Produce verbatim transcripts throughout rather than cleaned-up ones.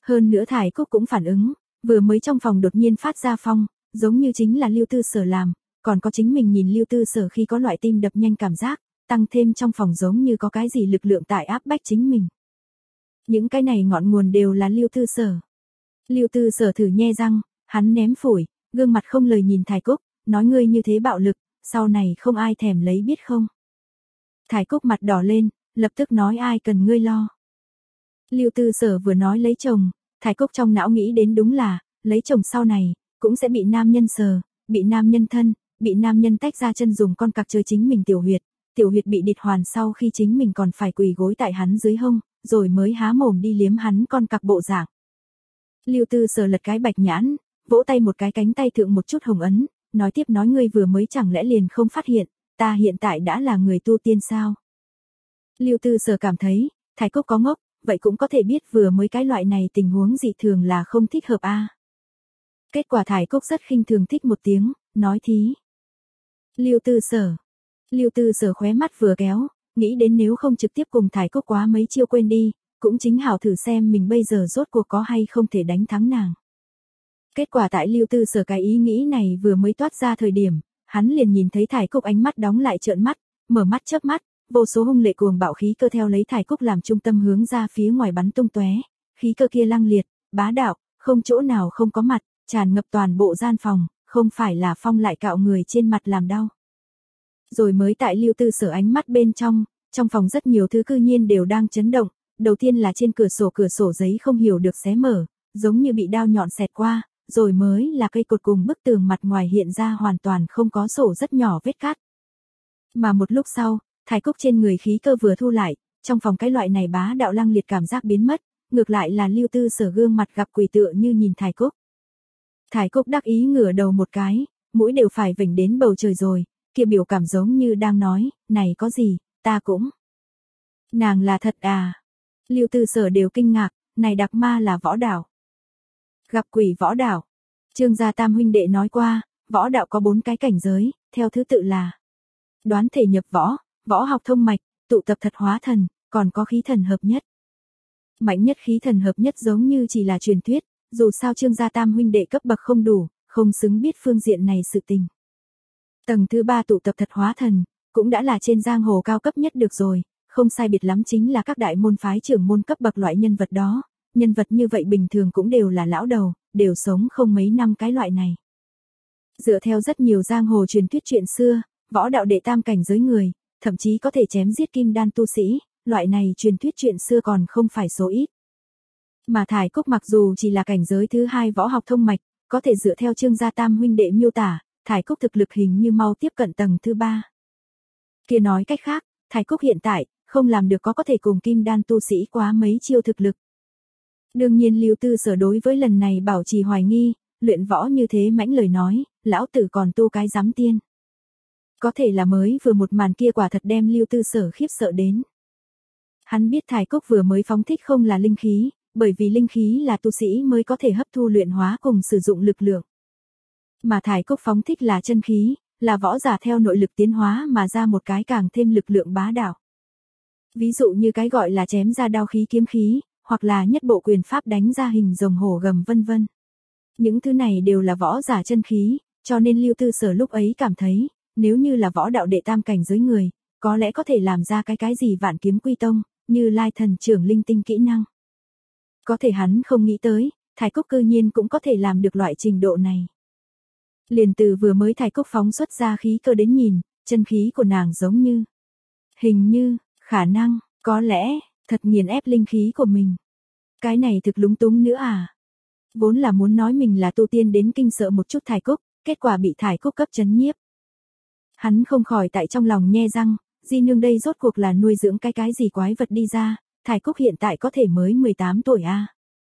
Hơn nữa Thải Cúc cũng phản ứng, vừa mới trong phòng đột nhiên phát ra phong, giống như chính là Lưu Tư Sở làm, còn có chính mình nhìn Lưu Tư Sở khi có loại tim đập nhanh cảm giác, tăng thêm trong phòng giống như có cái gì lực lượng tại áp bách chính mình. Những cái này ngọn nguồn đều là Lưu Tư Sở. Lưu Tư Sở thử nhe răng, hắn ném phổi, gương mặt không lời nhìn Thải Cúc, nói ngươi như thế bạo lực, sau này không ai thèm lấy biết không. Thải Cúc mặt đỏ lên, lập tức nói ai cần ngươi lo. Lưu Tư Sở vừa nói lấy chồng, Thải Cúc trong não nghĩ đến đúng là, lấy chồng sau này, cũng sẽ bị nam nhân sờ, bị nam nhân thân, bị nam nhân tách ra chân dùng con cặc chơi chính mình tiểu huyệt, tiểu huyệt bị địt hoàn sau khi chính mình còn phải quỳ gối tại hắn dưới hông, rồi mới há mồm đi liếm hắn con cặc bộ dạng. Lưu Tư Sở lật cái bạch nhãn, vỗ tay một cái cánh tay thượng một chút hồng ấn, nói tiếp nói ngươi vừa mới chẳng lẽ liền không phát hiện, ta hiện tại đã là người tu tiên sao. Lưu Tư Sở cảm thấy, Thải Cúc có ngốc, vậy cũng có thể biết vừa mới cái loại này tình huống dị thường là không thích hợp a. Kết quả Thải Cúc rất khinh thường thích một tiếng, nói thí. Lưu Tư Sở. Lưu Tư Sở khóe mắt vừa kéo, nghĩ đến nếu không trực tiếp cùng Thải Cúc quá mấy chiêu quên đi, cũng chính hảo thử xem mình bây giờ rốt cuộc có hay không thể đánh thắng nàng. Kết quả tại Lưu Tư Sở cái ý nghĩ này vừa mới toát ra thời điểm, hắn liền nhìn thấy Thải Cúc ánh mắt đóng lại trợn mắt, mở mắt chớp mắt, vô số hung lệ cuồng bạo khí cơ theo lấy Thải Cúc làm trung tâm hướng ra phía ngoài bắn tung tóe, khí cơ kia lăng liệt, bá đạo, không chỗ nào không có mặt, tràn ngập toàn bộ gian phòng, không phải là phong lại cạo người trên mặt làm đau. Rồi mới tại Lưu Tư Sở ánh mắt bên trong, trong phòng rất nhiều thứ cư nhiên đều đang chấn động, đầu tiên là trên cửa sổ cửa sổ giấy không hiểu được xé mở, giống như bị đao nhọn xẹt qua, rồi mới là cây cột cùng bức tường mặt ngoài hiện ra hoàn toàn không có sổ rất nhỏ vết cắt. Mà một lúc sau, Thải Cúc trên người khí cơ vừa thu lại, trong phòng cái loại này bá đạo lăng liệt cảm giác biến mất, ngược lại là Lưu Tư Sở gương mặt gặp quỷ tựa như nhìn Thải Cúc. Thải Cúc đắc ý ngửa đầu một cái, mũi đều phải vểnh đến bầu trời rồi, kia biểu cảm giống như đang nói, này có gì, ta cũng. Nàng là thật à? Lưu Tư Sở đều kinh ngạc, này đặc ma là võ đạo. Gặp quỷ võ đạo. Trương gia tam huynh đệ nói qua, võ đạo có bốn cái cảnh giới, theo thứ tự là đoán thể nhập võ, võ học thông mạch, tụ tập thật hóa thần, còn có khí thần hợp nhất. Mạnh nhất khí thần hợp nhất giống như chỉ là truyền thuyết, dù sao Trương gia tam huynh đệ cấp bậc không đủ, không xứng biết phương diện này sự tình. Tầng thứ ba tụ tập thật hóa thần, cũng đã là trên giang hồ cao cấp nhất được rồi, không sai biệt lắm chính là các đại môn phái trưởng môn cấp bậc loại nhân vật đó, nhân vật như vậy bình thường cũng đều là lão đầu, đều sống không mấy năm cái loại này. Dựa theo rất nhiều giang hồ truyền thuyết chuyện xưa, võ đạo đệ tam cảnh giới người, thậm chí có thể chém giết kim đan tu sĩ, loại này truyền thuyết chuyện xưa còn không phải số ít. Mà Thải Cúc mặc dù chỉ là cảnh giới thứ hai võ học thông mạch, có thể dựa theo Trương gia tam huynh đệ miêu tả, Thải Cúc thực lực hình như mau tiếp cận tầng thứ ba. Kia nói cách khác, Thải Cúc hiện tại, không làm được có có thể cùng kim đan tu sĩ quá mấy chiêu thực lực. Đương nhiên Lưu Tư Sở đối với lần này bảo trì hoài nghi, luyện võ như thế mãnh lời nói, lão tử còn tu cái giám tiên. Có thể là mới vừa một màn kia quả thật đem Lưu Tư Sở khiếp sợ đến. Hắn biết Thải Cúc vừa mới phóng thích không là linh khí, bởi vì linh khí là tu sĩ mới có thể hấp thu luyện hóa cùng sử dụng lực lượng. Mà Thải Cúc phóng thích là chân khí, là võ giả theo nội lực tiến hóa mà ra một cái càng thêm lực lượng bá đạo. Ví dụ như cái gọi là chém ra đao khí kiếm khí, hoặc là nhất bộ quyền pháp đánh ra hình rồng hổ gầm vân vân. Những thứ này đều là võ giả chân khí, cho nên Lưu Tư Sở lúc ấy cảm thấy, nếu như là võ đạo đệ tam cảnh giới người, có lẽ có thể làm ra cái cái gì vạn kiếm quy tông, như lai thần trưởng linh tinh kỹ năng. Có thể hắn không nghĩ tới, Thải Cúc cư nhiên cũng có thể làm được loại trình độ này. Liền từ vừa mới Thải Cúc phóng xuất ra khí cơ đến nhìn, chân khí của nàng giống như, hình như, khả năng, có lẽ, thật nghiền ép linh khí của mình. Cái này thực lúng túng nữa à? Vốn là muốn nói mình là tu tiên đến kinh sợ một chút Thải Cúc, kết quả bị Thải Cúc cấp chấn nhiếp. Hắn không khỏi tại trong lòng nhe răng, di nương đây rốt cuộc là nuôi dưỡng cái cái gì quái vật đi ra, Thải Cúc hiện tại có thể mới mười tám tuổi a. À?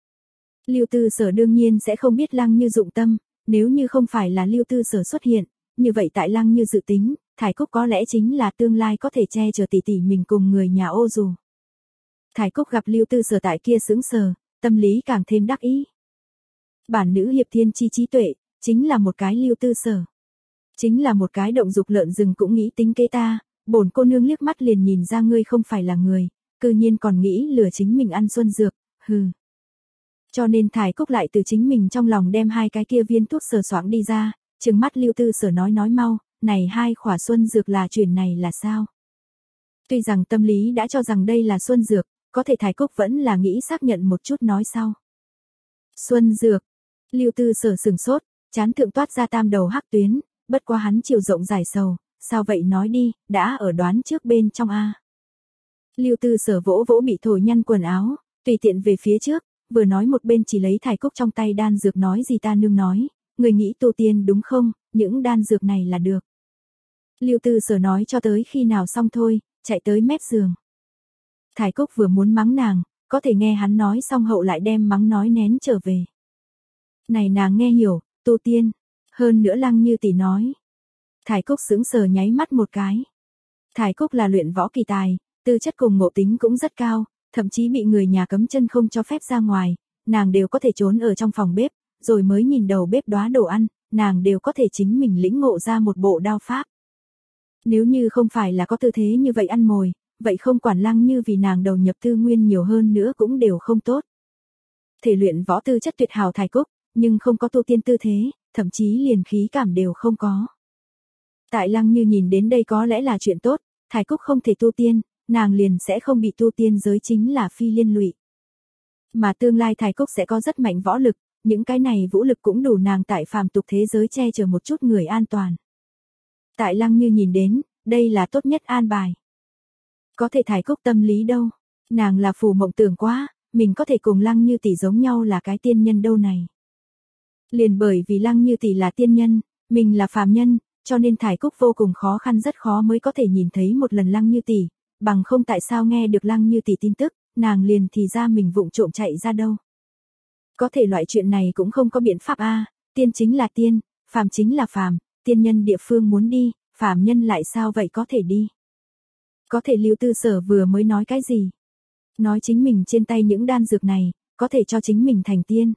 Lưu Tư Sở đương nhiên sẽ không biết Lăng Như dụng tâm, nếu như không phải là Lưu Tư Sở xuất hiện, như vậy tại Lăng Như dự tính, Thải Cúc có lẽ chính là tương lai có thể che chở tỷ tỷ mình cùng người nhà ô dù. Thải Cúc gặp Lưu Tư Sở tại kia sững sờ, tâm lý càng thêm đắc ý. Bản nữ hiệp thiên chi trí tuệ, chính là một cái Lưu Tư Sở. Chính là một cái động dục lợn rừng cũng nghĩ tính kế ta, bổn cô nương liếc mắt liền nhìn ra ngươi không phải là người, cư nhiên còn nghĩ lừa chính mình ăn xuân dược, hừ. Cho nên Thải Cúc lại từ chính mình trong lòng đem hai cái kia viên thuốc sờ soạng đi ra, trừng mắt Lưu Tư Sở nói nói mau, này hai khỏa xuân dược là chuyển này là sao? Tuy rằng tâm lý đã cho rằng đây là xuân dược, có thể Thải Cúc vẫn là nghĩ xác nhận một chút nói sau. Xuân dược, Lưu Tư Sở sừng sốt, trán thượng toát ra tam đầu hắc tuyến, bất quá hắn chiều rộng giải sầu, sao vậy nói đi, đã ở đoán trước bên trong a. Lưu Tư Sở vỗ vỗ bị thổi nhăn quần áo, tùy tiện về phía trước, vừa nói một bên chỉ lấy Thải Cúc trong tay đan dược nói gì ta nương nói, người nghĩ tu tiên đúng không, những đan dược này là được. Lưu Tư Sở nói cho tới khi nào xong thôi, chạy tới mép giường. Thải Cúc vừa muốn mắng nàng, có thể nghe hắn nói xong hậu lại đem mắng nói nén trở về. Này nàng nghe hiểu, tu tiên, hơn nữa Lăng Như tỷ nói. Thải Cúc sững sờ nháy mắt một cái. Thải Cúc là luyện võ kỳ tài, tư chất cùng ngộ tính cũng rất cao, thậm chí bị người nhà cấm chân không cho phép ra ngoài, nàng đều có thể trốn ở trong phòng bếp, rồi mới nhìn đầu bếp đoá đồ ăn, nàng đều có thể chính mình lĩnh ngộ ra một bộ đao pháp. Nếu như không phải là có tư thế như vậy ăn mồi, vậy không quản Lăng Như vì nàng đầu nhập tư nguyên nhiều hơn nữa cũng đều không tốt. Thể luyện võ tư chất tuyệt hảo Thải Cúc, nhưng không có tu tiên tư thế, thậm chí liền khí cảm đều không có. Tại Lăng Như nhìn đến đây có lẽ là chuyện tốt, Thải Cúc không thể tu tiên, nàng liền sẽ không bị tu tiên giới chính là phi liên lụy. Mà tương lai Thải Cúc sẽ có rất mạnh võ lực, những cái này vũ lực cũng đủ nàng tại phàm tục thế giới che chở một chút người an toàn. Tại Lăng Như nhìn đến, đây là tốt nhất an bài. Có thể Thải Cúc tâm lý đâu, nàng là phù mộng tưởng quá, mình có thể cùng Lăng Như tỷ giống nhau là cái tiên nhân đâu này. Liền bởi vì Lăng Như tỷ là tiên nhân, mình là phàm nhân, cho nên Thải Cúc vô cùng khó khăn rất khó mới có thể nhìn thấy một lần Lăng Như tỷ, bằng không tại sao nghe được Lăng Như tỷ tin tức, nàng liền thì ra mình vụng trộm chạy ra đâu. Có thể loại chuyện này cũng không có biện pháp a, tiên chính là tiên, phàm chính là phàm, tiên nhân địa phương muốn đi, phàm nhân lại sao vậy có thể đi. Có thể Lưu Tư Sở vừa mới nói cái gì? Nói chính mình trên tay những đan dược này, có thể cho chính mình thành tiên.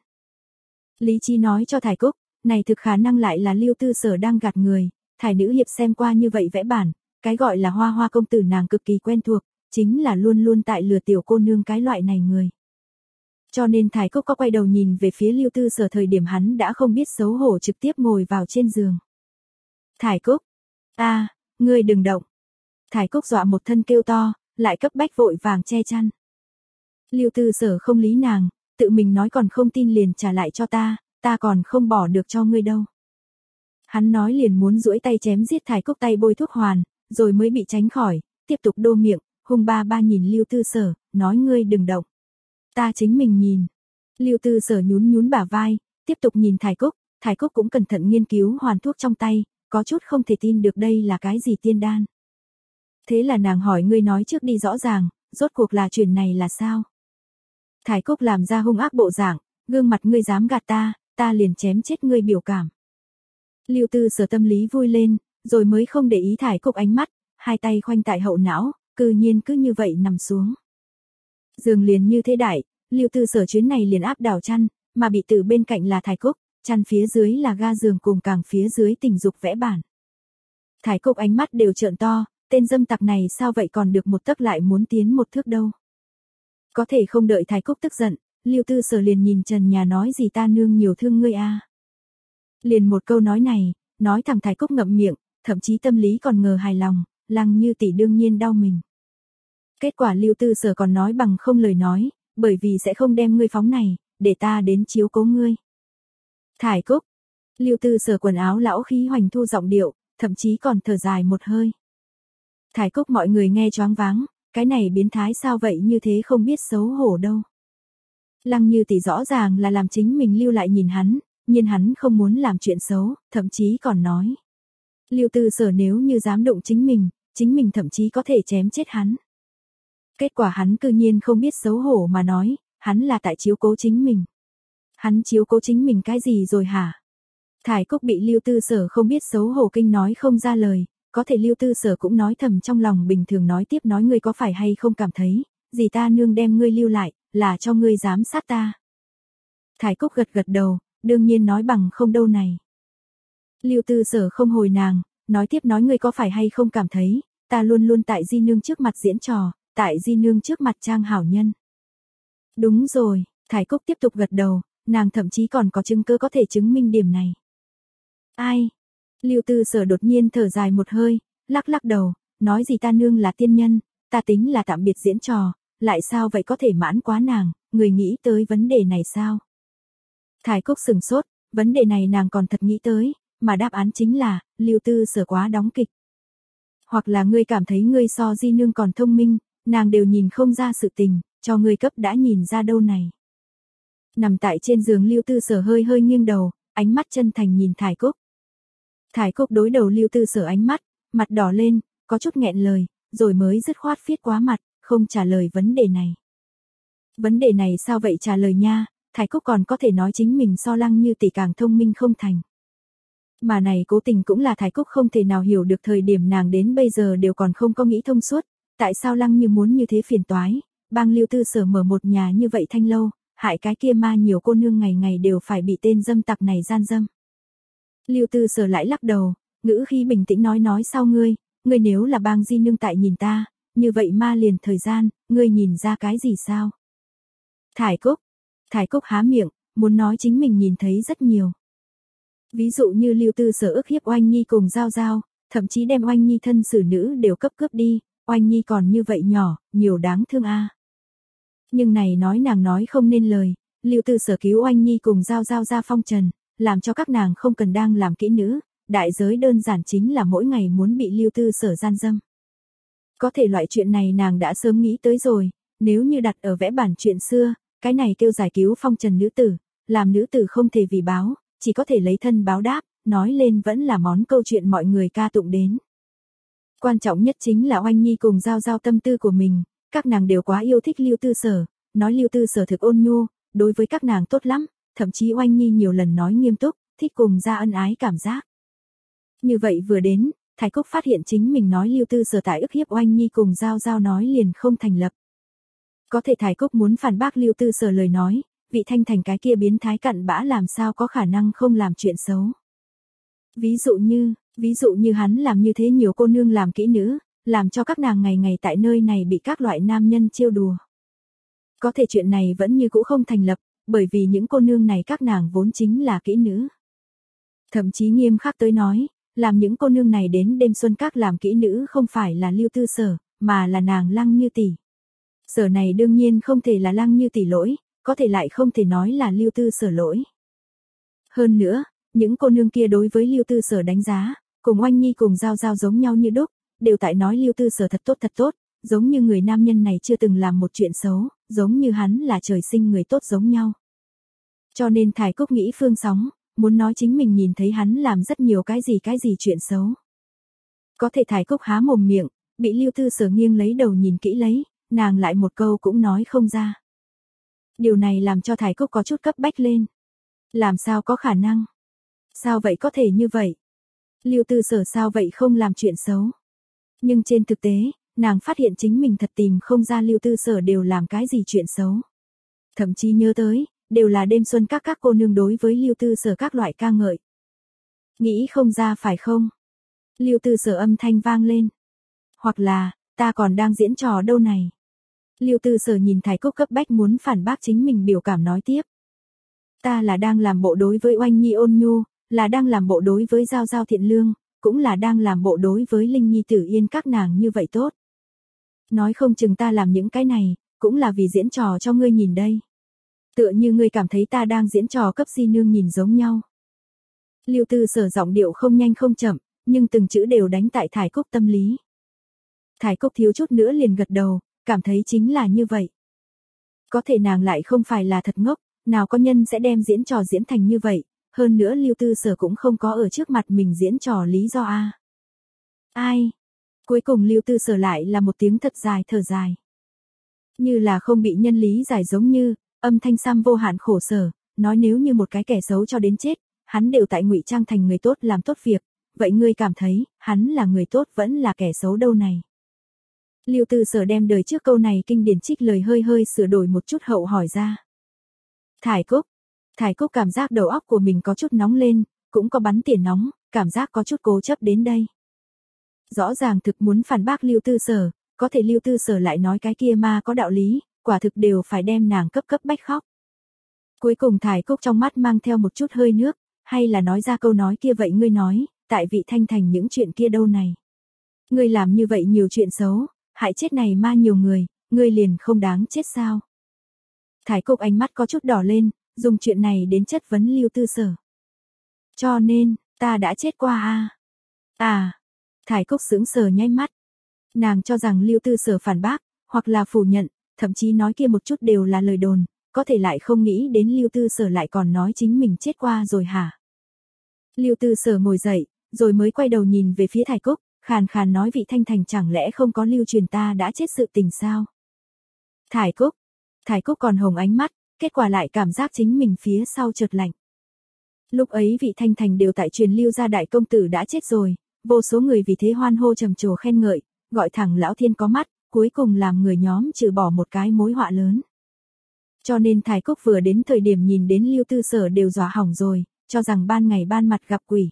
Lý trí nói cho Thải Cúc, này thực khả năng lại là Lưu Tư Sở đang gạt người, Thải nữ hiệp xem qua như vậy vẽ bản, cái gọi là Hoa Hoa công tử nàng cực kỳ quen thuộc, chính là luôn luôn tại lừa tiểu cô nương cái loại này người. Cho nên Thải Cúc có quay đầu nhìn về phía Lưu Tư Sở thời điểm hắn đã không biết xấu hổ trực tiếp ngồi vào trên giường. Thải Cúc, a, ngươi đừng động. Thải Cúc dọa một thân kêu to, lại cấp bách vội vàng che chăn. Lưu Tư Sở không lý nàng, tự mình nói còn không tin liền trả lại cho ta, ta còn không bỏ được cho ngươi đâu. Hắn nói liền muốn duỗi tay chém giết Thải Cúc tay bôi thuốc hoàn, rồi mới bị tránh khỏi, tiếp tục đô miệng, hung ba ba nhìn Lưu Tư Sở, nói ngươi đừng động. Ta chính mình nhìn. Lưu Tư Sở nhún nhún bả vai, tiếp tục nhìn Thải Cúc, Thải Cúc cũng cẩn thận nghiên cứu hoàn thuốc trong tay, có chút không thể tin được đây là cái gì tiên đan. Thế là nàng hỏi ngươi nói trước đi rõ ràng, rốt cuộc là chuyện này là sao? Thải Cúc làm ra hung ác bộ dạng, gương mặt ngươi dám gạt ta, ta liền chém chết ngươi biểu cảm. Lưu Tư Sở tâm lý vui lên, rồi mới không để ý Thải Cúc ánh mắt, hai tay khoanh tại hậu não, cư nhiên cứ như vậy nằm xuống. Giường liền như thế đại, Lưu Tư Sở chuyến này liền áp đảo chăn, mà bị từ bên cạnh là Thải Cúc, chăn phía dưới là ga giường cùng càng phía dưới tình dục vẽ bản. Thải Cúc ánh mắt đều trợn to, tên dâm tặc này sao vậy còn được một tấc lại muốn tiến một thước đâu. Có thể không đợi Thải Cúc tức giận, Lưu Tư Sở liền nhìn trần nhà nói gì ta nương nhiều thương ngươi a. Liền một câu nói này, nói thẳng Thải Cúc ngậm miệng, thậm chí tâm lý còn ngờ hài lòng, Lăng Như tỷ đương nhiên đau mình. Kết quả Lưu Tư Sở còn nói bằng không lời nói, bởi vì sẽ không đem ngươi phóng này, để ta đến chiếu cố ngươi. Thải Cúc, Lưu Tư Sở quần áo lão khí hoành thu giọng điệu, thậm chí còn thở dài một hơi. Thải Cúc mọi người nghe choáng váng, cái này biến thái sao vậy như thế không biết xấu hổ đâu. Lăng Như tỷ rõ ràng là làm chính mình lưu lại nhìn hắn, nhưng hắn không muốn làm chuyện xấu, thậm chí còn nói. Lưu Tư Sở nếu như dám đụng chính mình, chính mình thậm chí có thể chém chết hắn. Kết quả hắn cư nhiên không biết xấu hổ mà nói, hắn là tại chiếu cố chính mình. Hắn chiếu cố chính mình cái gì rồi hả? Thải Cúc bị Lưu Tư Sở không biết xấu hổ kinh nói không ra lời, có thể Lưu Tư Sở cũng nói thầm trong lòng bình thường nói tiếp nói ngươi có phải hay không cảm thấy, gì ta nương đem ngươi lưu lại, là cho ngươi giám sát ta. Thải Cúc gật gật đầu, đương nhiên nói bằng không đâu này. Lưu Tư Sở không hồi nàng, nói tiếp nói ngươi có phải hay không cảm thấy, ta luôn luôn tại di nương trước mặt diễn trò, tại di nương trước mặt trang hảo nhân. Đúng rồi, Thải Cúc tiếp tục gật đầu, nàng thậm chí còn có chứng cứ có thể chứng minh điểm này. Ai? Lưu Tư Sở đột nhiên thở dài một hơi, lắc lắc đầu, nói gì ta nương là tiên nhân, ta tính là tạm biệt diễn trò, lại sao vậy có thể mãn quá nàng, người nghĩ tới vấn đề này sao? Thải Cúc sừng sốt, vấn đề này nàng còn thật nghĩ tới, mà đáp án chính là, Lưu Tư Sở quá đóng kịch. Hoặc là ngươi cảm thấy ngươi so di nương còn thông minh, nàng đều nhìn không ra sự tình, cho ngươi cấp đã nhìn ra đâu này. Nằm tại trên giường Lưu Tư Sở hơi hơi nghiêng đầu, ánh mắt chân thành nhìn Thải Cúc. Thải Cúc đối đầu Lưu Tư Sở ánh mắt, mặt đỏ lên, có chút nghẹn lời, rồi mới dứt khoát phiết quá mặt, không trả lời vấn đề này. Vấn đề này sao vậy trả lời nha, Thải Cúc còn có thể nói chính mình so Lăng Như tỷ càng thông minh không thành. Mà này cố tình cũng là Thải Cúc không thể nào hiểu được thời điểm nàng đến bây giờ đều còn không có nghĩ thông suốt, tại sao Lăng Như muốn như thế phiền toái, bang Lưu Tư Sở mở một nhà như vậy thanh lâu, hại cái kia ma nhiều cô nương ngày ngày đều phải bị tên dâm tặc này gian dâm. Lưu Tư Sở lại lắc đầu, ngữ khí bình tĩnh nói nói sao ngươi, ngươi nếu là bang di nương tại nhìn ta, như vậy ma liền thời gian, ngươi nhìn ra cái gì sao? Thải Cúc, Thải Cúc há miệng, muốn nói chính mình nhìn thấy rất nhiều. Ví dụ như Lưu Tư Sở ức hiếp Oanh Nhi cùng Giao Giao, thậm chí đem Oanh Nhi thân xử nữ đều cấp cướp đi, Oanh Nhi còn như vậy nhỏ, nhiều đáng thương a. À. Nhưng này nói nàng nói không nên lời, Lưu Tư Sở cứu Oanh Nhi cùng Giao Giao ra phong trần, làm cho các nàng không cần đang làm kỹ nữ, đại giới đơn giản chính là mỗi ngày muốn bị Lưu Tư Sở gian dâm. Có thể loại chuyện này nàng đã sớm nghĩ tới rồi, nếu như đặt ở vẽ bản chuyện xưa, cái này kêu giải cứu phong trần nữ tử, làm nữ tử không thể vì báo, chỉ có thể lấy thân báo đáp, nói lên vẫn là món câu chuyện mọi người ca tụng đến. Quan trọng nhất chính là Oanh Nhi cùng Giao Giao tâm tư của mình, các nàng đều quá yêu thích Lưu Tư Sở, nói Lưu Tư Sở thực ôn nhu, đối với các nàng tốt lắm, thậm chí Oanh Nhi nhiều lần nói nghiêm túc, thích cùng ra ân ái cảm giác. Như vậy vừa đến, Thải Cúc phát hiện chính mình nói Lưu Tư Sở tại ức hiếp Oanh Nhi cùng Giao Giao nói liền không thành lập. Có thể Thải Cúc muốn phản bác Lưu Tư Sở lời nói, vị Thanh Thành cái kia biến thái cặn bã làm sao có khả năng không làm chuyện xấu. Ví dụ như, ví dụ như hắn làm như thế nhiều cô nương làm kỹ nữ, làm cho các nàng ngày ngày tại nơi này bị các loại nam nhân trêu đùa. Có thể chuyện này vẫn như cũ không thành lập, bởi vì những cô nương này các nàng vốn chính là kỹ nữ. Thậm chí nghiêm khắc tới nói, làm những cô nương này đến đêm xuân các làm kỹ nữ không phải là Lưu Tư Sở, mà là nàng Lăng Như tỷ. Sở này đương nhiên không thể là Lăng Như tỷ lỗi, có thể lại không thể nói là Lưu Tư Sở lỗi. Hơn nữa, những cô nương kia đối với Lưu Tư Sở đánh giá, cùng Oanh Nhi cùng Giao Giao giống nhau như đúc, đều tại nói Lưu Tư Sở thật tốt thật tốt, giống như người nam nhân này chưa từng làm một chuyện xấu, giống như hắn là trời sinh người tốt giống nhau. Cho nên Thải Cúc nghĩ phương sóng, muốn nói chính mình nhìn thấy hắn làm rất nhiều cái gì cái gì chuyện xấu. Có thể Thải Cúc há mồm miệng, bị Lưu Tư Sở nghiêng lấy đầu nhìn kỹ lấy, nàng lại một câu cũng nói không ra. Điều này làm cho Thải Cúc có chút cấp bách lên. Làm sao có khả năng? Sao vậy có thể như vậy? Lưu Tư Sở sao vậy không làm chuyện xấu? Nhưng trên thực tế, nàng phát hiện chính mình thật tìm không ra Lưu Tư Sở đều làm cái gì chuyện xấu. Thậm chí nhớ tới, đều là đêm xuân các các cô nương đối với Lưu Tư Sở các loại ca ngợi. Nghĩ không ra phải không? Lưu Tư Sở âm thanh vang lên. Hoặc là, ta còn đang diễn trò đâu này? Lưu Tư Sở nhìn Thải Cúc cấp bách muốn phản bác chính mình biểu cảm nói tiếp. Ta là đang làm bộ đối với Oanh Nhi ôn nhu, là đang làm bộ đối với Giao Giao thiện lương, cũng là đang làm bộ đối với Linh Nhi Tử Yên các nàng như vậy tốt. Nói không chừng ta làm những cái này, cũng là vì diễn trò cho ngươi nhìn đây. Tựa như ngươi cảm thấy ta đang diễn trò cấp di nương nhìn giống nhau. Lưu Tư Sở giọng điệu không nhanh không chậm, nhưng từng chữ đều đánh tại Thải Cúc tâm lý. Thải Cúc thiếu chút nữa liền gật đầu, cảm thấy chính là như vậy. Có thể nàng lại không phải là thật ngốc, nào có nhân sẽ đem diễn trò diễn thành như vậy, hơn nữa Lưu Tư Sở cũng không có ở trước mặt mình diễn trò lý do a. Ai? Cuối cùng Lưu Tư Sở lại là một tiếng thật dài thở dài. Như là không bị nhân lý giải giống như, âm thanh xăm vô hạn khổ sở, nói nếu như một cái kẻ xấu cho đến chết, hắn đều tại ngụy trang thành người tốt làm tốt việc, vậy ngươi cảm thấy, hắn là người tốt vẫn là kẻ xấu đâu này? Lưu Tư Sở đem đời trước câu này kinh điển trích lời hơi hơi sửa đổi một chút hậu hỏi ra. Thải Cúc, Thải Cúc cảm giác đầu óc của mình có chút nóng lên, cũng có bắn tỉa nóng, cảm giác có chút cố chấp đến đây. Rõ ràng thực muốn phản bác Lưu Tư Sở, có thể Lưu Tư Sở lại nói cái kia ma có đạo lý, quả thực đều phải đem nàng cấp cấp bách khóc. Cuối cùng Thải Cúc trong mắt mang theo một chút hơi nước, hay là nói ra câu nói kia vậy ngươi nói, tại vị Thanh Thành những chuyện kia đâu này. Ngươi làm như vậy nhiều chuyện xấu, hại chết này ma nhiều người, ngươi liền không đáng chết sao. Thải Cúc ánh mắt có chút đỏ lên, dùng chuyện này đến chất vấn Lưu Tư Sở. Cho nên, ta đã chết qua à? À, Thải Cúc sững sờ nháy mắt. Nàng cho rằng Lưu Tư Sở phản bác, hoặc là phủ nhận, thậm chí nói kia một chút đều là lời đồn, có thể lại không nghĩ đến Lưu Tư Sở lại còn nói chính mình chết qua rồi hả? Lưu Tư Sở ngồi dậy, rồi mới quay đầu nhìn về phía Thải Cúc, khàn khàn nói vị Thanh Thành chẳng lẽ không có lưu truyền ta đã chết sự tình sao? Thải Cúc, Thải Cúc còn hồng ánh mắt, kết quả lại cảm giác chính mình phía sau chợt lạnh. Lúc ấy vị Thanh Thành đều tại truyền lưu ra đại công tử đã chết rồi, vô số người vì thế hoan hô trầm trồ khen ngợi, gọi thẳng lão thiên có mắt, cuối cùng làm người nhóm trừ bỏ một cái mối họa lớn. Cho nên Thải Cúc vừa đến thời điểm nhìn đến Lưu Tư Sở đều dọa hỏng rồi, cho rằng ban ngày ban mặt gặp quỷ.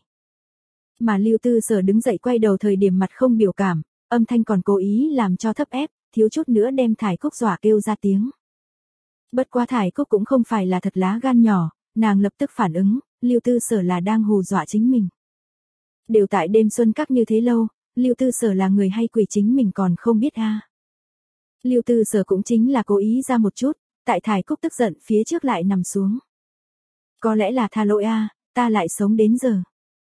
Mà Lưu Tư Sở đứng dậy quay đầu thời điểm mặt không biểu cảm, âm thanh còn cố ý làm cho thấp ép, thiếu chút nữa đem Thải Cúc dọa kêu ra tiếng. Bất quá Thải Cúc cũng không phải là thật lá gan nhỏ, nàng lập tức phản ứng, Lưu Tư Sở là đang hù dọa chính mình. Đều tại đêm xuân các như thế lâu, Lưu Tư Sở là người hay quỷ chính mình còn không biết a. À. Lưu Tư Sở cũng chính là cố ý ra một chút, tại Thải Cúc tức giận phía trước lại nằm xuống. Có lẽ là tha lỗi a, à, ta lại sống đến giờ.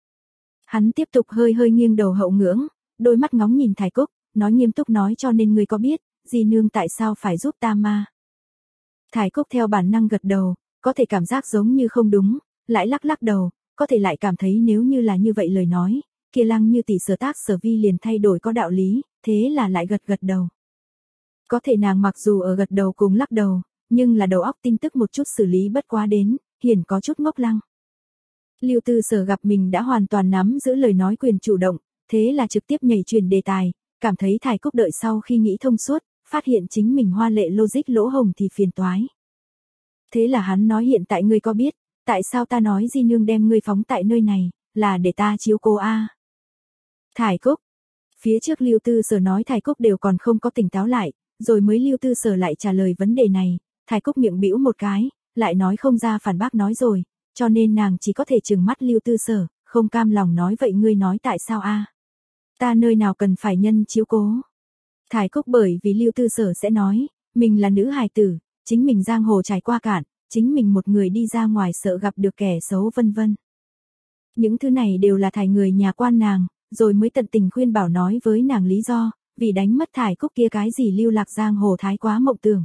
Hắn tiếp tục hơi hơi nghiêng đầu hậu ngưỡng, đôi mắt ngóng nhìn Thải Cúc, nói nghiêm túc nói cho nên ngươi có biết, di nương tại sao phải giúp ta ma. Thải Cúc theo bản năng gật đầu, có thể cảm giác giống như không đúng, lại lắc lắc đầu, có thể lại cảm thấy nếu như là như vậy lời nói, kia Lăng Như tỷ sở tác sở vi liền thay đổi có đạo lý, thế là lại gật gật đầu. Có thể nàng mặc dù ở gật đầu cùng lắc đầu, nhưng là đầu óc tin tức một chút xử lý bất quá đến, hiển có chút ngốc lăng. Lưu Tư Sở gặp mình đã hoàn toàn nắm giữ lời nói quyền chủ động, thế là trực tiếp nhảy chuyển đề tài, cảm thấy Thải Cúc đợi sau khi nghĩ thông suốt, phát hiện chính mình hoa lệ logic lỗ hồng thì phiền toái. Thế là hắn nói hiện tại ngươi có biết, tại sao ta nói di nương đem ngươi phóng tại nơi này, là để ta chiếu cố a. À. Thải Cúc. Phía trước Lưu Tư Sở nói Thải Cúc đều còn không có tỉnh táo lại, rồi mới Lưu Tư Sở lại trả lời vấn đề này, Thải Cúc miệng bĩu một cái, lại nói không ra phản bác nói rồi, cho nên nàng chỉ có thể trừng mắt Lưu Tư Sở, không cam lòng nói vậy ngươi nói tại sao a? À? Ta nơi nào cần phải nhân chiếu cố. Thải Cúc bởi vì Lưu Tư Sở sẽ nói, mình là nữ hài tử, chính mình giang hồ trải qua cạn, chính mình một người đi ra ngoài sợ gặp được kẻ xấu vân vân. Những thứ này đều là Thải người nhà quan nàng, rồi mới tận tình khuyên bảo nói với nàng lý do, vì đánh mất Thải Cúc kia cái gì lưu lạc giang hồ thái quá mộng tưởng.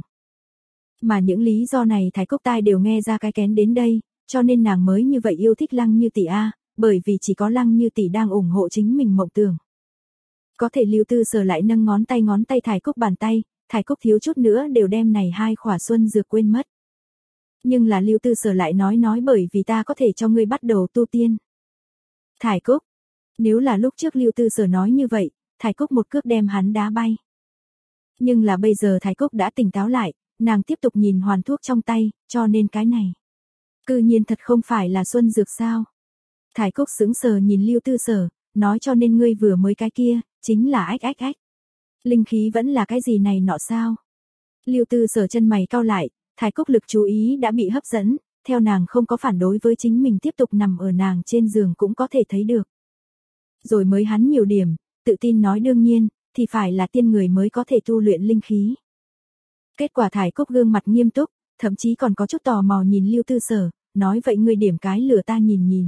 Mà những lý do này Thải Cúc tai đều nghe ra cái kén đến đây, cho nên nàng mới như vậy yêu thích Lăng Như tỷ a, à, bởi vì chỉ có Lăng Như tỷ đang ủng hộ chính mình mộng tưởng. Có thể Lưu Tư Sở lại nâng ngón tay ngón tay Thải Cúc bàn tay, Thải Cúc thiếu chút nữa đều đem này hai khỏa xuân dược quên mất. Nhưng là Lưu Tư Sở lại nói nói bởi vì ta có thể cho ngươi bắt đầu tu tiên. Thải Cúc, nếu là lúc trước Lưu Tư Sở nói như vậy, Thải Cúc một cước đem hắn đá bay. Nhưng là bây giờ Thải Cúc đã tỉnh táo lại, nàng tiếp tục nhìn hoàn thuốc trong tay, cho nên cái này. Cư nhiên thật không phải là xuân dược sao. Thải Cúc sững sờ nhìn Lưu Tư Sở, nói cho nên ngươi vừa mới cái kia, chính là ách ách ách. Linh khí vẫn là cái gì này nọ sao? Lưu Tư Sở chân mày cau lại, Thải Cúc lực chú ý đã bị hấp dẫn, theo nàng không có phản đối với chính mình tiếp tục nằm ở nàng trên giường cũng có thể thấy được. Rồi mới hắn nhiều điểm, tự tin nói đương nhiên, thì phải là tiên người mới có thể tu luyện linh khí. Kết quả Thải Cúc gương mặt nghiêm túc, thậm chí còn có chút tò mò nhìn Lưu Tư Sở, nói vậy ngươi điểm cái lửa ta nhìn nhìn.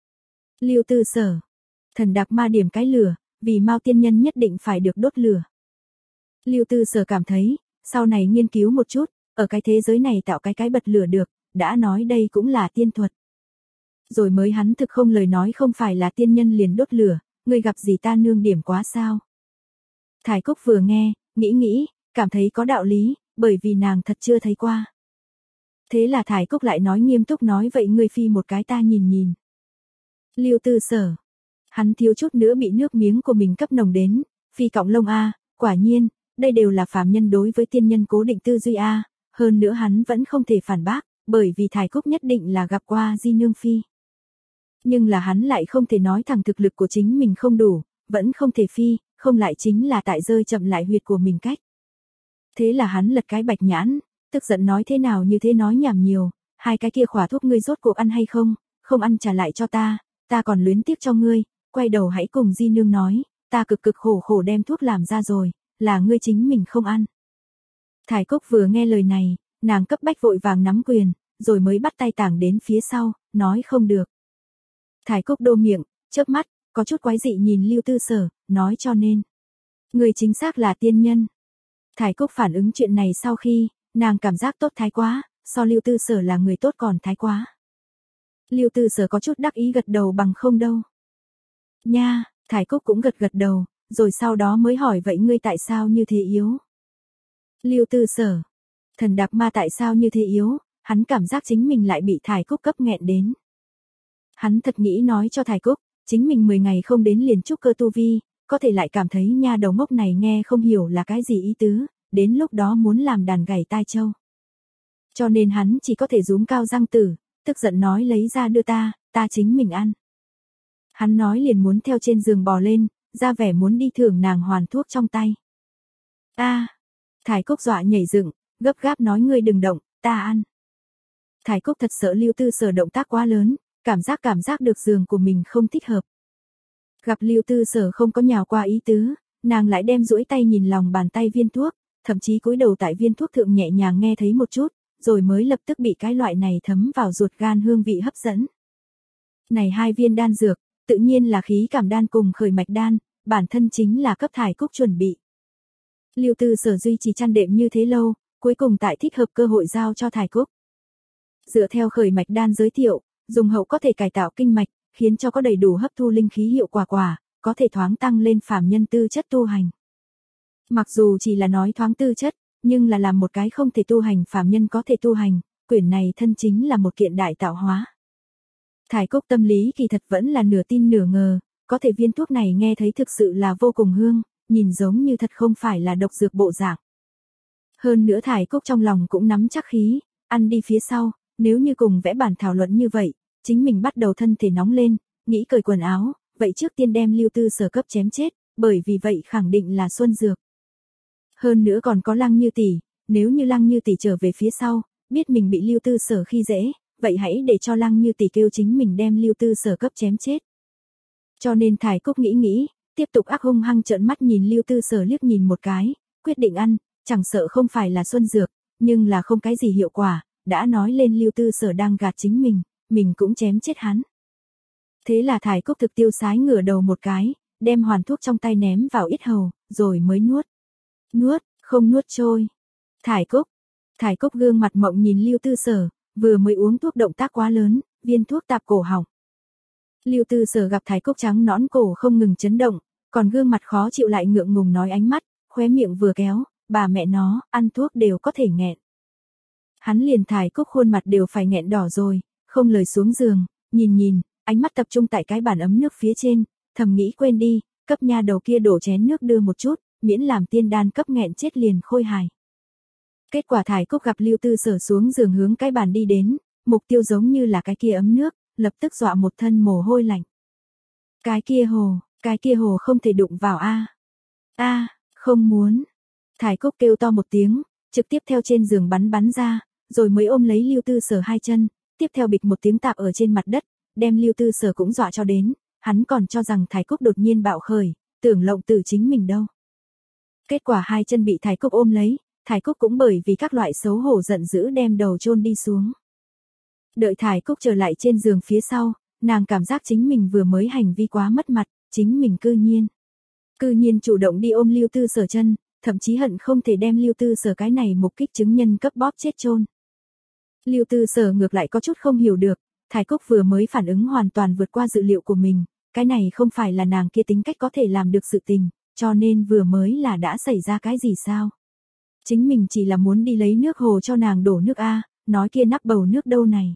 Lưu Tư Sở, thần đặc ma điểm cái lửa, vì Mao tiên nhân nhất định phải được đốt lửa. Lưu Tư Sở cảm thấy, sau này nghiên cứu một chút, ở cái thế giới này tạo cái cái bật lửa được, đã nói đây cũng là tiên thuật. Rồi mới hắn thực không lời nói không phải là tiên nhân liền đốt lửa, ngươi gặp gì ta nương điểm quá sao. Thải Cúc vừa nghe, nghĩ nghĩ, cảm thấy có đạo lý, bởi vì nàng thật chưa thấy qua. Thế là Thải Cúc lại nói nghiêm túc nói vậy ngươi phi một cái ta nhìn nhìn. Lưu Tư Sở, hắn thiếu chút nữa bị nước miếng của mình cấp nồng đến, phi cọng lông a, quả nhiên, đây đều là phàm nhân đối với tiên nhân cố định tư duy a, hơn nữa hắn vẫn không thể phản bác, bởi vì Thải Cúc nhất định là gặp qua di nương phi. Nhưng là hắn lại không thể nói thẳng thực lực của chính mình không đủ, vẫn không thể phi, không lại chính là tại rơi chậm lại huyệt của mình cách. Thế là hắn lật cái bạch nhãn, tức giận nói thế nào như thế nói nhảm nhiều, hai cái kia khỏa thuốc ngươi rốt cuộc ăn hay không, không ăn trả lại cho ta, ta còn luyến tiếc cho ngươi, quay đầu hãy cùng di nương nói, ta cực cực khổ khổ đem thuốc làm ra rồi, là ngươi chính mình không ăn. Thải Cúc vừa nghe lời này, nàng cấp bách vội vàng nắm quyền, rồi mới bắt tay tảng đến phía sau, nói không được. Thải Cúc đô miệng, chớp mắt, có chút quái dị nhìn Lưu Tư Sở, nói cho nên. Người chính xác là tiên nhân. Thải Cúc phản ứng chuyện này sau khi, nàng cảm giác tốt thái quá, so Lưu Tư Sở là người tốt còn thái quá. Lưu Tư Sở có chút đắc ý gật đầu bằng không đâu. Nha, Thải Cúc cũng gật gật đầu, rồi sau đó mới hỏi vậy ngươi tại sao như thế yếu? Lưu Tư Sở, thần đạp ma tại sao như thế yếu, hắn cảm giác chính mình lại bị Thải Cúc cấp nghẹn đến. Hắn thật nghĩ nói cho Thải Cúc, chính mình mười ngày không đến liền trúc cơ tu vi, có thể lại cảm thấy nha đầu ngốc này nghe không hiểu là cái gì ý tứ, đến lúc đó muốn làm đàn gảy tai châu. Cho nên hắn chỉ có thể rúm cao răng tử, tức giận nói lấy ra đưa ta, ta chính mình ăn. Hắn nói liền muốn theo trên giường bò lên, ra vẻ muốn đi thưởng nàng hoàn thuốc trong tay. A, à, Thải Cúc dọa nhảy dựng, gấp gáp nói ngươi đừng động, ta ăn. Thải Cúc thật sợ Lưu Tư Sở động tác quá lớn, cảm giác cảm giác được giường của mình không thích hợp. Gặp Lưu Tư Sở không có nhào qua ý tứ, nàng lại đem duỗi tay nhìn lòng bàn tay viên thuốc, thậm chí cúi đầu tại viên thuốc thượng nhẹ nhàng nghe thấy một chút, rồi mới lập tức bị cái loại này thấm vào ruột gan hương vị hấp dẫn. Này hai viên đan dược, tự nhiên là khí cảm đan cùng khởi mạch đan, bản thân chính là cấp Thải Cúc chuẩn bị. Lưu Tư Sở duy trì chăn đệm như thế lâu, cuối cùng tại thích hợp cơ hội giao cho Thải Cúc. Dựa theo khởi mạch đan giới thiệu, dùng hậu có thể cải tạo kinh mạch, khiến cho có đầy đủ hấp thu linh khí hiệu quả quả, có thể thoáng tăng lên phàm nhân tư chất tu hành. Mặc dù chỉ là nói thoáng tư chất, nhưng là làm một cái không thể tu hành phàm nhân có thể tu hành, quyển này thân chính là một kiện đại tạo hóa. Thải Cúc tâm lý kỳ thật vẫn là nửa tin nửa ngờ, có thể viên thuốc này nghe thấy thực sự là vô cùng hương, nhìn giống như thật không phải là độc dược bộ dạng. Hơn nữa Thải Cúc trong lòng cũng nắm chắc khí, ăn đi phía sau, nếu như cùng vẽ bản thảo luận như vậy, chính mình bắt đầu thân thể nóng lên, nghĩ cởi quần áo, vậy trước tiên đem Lưu Tư Sở cấp chém chết, bởi vì vậy khẳng định là xuân dược. Hơn nữa còn có Lăng Như Tỷ, nếu như Lăng Như Tỷ trở về phía sau, biết mình bị Lưu Tư Sở khi dễ, vậy hãy để cho Lăng Như Tỷ kêu chính mình đem Lưu Tư Sở cấp chém chết. Cho nên Thải Cúc nghĩ nghĩ, tiếp tục ác hung hăng trợn mắt nhìn Lưu Tư Sở liếc nhìn một cái, quyết định ăn, chẳng sợ không phải là xuân dược, nhưng là không cái gì hiệu quả, đã nói lên Lưu Tư Sở đang gạt chính mình, mình cũng chém chết hắn. Thế là Thải Cúc thực tiêu sái ngửa đầu một cái, đem hoàn thuốc trong tay ném vào yết hầu, rồi mới nuốt. Nuốt, không nuốt trôi. Thải Cúc. Thải Cúc gương mặt mộng nhìn Lưu Tư Sở, vừa mới uống thuốc động tác quá lớn, viên thuốc tạp cổ họng. Lưu Tư Sở gặp Thải Cúc trắng nõn cổ không ngừng chấn động, còn gương mặt khó chịu lại ngượng ngùng nói ánh mắt, khóe miệng vừa kéo, bà mẹ nó, ăn thuốc đều có thể nghẹn. Hắn liền Thải Cúc khuôn mặt đều phải nghẹn đỏ rồi, không lời xuống giường, nhìn nhìn, ánh mắt tập trung tại cái bàn ấm nước phía trên, thầm nghĩ quên đi, cấp nha đầu kia đổ chén nước đưa một chút, miễn làm tiên đan cấp nghẹn chết liền khôi hài. Kết quả Thải Cúc gặp Lưu Tư Sở xuống giường hướng cái bàn đi đến, mục tiêu giống như là cái kia ấm nước, lập tức dọa một thân mồ hôi lạnh. Cái kia hồ, cái kia hồ không thể đụng vào a. A, không muốn. Thải Cúc kêu to một tiếng, trực tiếp theo trên giường bắn bắn ra, rồi mới ôm lấy Lưu Tư Sở hai chân, tiếp theo bịch một tiếng tạp ở trên mặt đất, đem Lưu Tư Sở cũng dọa cho đến, hắn còn cho rằng Thải Cúc đột nhiên bạo khởi, tưởng lộng tử chính mình đâu. Kết quả hai chân bị Thải Cúc ôm lấy, Thải Cúc cũng bởi vì các loại xấu hổ giận dữ đem đầu chôn đi xuống. Đợi Thải Cúc trở lại trên giường phía sau, nàng cảm giác chính mình vừa mới hành vi quá mất mặt, chính mình cư nhiên. Cư nhiên chủ động đi ôm Lưu Tư Sở chân, thậm chí hận không thể đem Lưu Tư Sở cái này mục kích chứng nhân cấp bóp chết chôn. Lưu Tư Sở ngược lại có chút không hiểu được, Thải Cúc vừa mới phản ứng hoàn toàn vượt qua dự liệu của mình, cái này không phải là nàng kia tính cách có thể làm được sự tình, cho nên vừa mới là đã xảy ra cái gì sao? Chính mình chỉ là muốn đi lấy nước hồ cho nàng đổ nước a, nói kia nắp bầu nước đâu này.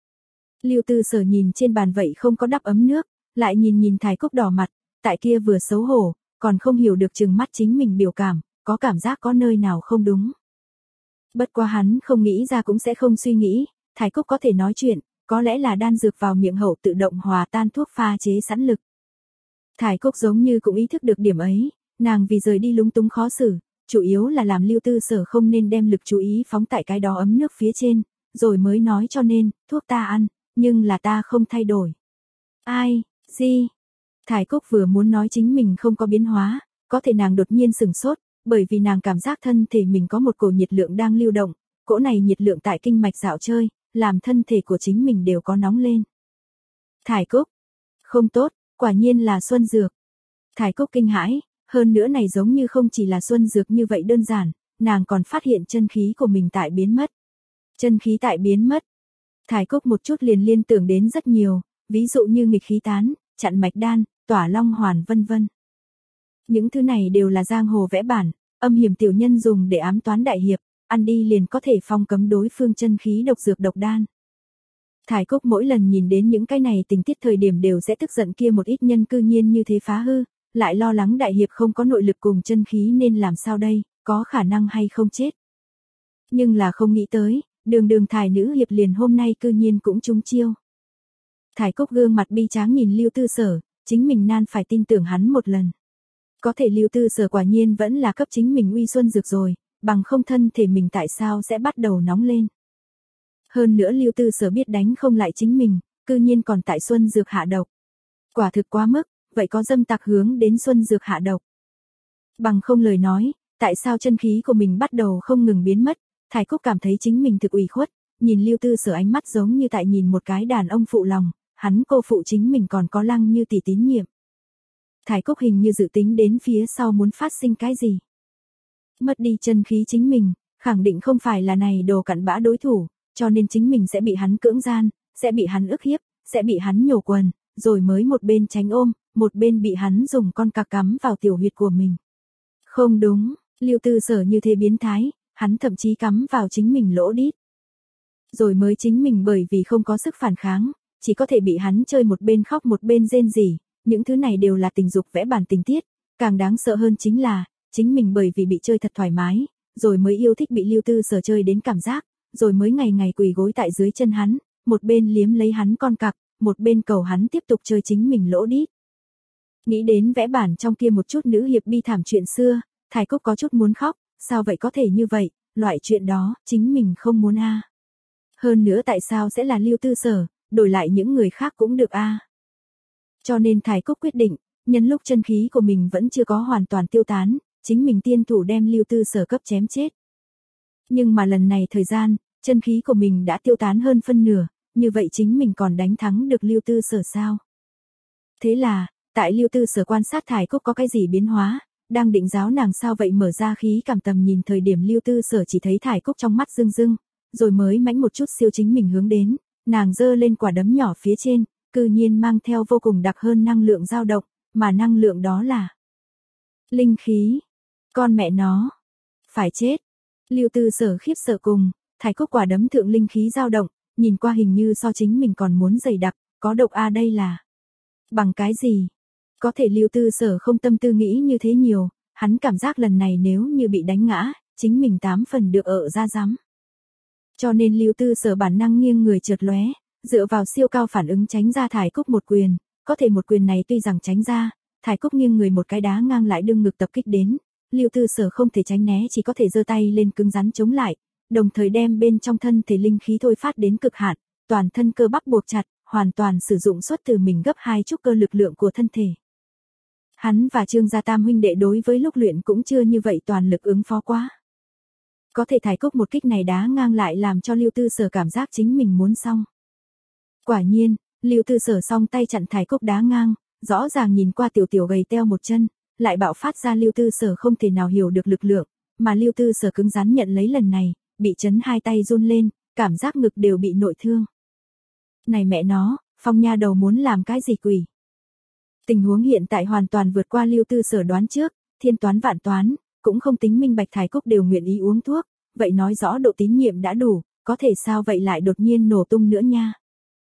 Lưu Tư Sở nhìn trên bàn vậy không có đắp ấm nước, lại nhìn nhìn Thải Cúc đỏ mặt, tại kia vừa xấu hổ, còn không hiểu được chừng mắt chính mình biểu cảm, có cảm giác có nơi nào không đúng. Bất quá hắn không nghĩ ra cũng sẽ không suy nghĩ, Thải Cúc có thể nói chuyện, có lẽ là đan dược vào miệng hậu tự động hòa tan thuốc pha chế sẵn lực. Thải Cúc giống như cũng ý thức được điểm ấy, nàng vì rời đi lúng túng khó xử, chủ yếu là làm Lưu Tư Sở không nên đem lực chú ý phóng tại cái đó ấm nước phía trên, rồi mới nói cho nên, thuốc ta ăn, nhưng là ta không thay đổi. Ai, gì? Thải Cúc vừa muốn nói chính mình không có biến hóa, có thể nàng đột nhiên sửng sốt, bởi vì nàng cảm giác thân thể mình có một cổ nhiệt lượng đang lưu động, cỗ này nhiệt lượng tại kinh mạch dạo chơi, làm thân thể của chính mình đều có nóng lên. Thải Cúc, không tốt, quả nhiên là xuân dược. Thải Cúc kinh hãi, hơn nữa này giống như không chỉ là xuân dược như vậy đơn giản, nàng còn phát hiện chân khí của mình tại biến mất. Chân khí tại biến mất. Thải Cúc một chút liền liên tưởng đến rất nhiều, ví dụ như nghịch khí tán, chặn mạch đan, tỏa long hoàn vân vân. Những thứ này đều là giang hồ vẽ bản, âm hiểm tiểu nhân dùng để ám toán đại hiệp, ăn đi liền có thể phong cấm đối phương chân khí độc dược độc đan. Thải Cúc mỗi lần nhìn đến những cái này tình tiết thời điểm đều sẽ tức giận kia một ít nhân cư nhiên như thế phá hư, lại lo lắng đại hiệp không có nội lực cùng chân khí nên làm sao đây, có khả năng hay không chết. Nhưng là không nghĩ tới, đường đường Thải nữ hiệp liền hôm nay cư nhiên cũng trúng chiêu. Thải Cúc gương mặt bi tráng nhìn Lưu Tư Sở, chính mình nan phải tin tưởng hắn một lần. Có thể Lưu Tư Sở quả nhiên vẫn là cấp chính mình uy xuân dược rồi, bằng không thân thể mình tại sao sẽ bắt đầu nóng lên. Hơn nữa Lưu Tư Sở biết đánh không lại chính mình, cư nhiên còn tại xuân dược hạ độc. Quả thực quá mức, vậy có dâm tặc hướng đến xuân dược hạ độc. Bằng không lời nói, tại sao chân khí của mình bắt đầu không ngừng biến mất, Thải Cúc cảm thấy chính mình thực ủy khuất, nhìn Lưu Tư Sở ánh mắt giống như tại nhìn một cái đàn ông phụ lòng, hắn cô phụ chính mình còn có Lăng Như tỷ tín nhiệm. Thải Cúc hình như dự tính đến phía sau muốn phát sinh cái gì. Mất đi chân khí chính mình, khẳng định không phải là này đồ cặn bã đối thủ, cho nên chính mình sẽ bị hắn cưỡng gian, sẽ bị hắn ức hiếp, sẽ bị hắn nhổ quần, rồi mới một bên tránh ôm, một bên bị hắn dùng con cạc cắm vào tiểu huyệt của mình. Không đúng, Lưu Tư Sở như thế biến thái, hắn thậm chí cắm vào chính mình lỗ đít. Rồi mới chính mình bởi vì không có sức phản kháng, chỉ có thể bị hắn chơi một bên khóc một bên rên rỉ, những thứ này đều là tình dục vẽ bản tình tiết, càng đáng sợ hơn chính là, chính mình bởi vì bị chơi thật thoải mái, rồi mới yêu thích bị Lưu Tư Sở chơi đến cảm giác, rồi mới ngày ngày quỳ gối tại dưới chân hắn, một bên liếm lấy hắn con cặc, một bên cầu hắn tiếp tục chơi chính mình lỗ đít. Nghĩ đến vẽ bản trong kia một chút nữ hiệp bi thảm chuyện xưa, Thải Cúc có chút muốn khóc, sao vậy có thể như vậy, loại chuyện đó, chính mình không muốn a. Hơn nữa tại sao sẽ là Lưu Tư Sở, đổi lại những người khác cũng được a. Cho nên Thải Cúc quyết định, nhân lúc chân khí của mình vẫn chưa có hoàn toàn tiêu tán, chính mình tiên thủ đem Lưu Tư Sở cấp chém chết. Nhưng mà lần này thời gian, chân khí của mình đã tiêu tán hơn phân nửa, như vậy chính mình còn đánh thắng được Lưu Tư Sở sao? Thế là, tại Lưu Tư Sở quan sát Thải Cúc có cái gì biến hóa, đang định giáo nàng sao vậy mở ra khí cảm tầm nhìn thời điểm Lưu Tư Sở chỉ thấy Thải Cúc trong mắt rưng rưng, rồi mới mãnh một chút siêu chính mình hướng đến, nàng giơ lên quả đấm nhỏ phía trên, cư nhiên mang theo vô cùng đặc hơn năng lượng dao động, mà năng lượng đó là linh khí. Con mẹ nó, phải chết. Lưu Tư Sở khiếp sợ cùng, Thải Cúc quả đấm thượng linh khí dao động, nhìn qua hình như so chính mình còn muốn dày đặc, có độc a đây là. Bằng cái gì? Có thể Lưu Tư Sở không tâm tư nghĩ như thế nhiều, hắn cảm giác lần này nếu như bị đánh ngã, chính mình tám phần được ở ra rắm. Cho nên Lưu Tư Sở bản năng nghiêng người chợt lóe, dựa vào siêu cao phản ứng tránh ra Thải Cúc một quyền, có thể một quyền này tuy rằng tránh ra, Thải Cúc nghiêng người một cái đá ngang lại đương ngực tập kích đến, Lưu Tư Sở không thể tránh né chỉ có thể giơ tay lên cứng rắn chống lại, đồng thời đem bên trong thân thể linh khí thôi phát đến cực hạn, toàn thân cơ bắp buộc chặt, hoàn toàn sử dụng xuất từ mình gấp hai chút cơ lực lượng của thân thể. Hắn và Trương gia tam huynh đệ đối với lúc luyện cũng chưa như vậy toàn lực ứng phó quá. Có thể Thải Cúc một kích này đá ngang lại làm cho Lưu Tư Sở cảm giác chính mình muốn xong. Quả nhiên, Lưu Tư Sở song tay chặn Thải Cúc đá ngang, rõ ràng nhìn qua tiểu tiểu gầy teo một chân, lại bạo phát ra Lưu Tư Sở không thể nào hiểu được lực lượng, mà Lưu Tư Sở cứng rắn nhận lấy lần này, bị chấn hai tay run lên, cảm giác ngực đều bị nội thương. Này mẹ nó, Phong nha đầu muốn làm cái gì quỷ? Tình huống hiện tại hoàn toàn vượt qua Lưu Tư Sở đoán trước, thiên toán vạn toán, cũng không tính minh bạch Thải Cúc đều nguyện ý uống thuốc, vậy nói rõ độ tín nhiệm đã đủ, có thể sao vậy lại đột nhiên nổ tung nữa nha.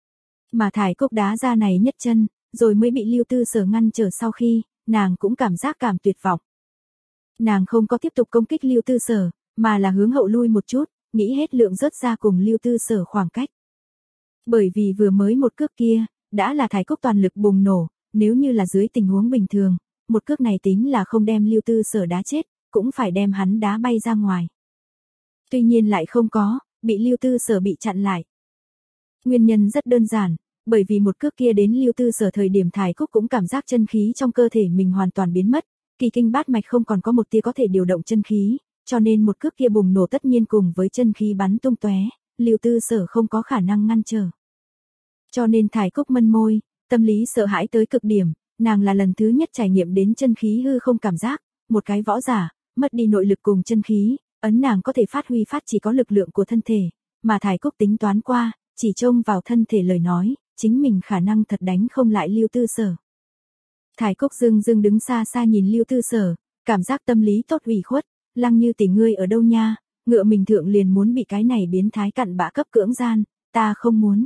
Mà Thải Cúc đá ra này nhất chân, rồi mới bị Lưu Tư Sở ngăn trở sau khi, nàng cũng cảm giác cảm tuyệt vọng. Nàng không có tiếp tục công kích Lưu Tư Sở, mà là hướng hậu lui một chút, nghĩ hết lượng rớt ra cùng Lưu Tư Sở khoảng cách. Bởi vì vừa mới một cước kia, đã là Thải Cúc toàn lực bùng nổ, nếu như là dưới tình huống bình thường, một cước này tính là không đem Lưu Tư Sở đá chết, cũng phải đem hắn đá bay ra ngoài. Tuy nhiên lại không có, bị Lưu Tư Sở bị chặn lại. Nguyên nhân rất đơn giản, bởi vì một cước kia đến Lưu Tư Sở thời điểm Thải Cúc cũng cảm giác chân khí trong cơ thể mình hoàn toàn biến mất, kỳ kinh bát mạch không còn có một tia có thể điều động chân khí, cho nên một cước kia bùng nổ tất nhiên cùng với chân khí bắn tung tóe, Lưu Tư Sở không có khả năng ngăn trở. Cho nên Thải Cúc mân môi, tâm lý sợ hãi tới cực điểm, nàng là lần thứ nhất trải nghiệm đến chân khí hư không cảm giác, một cái võ giả, mất đi nội lực cùng chân khí, ấn nàng có thể phát huy phát chỉ có lực lượng của thân thể, mà Thải Cúc tính toán qua, chỉ trông vào thân thể lời nói, chính mình khả năng thật đánh không lại Lưu Tư Sở. Thải Cúc dưng dưng đứng xa xa nhìn Lưu Tư Sở, cảm giác tâm lý tốt ủy khuất, Lăng Như tỷ ngươi ở đâu nha, ngựa mình thượng liền muốn bị cái này biến thái cặn bã cấp cưỡng gian, ta không muốn.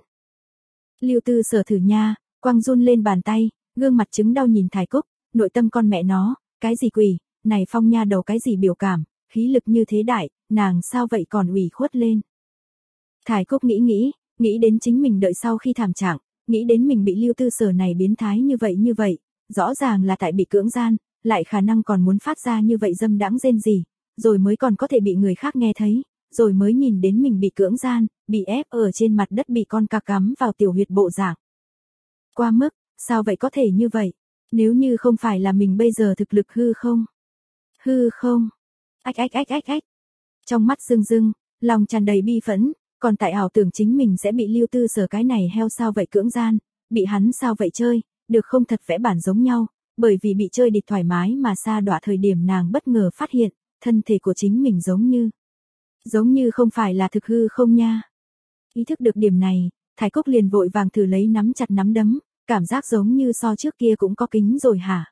Lưu Tư Sở thử nha, quăng run lên bàn tay, gương mặt chứng đau nhìn Thải Cúc, nội tâm con mẹ nó, cái gì quỷ, này Phong nha đầu cái gì biểu cảm, khí lực như thế đại, nàng sao vậy còn ủy khuất lên. Thải Cúc nghĩ nghĩ, nghĩ đến chính mình đợi sau khi thảm trạng, nghĩ đến mình bị Lưu Tư Sở này biến thái như vậy như vậy, rõ ràng là tại bị cưỡng gian, lại khả năng còn muốn phát ra như vậy dâm đãng rên gì, rồi mới còn có thể bị người khác nghe thấy, rồi mới nhìn đến mình bị cưỡng gian, bị ép ở trên mặt đất bị con cá cắm vào tiểu huyệt bộ dạng. Qua mức, sao vậy có thể như vậy, nếu như không phải là mình bây giờ thực lực hư không? Hư không? Ách ách ách ách ách. Trong mắt rưng rưng, lòng tràn đầy bi phẫn, còn tại ảo tưởng chính mình sẽ bị Lưu Tư Sở cái này heo sao vậy cưỡng gian, bị hắn sao vậy chơi, được không thật vẽ bản giống nhau, bởi vì bị chơi địch thoải mái mà xa đọa thời điểm nàng bất ngờ phát hiện, thân thể của chính mình giống như, giống như không phải là thực hư không nha. Ý thức được điểm này, Thải Cúc liền vội vàng thử lấy nắm chặt nắm đấm, cảm giác giống như so trước kia cũng có kính rồi hả.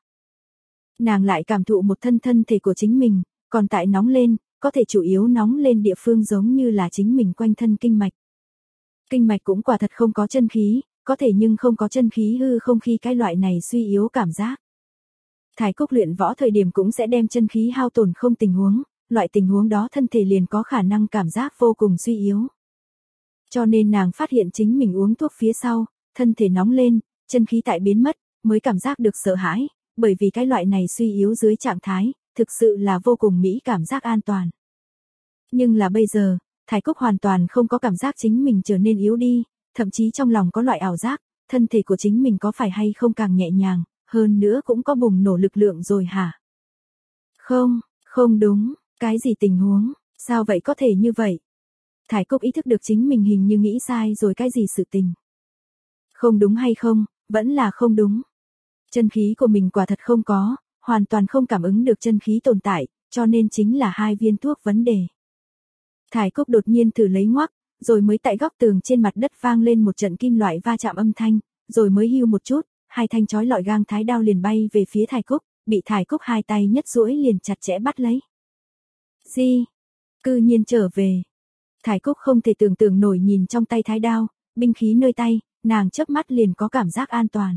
Nàng lại cảm thụ một thân thân thể của chính mình, còn tại nóng lên, có thể chủ yếu nóng lên địa phương giống như là chính mình quanh thân kinh mạch. Kinh mạch cũng quả thật không có chân khí, có thể nhưng không có chân khí hư không khi cái loại này suy yếu cảm giác. Thải Cúc luyện võ thời điểm cũng sẽ đem chân khí hao tổn không tình huống, loại tình huống đó thân thể liền có khả năng cảm giác vô cùng suy yếu. Cho nên nàng phát hiện chính mình uống thuốc phía sau, thân thể nóng lên, chân khí tại biến mất, mới cảm giác được sợ hãi, bởi vì cái loại này suy yếu dưới trạng thái, thực sự là vô cùng mỹ cảm giác an toàn. Nhưng là bây giờ, Thải Cúc hoàn toàn không có cảm giác chính mình trở nên yếu đi, thậm chí trong lòng có loại ảo giác, thân thể của chính mình có phải hay không càng nhẹ nhàng, hơn nữa cũng có bùng nổ lực lượng rồi hả? Không, không đúng, cái gì tình huống, sao vậy có thể như vậy? Thải Cúc ý thức được chính mình hình như nghĩ sai rồi cái gì sự tình. Không đúng hay không, vẫn là không đúng. Chân khí của mình quả thật không có, hoàn toàn không cảm ứng được chân khí tồn tại, cho nên chính là hai viên thuốc vấn đề. Thải Cúc đột nhiên thử lấy ngoắc, rồi mới tại góc tường trên mặt đất vang lên một trận kim loại va chạm âm thanh, rồi mới hưu một chút, hai thanh chói lọi gang thái đao liền bay về phía Thải Cúc, bị Thải Cúc hai tay nhất duỗi liền chặt chẽ bắt lấy. Gì? Cư nhiên trở về. Thải Cúc không thể tưởng tượng nổi nhìn trong tay thái đao, binh khí nơi tay, nàng chớp mắt liền có cảm giác an toàn.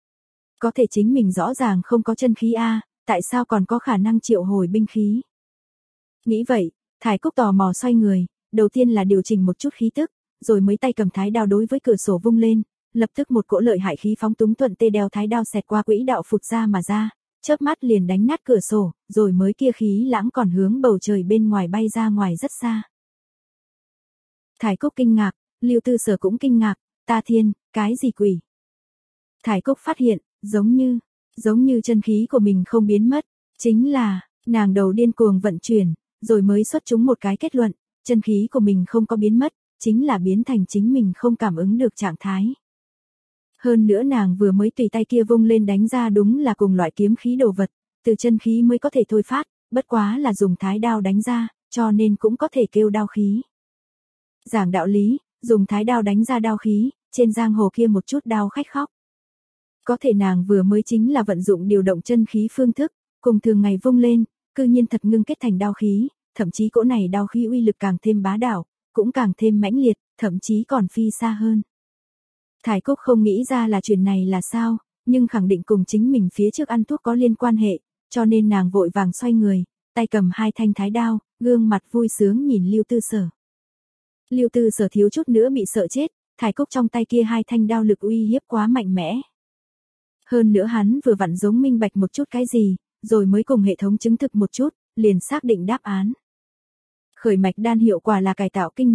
Có thể chính mình rõ ràng không có chân khí a, tại sao còn có khả năng triệu hồi binh khí? Nghĩ vậy, Thải Cúc tò mò xoay người, đầu tiên là điều chỉnh một chút khí tức, rồi mới tay cầm thái đao đối với cửa sổ vung lên, lập tức một cỗ lợi hại khí phóng túng thuận tê đeo thái đao xẹt qua quỹ đạo phụt ra mà ra, chớp mắt liền đánh nát cửa sổ, rồi mới kia khí lãng còn hướng bầu trời bên ngoài bay ra ngoài rất xa. Thải Cúc kinh ngạc, Lưu Tư Sở cũng kinh ngạc, ta thiên, cái gì quỷ? Thải Cúc phát hiện, giống như, giống như chân khí của mình không biến mất, chính là, nàng đầu điên cuồng vận chuyển, rồi mới xuất chúng một cái kết luận, chân khí của mình không có biến mất, chính là biến thành chính mình không cảm ứng được trạng thái. Hơn nữa nàng vừa mới tùy tay kia vung lên đánh ra đúng là cùng loại kiếm khí đồ vật, từ chân khí mới có thể thôi phát, bất quá là dùng thái đao đánh ra, cho nên cũng có thể kêu đao khí. Giảng đạo lý, dùng thái đao đánh ra đao khí, trên giang hồ kia một chút đao khách khóc. Có thể nàng vừa mới chính là vận dụng điều động chân khí phương thức, cùng thường ngày vung lên, cư nhiên thật ngưng kết thành đao khí, thậm chí cỗ này đao khí uy lực càng thêm bá đạo, cũng càng thêm mãnh liệt, thậm chí còn phi xa hơn. Thải Cúc không nghĩ ra là chuyện này là sao, nhưng khẳng định cùng chính mình phía trước ăn thuốc có liên quan hệ, cho nên nàng vội vàng xoay người, tay cầm hai thanh thái đao, gương mặt vui sướng nhìn Lưu Tư Sở. Lưu Tư Sở thiếu chút nữa bị sợ chết, Thải Cúc trong tay kia hai thanh đao lực uy hiếp quá mạnh mẽ. Hơn nữa hắn vừa vặn giống minh bạch một chút cái gì, rồi mới cùng hệ thống chứng thực một chút, liền xác định đáp án. Khởi mạch đan hiệu quả là cải tạo kinh mạch,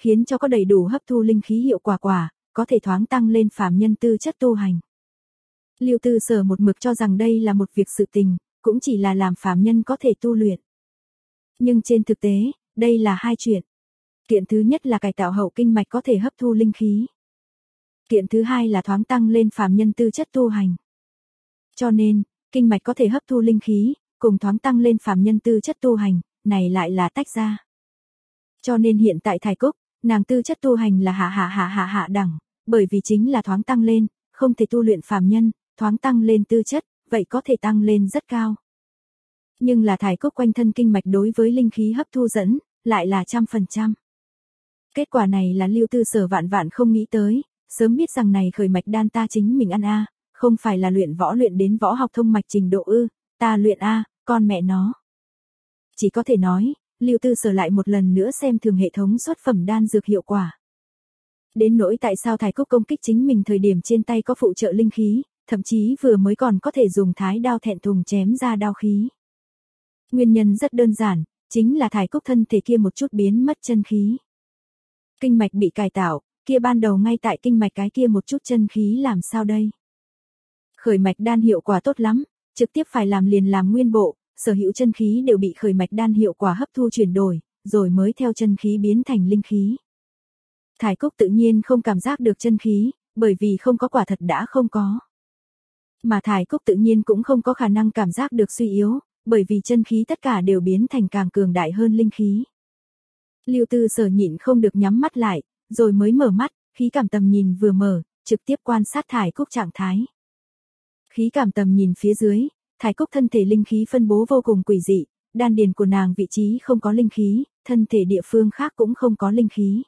khiến cho có đầy đủ hấp thu linh khí hiệu quả quả, có thể thoáng tăng lên phàm nhân tư chất tu hành. Lưu Tư Sở một mực cho rằng đây là một việc sự tình, cũng chỉ là làm phàm nhân có thể tu luyện. Nhưng trên thực tế, đây là hai chuyện. Kiện thứ nhất là cải tạo hậu kinh mạch có thể hấp thu linh khí. Kiện thứ hai là thoáng tăng lên phàm nhân tư chất tu hành. Cho nên, kinh mạch có thể hấp thu linh khí, cùng thoáng tăng lên phàm nhân tư chất tu hành, này lại là tách ra. Cho nên hiện tại Thải Cúc, nàng tư chất tu hành là hạ hạ hạ hạ hạ đẳng, bởi vì chính là thoáng tăng lên, không thể tu luyện phàm nhân, thoáng tăng lên tư chất, vậy có thể tăng lên rất cao. Nhưng là Thải Cúc quanh thân kinh mạch đối với linh khí hấp thu dẫn, lại là trăm phần trăm. Kết quả này là Lưu Tư Sở vạn vạn không nghĩ tới, sớm biết rằng này khởi mạch đan ta chính mình ăn a, không phải là luyện võ luyện đến võ học thông mạch trình độ ư, ta luyện a, con mẹ nó. Chỉ có thể nói, Lưu Tư Sở lại một lần nữa xem thường hệ thống xuất phẩm đan dược hiệu quả. Đến nỗi tại sao Thải Cúc công kích chính mình thời điểm trên tay có phụ trợ linh khí, thậm chí vừa mới còn có thể dùng thái đao thẹn thùng chém ra đao khí. Nguyên nhân rất đơn giản, chính là Thải Cúc thân thể kia một chút biến mất chân khí. Kinh mạch bị cải tạo, kia ban đầu ngay tại kinh mạch cái kia một chút chân khí làm sao đây? Khởi mạch đan hiệu quả tốt lắm, trực tiếp phải làm liền làm nguyên bộ, sở hữu chân khí đều bị khởi mạch đan hiệu quả hấp thu chuyển đổi, rồi mới theo chân khí biến thành linh khí. Thải Cúc tự nhiên không cảm giác được chân khí, bởi vì không có quả thật đã không có. Mà Thải Cúc tự nhiên cũng không có khả năng cảm giác được suy yếu, bởi vì chân khí tất cả đều biến thành càng cường đại hơn linh khí. Lưu Tư Sở nhịn không được nhắm mắt lại, rồi mới mở mắt, khí cảm tầm nhìn vừa mở, trực tiếp quan sát Thải Cúc trạng thái. Khí cảm tầm nhìn phía dưới, Thải Cúc thân thể linh khí phân bố vô cùng quỷ dị, đan điền của nàng vị trí không có linh khí, thân thể địa phương khác cũng không có linh khí.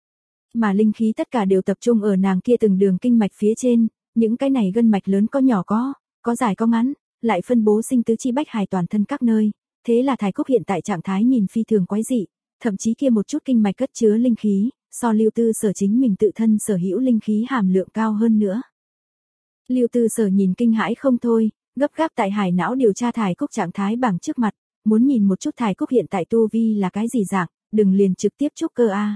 Mà linh khí tất cả đều tập trung ở nàng kia từng đường kinh mạch phía trên, những cái này gân mạch lớn có nhỏ có, có dài có ngắn, lại phân bố sinh tứ chi bách hài toàn thân các nơi, thế là Thải Cúc hiện tại trạng thái nhìn phi thường quái dị, thậm chí kia một chút kinh mạch cất chứa linh khí, so Lưu Tư Sở chính mình tự thân sở hữu linh khí hàm lượng cao hơn nữa. Lưu Tư Sở nhìn kinh hãi không thôi, gấp gáp tại hải não điều tra Thải Cúc trạng thái bảng trước mặt, muốn nhìn một chút Thải Cúc hiện tại tu vi là cái gì dạng, đừng liền trực tiếp trúc cơ a.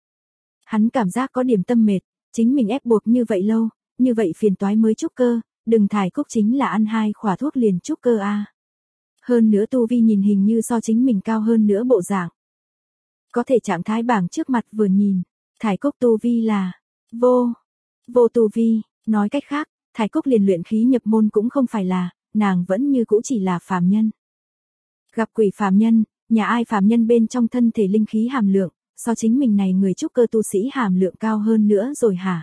Hắn cảm giác có điểm tâm mệt, chính mình ép buộc như vậy lâu, như vậy phiền toái mới trúc cơ, đừng Thải Cúc chính là ăn hai khỏa thuốc liền trúc cơ a. Hơn nữa tu vi nhìn hình như so chính mình cao hơn nữa bộ dạng. Có thể trạng thái bảng trước mặt vừa nhìn, Thải Cúc tu vi là vô, vô tu vi, nói cách khác, Thải Cúc liền luyện khí nhập môn cũng không phải là, nàng vẫn như cũ chỉ là phàm nhân. Gặp quỷ phàm nhân, nhà ai phàm nhân bên trong thân thể linh khí hàm lượng, so chính mình này người trúc cơ tu sĩ hàm lượng cao hơn nữa rồi hả?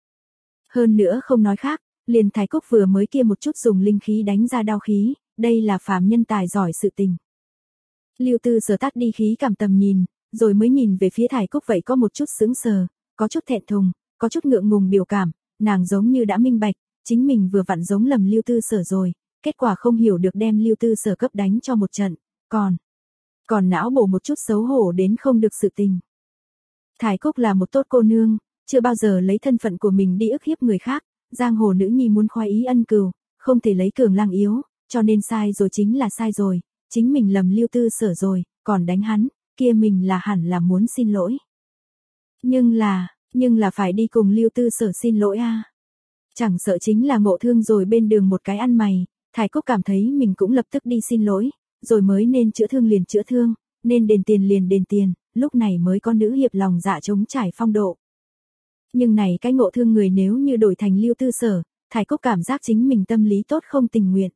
Hơn nữa không nói khác, liền Thải Cúc vừa mới kia một chút dùng linh khí đánh ra đao khí, đây là phàm nhân tài giỏi sự tình. Lưu Tư Sở tắt đi khí cảm tầm nhìn, rồi mới nhìn về phía Thải Cúc vậy có một chút sững sờ, có chút thẹn thùng, có chút ngượng ngùng biểu cảm, nàng giống như đã minh bạch, chính mình vừa vặn giống lầm Lưu Tư Sở rồi, kết quả không hiểu được đem Lưu Tư Sở cấp đánh cho một trận, còn, còn não bổ một chút xấu hổ đến không được sự tình. Thải Cúc là một tốt cô nương, chưa bao giờ lấy thân phận của mình đi ức hiếp người khác, giang hồ nữ nhi muốn khoái ý ân cừu, không thể lấy cường lang yếu, cho nên sai rồi chính là sai rồi, chính mình lầm Lưu Tư Sở rồi, còn đánh hắn, kia mình là hẳn là muốn xin lỗi. Nhưng là, nhưng là phải đi cùng Lưu Tư Sở xin lỗi a. Chẳng sợ chính là ngộ thương rồi bên đường một cái ăn mày, Thải Cúc cảm thấy mình cũng lập tức đi xin lỗi, rồi mới nên chữa thương liền chữa thương, nên đền tiền liền đền tiền, lúc này mới có nữ hiệp lòng dạ chống trải phong độ. Nhưng này cái ngộ thương người nếu như đổi thành Lưu Tư Sở, Thải Cúc cảm giác chính mình tâm lý tốt không tình nguyện.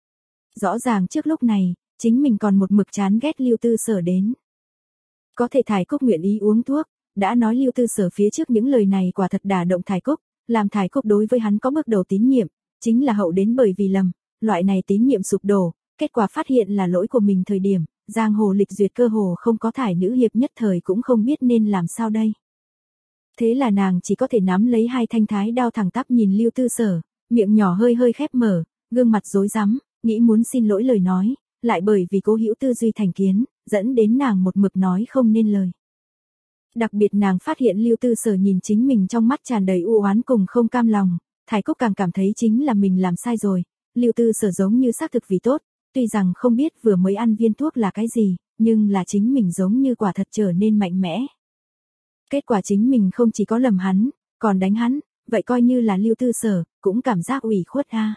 Rõ ràng trước lúc này, chính mình còn một mực chán ghét Lưu Tư Sở đến. Có thể Thải Cúc nguyện ý uống thuốc, đã nói Lưu Tư Sở phía trước những lời này quả thật đả động Thải Cúc, làm Thải Cúc đối với hắn có bước đầu tín nhiệm, chính là hậu đến bởi vì lầm, loại này tín nhiệm sụp đổ, kết quả phát hiện là lỗi của mình thời điểm, giang hồ lịch duyệt cơ hồ không có thải nữ hiệp nhất thời cũng không biết nên làm sao đây. Thế là nàng chỉ có thể nắm lấy hai thanh thái đao thẳng tắp nhìn Lưu Tư Sở, miệng nhỏ hơi hơi khép mở, gương mặt rối rắm, nghĩ muốn xin lỗi lời nói, lại bởi vì Cố Hữu tư duy thành kiến, dẫn đến nàng một mực nói không nên lời. Đặc biệt nàng phát hiện Lưu Tư Sở nhìn chính mình trong mắt tràn đầy u oán cùng không cam lòng, Thải Cúc càng cảm thấy chính là mình làm sai rồi, Lưu Tư Sở giống như xác thực vì tốt, tuy rằng không biết vừa mới ăn viên thuốc là cái gì, nhưng là chính mình giống như quả thật trở nên mạnh mẽ. Kết quả chính mình không chỉ có lầm hắn, còn đánh hắn, vậy coi như là Lưu Tư Sở, cũng cảm giác ủy khuất a.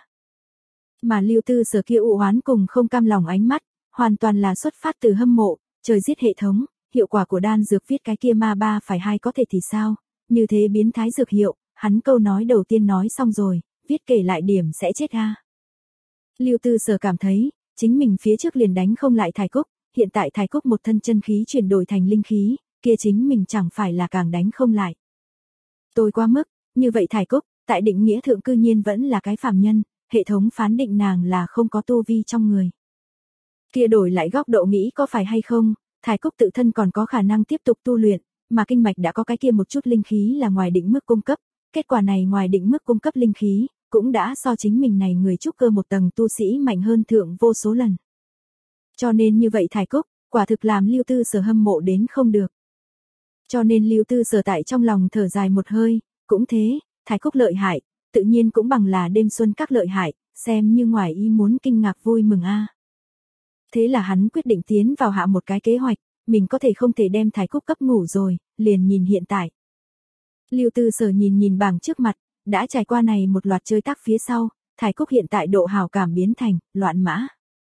Mà Lưu Tư Sở kia u oán cùng không cam lòng ánh mắt, hoàn toàn là xuất phát từ hâm mộ, trời giết hệ thống, hiệu quả của đan dược viết cái kia ma ba phải hai có thể thì sao, như thế biến thái dược hiệu, hắn câu nói đầu tiên nói xong rồi, viết kể lại điểm sẽ chết a. Lưu Tư Sở cảm thấy, chính mình phía trước liền đánh không lại Thải Cúc, hiện tại Thải Cúc một thân chân khí chuyển đổi thành linh khí, kia chính mình chẳng phải là càng đánh không lại. Tôi quá mức, như vậy Thải Cúc, tại định nghĩa thượng cư nhiên vẫn là cái phàm nhân, hệ thống phán định nàng là không có tu vi trong người. Kia đổi lại góc độ nghĩ có phải hay không, Thải Cúc tự thân còn có khả năng tiếp tục tu luyện, mà kinh mạch đã có cái kia một chút linh khí là ngoài định mức cung cấp, kết quả này ngoài định mức cung cấp linh khí, cũng đã so chính mình này người trúc cơ một tầng tu sĩ mạnh hơn thượng vô số lần. Cho nên như vậy Thải Cúc, quả thực làm Lưu Tư Sở hâm mộ đến không được. Cho nên Lưu Tư Sở tại trong lòng thở dài một hơi, cũng thế, Thải Cúc lợi hại, tự nhiên cũng bằng là đêm xuân các lợi hại, xem như ngoài ý muốn kinh ngạc vui mừng a. Thế là hắn quyết định tiến vào hạ một cái kế hoạch, mình có thể không thể đem Thải Cúc cấp ngủ rồi, liền nhìn hiện tại. Lưu Tư Sở nhìn nhìn bảng trước mặt, đã trải qua này một loạt chơi tác phía sau, Thải Cúc hiện tại độ hảo cảm biến thành loạn mã.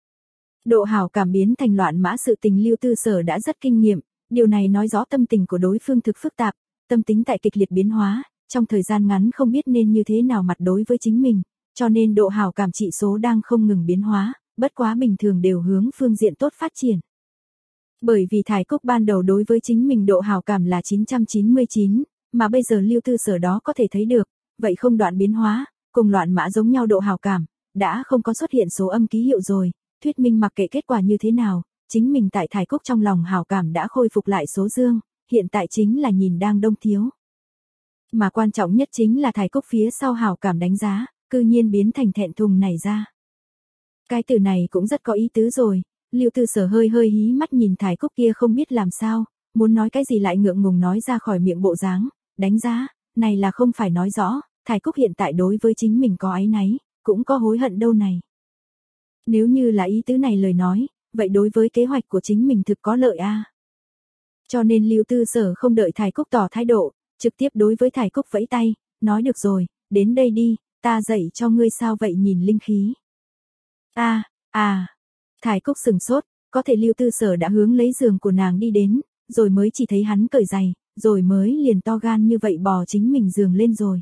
Độ hảo cảm biến thành loạn mã sự tình Lưu Tư Sở đã rất kinh nghiệm, điều này nói rõ tâm tình của đối phương thực phức tạp, tâm tính tại kịch liệt biến hóa, trong thời gian ngắn không biết nên như thế nào mặt đối với chính mình, cho nên độ hảo cảm trị số đang không ngừng biến hóa, bất quá bình thường đều hướng phương diện tốt phát triển. Bởi vì Thải Cúc ban đầu đối với chính mình độ hảo cảm là chín trăm chín mươi chín, mà bây giờ Lưu Tư Sở đó có thể thấy được, vậy không đoạn biến hóa, cùng loạn mã giống nhau độ hảo cảm, đã không có xuất hiện số âm ký hiệu rồi, thuyết minh mặc kệ kết quả như thế nào, chính mình tại Thải Cúc trong lòng hảo cảm đã khôi phục lại số dương, hiện tại chính là nhìn đang đông thiếu. Mà quan trọng nhất chính là Thải Cúc phía sau hảo cảm đánh giá, cư nhiên biến thành thẹn thùng này ra. Cái từ này cũng rất có ý tứ rồi, Lưu Tư Sở hơi hơi hí mắt nhìn Thải Cúc kia không biết làm sao, muốn nói cái gì lại ngượng ngùng nói ra khỏi miệng bộ dáng, đánh giá, này là không phải nói rõ, Thải Cúc hiện tại đối với chính mình có áy náy, cũng có hối hận đâu này. Nếu như là ý tứ này lời nói, vậy đối với kế hoạch của chính mình thực có lợi a. Cho nên Lưu Tư Sở không đợi Thải Cúc tỏ thái độ, trực tiếp đối với Thải Cúc vẫy tay, nói được rồi, đến đây đi, ta dạy cho ngươi sao vậy nhìn linh khí. A, à, à, Thải Cúc sừng sốt, có thể Lưu Tư Sở đã hướng lấy giường của nàng đi đến, rồi mới chỉ thấy hắn cởi giày, rồi mới liền to gan như vậy bò chính mình giường lên rồi.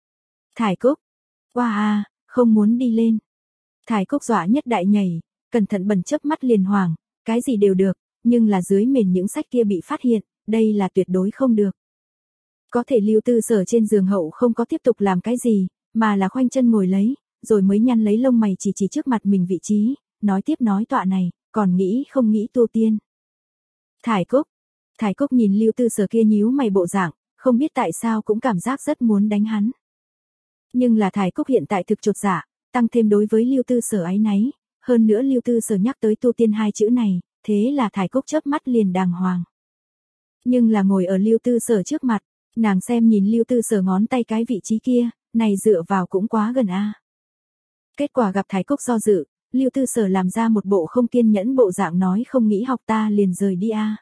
Thải Cúc, qua wow, a, không muốn đi lên. Thải Cúc dọa nhất đại nhảy, cẩn thận bần chớp mắt liền hoảng, cái gì đều được, nhưng là dưới mền những sách kia bị phát hiện, đây là tuyệt đối không được. Có thể Lưu Tư Sở trên giường hậu không có tiếp tục làm cái gì, mà là khoanh chân ngồi lấy, rồi mới nhăn lấy lông mày chỉ chỉ trước mặt mình vị trí, nói tiếp nói tọa này, còn nghĩ không nghĩ tu tiên. Thải Cúc, Thải Cúc nhìn Lưu Tư Sở kia nhíu mày bộ dạng, không biết tại sao cũng cảm giác rất muốn đánh hắn. Nhưng là Thải Cúc hiện tại thực chột dạ, tăng thêm đối với Lưu Tư Sở áy náy, hơn nữa Lưu Tư Sở nhắc tới tu tiên hai chữ này, thế là Thải Cúc chớp mắt liền đàng hoàng. Nhưng là ngồi ở Lưu Tư Sở trước mặt, nàng xem nhìn Lưu Tư Sở ngón tay cái vị trí kia, này dựa vào cũng quá gần a. Kết quả gặp Thải Cúc do dự, Lưu Tư Sở làm ra một bộ không kiên nhẫn bộ dạng nói không nghĩ học ta liền rời đi a.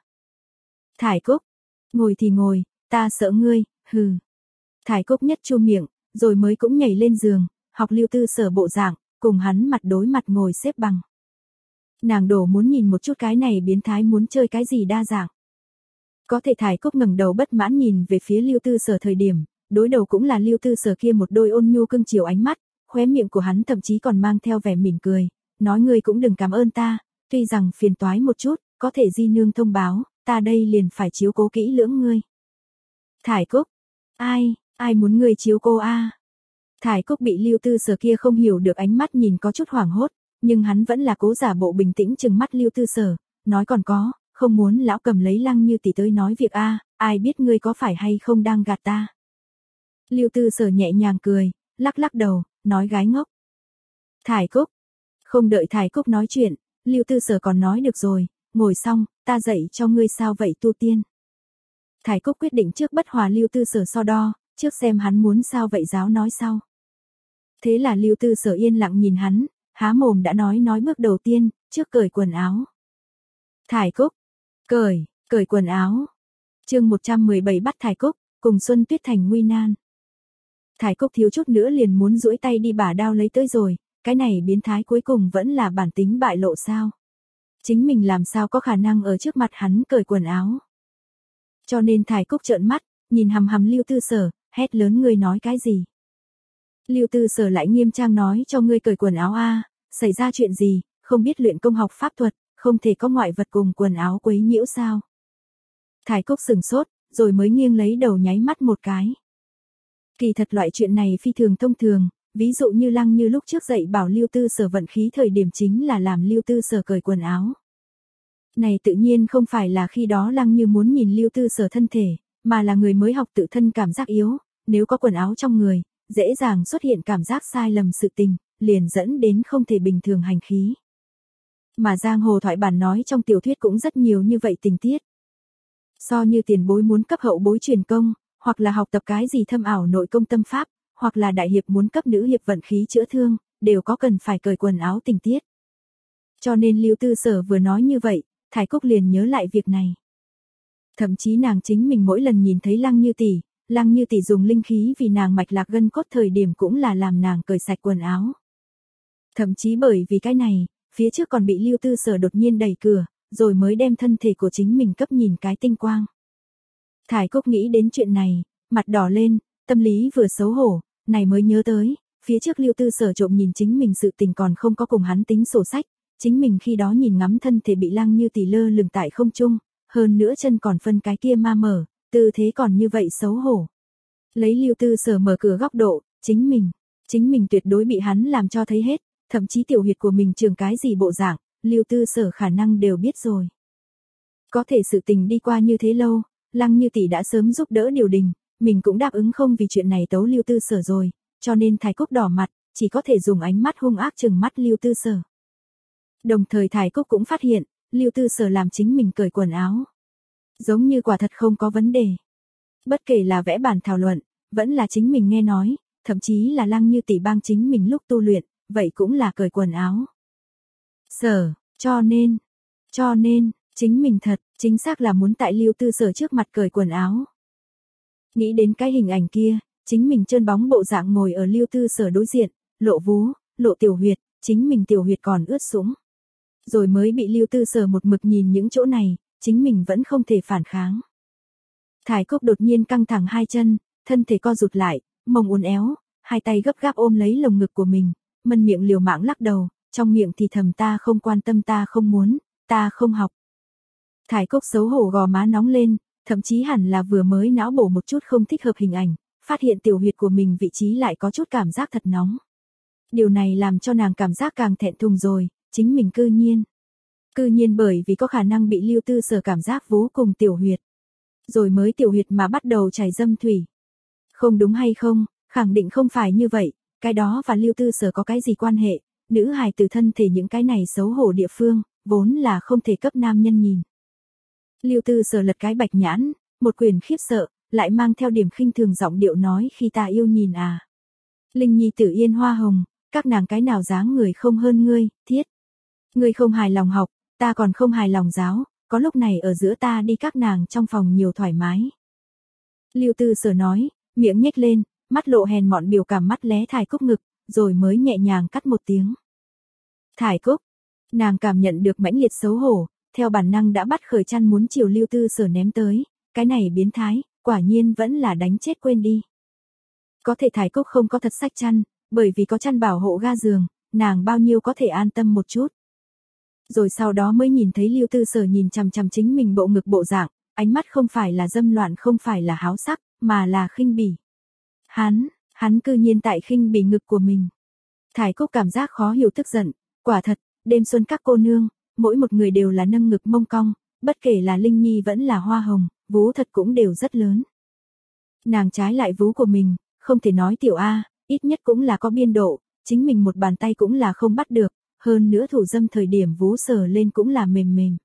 Thải Cúc, ngồi thì ngồi, ta sợ ngươi, hừ. Thải Cúc nhất chu miệng, rồi mới cũng nhảy lên giường, học Lưu Tư Sở bộ dạng, cùng hắn mặt đối mặt ngồi xếp bằng. Nàng đổ muốn nhìn một chút cái này biến thái muốn chơi cái gì đa dạng. Có thể Thải Cúc ngẩng đầu bất mãn nhìn về phía Lưu Tư Sở thời điểm, đối đầu cũng là Lưu Tư Sở kia một đôi ôn nhu cưng chiều ánh mắt, khóe miệng của hắn thậm chí còn mang theo vẻ mỉm cười, nói ngươi cũng đừng cảm ơn ta, tuy rằng phiền toái một chút, có thể di nương thông báo, ta đây liền phải chiếu cố kỹ lưỡng ngươi. Thải Cúc, ai, ai muốn ngươi chiếu cô a? Thải Cúc bị Lưu Tư Sở kia không hiểu được ánh mắt nhìn có chút hoảng hốt, nhưng hắn vẫn là cố giả bộ bình tĩnh trừng mắt Lưu Tư Sở, nói còn có, không muốn lão cầm lấy Lăng Như tỷ tới nói việc a, ai biết ngươi có phải hay không đang gạt ta. Lưu Tư Sở nhẹ nhàng cười, lắc lắc đầu, nói gái ngốc. Thải Cúc, không đợi Thải Cúc nói chuyện, Lưu Tư Sở còn nói được rồi, ngồi xong, ta dạy cho ngươi sao vậy tu tiên. Thải Cúc quyết định trước bất hòa Lưu Tư Sở so đo, trước xem hắn muốn sao vậy giáo nói sau. Thế là Lưu Tư Sở yên lặng nhìn hắn, há mồm đã nói nói bước đầu tiên, trước cởi quần áo. Thải Cúc, cởi, cởi quần áo. Chương một trăm mười bảy bắt Thải Cúc, cùng Xuân Tuyết thành nguy nan. Thải Cúc thiếu chút nữa liền muốn duỗi tay đi bả đao lấy tới rồi, cái này biến thái cuối cùng vẫn là bản tính bại lộ sao? Chính mình làm sao có khả năng ở trước mặt hắn cởi quần áo? Cho nên Thải Cúc trợn mắt, nhìn hằm hằm Lưu Tư Sở, hét lớn ngươi nói cái gì? Lưu Tư Sở lại nghiêm trang nói cho ngươi cởi quần áo a, xảy ra chuyện gì, không biết luyện công học pháp thuật, không thể có ngoại vật cùng quần áo quấy nhiễu sao? Thải Cúc sừng sốt, rồi mới nghiêng lấy đầu nháy mắt một cái. Kỳ thật loại chuyện này phi thường thông thường, ví dụ như Lăng Như lúc trước dạy bảo Lưu Tư Sở vận khí thời điểm chính là làm Lưu Tư Sở cởi quần áo. Này tự nhiên không phải là khi đó Lăng Như muốn nhìn Lưu Tư Sở thân thể, mà là người mới học tự thân cảm giác yếu, nếu có quần áo trong người, dễ dàng xuất hiện cảm giác sai lầm sự tình, liền dẫn đến không thể bình thường hành khí. Mà giang hồ thoại bản nói trong tiểu thuyết cũng rất nhiều như vậy tình tiết. So như tiền bối muốn cấp hậu bối truyền công, hoặc là học tập cái gì thâm ảo nội công tâm pháp, hoặc là đại hiệp muốn cấp nữ hiệp vận khí chữa thương, đều có cần phải cởi quần áo tình tiết. Cho nên Lưu Tư Sở vừa nói như vậy, Thải Cúc liền nhớ lại việc này. Thậm chí nàng chính mình mỗi lần nhìn thấy Lăng Như tỷ, Lăng Như tỷ dùng linh khí vì nàng mạch lạc gân cốt thời điểm cũng là làm nàng cởi sạch quần áo. Thậm chí bởi vì cái này, phía trước còn bị Lưu Tư Sở đột nhiên đẩy cửa, rồi mới đem thân thể của chính mình cấp nhìn cái tinh quang. Thải Cúc nghĩ đến chuyện này, mặt đỏ lên, tâm lý vừa xấu hổ, này mới nhớ tới, phía trước Lưu Tư Sở trộm nhìn chính mình sự tình còn không có cùng hắn tính sổ sách, chính mình khi đó nhìn ngắm thân thể bị Lăng Như tỷ lơ lửng tại không trung, hơn nữa chân còn phân cái kia ma mở, tư thế còn như vậy xấu hổ. Lấy Lưu Tư Sở mở cửa góc độ, chính mình, chính mình tuyệt đối bị hắn làm cho thấy hết, thậm chí tiểu huyệt của mình trường cái gì bộ dạng, Lưu Tư Sở khả năng đều biết rồi. Có thể sự tình đi qua như thế lâu, Lăng Như tỷ đã sớm giúp đỡ điều đình, mình cũng đáp ứng không vì chuyện này tấu Lưu Tư Sở rồi, cho nên Thải Cúc đỏ mặt, chỉ có thể dùng ánh mắt hung ác trừng mắt Lưu Tư Sở. Đồng thời Thải Cúc cũng phát hiện, Lưu Tư Sở làm chính mình cởi quần áo. Giống như quả thật không có vấn đề. Bất kể là vẽ bản thảo luận, vẫn là chính mình nghe nói, thậm chí là Lăng Như tỷ bang chính mình lúc tu luyện, vậy cũng là cởi quần áo. Sở, cho nên, cho nên, chính mình thật, chính xác là muốn tại Lưu Tư Sở trước mặt cởi quần áo. Nghĩ đến cái hình ảnh kia, chính mình trơn bóng bộ dạng ngồi ở Lưu Tư Sở đối diện, lộ vú, lộ tiểu huyệt, chính mình tiểu huyệt còn ướt sũng. Rồi mới bị Lưu Tư Sở một mực nhìn những chỗ này, chính mình vẫn không thể phản kháng. Thải Cúc đột nhiên căng thẳng hai chân, thân thể co rụt lại, mông uốn éo, hai tay gấp gáp ôm lấy lồng ngực của mình, mân miệng liều mạng lắc đầu, trong miệng thì thầm ta không quan tâm ta không muốn, ta không học. Thải Cúc xấu hổ gò má nóng lên, thậm chí hẳn là vừa mới não bổ một chút không thích hợp hình ảnh, phát hiện tiểu huyệt của mình vị trí lại có chút cảm giác thật nóng. Điều này làm cho nàng cảm giác càng thẹn thùng rồi, chính mình cư nhiên. Cư nhiên bởi vì có khả năng bị Lưu Tư Sở cảm giác vô cùng tiểu huyệt. Rồi mới tiểu huyệt mà bắt đầu chảy dâm thủy. Không đúng hay không, khẳng định không phải như vậy, cái đó và Lưu Tư Sở có cái gì quan hệ, nữ hài từ thân thể những cái này xấu hổ địa phương, vốn là không thể cấp nam nhân nhìn. Lưu Tư Sở lật cái bạch nhãn, một quyền khiếp sợ, lại mang theo điểm khinh thường giọng điệu nói khi ta yêu nhìn à. Linh Nhi Tử Yên Hoa Hồng, các nàng cái nào dáng người không hơn ngươi, thiết. Ngươi không hài lòng học, ta còn không hài lòng giáo, có lúc này ở giữa ta đi các nàng trong phòng nhiều thoải mái. Lưu Tư Sở nói, miệng nhếch lên, mắt lộ hèn mọn biểu cảm mắt lé Thải Cúc ngực, rồi mới nhẹ nhàng cắt một tiếng. Thải Cúc, nàng cảm nhận được mãnh liệt xấu hổ, theo bản năng đã bắt khởi chăn muốn chiều Lưu Tư Sở ném tới, cái này biến thái, quả nhiên vẫn là đánh chết quên đi. Có thể Thải Cúc không có thật sách chăn, bởi vì có chăn bảo hộ ga giường, nàng bao nhiêu có thể an tâm một chút. Rồi sau đó mới nhìn thấy Lưu Tư Sở nhìn chằm chằm chính mình bộ ngực bộ dạng, ánh mắt không phải là dâm loạn không phải là háo sắc, mà là khinh bỉ. Hắn, hắn cư nhiên tại khinh bỉ ngực của mình. Thải Cúc cảm giác khó hiểu tức giận, quả thật, đêm xuân các cô nương, mỗi một người đều là nâng ngực mông cong, bất kể là Linh Nhi vẫn là Hoa Hồng, vú thật cũng đều rất lớn. Nàng trái lại vú của mình, không thể nói tiểu A, ít nhất cũng là có biên độ, chính mình một bàn tay cũng là không bắt được, hơn nữa thủ dâm thời điểm vú sờ lên cũng là mềm mềm.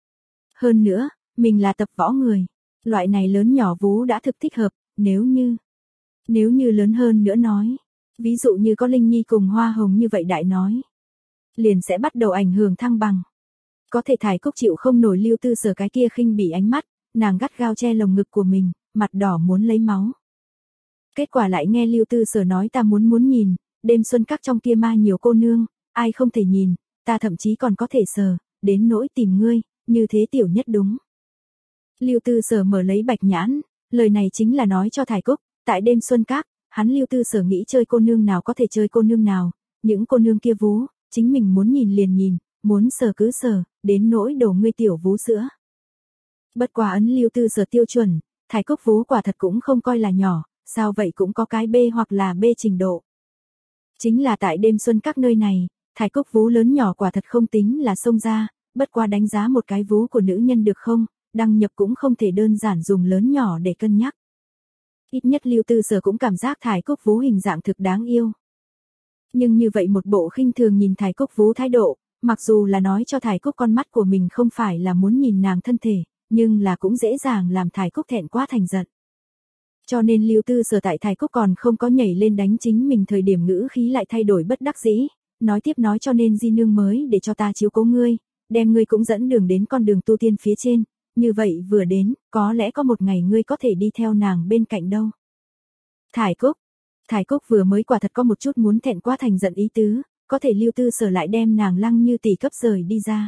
Hơn nữa, mình là tập võ người, loại này lớn nhỏ vú đã thực thích hợp, nếu như, nếu như lớn hơn nữa nói, ví dụ như có Linh Nhi cùng Hoa Hồng như vậy đại nói, liền sẽ bắt đầu ảnh hưởng thăng bằng. Có thể Thải Cúc chịu không nổi Lưu Tư Sở cái kia khinh bỉ ánh mắt, nàng gắt gao che lồng ngực của mình, mặt đỏ muốn lấy máu. Kết quả lại nghe Lưu Tư Sở nói ta muốn muốn nhìn, đêm xuân các trong kia ma nhiều cô nương, ai không thể nhìn, ta thậm chí còn có thể sờ, đến nỗi tìm ngươi, như thế tiểu nhất đúng. Lưu Tư Sở mở lấy bạch nhãn, lời này chính là nói cho Thải Cúc, tại đêm xuân các, hắn Lưu Tư Sở nghĩ chơi cô nương nào có thể chơi cô nương nào, những cô nương kia vú, chính mình muốn nhìn liền nhìn, muốn sờ cứ sờ, đến nỗi đổ ngươi tiểu vú sữa. Bất quá ấn Lưu Tư Sở tiêu chuẩn, Thải Cúc vú quả thật cũng không coi là nhỏ, sao vậy cũng có cái B hoặc là B trình độ. Chính là tại đêm xuân các nơi này, Thải Cúc vú lớn nhỏ quả thật không tính là xông ra, bất qua đánh giá một cái vú của nữ nhân được không, đăng nhập cũng không thể đơn giản dùng lớn nhỏ để cân nhắc. Ít nhất Lưu Tư Sở cũng cảm giác Thải Cúc vú hình dạng thực đáng yêu. Nhưng như vậy một bộ khinh thường nhìn Thải Cúc vú thái độ, mặc dù là nói cho Thải Cúc con mắt của mình không phải là muốn nhìn nàng thân thể, nhưng là cũng dễ dàng làm Thải Cúc thẹn quá thành giận. Cho nên Lưu Tư Sở tại Thải Cúc còn không có nhảy lên đánh chính mình thời điểm ngữ khí lại thay đổi bất đắc dĩ, nói tiếp nói cho nên di nương mới để cho ta chiếu cố ngươi, đem ngươi cũng dẫn đường đến con đường tu tiên phía trên, như vậy vừa đến, có lẽ có một ngày ngươi có thể đi theo nàng bên cạnh đâu. Thải Cúc, Thải Cúc vừa mới quả thật có một chút muốn thẹn quá thành giận ý tứ, có thể Lưu Tư Sở lại đem nàng Lăng Như Tỷ cấp rời đi ra.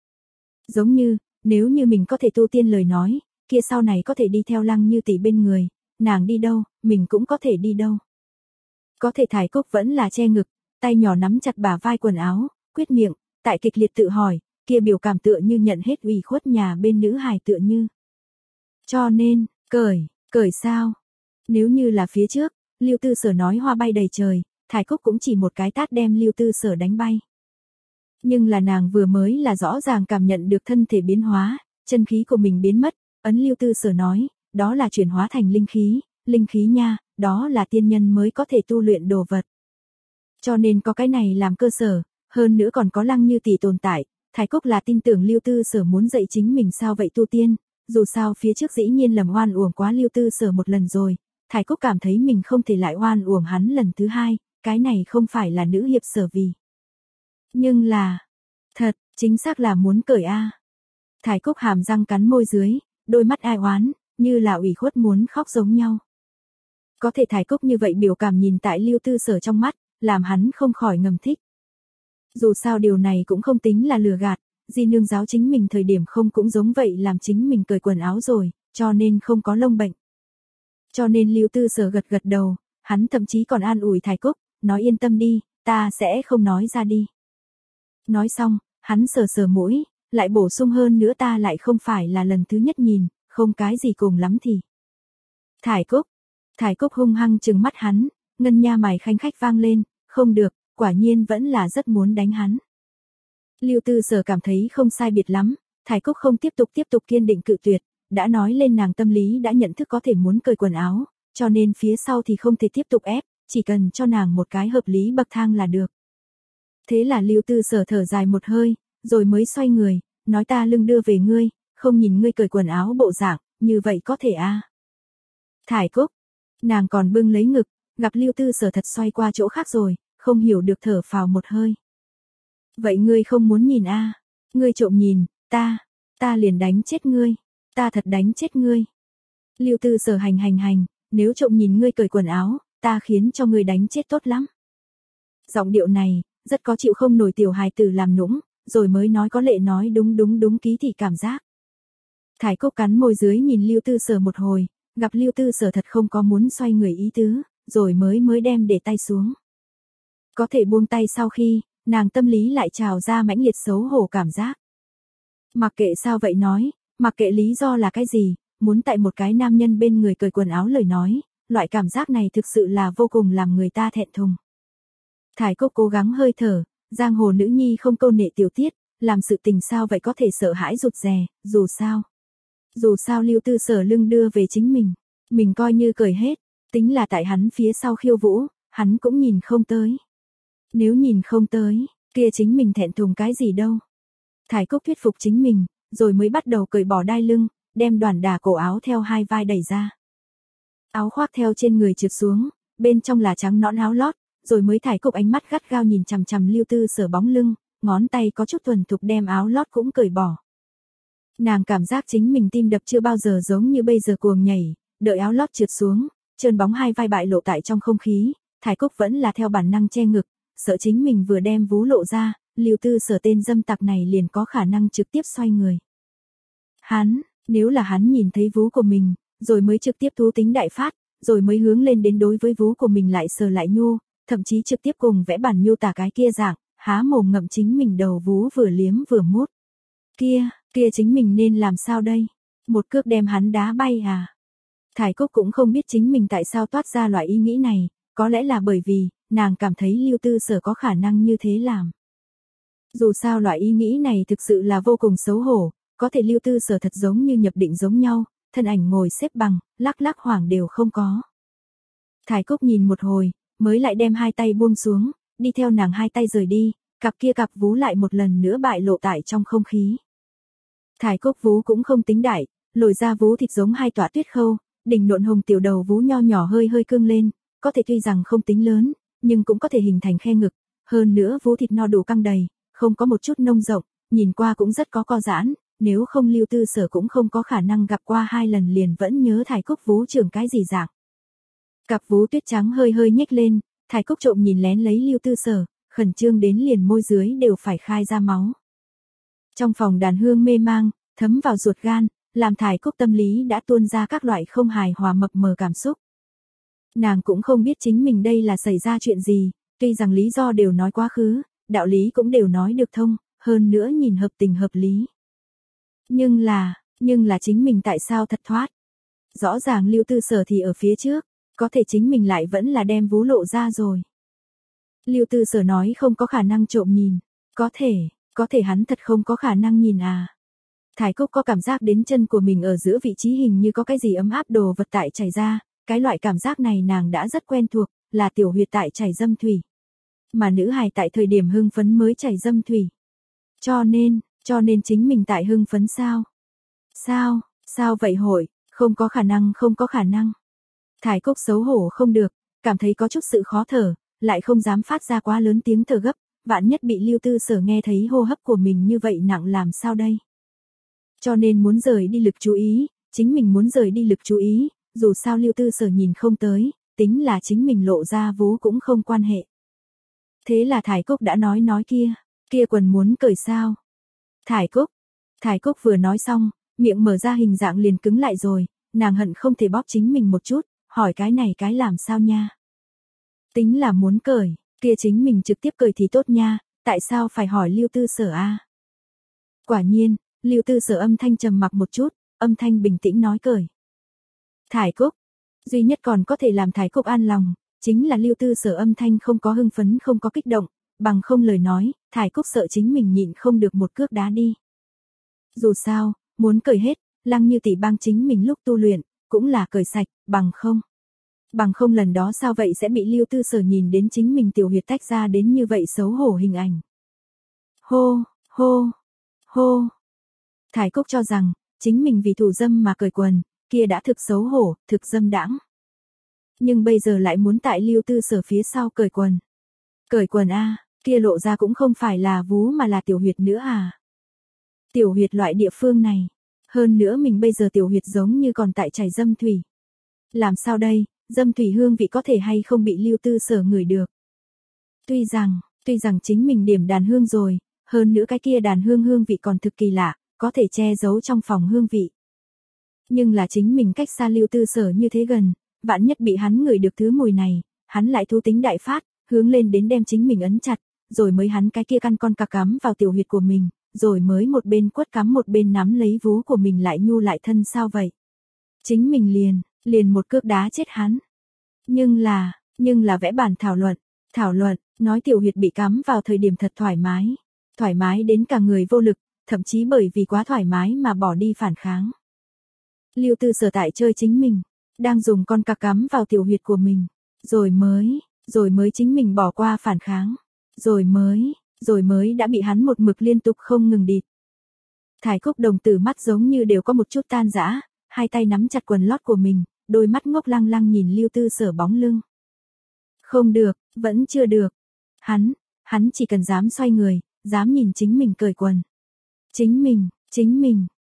Giống như, nếu như mình có thể tu tiên lời nói, kia sau này có thể đi theo Lăng Như Tỷ bên người, nàng đi đâu, mình cũng có thể đi đâu. Có thể Thải Cúc vẫn là che ngực, tay nhỏ nắm chặt bả vai quần áo, quyết miệng, tại kịch liệt tự hỏi, kia biểu cảm tựa như nhận hết ủy khuất nhà bên nữ hài tựa như. Cho nên, cởi, cởi sao? Nếu như là phía trước, Lưu Tư Sở nói hoa bay đầy trời, Thải Cúc cũng chỉ một cái tát đem Lưu Tư Sở đánh bay. Nhưng là nàng vừa mới là rõ ràng cảm nhận được thân thể biến hóa, chân khí của mình biến mất, ấn Lưu Tư Sở nói, đó là chuyển hóa thành linh khí, linh khí nha, đó là tiên nhân mới có thể tu luyện đồ vật. Cho nên có cái này làm cơ sở, hơn nữa còn có Lăng Như Tỷ tồn tại, Thải Cúc là tin tưởng Lưu Tư Sở muốn dạy chính mình sao vậy tu tiên, dù sao phía trước dĩ nhiên lầm oan uổng quá Lưu Tư Sở một lần rồi, Thải Cúc cảm thấy mình không thể lại oan uổng hắn lần thứ hai, cái này không phải là nữ hiệp sở vì. Nhưng là, thật, chính xác là muốn cởi a. Thải Cúc hàm răng cắn môi dưới, đôi mắt ai oán, như là ủy khuất muốn khóc giống nhau. Có thể Thải Cúc như vậy biểu cảm nhìn tại Lưu Tư Sở trong mắt, làm hắn không khỏi ngầm thích. Dù sao điều này cũng không tính là lừa gạt, di nương giáo chính mình thời điểm không cũng giống vậy làm chính mình cởi quần áo rồi, cho nên không có lông bệnh. Cho nên Lưu Tư Sở gật gật đầu, hắn thậm chí còn an ủi Thải Cúc, nói yên tâm đi, ta sẽ không nói ra đi. Nói xong, hắn sờ sờ mũi, lại bổ sung hơn nữa ta lại không phải là lần thứ nhất nhìn, không cái gì cùng lắm thì. Thải Cúc, Thải Cúc hung hăng trừng mắt hắn, ngân nha mày khanh khách vang lên, không được, quả nhiên vẫn là rất muốn đánh hắn. Lưu Tư Sở cảm thấy không sai biệt lắm, Thải Cúc không tiếp tục tiếp tục kiên định cự tuyệt, đã nói lên nàng tâm lý đã nhận thức có thể muốn cởi quần áo, cho nên phía sau thì không thể tiếp tục ép, chỉ cần cho nàng một cái hợp lý bậc thang là được. Thế là Lưu Tư Sở thở dài một hơi, rồi mới xoay người, nói ta lưng đưa về ngươi, không nhìn ngươi cởi quần áo bộ dạng, như vậy có thể a? À? Thải Cúc, nàng còn bưng lấy ngực, gặp Lưu Tư Sở thật xoay qua chỗ khác rồi, không hiểu được thở phào một hơi. Vậy ngươi không muốn nhìn a? À? Ngươi trộm nhìn, ta, ta liền đánh chết ngươi, ta thật đánh chết ngươi. Lưu Tư Sở hành hành hành, nếu trộm nhìn ngươi cởi quần áo, ta khiến cho ngươi đánh chết tốt lắm. Giọng điệu này, rất có chịu không nổi tiểu hài tử làm nũng, rồi mới nói có lệ nói đúng đúng đúng ký thị cảm giác. Thải Cúc cắn môi dưới nhìn Lưu Tư Sở một hồi, gặp Lưu Tư Sở thật không có muốn xoay người ý tứ, rồi mới mới đem để tay xuống. Có thể buông tay sau khi, nàng tâm lý lại trào ra mãnh liệt xấu hổ cảm giác. Mặc kệ sao vậy nói, mặc kệ lý do là cái gì, muốn tại một cái nam nhân bên người cởi quần áo lời nói, loại cảm giác này thực sự là vô cùng làm người ta thẹn thùng. Thải Cúc cố gắng hơi thở, giang hồ nữ nhi không câu nệ tiểu tiết, làm sự tình sao vậy có thể sợ hãi rụt rè, dù sao. Dù sao Lưu Tư Sở lưng đưa về chính mình, mình coi như cởi hết, tính là tại hắn phía sau khiêu vũ, hắn cũng nhìn không tới. Nếu nhìn không tới, kia chính mình thẹn thùng cái gì đâu. Thải Cúc thuyết phục chính mình, rồi mới bắt đầu cởi bỏ đai lưng, đem đoàn đà cổ áo theo hai vai đẩy ra. Áo khoác theo trên người trượt xuống, bên trong là trắng nõn áo lót, rồi mới Thải Cúc ánh mắt gắt gao nhìn chằm chằm Lưu Tư Sở bóng lưng, ngón tay có chút thuần thục đem áo lót cũng cởi bỏ. Nàng cảm giác chính mình tim đập chưa bao giờ giống như bây giờ cuồng nhảy, đợi áo lót trượt xuống, trơn bóng hai vai bại lộ tại trong không khí, Thải Cúc vẫn là theo bản năng che ngực, sợ chính mình vừa đem vú lộ ra, Lưu Tư Sở tên dâm tặc này liền có khả năng trực tiếp xoay người. Hắn, nếu là hắn nhìn thấy vú của mình, rồi mới trực tiếp thú tính đại phát, rồi mới hướng lên đến đối với vú của mình lại sờ lại nhô, thậm chí trực tiếp cùng vẽ bản miêu tả cái kia dạng, há mồm ngậm chính mình đầu vú vừa liếm vừa mút. Kia, kia chính mình nên làm sao đây? Một cước đem hắn đá bay à? Thải Cúc cũng không biết chính mình tại sao toát ra loại ý nghĩ này, có lẽ là bởi vì, nàng cảm thấy Lưu Tư Sở có khả năng như thế làm. Dù sao loại ý nghĩ này thực sự là vô cùng xấu hổ, có thể Lưu Tư Sở thật giống như nhập định giống nhau, thân ảnh ngồi xếp bằng, lắc lắc hoảng đều không có. Thải Cúc nhìn một hồi, mới lại đem hai tay buông xuống, đi theo nàng hai tay rời đi, cặp kia cặp vú lại một lần nữa bại lộ tại trong không khí. Thải Cúc vú cũng không tính đại, lồi ra vú thịt giống hai tỏa tuyết khâu, đỉnh nộn hồng tiểu đầu vú nho nhỏ hơi hơi cương lên, có thể tuy rằng không tính lớn, nhưng cũng có thể hình thành khe ngực, hơn nữa vú thịt no đủ căng đầy, không có một chút nông rộng, nhìn qua cũng rất có co giãn, nếu không Lưu Tư Sở cũng không có khả năng gặp qua hai lần liền vẫn nhớ Thải Cúc vú trưởng cái gì dạng. Cặp vú tuyết trắng hơi hơi nhếch lên, Thải Cúc trộm nhìn lén lấy Lưu Tư Sở, khẩn trương đến liền môi dưới đều phải khai ra máu. Trong phòng đàn hương mê mang, thấm vào ruột gan, làm Thải Cúc tâm lý đã tuôn ra các loại không hài hòa mập mờ cảm xúc. Nàng cũng không biết chính mình đây là xảy ra chuyện gì, tuy rằng lý do đều nói quá khứ, đạo lý cũng đều nói được thông, hơn nữa nhìn hợp tình hợp lý. Nhưng là, nhưng là chính mình tại sao thật thoát? Rõ ràng Lưu Tư Sở thì ở phía trước, có thể chính mình lại vẫn là đem vú lộ ra rồi. Lưu Tư Sở nói không có khả năng trộm nhìn, có thể, có thể hắn thật không có khả năng nhìn à. Thải Cúc có cảm giác đến chân của mình ở giữa vị trí hình như có cái gì ấm áp đồ vật tại chảy ra, cái loại cảm giác này nàng đã rất quen thuộc, là tiểu huyệt tại chảy dâm thủy. Mà nữ hài tại thời điểm hưng phấn mới chảy dâm thủy. Cho nên, cho nên chính mình tại hưng phấn sao? Sao, sao vậy hội, không có khả năng không có khả năng. Thải Cúc xấu hổ không được, cảm thấy có chút sự khó thở, lại không dám phát ra quá lớn tiếng thở gấp, vạn nhất bị Lưu Tư Sở nghe thấy hô hấp của mình như vậy nặng làm sao đây? Cho nên muốn rời đi lực chú ý, chính mình muốn rời đi lực chú ý, dù sao Lưu Tư Sở nhìn không tới, tính là chính mình lộ ra vú cũng không quan hệ. Thế là Thải Cúc đã nói nói kia, kia quần muốn cởi sao? Thải Cúc, Thải Cúc vừa nói xong, miệng mở ra hình dạng liền cứng lại rồi, nàng hận không thể bóp chính mình một chút, hỏi cái này cái làm sao nha? Tính là muốn cởi, kia chính mình trực tiếp cởi thì tốt nha, tại sao phải hỏi Lưu Tư Sở a? Quả nhiên, Lưu Tư Sở âm thanh trầm mặc một chút, âm thanh bình tĩnh nói cởi. Thải Cúc, duy nhất còn có thể làm Thải Cúc an lòng, chính là Lưu Tư Sở âm thanh không có hưng phấn không có kích động, bằng không lời nói, Thải Cúc sợ chính mình nhịn không được một cước đá đi. Dù sao, muốn cởi hết, Lăng Như tỷ bang chính mình lúc tu luyện, cũng là cởi sạch, bằng không. Bằng không lần đó sao vậy sẽ bị Lưu Tư Sở nhìn đến chính mình tiểu huyệt tách ra đến như vậy xấu hổ hình ảnh. Hô, hô, hô. Thải Cúc cho rằng, chính mình vì thủ dâm mà cởi quần, kia đã thực xấu hổ, thực dâm đãng. Nhưng bây giờ lại muốn tại Lưu Tư Sở phía sau cởi quần. Cởi quần a, kia lộ ra cũng không phải là vú mà là tiểu huyệt nữa à. Tiểu huyệt loại địa phương này, hơn nữa mình bây giờ tiểu huyệt giống như còn tại chảy dâm thủy. Làm sao đây, dâm thủy hương vị có thể hay không bị Lưu Tư Sở ngửi được. Tuy rằng, tuy rằng chính mình điểm đàn hương rồi, hơn nữa cái kia đàn hương hương vị còn thực kỳ lạ, có thể che giấu trong phòng hương vị. Nhưng là chính mình cách xa Lưu Tư Sở như thế gần, vạn nhất bị hắn ngửi được thứ mùi này, hắn lại thú tính đại phát, hướng lên đến đem chính mình ấn chặt, rồi mới hắn cái kia căn con cà cắm vào tiểu huyệt của mình, rồi mới một bên quất cắm một bên nắm lấy vú của mình lại nhu lại thân sao vậy. Chính mình liền, liền một cước đá chết hắn. Nhưng là, nhưng là vẽ bản thảo luận, thảo luận, nói tiểu huyệt bị cắm vào thời điểm thật thoải mái, thoải mái đến cả người vô lực, thậm chí bởi vì quá thoải mái mà bỏ đi phản kháng. Lưu Tư Sở tại chơi chính mình, đang dùng con cà cắm vào tiểu huyệt của mình, rồi mới, rồi mới chính mình bỏ qua phản kháng, rồi mới, rồi mới đã bị hắn một mực liên tục không ngừng địt. Thải Cúc đồng tử mắt giống như đều có một chút tan rã, hai tay nắm chặt quần lót của mình, đôi mắt ngốc lăng lăng nhìn Lưu Tư Sở bóng lưng. Không được, vẫn chưa được. Hắn, hắn chỉ cần dám xoay người, dám nhìn chính mình cởi quần. Chính mình, chính mình,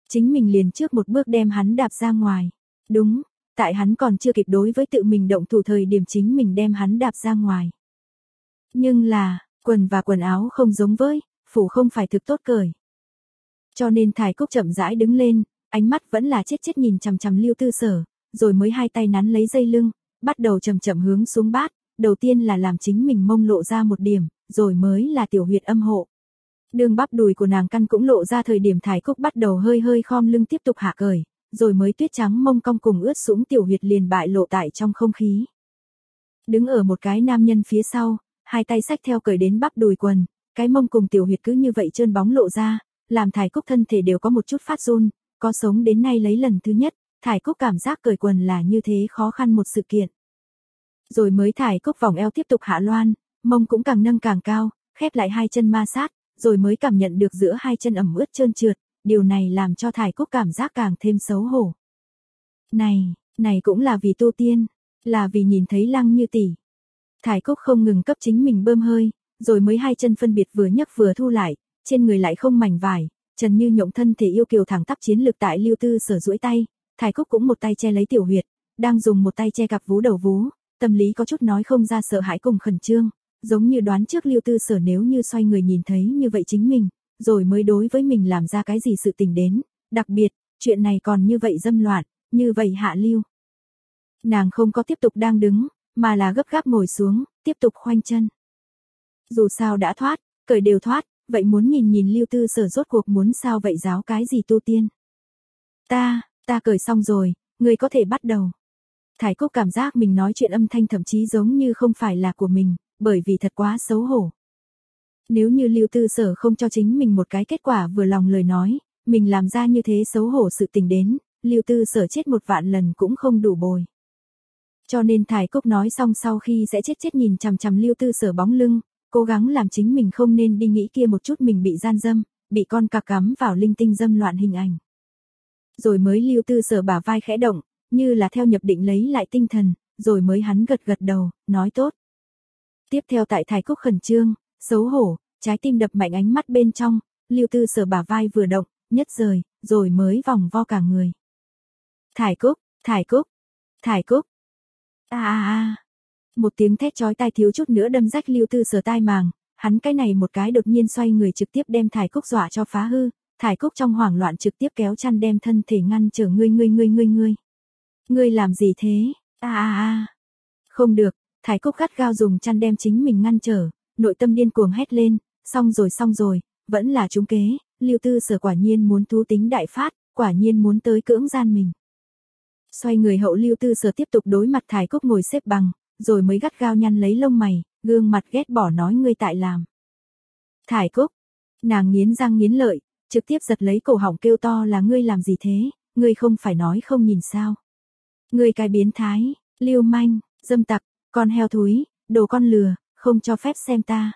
chính mình liền trước một bước đem hắn đạp ra ngoài. Đúng, tại hắn còn chưa kịp đối với tự mình động thủ thời điểm chính mình đem hắn đạp ra ngoài. Nhưng là, quần và quần áo không giống với, phủ không phải thực tốt cởi. Cho nên Thải Cúc chậm rãi đứng lên, ánh mắt vẫn là chết chết nhìn chằm chằm Lưu Tư Sở, rồi mới hai tay nắn lấy dây lưng, bắt đầu chậm chậm hướng xuống bát, đầu tiên là làm chính mình mông lộ ra một điểm, rồi mới là tiểu huyệt âm hộ. Đường bắp đùi của nàng căn cũng lộ ra thời điểm Thải Cúc bắt đầu hơi hơi khom lưng tiếp tục hạ cởi, rồi mới tuyết trắng mông cong cùng ướt sũng tiểu huyệt liền bại lộ tại trong không khí. Đứng ở một cái nam nhân phía sau, hai tay xách theo cởi đến bắp đùi quần, cái mông cùng tiểu huyệt cứ như vậy trơn bóng lộ ra, làm Thải Cúc thân thể đều có một chút phát run, có sống đến nay lấy lần thứ nhất, Thải Cúc cảm giác cởi quần là như thế khó khăn một sự kiện. Rồi mới Thải Cúc vòng eo tiếp tục hạ loan, mông cũng càng nâng càng cao, khép lại hai chân ma sát, rồi mới cảm nhận được giữa hai chân ẩm ướt trơn trượt, điều này làm cho Thải Cúc cảm giác càng thêm xấu hổ. Này, này cũng là vì tu tiên, là vì nhìn thấy Lăng Như tỷ. Thải Cúc không ngừng cấp chính mình bơm hơi, rồi mới hai chân phân biệt vừa nhấc vừa thu lại, trên người lại không mảnh vải, Trần Như Nhộng thân thể yêu kiều thẳng tắp chiến lực tại Lưu Tư Sở duỗi tay, Thải Cúc cũng một tay che lấy tiểu huyệt, đang dùng một tay che cặp vú đầu vú, tâm lý có chút nói không ra sợ hãi cùng khẩn trương, giống như đoán trước Lưu Tư Sở nếu như xoay người nhìn thấy như vậy chính mình, rồi mới đối với mình làm ra cái gì sự tình đến, đặc biệt, chuyện này còn như vậy dâm loạn, như vậy hạ lưu. Nàng không có tiếp tục đang đứng, mà là gấp gáp ngồi xuống, tiếp tục khoanh chân. Dù sao đã thoát, cởi đều thoát, vậy muốn nhìn nhìn Lưu Tư Sở rốt cuộc muốn sao vậy giáo cái gì tu tiên. Ta, ta cởi xong rồi, người có thể bắt đầu. Thải Cúc cảm giác mình nói chuyện âm thanh thậm chí giống như không phải là của mình, bởi vì thật quá xấu hổ. Nếu như Lưu Tư Sở không cho chính mình một cái kết quả vừa lòng lời nói, mình làm ra như thế xấu hổ sự tình đến, Lưu Tư Sở chết một vạn lần cũng không đủ bồi. Cho nên Thải Cúc nói xong sau khi sẽ chết chết nhìn chằm chằm Lưu Tư Sở bóng lưng, cố gắng làm chính mình không nên đi nghĩ kia một chút mình bị gian dâm, bị con cặc cắm vào linh tinh dâm loạn hình ảnh. Rồi mới Lưu Tư Sở bả vai khẽ động, như là theo nhập định lấy lại tinh thần, rồi mới hắn gật gật đầu, nói tốt. Tiếp theo tại Thải Cúc khẩn trương, xấu hổ, trái tim đập mạnh ánh mắt bên trong, Lưu Tư Sở bả vai vừa động, nhất rời, rồi mới vòng vo cả người. Thải Cúc, Thải Cúc, Thải Cúc. A a a. Một tiếng thét chói tai thiếu chút nữa đâm rách Lưu Tư Sở tai màng, hắn cái này một cái đột nhiên xoay người trực tiếp đem Thải Cúc dọa cho phá hư, Thải Cúc trong hoảng loạn trực tiếp kéo chăn đem thân thể ngăn trở ngươi ngươi ngươi ngươi ngươi. Ngươi làm gì thế? A a a. Không được, Thải Cúc gắt gao dùng chăn đem chính mình ngăn trở, nội tâm điên cuồng hét lên, xong rồi xong rồi, vẫn là trúng kế, Lưu Tư Sở quả nhiên muốn thú tính đại phát, quả nhiên muốn tới cưỡng gian mình. Xoay người hậu Lưu Tư Sở tiếp tục đối mặt Thải Cúc ngồi xếp bằng, rồi mới gắt gao nhăn lấy lông mày, gương mặt ghét bỏ nói ngươi tại làm. Thải Cúc, nàng nghiến răng nghiến lợi, trực tiếp giật lấy cổ họng kêu to là ngươi làm gì thế, ngươi không phải nói không nhìn sao. Ngươi cái biến thái, lưu manh, dâm tặc, con heo thúi, đồ con lừa, không cho phép xem ta.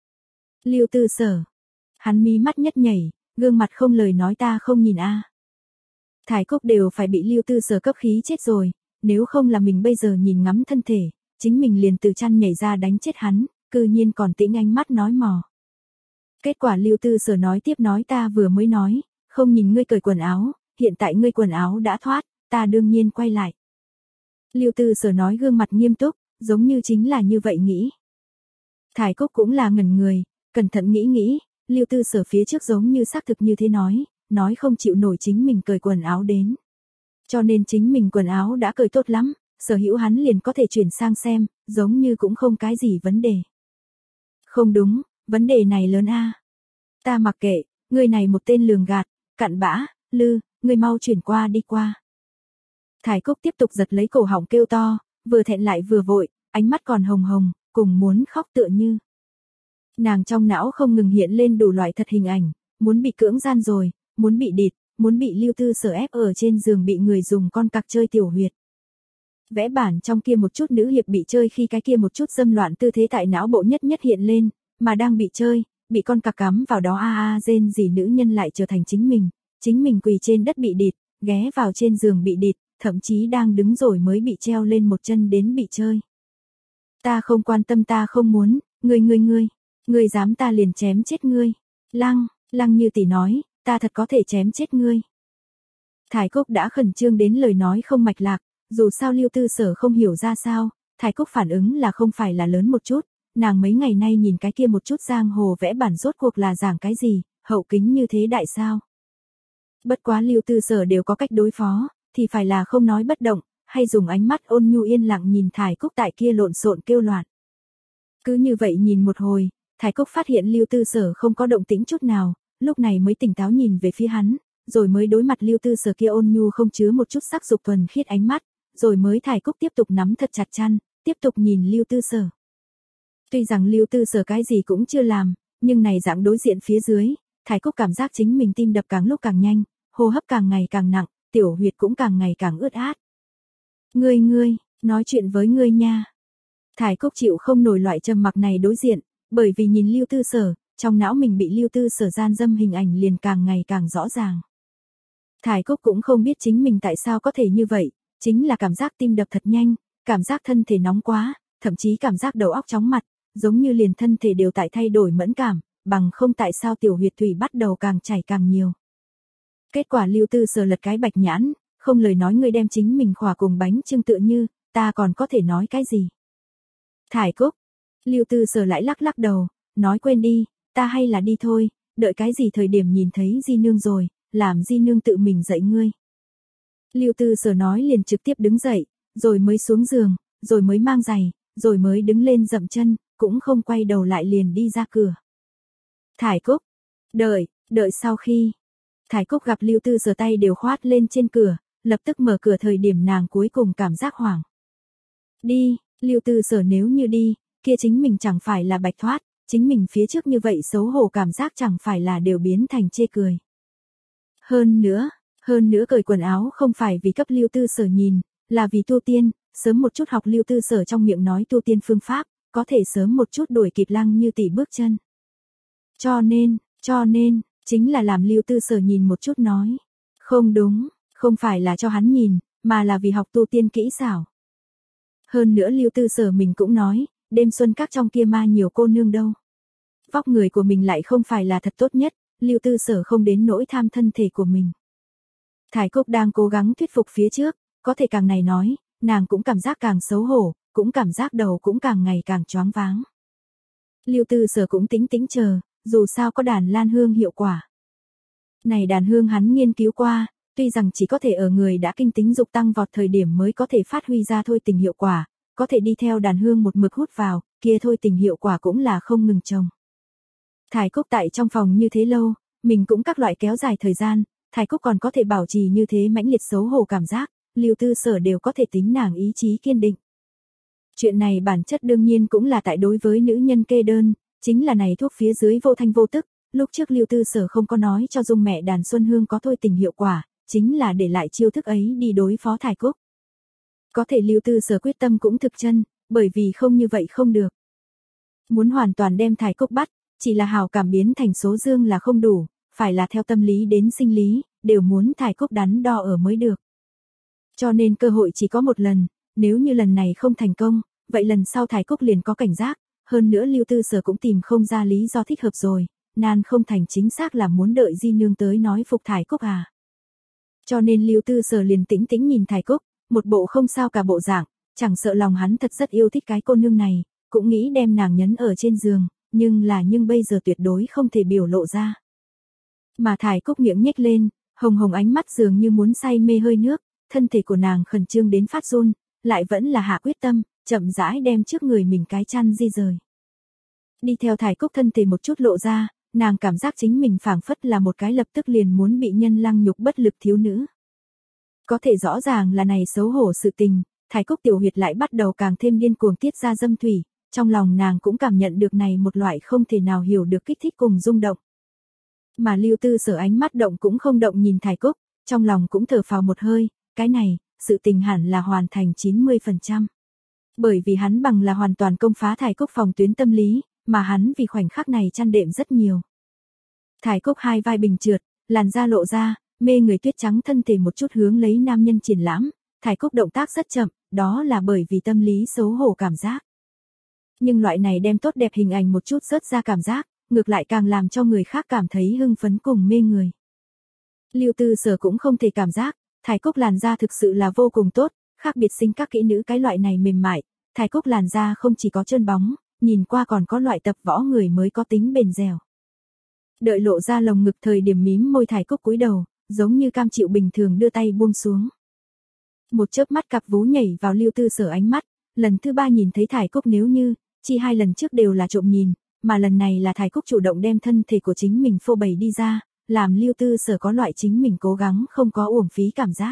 Lưu Tư Sở, hắn mí mắt nhất nhảy, gương mặt không lời nói ta không nhìn a. Thải Cúc đều phải bị Lưu Tư Sở cấp khí chết rồi, nếu không là mình bây giờ nhìn ngắm thân thể, chính mình liền từ chăn nhảy ra đánh chết hắn, cư nhiên còn tĩnh ánh mắt nói mò. Kết quả Lưu Tư Sở nói tiếp nói ta vừa mới nói, không nhìn ngươi cởi quần áo, hiện tại ngươi quần áo đã thoát, ta đương nhiên quay lại. Lưu Tư Sở nói gương mặt nghiêm túc, giống như chính là như vậy nghĩ. Thải Cúc cũng là ngẩn người, cẩn thận nghĩ nghĩ, Lưu Tư Sở phía trước giống như xác thực như thế nói, nói không chịu nổi chính mình cởi quần áo đến. Cho nên chính mình quần áo đã cởi tốt lắm, Sở Hữu hắn liền có thể chuyển sang xem, giống như cũng không cái gì vấn đề. Không đúng, vấn đề này lớn a. Ta mặc kệ, ngươi này một tên lường gạt, cặn bã, lư, ngươi mau chuyển qua đi qua. Thải Cúc tiếp tục giật lấy cổ họng kêu to, vừa thẹn lại vừa vội, ánh mắt còn hồng hồng, cùng muốn khóc tựa như. Nàng trong não không ngừng hiện lên đủ loại thật hình ảnh, muốn bị cưỡng gian rồi, muốn bị địt, muốn bị Lưu Tư Sở ép ở trên giường bị người dùng con cặc chơi tiểu huyệt. Vẽ bản trong kia một chút nữ hiệp bị chơi khi cái kia một chút dâm loạn tư thế tại não bộ nhất nhất hiện lên, mà đang bị chơi, bị con cặc cắm vào đó a a rên gì nữ nhân lại trở thành chính mình, chính mình quỳ trên đất bị địt, ghé vào trên giường bị địt, thậm chí đang đứng rồi mới bị treo lên một chân đến bị chơi. Ta không quan tâm ta không muốn, ngươi ngươi ngươi, ngươi dám ta liền chém chết ngươi. Lăng, Lăng Như tỷ nói, ta thật có thể chém chết ngươi. Thải Cúc đã khẩn trương đến lời nói không mạch lạc, dù sao Lưu Tư Sở không hiểu ra sao, Thải Cúc phản ứng là không phải là lớn một chút, nàng mấy ngày nay nhìn cái kia một chút giang hồ vẽ bản rốt cuộc là giảng cái gì, hậu kính như thế đại sao. Bất quá Lưu Tư Sở đều có cách đối phó, thì phải là không nói bất động, hay dùng ánh mắt ôn nhu yên lặng nhìn Thải Cúc tại kia lộn xộn kêu loạn. Cứ như vậy nhìn một hồi, Thải Cúc phát hiện Lưu Tư Sở không có động tĩnh chút nào, lúc này mới tỉnh táo nhìn về phía hắn, rồi mới đối mặt Lưu Tư Sở kia ôn nhu không chứa một chút sắc dục thuần khiết ánh mắt, rồi mới Thải Cúc tiếp tục nắm thật chặt chăn, tiếp tục nhìn Lưu Tư Sở. Tuy rằng Lưu Tư Sở cái gì cũng chưa làm, nhưng này dạng đối diện phía dưới, Thải Cúc cảm giác chính mình tim đập càng lúc càng nhanh, hô hấp càng ngày càng nặng, tiểu huyệt cũng càng ngày càng ướt át. Ngươi ngươi, nói chuyện với ngươi nha. Thải Cúc chịu không nổi loại trầm mặc này đối diện, bởi vì nhìn Lưu Tư Sở, trong não mình bị Lưu Tư Sở gian dâm hình ảnh liền càng ngày càng rõ ràng. Thải Cúc cũng không biết chính mình tại sao có thể như vậy, chính là cảm giác tim đập thật nhanh, cảm giác thân thể nóng quá, thậm chí cảm giác đầu óc chóng mặt, giống như liền thân thể đều tại thay đổi mẫn cảm, bằng không tại sao tiểu huyệt thủy bắt đầu càng chảy càng nhiều. Kết quả Lưu Tư Sở lật cái bạch nhãn, không lời nói ngươi đem chính mình khỏa cùng bánh chưng tựa như, ta còn có thể nói cái gì. Thải Cúc, Lưu Tư Sở lại lắc lắc đầu, nói quên đi, ta hay là đi thôi, đợi cái gì thời điểm nhìn thấy Di Nương rồi, làm Di Nương tự mình dạy ngươi. Lưu Tư Sở nói liền trực tiếp đứng dậy, rồi mới xuống giường, rồi mới mang giày, rồi mới đứng lên dậm chân, cũng không quay đầu lại liền đi ra cửa. Thải Cúc, đợi, đợi sau khi. Thải Cúc gặp Lưu Tư Sở tay đều khoát lên trên cửa, lập tức mở cửa thời điểm nàng cuối cùng cảm giác hoảng. Đi, Lưu Tư Sở nếu như đi, kia chính mình chẳng phải là bạch thoát, chính mình phía trước như vậy xấu hổ cảm giác chẳng phải là đều biến thành chê cười. Hơn nữa, hơn nữa cởi quần áo không phải vì cấp Lưu Tư Sở nhìn, là vì tu tiên, sớm một chút học Lưu Tư Sở trong miệng nói tu tiên phương pháp, có thể sớm một chút đuổi kịp Lăng Như Tỷ bước chân. Cho nên, cho nên, chính là làm Lưu Tư Sở nhìn một chút nói. Không đúng, không phải là cho hắn nhìn, mà là vì học tu tiên kỹ xảo. Hơn nữa Lưu Tư Sở mình cũng nói, đêm xuân các trong kia ma nhiều cô nương đâu. Vóc người của mình lại không phải là thật tốt nhất, Lưu Tư Sở không đến nỗi tham thân thể của mình. Thải Cúc đang cố gắng thuyết phục phía trước, có thể càng này nói, nàng cũng cảm giác càng xấu hổ, cũng cảm giác đầu cũng càng ngày càng choáng váng. Lưu Tư Sở cũng tính tính chờ, dù sao có đàn lan hương hiệu quả. Này đàn hương hắn nghiên cứu qua, tuy rằng chỉ có thể ở người đã kinh tính dục tăng vọt thời điểm mới có thể phát huy ra thôi tình hiệu quả, có thể đi theo đàn hương một mực hút vào, kia thôi tình hiệu quả cũng là không ngừng trồng. Thải Cúc tại trong phòng như thế lâu, mình cũng các loại kéo dài thời gian, Thải Cúc còn có thể bảo trì như thế mãnh liệt xấu hổ cảm giác, Lưu Tư Sở đều có thể tính nàng ý chí kiên định. Chuyện này bản chất đương nhiên cũng là tại đối với nữ nhân kê đơn, chính là này thuốc phía dưới vô thanh vô tức, lúc trước Lưu Tư Sở không có nói cho Dung mẹ đàn Xuân Hương có thôi tình hiệu quả, chính là để lại chiêu thức ấy đi đối phó Thải Cúc. Có thể Lưu Tư Sở quyết tâm cũng thực chân, bởi vì không như vậy không được. Muốn hoàn toàn đem Thải Cúc bắt, chỉ là hào cảm biến thành số dương là không đủ, phải là theo tâm lý đến sinh lý, đều muốn Thải Cúc đắn đo ở mới được. Cho nên cơ hội chỉ có một lần, nếu như lần này không thành công, vậy lần sau Thải Cúc liền có cảnh giác, hơn nữa Lưu Tư Sở cũng tìm không ra lý do thích hợp rồi, nan không thành chính xác là muốn đợi Di Nương tới nói phục Thải Cúc à. Cho nên Lưu Tư Sở liền tĩnh tĩnh nhìn Thải Cúc, một bộ không sao cả bộ dạng, chẳng sợ lòng hắn thật rất yêu thích cái cô nương này, cũng nghĩ đem nàng nhấn ở trên giường, nhưng là nhưng bây giờ tuyệt đối không thể biểu lộ ra. Mà Thải Cúc miệng nhếch lên, hồng hồng ánh mắt dường như muốn say mê hơi nước, thân thể của nàng khẩn trương đến phát run, lại vẫn là hạ quyết tâm, chậm rãi đem trước người mình cái chăn di rời. Đi theo Thải Cúc thân thể một chút lộ ra, nàng cảm giác chính mình phảng phất là một cái lập tức liền muốn bị nhân lăng nhục bất lực thiếu nữ. Có thể rõ ràng là này xấu hổ sự tình, Thải Cúc tiểu huyệt lại bắt đầu càng thêm điên cuồng tiết ra dâm thủy, trong lòng nàng cũng cảm nhận được này một loại không thể nào hiểu được kích thích cùng rung động. Mà Lưu Tư Sở ánh mắt động cũng không động nhìn Thải Cúc, trong lòng cũng thở phào một hơi, cái này, sự tình hẳn là hoàn thành chín mươi phần trăm. Bởi vì hắn bằng là hoàn toàn công phá Thải Cúc phòng tuyến tâm lý, mà hắn vì khoảnh khắc này chăn đệm rất nhiều. Thải Cúc hai vai bình trượt, làn da lộ ra, mê người tuyết trắng thân thể một chút hướng lấy nam nhân triển lãm, Thải Cúc động tác rất chậm, đó là bởi vì tâm lý xấu hổ cảm giác. Nhưng loại này đem tốt đẹp hình ảnh một chút rớt ra cảm giác, ngược lại càng làm cho người khác cảm thấy hưng phấn cùng mê người. Lưu Tư Sở cũng không thể cảm giác, Thải Cúc làn da thực sự là vô cùng tốt, khác biệt sinh các kỹ nữ cái loại này mềm mại, Thải Cúc làn da không chỉ có trơn bóng, nhìn qua còn có loại tập võ người mới có tính bền dẻo. Đợi lộ ra lồng ngực thời điểm mím môi Thải Cúc cúi đầu, giống như cam chịu bình thường đưa tay buông xuống. Một chớp mắt cặp vú nhảy vào Lưu Tư Sở ánh mắt, lần thứ ba nhìn thấy Thải Cúc nếu như, chi hai lần trước đều là trộm nhìn, mà lần này là Thải Cúc chủ động đem thân thể của chính mình phô bày đi ra, làm Lưu Tư Sở có loại chính mình cố gắng không có uổng phí cảm giác.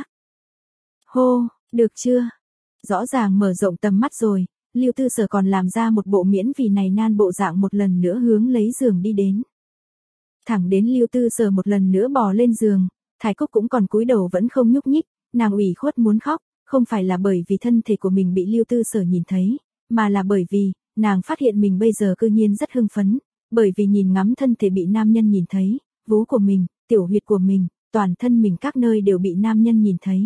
Hô, được chưa? Rõ ràng mở rộng tầm mắt rồi, Lưu Tư Sở còn làm ra một bộ miễn vì này nan bộ dạng một lần nữa hướng lấy giường đi đến. Thẳng đến Lưu Tư Sở một lần nữa bò lên giường, Thải Cúc cũng còn cúi đầu vẫn không nhúc nhích, nàng ủy khuất muốn khóc, không phải là bởi vì thân thể của mình bị Lưu Tư Sở nhìn thấy, mà là bởi vì, nàng phát hiện mình bây giờ cư nhiên rất hưng phấn, bởi vì nhìn ngắm thân thể bị nam nhân nhìn thấy, vú của mình, tiểu huyệt của mình, toàn thân mình các nơi đều bị nam nhân nhìn thấy.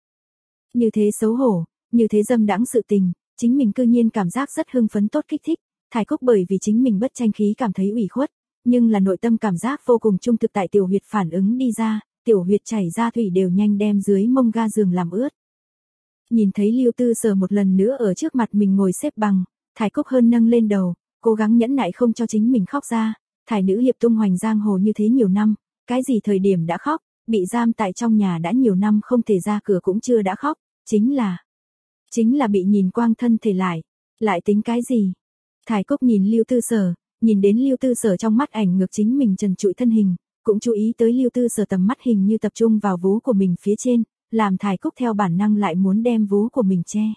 Như thế xấu hổ, như thế dâm đãng sự tình, chính mình cư nhiên cảm giác rất hưng phấn tốt kích thích, Thải Cúc bởi vì chính mình bất tranh khí cảm thấy ủy khuất, nhưng là nội tâm cảm giác vô cùng trung thực tại tiểu huyệt phản ứng đi ra, tiểu huyệt chảy ra thủy đều nhanh đem dưới mông ga giường làm ướt. Nhìn thấy Lưu Tư Sở một lần nữa ở trước mặt mình ngồi xếp bằng, Thải Cúc hơn nâng lên đầu, cố gắng nhẫn nại không cho chính mình khóc ra, Thải nữ hiệp tung hoành giang hồ như thế nhiều năm, cái gì thời điểm đã khóc, bị giam tại trong nhà đã nhiều năm không thể ra cửa cũng chưa đã khóc, chính là, chính là bị nhìn quang thân thể lại, lại tính cái gì? Thải Cúc nhìn Lưu Tư Sở, nhìn đến Lưu Tư Sở trong mắt ảnh ngược chính mình trần trụi thân hình, cũng chú ý tới Lưu Tư Sở tầm mắt hình như tập trung vào vú của mình phía trên, làm Thải Cúc theo bản năng lại muốn đem vú của mình che.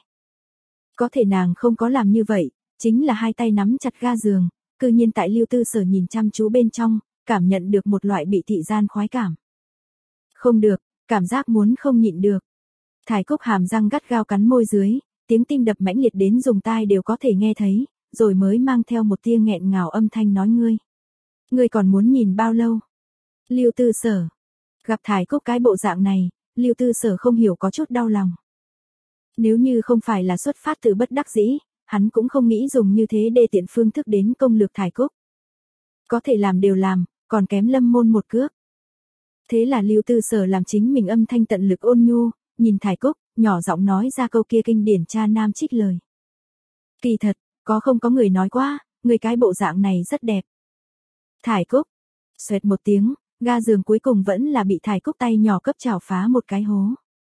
Có thể nàng không có làm như vậy, chính là hai tay nắm chặt ga giường, cư nhiên tại Lưu Tư Sở nhìn chăm chú bên trong, cảm nhận được một loại bị thị gian khoái cảm. Không được, cảm giác muốn không nhịn được. Thải Cúc hàm răng gắt gao cắn môi dưới, tiếng tim đập mãnh liệt đến dùng tai đều có thể nghe thấy, rồi mới mang theo một tia nghẹn ngào âm thanh nói ngươi. Ngươi còn muốn nhìn bao lâu? Lưu Tư Sở. Gặp Thải Cúc cái bộ dạng này, Lưu Tư Sở không hiểu có chút đau lòng. Nếu như không phải là xuất phát từ bất đắc dĩ, hắn cũng không nghĩ dùng như thế để tiện phương thức đến công lược Thải Cúc. Có thể làm đều làm, còn kém Lâm Môn một cước. Thế là Lưu Tư Sở làm chính mình âm thanh tận lực ôn nhu, nhìn Thải Cúc, nhỏ giọng nói ra câu kia kinh điển cha nam trích lời. Kỳ thật, có không có người nói quá, người cái bộ dạng này rất đẹp. Thải Cúc, xoẹt một tiếng, ga giường cuối cùng vẫn là bị Thải Cúc tay nhỏ cấp chảo phá một cái hố.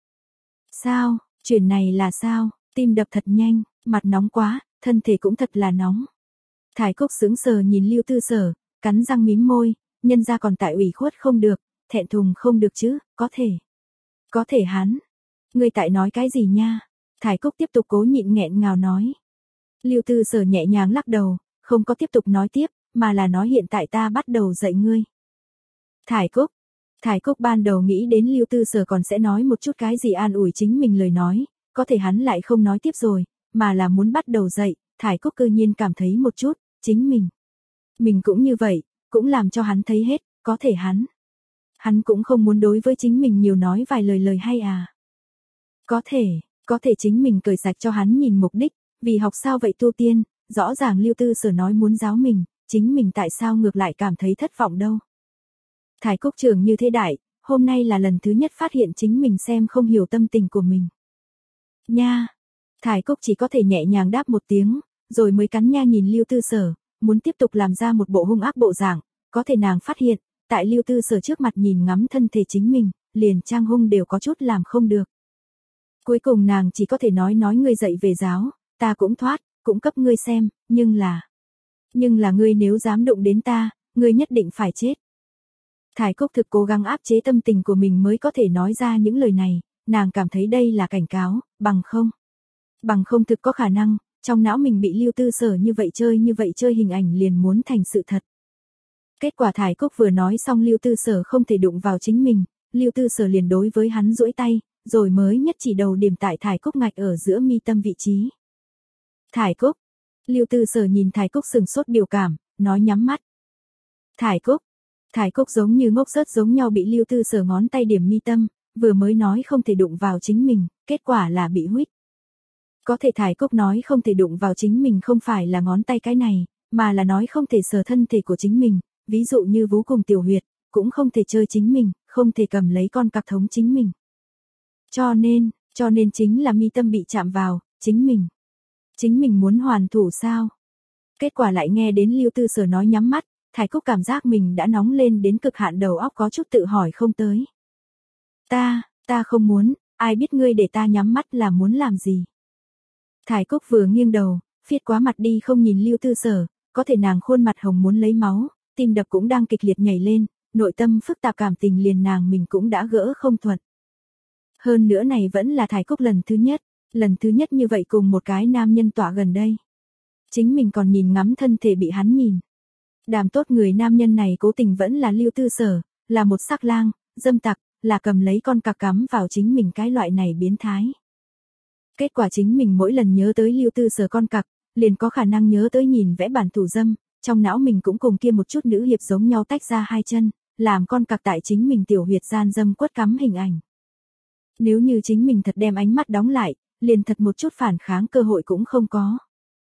Sao, chuyện này là sao, tim đập thật nhanh, mặt nóng quá, thân thể cũng thật là nóng. Thải Cúc sững sờ nhìn Lưu Tư Sở, cắn răng mím môi, nhân ra còn tại ủy khuất không được, thẹn thùng không được chứ, có thể. Có thể hắn. Ngươi tại nói cái gì nha? Thải Cúc tiếp tục cố nhịn nghẹn ngào nói. Lưu Tư Sở nhẹ nhàng lắc đầu, không có tiếp tục nói tiếp, mà là nói hiện tại ta bắt đầu dạy ngươi. Thải Cúc. Thải Cúc ban đầu nghĩ đến Lưu Tư Sở còn sẽ nói một chút cái gì an ủi chính mình lời nói, có thể hắn lại không nói tiếp rồi, mà là muốn bắt đầu dạy, Thải Cúc cơ nhiên cảm thấy một chút, chính mình. Mình cũng như vậy, cũng làm cho hắn thấy hết, có thể hắn. Hắn cũng không muốn đối với chính mình nhiều nói vài lời lời hay à. Có thể, có thể chính mình cởi sạch cho hắn nhìn mục đích, vì học sao vậy tu tiên, rõ ràng Lưu Tư Sở nói muốn giáo mình, chính mình tại sao ngược lại cảm thấy thất vọng đâu. Thải Cúc trường như thế đại, hôm nay là lần thứ nhất phát hiện chính mình xem không hiểu tâm tình của mình. Nha, Thải Cúc chỉ có thể nhẹ nhàng đáp một tiếng, rồi mới cắn nha nhìn Lưu Tư Sở, muốn tiếp tục làm ra một bộ hung ác bộ dạng, có thể nàng phát hiện, tại Lưu Tư Sở trước mặt nhìn ngắm thân thể chính mình, liền trang hung đều có chút làm không được. Cuối cùng nàng chỉ có thể nói nói ngươi dạy về giáo, ta cũng thoát, cũng cấp ngươi xem, nhưng là... Nhưng là ngươi nếu dám đụng đến ta, ngươi nhất định phải chết. Thải Cúc thực cố gắng áp chế tâm tình của mình mới có thể nói ra những lời này, nàng cảm thấy đây là cảnh cáo, bằng không. Bằng không thực có khả năng, trong não mình bị Lưu Tư Sở như vậy chơi như vậy chơi hình ảnh liền muốn thành sự thật. Kết quả Thải Cúc vừa nói xong Lưu Tư Sở không thể đụng vào chính mình, Lưu Tư Sở liền đối với hắn duỗi tay, rồi mới nhất chỉ đầu điểm tại Thải Cúc ngạch ở giữa mi tâm vị trí. Thải Cúc. Lưu Tư Sở nhìn Thải Cúc sừng sốt biểu cảm, nói nhắm mắt. Thải Cúc. Thải Cúc giống như ngốc rớt giống nhau bị Lưu Tư Sở ngón tay điểm mi tâm, vừa mới nói không thể đụng vào chính mình, kết quả là bị huých. Có thể Thải Cúc nói không thể đụng vào chính mình không phải là ngón tay cái này, mà là nói không thể sờ thân thể của chính mình, ví dụ như vú cùng tiểu huyệt, cũng không thể chơi chính mình, không thể cầm lấy con cặc thống chính mình. Cho nên, cho nên chính là mi tâm bị chạm vào, chính mình. Chính mình muốn hoàn thủ sao? Kết quả lại nghe đến Lưu Tư Sở nói nhắm mắt, Thải Cúc cảm giác mình đã nóng lên đến cực hạn, đầu óc có chút tự hỏi không tới. Ta, ta không muốn, ai biết ngươi để ta nhắm mắt là muốn làm gì? Thải Cúc vừa nghiêng đầu, phiết quá mặt đi không nhìn Lưu Tư Sở, có thể nàng khuôn mặt hồng muốn lấy máu, tim đập cũng đang kịch liệt nhảy lên, nội tâm phức tạp cảm tình liền nàng mình cũng đã gỡ không thuận. Hơn nữa này vẫn là Thải Cúc lần thứ nhất, lần thứ nhất như vậy cùng một cái nam nhân tọa gần đây. Chính mình còn nhìn ngắm thân thể bị hắn nhìn. Đàm tốt người nam nhân này cố tình vẫn là Lưu Tư Sở, là một sắc lang, dâm tặc, là cầm lấy con cặc cắm vào chính mình cái loại này biến thái. Kết quả chính mình mỗi lần nhớ tới Lưu Tư Sở con cặc, liền có khả năng nhớ tới nhìn vẽ bản thủ dâm, trong não mình cũng cùng kia một chút nữ hiệp giống nhau tách ra hai chân, làm con cặc tại chính mình tiểu huyệt gian dâm quất cắm hình ảnh. Nếu như chính mình thật đem ánh mắt đóng lại, liền thật một chút phản kháng cơ hội cũng không có.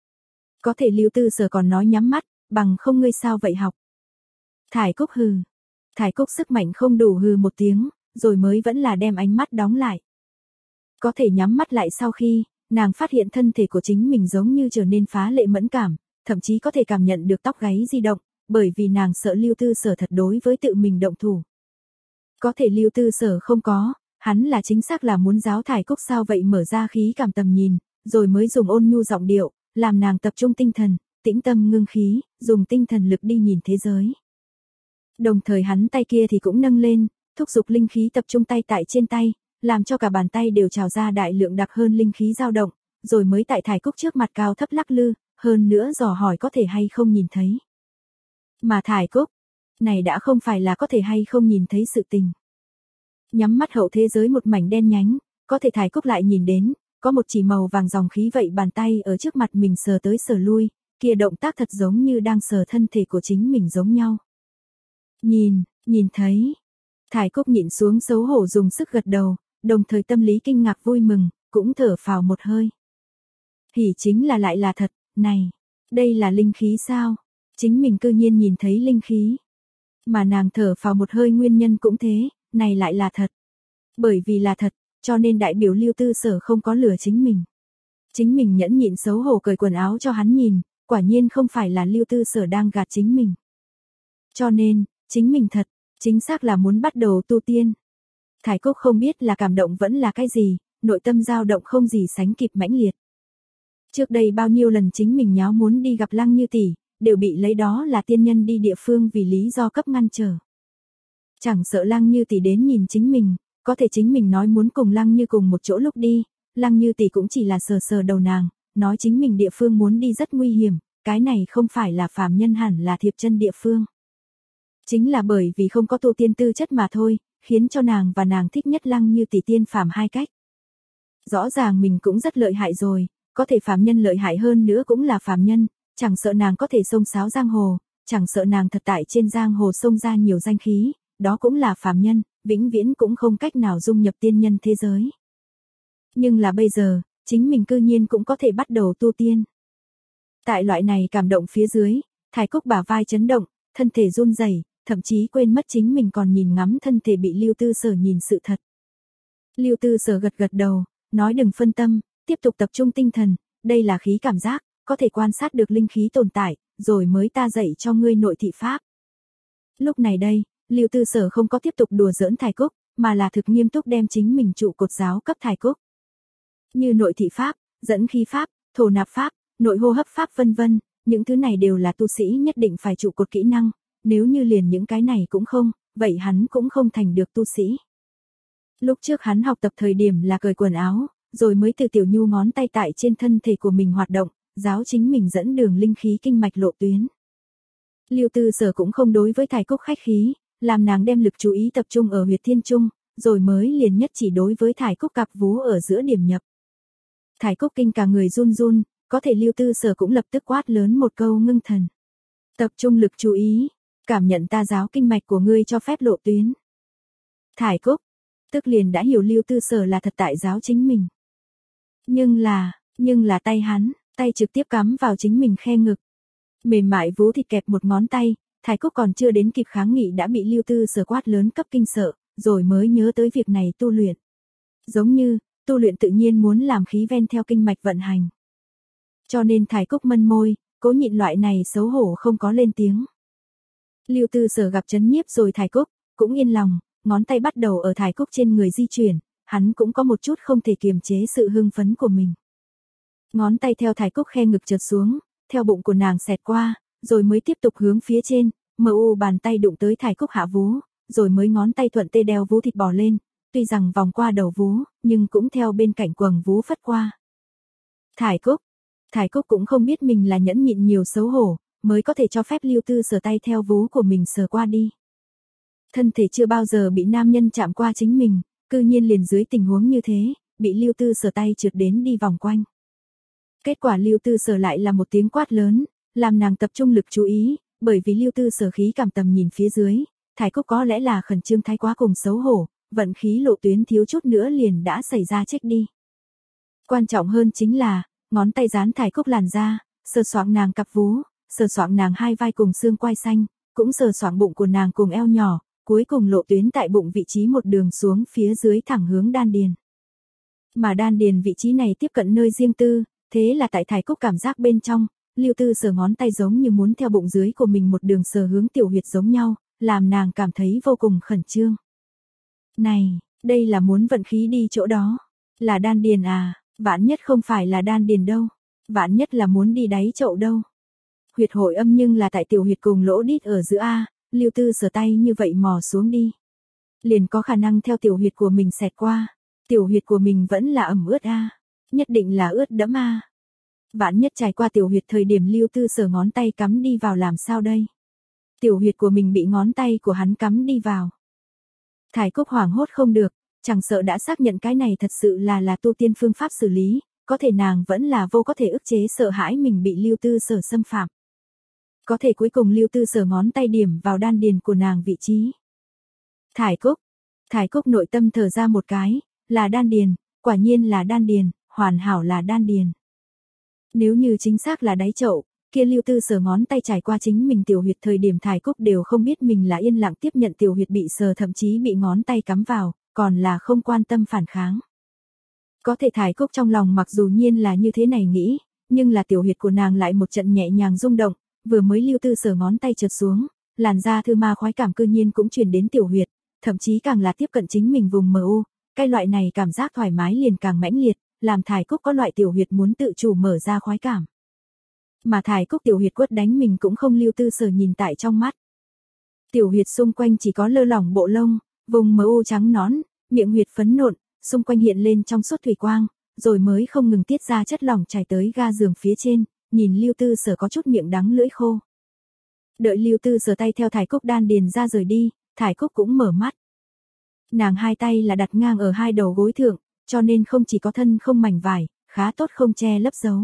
Có thể Lưu Tư Sở còn nói nhắm mắt, bằng không ngươi sao vậy học. Thải Cúc hừ. Thải Cúc sức mạnh không đủ hừ một tiếng, rồi mới vẫn là đem ánh mắt đóng lại. Có thể nhắm mắt lại sau khi, nàng phát hiện thân thể của chính mình giống như trở nên phá lệ mẫn cảm, thậm chí có thể cảm nhận được tóc gáy di động, bởi vì nàng sợ Lưu Tư Sở thật đối với tự mình động thủ. Có thể Lưu Tư Sở không có, hắn là chính xác là muốn giáo Thải Cúc sao vậy mở ra khí cảm tầm nhìn, rồi mới dùng ôn nhu giọng điệu, làm nàng tập trung tinh thần, tĩnh tâm ngưng khí, dùng tinh thần lực đi nhìn thế giới. Đồng thời hắn tay kia thì cũng nâng lên, thúc giục linh khí tập trung tay tại trên tay, làm cho cả bàn tay đều trào ra đại lượng đặc hơn linh khí dao động, rồi mới tại Thải Cúc trước mặt cao thấp lắc lư, hơn nữa dò hỏi có thể hay không nhìn thấy. Mà Thải Cúc, này đã không phải là có thể hay không nhìn thấy sự tình. Nhắm mắt hậu thế giới một mảnh đen nhánh, có thể Thải Cúc lại nhìn đến, có một chỉ màu vàng dòng khí vậy bàn tay ở trước mặt mình sờ tới sờ lui, kia động tác thật giống như đang sờ thân thể của chính mình giống nhau. Nhìn, nhìn thấy. Thải Cúc nhịn xuống xấu hổ dùng sức gật đầu, đồng thời tâm lý kinh ngạc vui mừng, cũng thở phào một hơi. Hỉ chính là lại là thật, này, đây là linh khí sao? Chính mình cư nhiên nhìn thấy linh khí. Mà nàng thở phào một hơi nguyên nhân cũng thế, này lại là thật. Bởi vì là thật, cho nên đại biểu Lưu Tư Sở không có lừa chính mình. Chính mình nhẫn nhịn xấu hổ cởi quần áo cho hắn nhìn, quả nhiên không phải là Lưu Tư Sở đang gạt chính mình. Cho nên, chính mình thật, chính xác là muốn bắt đầu tu tiên. Thải Cúc không biết là cảm động vẫn là cái gì, nội tâm dao động không gì sánh kịp mãnh liệt. Trước đây bao nhiêu lần chính mình nháo muốn đi gặp Lăng Như Tỷ, đều bị lấy đó là tiên nhân đi địa phương vì lý do cấp ngăn trở. Chẳng sợ Lăng Như Tỷ đến nhìn chính mình, có thể chính mình nói muốn cùng Lăng Như cùng một chỗ lúc đi, Lăng Như Tỷ cũng chỉ là sờ sờ đầu nàng, nói chính mình địa phương muốn đi rất nguy hiểm, cái này không phải là phàm nhân hẳn là thiệp chân địa phương. Chính là bởi vì không có tu tiên tư chất mà thôi, khiến cho nàng và nàng thích nhất Lăng Như Tỷ tiên phàm hai cách. Rõ ràng mình cũng rất lợi hại rồi, có thể phàm nhân lợi hại hơn nữa cũng là phàm nhân, chẳng sợ nàng có thể xông xáo giang hồ, chẳng sợ nàng thật tại trên giang hồ xông ra nhiều danh khí, đó cũng là phàm nhân, vĩnh viễn cũng không cách nào dung nhập tiên nhân thế giới. Nhưng là bây giờ, chính mình cư nhiên cũng có thể bắt đầu tu tiên. Tại loại này cảm động phía dưới, Thải Cúc bả vai chấn động, thân thể run rẩy, thậm chí quên mất chính mình còn nhìn ngắm thân thể bị Lưu Tư Sở nhìn sự thật. Lưu Tư Sở gật gật đầu, nói đừng phân tâm, tiếp tục tập trung tinh thần, đây là khí cảm giác, có thể quan sát được linh khí tồn tại, rồi mới ta dạy cho ngươi nội thị pháp. Lúc này đây, Lưu Tư Sở không có tiếp tục đùa giỡn Thải Cúc, mà là thực nghiêm túc đem chính mình trụ cột giáo cấp Thải Cúc. Như nội thị pháp, dẫn khí pháp, thổ nạp pháp, nội hô hấp pháp vân vân, những thứ này đều là tu sĩ nhất định phải trụ cột kỹ năng, nếu như liền những cái này cũng không, vậy hắn cũng không thành được tu sĩ. Lúc trước hắn học tập thời điểm là cởi quần áo, rồi mới từ tiểu nhu ngón tay tại trên thân thể của mình hoạt động, giáo chính mình dẫn đường linh khí kinh mạch lộ tuyến. Lưu Tư Sở cũng không đối với Thải Cúc khách khí, làm nàng đem lực chú ý tập trung ở huyệt thiên trung, rồi mới liền nhất chỉ đối với Thải Cúc cặp vú ở giữa điểm nhập. Thải Cúc kinh cả người run run, có thể Lưu Tư Sở cũng lập tức quát lớn một câu ngưng thần. Tập trung lực chú ý, cảm nhận ta giáo kinh mạch của ngươi cho phép lộ tuyến. Thải Cúc, tức liền đã hiểu Lưu Tư Sở là thật tại giáo chính mình. Nhưng là, nhưng là tay hắn, tay trực tiếp cắm vào chính mình khe ngực. Mềm mại vú thịt kẹp một ngón tay, Thải Cúc còn chưa đến kịp kháng nghị đã bị Lưu Tư Sở quát lớn cấp kinh sợ, rồi mới nhớ tới việc này tu luyện. Giống như, tu luyện tự nhiên muốn làm khí ven theo kinh mạch vận hành. Cho nên Thải Cúc mân môi, cố nhịn loại này xấu hổ không có lên tiếng. Lưu Tư Sở gặp chấn nhiếp rồi Thải Cúc, cũng yên lòng, ngón tay bắt đầu ở Thải Cúc trên người di chuyển, hắn cũng có một chút không thể kiềm chế sự hưng phấn của mình. Ngón tay theo Thải Cúc khe ngực trượt xuống, theo bụng của nàng xẹt qua, rồi mới tiếp tục hướng phía trên, mờ u bàn tay đụng tới Thải Cúc hạ vú, rồi mới ngón tay thuận tê đeo vú thịt bò lên, tuy rằng vòng qua đầu vú, nhưng cũng theo bên cạnh quầng vú phất qua. Thải Cúc, Thải Cúc cũng không biết mình là nhẫn nhịn nhiều xấu hổ, mới có thể cho phép Lưu Tư Sở tay theo vú của mình sờ qua đi. Thân thể chưa bao giờ bị nam nhân chạm qua chính mình, cư nhiên liền dưới tình huống như thế, bị Lưu Tư Sở tay trượt đến đi vòng quanh. Kết quả Lưu Tư Sở lại là một tiếng quát lớn, làm nàng tập trung lực chú ý, bởi vì Lưu Tư Sở khí cảm tầm nhìn phía dưới, Thải Cúc có lẽ là khẩn trương thái quá cùng xấu hổ, vận khí lộ tuyến thiếu chút nữa liền đã xảy ra chết đi. Quan trọng hơn chính là, ngón tay dán Thải Cúc làn da, sờ soạng nàng cặp vú, sờ soạng nàng hai vai cùng xương quai xanh, cũng sờ soạng bụng của nàng cùng eo nhỏ, cuối cùng lộ tuyến tại bụng vị trí một đường xuống phía dưới thẳng hướng đan điền. Mà đan điền vị trí này tiếp cận nơi riêng tư, thế là tại Thải Cúc cảm giác bên trong, Lưu Tư Sở ngón tay giống như muốn theo bụng dưới của mình một đường sờ hướng tiểu huyệt giống nhau, làm nàng cảm thấy vô cùng khẩn trương. Này, đây là muốn vận khí đi chỗ đó, là đan điền à, vạn nhất không phải là đan điền đâu, vạn nhất là muốn đi đáy chậu đâu. Huyệt hội âm nhưng là tại tiểu huyệt cùng lỗ đít ở giữa a, Lưu Tư Sở tay như vậy mò xuống đi, liền có khả năng theo tiểu huyệt của mình xẹt qua, tiểu huyệt của mình vẫn là ẩm ướt a, nhất định là ướt đẫm a. Vạn nhất trải qua tiểu huyệt thời điểm Lưu Tư Sở ngón tay cắm đi vào làm sao đây? Tiểu huyệt của mình bị ngón tay của hắn cắm đi vào. Thải Cúc hoảng hốt không được, chẳng sợ đã xác nhận cái này thật sự là là tu tiên phương pháp xử lý, có thể nàng vẫn là vô có thể ức chế sợ hãi mình bị Lưu Tư Sở xâm phạm. Có thể cuối cùng Lưu Tư Sở ngón tay điểm vào đan điền của nàng vị trí. Thải Cúc, Thải Cúc nội tâm thở ra một cái, là đan điền, quả nhiên là đan điền, hoàn hảo là đan điền. Nếu như chính xác là đáy chậu, kia Lưu Tư Sở ngón tay trải qua chính mình tiểu huyệt thời điểm Thải Cúc đều không biết mình là yên lặng tiếp nhận tiểu huyệt bị sờ thậm chí bị ngón tay cắm vào, còn là không quan tâm phản kháng. Có thể Thải Cúc trong lòng mặc dù nhiên là như thế này nghĩ, nhưng là tiểu huyệt của nàng lại một trận nhẹ nhàng rung động, vừa mới Lưu Tư Sở ngón tay trượt xuống, làn da thư ma khoái cảm cư nhiên cũng truyền đến tiểu huyệt, thậm chí càng là tiếp cận chính mình vùng mờ u, cái loại này cảm giác thoải mái liền càng mãnh liệt, làm Thải Cúc có loại tiểu huyệt muốn tự chủ mở ra khoái cảm. Mà Thải Cúc tiểu huyệt quất đánh mình cũng không Lưu Tư Sở nhìn tại trong mắt. Tiểu huyệt xung quanh chỉ có lơ lỏng bộ lông, vùng mờ u trắng nõn, miệng huyệt phấn nộn, xung quanh hiện lên trong suốt thủy quang, rồi mới không ngừng tiết ra chất lỏng chảy tới ga giường phía trên, nhìn Lưu Tư Sở có chút miệng đắng lưỡi khô. Đợi Lưu Tư Sở tay theo Thải Cúc đan điền ra rời đi, Thải Cúc cũng mở mắt. Nàng hai tay là đặt ngang ở hai đầu gối thượng, cho nên không chỉ có thân không mảnh vải, khá tốt không che lấp dấu.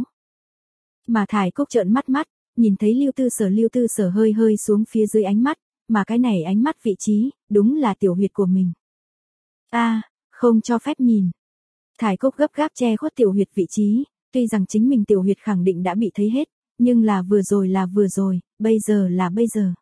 Mà Thải Cúc trợn mắt mắt, nhìn thấy Lưu Tư Sở Lưu Tư Sở hơi hơi xuống phía dưới ánh mắt, mà cái này ánh mắt vị trí, đúng là tiểu huyệt của mình. A, à, không cho phép nhìn. Thải Cúc gấp gáp che khuất tiểu huyệt vị trí, tuy rằng chính mình tiểu huyệt khẳng định đã bị thấy hết, nhưng là vừa rồi là vừa rồi, bây giờ là bây giờ.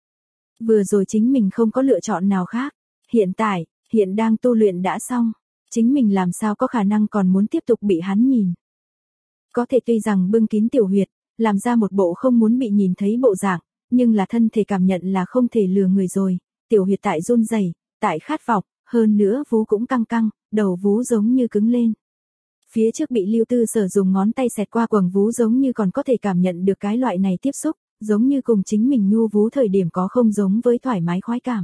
Vừa rồi chính mình không có lựa chọn nào khác, hiện tại, hiện đang tu luyện đã xong, chính mình làm sao có khả năng còn muốn tiếp tục bị hắn nhìn. Có thể tuy rằng bưng kín tiểu huyệt, làm ra một bộ không muốn bị nhìn thấy bộ dạng, nhưng là thân thể cảm nhận là không thể lừa người rồi, tiểu huyệt tại run rẩy, tại khát vọng, hơn nữa vú cũng căng căng, đầu vú giống như cứng lên. Phía trước bị Lưu Tư Sở dùng ngón tay xẹt qua quầng vú giống như còn có thể cảm nhận được cái loại này tiếp xúc, giống như cùng chính mình nhu vú thời điểm có không giống với thoải mái khoái cảm.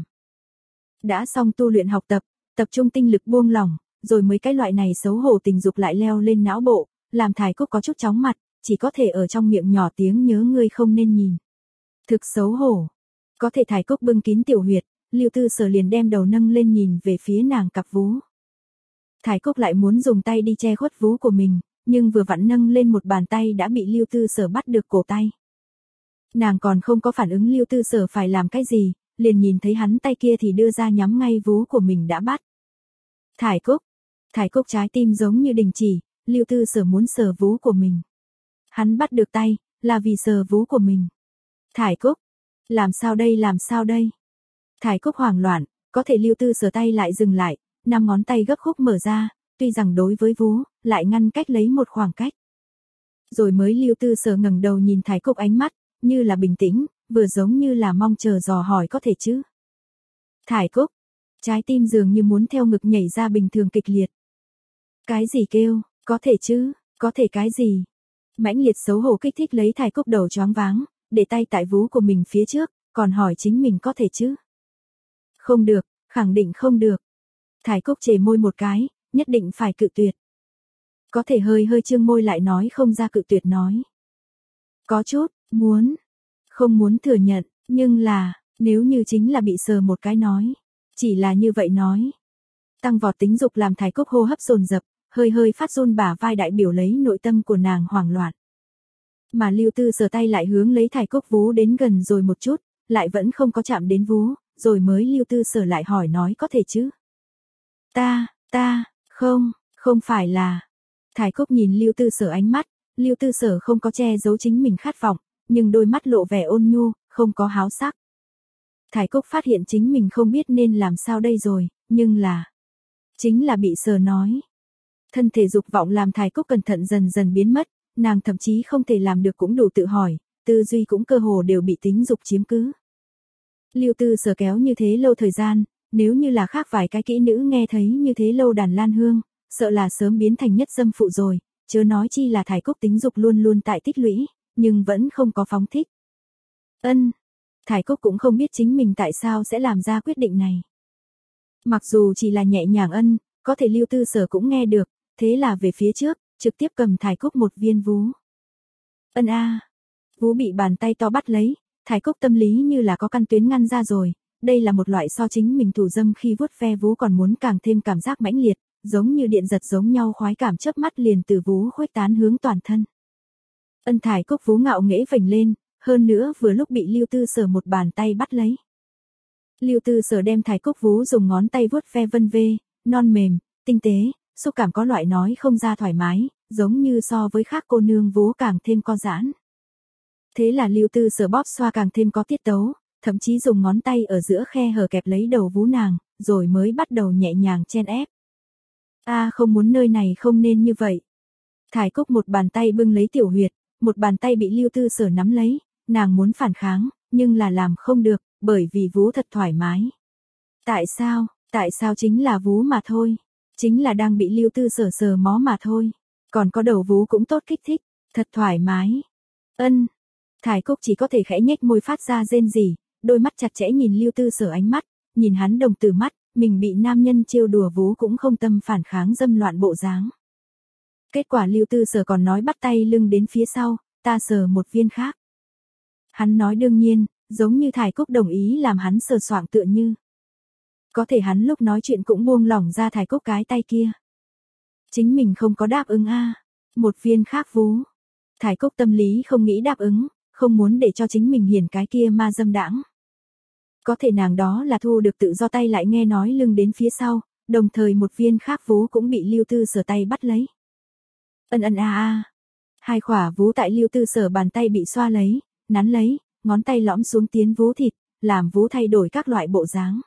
Đã xong tu luyện học tập, tập trung tinh lực buông lỏng, rồi mới cái loại này xấu hổ tình dục lại leo lên não bộ, làm Thải Cúc có chút chóng mặt, chỉ có thể ở trong miệng nhỏ tiếng nhớ ngươi không nên nhìn. Thực xấu hổ. Có thể Thải Cúc bưng kín tiểu huyệt, Lưu Tư Sở liền đem đầu nâng lên nhìn về phía nàng cặp vú. Thải Cúc lại muốn dùng tay đi che khuất vú của mình, nhưng vừa vặn nâng lên một bàn tay đã bị Lưu Tư Sở bắt được cổ tay. Nàng còn không có phản ứng Lưu Tư Sở phải làm cái gì, liền nhìn thấy hắn tay kia thì đưa ra nhắm ngay vú của mình đã bắt. Thải Cúc, Thải Cúc trái tim giống như đình chỉ, Lưu Tư Sở muốn sờ vú của mình. Hắn bắt được tay, là vì sờ vú của mình. Thải Cúc, làm sao đây làm sao đây? Thải Cúc hoảng loạn, có thể Lưu Tư Sở tay lại dừng lại, năm ngón tay gấp khúc mở ra, tuy rằng đối với vú, lại ngăn cách lấy một khoảng cách. Rồi mới Lưu Tư Sở ngẩng đầu nhìn Thải Cúc ánh mắt, như là bình tĩnh, vừa giống như là mong chờ dò hỏi có thể chứ. Thải Cúc, trái tim dường như muốn theo ngực nhảy ra bình thường kịch liệt. Cái gì kêu, có thể chứ, có thể cái gì? Mãnh liệt xấu hổ kích thích lấy Thải Cúc đầu choáng váng, để tay tại vú của mình phía trước, còn hỏi chính mình có thể chứ. Không được, khẳng định không được. Thải Cúc chề môi một cái, nhất định phải cự tuyệt. Có thể hơi hơi trương môi lại nói không ra cự tuyệt nói. Có chút, muốn, không muốn thừa nhận, nhưng là, nếu như chính là bị sờ một cái nói. Chỉ là như vậy nói. Tăng vọt tính dục làm Thải Cúc hô hấp dồn dập, hơi hơi phát run bả vai đại biểu lấy nội tâm của nàng hoảng loạn. Mà Lưu Tư Sở tay lại hướng lấy Thải Cúc vú đến gần rồi một chút, lại vẫn không có chạm đến vú, rồi mới Lưu Tư Sở lại hỏi nói có thể chứ. Ta, ta, không, không phải là. Thải Cúc nhìn Lưu Tư Sở ánh mắt, Lưu Tư Sở không có che giấu chính mình khát vọng, nhưng đôi mắt lộ vẻ ôn nhu, không có háo sắc. Thải Cúc phát hiện chính mình không biết nên làm sao đây rồi, nhưng là, chính là bị sờ nói. Thân thể dục vọng làm Thải Cúc cẩn thận dần dần biến mất, nàng thậm chí không thể làm được cũng đủ tự hỏi, tư duy cũng cơ hồ đều bị tính dục chiếm cứ. Lưu Tư Sở kéo như thế lâu thời gian, nếu như là khác vài cái kỹ nữ nghe thấy như thế lâu đàn lan hương, sợ là sớm biến thành nhất dâm phụ rồi, chớ nói chi là Thải Cúc tính dục luôn luôn tại tích lũy, nhưng vẫn không có phóng thích. Ân, Thải Cúc cũng không biết chính mình tại sao sẽ làm ra quyết định này. Mặc dù chỉ là nhẹ nhàng ân, có thể Lưu Tư Sở cũng nghe được, thế là về phía trước, trực tiếp cầm Thải Cúc một viên vú. Ân a, à. Vú bị bàn tay to bắt lấy, Thải Cúc tâm lý như là có căn tuyến ngăn ra rồi, đây là một loại so chính mình thủ dâm khi vuốt ve vú còn muốn càng thêm cảm giác mãnh liệt, giống như điện giật giống nhau khoái cảm chớp mắt liền từ vú khuếch tán hướng toàn thân. Ân Thải Cúc vú ngạo nghễ vểnh lên, hơn nữa vừa lúc bị Lưu Tư Sở một bàn tay bắt lấy. Lưu Tư Sở đem Thải Cúc vú dùng ngón tay vuốt ve vân vê, non mềm, tinh tế, xúc cảm có loại nói không ra thoải mái, giống như so với khác cô nương vú càng thêm co giãn. Thế là Lưu Tư Sở bóp xoa càng thêm có tiết tấu, thậm chí dùng ngón tay ở giữa khe hở kẹp lấy đầu vú nàng, rồi mới bắt đầu nhẹ nhàng chen ép. A à, không muốn nơi này không nên như vậy. Thải Cúc một bàn tay bưng lấy tiểu huyệt, một bàn tay bị Lưu Tư Sở nắm lấy, nàng muốn phản kháng, nhưng là làm không được, bởi vì vú thật thoải mái. Tại sao, tại sao chính là vú mà thôi, chính là đang bị Lưu Tư Sở sờ mó mà thôi, còn có đầu vú cũng tốt kích thích, thật thoải mái. Ân, Thải Cúc chỉ có thể khẽ nhếch môi phát ra rên rỉ, đôi mắt chặt chẽ nhìn Lưu Tư Sở ánh mắt, nhìn hắn đồng tử mắt, mình bị nam nhân trêu đùa vú cũng không tâm phản kháng dâm loạn bộ dáng. Kết quả Lưu Tư Sở còn nói bắt tay lưng đến phía sau, ta sờ một viên khác. Hắn nói đương nhiên, giống như Thải Cúc đồng ý làm hắn sờ soạng tựa như. Có thể hắn lúc nói chuyện cũng buông lỏng ra Thải Cúc cái tay kia. Chính mình không có đáp ứng a, à. Một viên khác vú. Thải Cúc tâm lý không nghĩ đáp ứng, không muốn để cho chính mình hiển cái kia ma dâm đãng. Có thể nàng đó là thu được tự do tay lại nghe nói lưng đến phía sau, đồng thời một viên khác vú cũng bị Lưu Tư Sở tay bắt lấy. Ân ân a a. Hai khỏa vú tại Lưu Tư Sở bàn tay bị xoa lấy, nắn lấy, ngón tay lõm xuống tiến vú thịt, làm vú thay đổi các loại bộ dáng.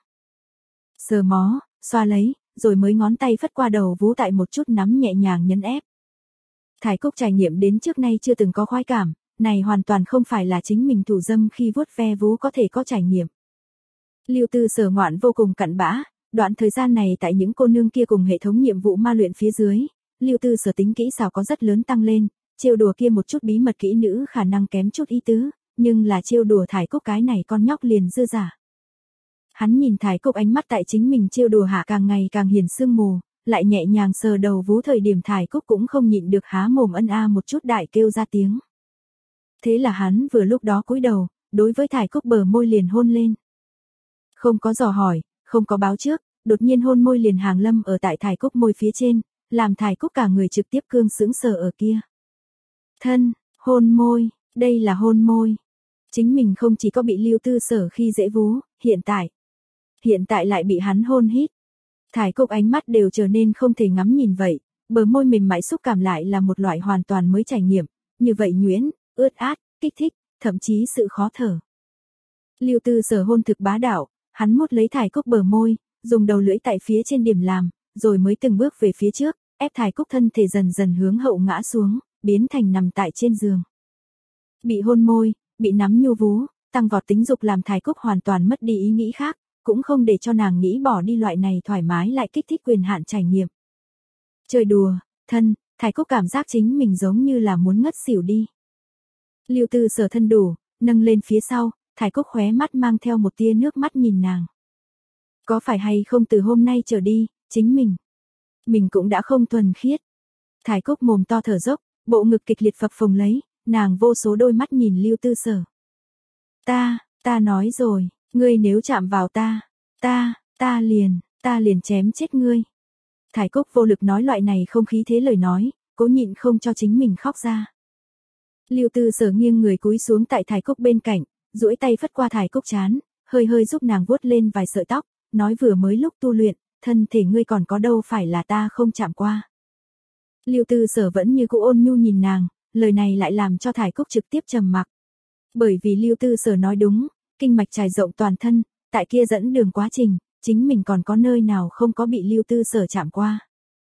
Sờ mó, xoa lấy, rồi mới ngón tay phất qua đầu vú tại một chút nắm nhẹ nhàng nhấn ép. Thải Cúc trải nghiệm đến trước nay chưa từng có khoái cảm, này hoàn toàn không phải là chính mình thủ dâm khi vuốt ve vú có thể có trải nghiệm. Lưu Tư Sở ngoạn vô cùng cặn bã, đoạn thời gian này tại những cô nương kia cùng hệ thống nhiệm vụ ma luyện phía dưới, Lưu Tư Sở tính kỹ xảo có rất lớn tăng lên, trêu đùa kia một chút bí mật kỹ nữ khả năng kém chút ý tứ, nhưng là trêu đùa Thải Cúc cái này con nhóc liền dư giả. Hắn nhìn Thải Cúc ánh mắt tại chính mình trêu đùa hạ càng ngày càng hiền sương mù, lại nhẹ nhàng sờ đầu vú thời điểm Thải Cúc cũng không nhịn được há mồm ân a một chút đại kêu ra tiếng. Thế là hắn vừa lúc đó cúi đầu, đối với Thải Cúc bờ môi liền hôn lên. Không có dò hỏi, không có báo trước, đột nhiên hôn môi liền hàng lâm ở tại Thải Cúc môi phía trên, làm Thải Cúc cả người trực tiếp cương sững sờ ở kia. Thân, hôn môi, đây là hôn môi. Chính mình không chỉ có bị Lưu Tư Sở khi dễ vú, hiện tại, hiện tại lại bị hắn hôn hít. Thải Cúc ánh mắt đều trở nên không thể ngắm nhìn vậy, bờ môi mềm mại xúc cảm lại là một loại hoàn toàn mới trải nghiệm, như vậy nhuyễn, ướt át, kích thích, thậm chí sự khó thở. Lưu Tư Sở hôn thực bá đạo, hắn mút lấy Thải Cúc bờ môi, dùng đầu lưỡi tại phía trên điểm làm, rồi mới từng bước về phía trước, ép Thái Cúc thân thể dần dần hướng hậu ngã xuống, biến thành nằm tại trên giường. Bị hôn môi, bị nắm nhu vú, tăng vọt tính dục làm Thái Cúc hoàn toàn mất đi ý nghĩ khác, cũng không để cho nàng nghĩ bỏ đi loại này thoải mái lại kích thích quyền hạn trải nghiệm. Chơi đùa, thân, Thái Cúc cảm giác chính mình giống như là muốn ngất xỉu đi. Lưu Tư Sở thân đủ, nâng lên phía sau, Thái Cúc khóe mắt mang theo một tia nước mắt nhìn nàng. Có phải hay không từ hôm nay trở đi, chính mình, mình cũng đã không thuần khiết. Thái Cúc mồm to thở dốc, bộ ngực kịch liệt phập phồng lấy, nàng vô số đôi mắt nhìn Lưu Tư Sở. Ta, ta nói rồi, ngươi nếu chạm vào ta, ta, ta liền, ta liền chém chết ngươi. Thái Cúc vô lực nói loại này không khí thế lời nói, cố nhịn không cho chính mình khóc ra. Lưu Tư Sở nghiêng người cúi xuống tại Thái Cúc bên cạnh, duỗi tay phất qua Thái Cúc trán, hơi hơi giúp nàng vuốt lên vài sợi tóc, nói vừa mới lúc tu luyện, thân thể ngươi còn có đâu phải là ta không chạm qua. Lưu Tư Sở vẫn như cũ ôn nhu nhìn nàng, lời này lại làm cho Thái Cúc trực tiếp trầm mặc. Bởi vì Lưu Tư Sở nói đúng, kinh mạch trải rộng toàn thân, tại kia dẫn đường quá trình, chính mình còn có nơi nào không có bị Lưu Tư Sở chạm qua.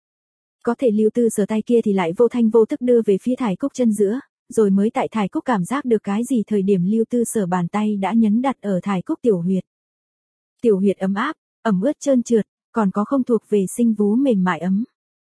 Có thể Lưu Tư Sở tay kia thì lại vô thanh vô tức đưa về phía Thái Cúc chân giữa, rồi mới tại Thái Cúc cảm giác được cái gì thời điểm Lưu Tư Sở bàn tay đã nhấn đặt ở Thái Cúc tiểu huyệt. Tiểu huyệt ấm áp, ẩm ướt trơn trượt, còn có không thuộc về sinh vú mềm mại ấm.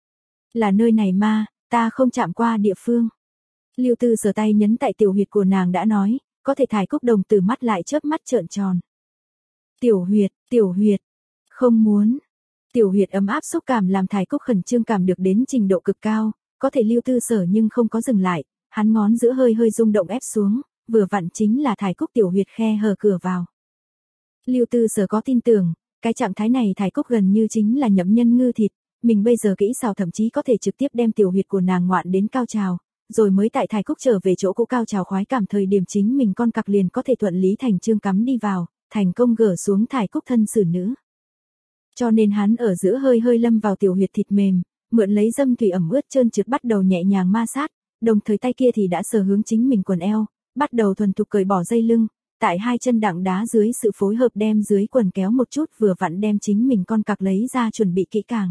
Là nơi này mà, ta không chạm qua địa phương. Lưu Tư Sở tay nhấn tại tiểu huyệt của nàng đã nói, có thể Thái Cúc đồng tử mắt lại chớp mắt trợn tròn. Tiểu huyệt, tiểu huyệt, không muốn. Tiểu huyệt ấm áp xúc cảm làm Thái Cúc khẩn trương cảm được đến trình độ cực cao, có thể Lưu Tư Sở nhưng không có dừng lại, hắn ngón giữa hơi hơi rung động ép xuống, vừa vặn chính là Thái Cúc tiểu huyệt khe hở cửa vào. Lưu Tư Sở có tin tưởng, cái trạng thái này Thái Cúc gần như chính là nhậm nhân ngư thịt, mình bây giờ kỹ xảo thậm chí có thể trực tiếp đem tiểu huyệt của nàng ngoạn đến cao trào, rồi mới tại Thái Cúc trở về chỗ cũ cao trào khoái cảm thời điểm chính mình con cặc liền có thể thuận lý thành chương cắm đi vào, thành công gỡ xuống Thái Cúc thân xử nữ. Cho nên hắn ở giữa hơi hơi lâm vào tiểu huyệt thịt mềm, mượn lấy dâm thủy ẩm ướt trơn trượt bắt đầu nhẹ nhàng ma sát, đồng thời tay kia thì đã sờ hướng chính mình quần eo, bắt đầu thuần thục cởi bỏ dây lưng, tại hai chân đặng đá dưới sự phối hợp đem dưới quần kéo một chút vừa vặn đem chính mình con cặc lấy ra chuẩn bị kỹ càng.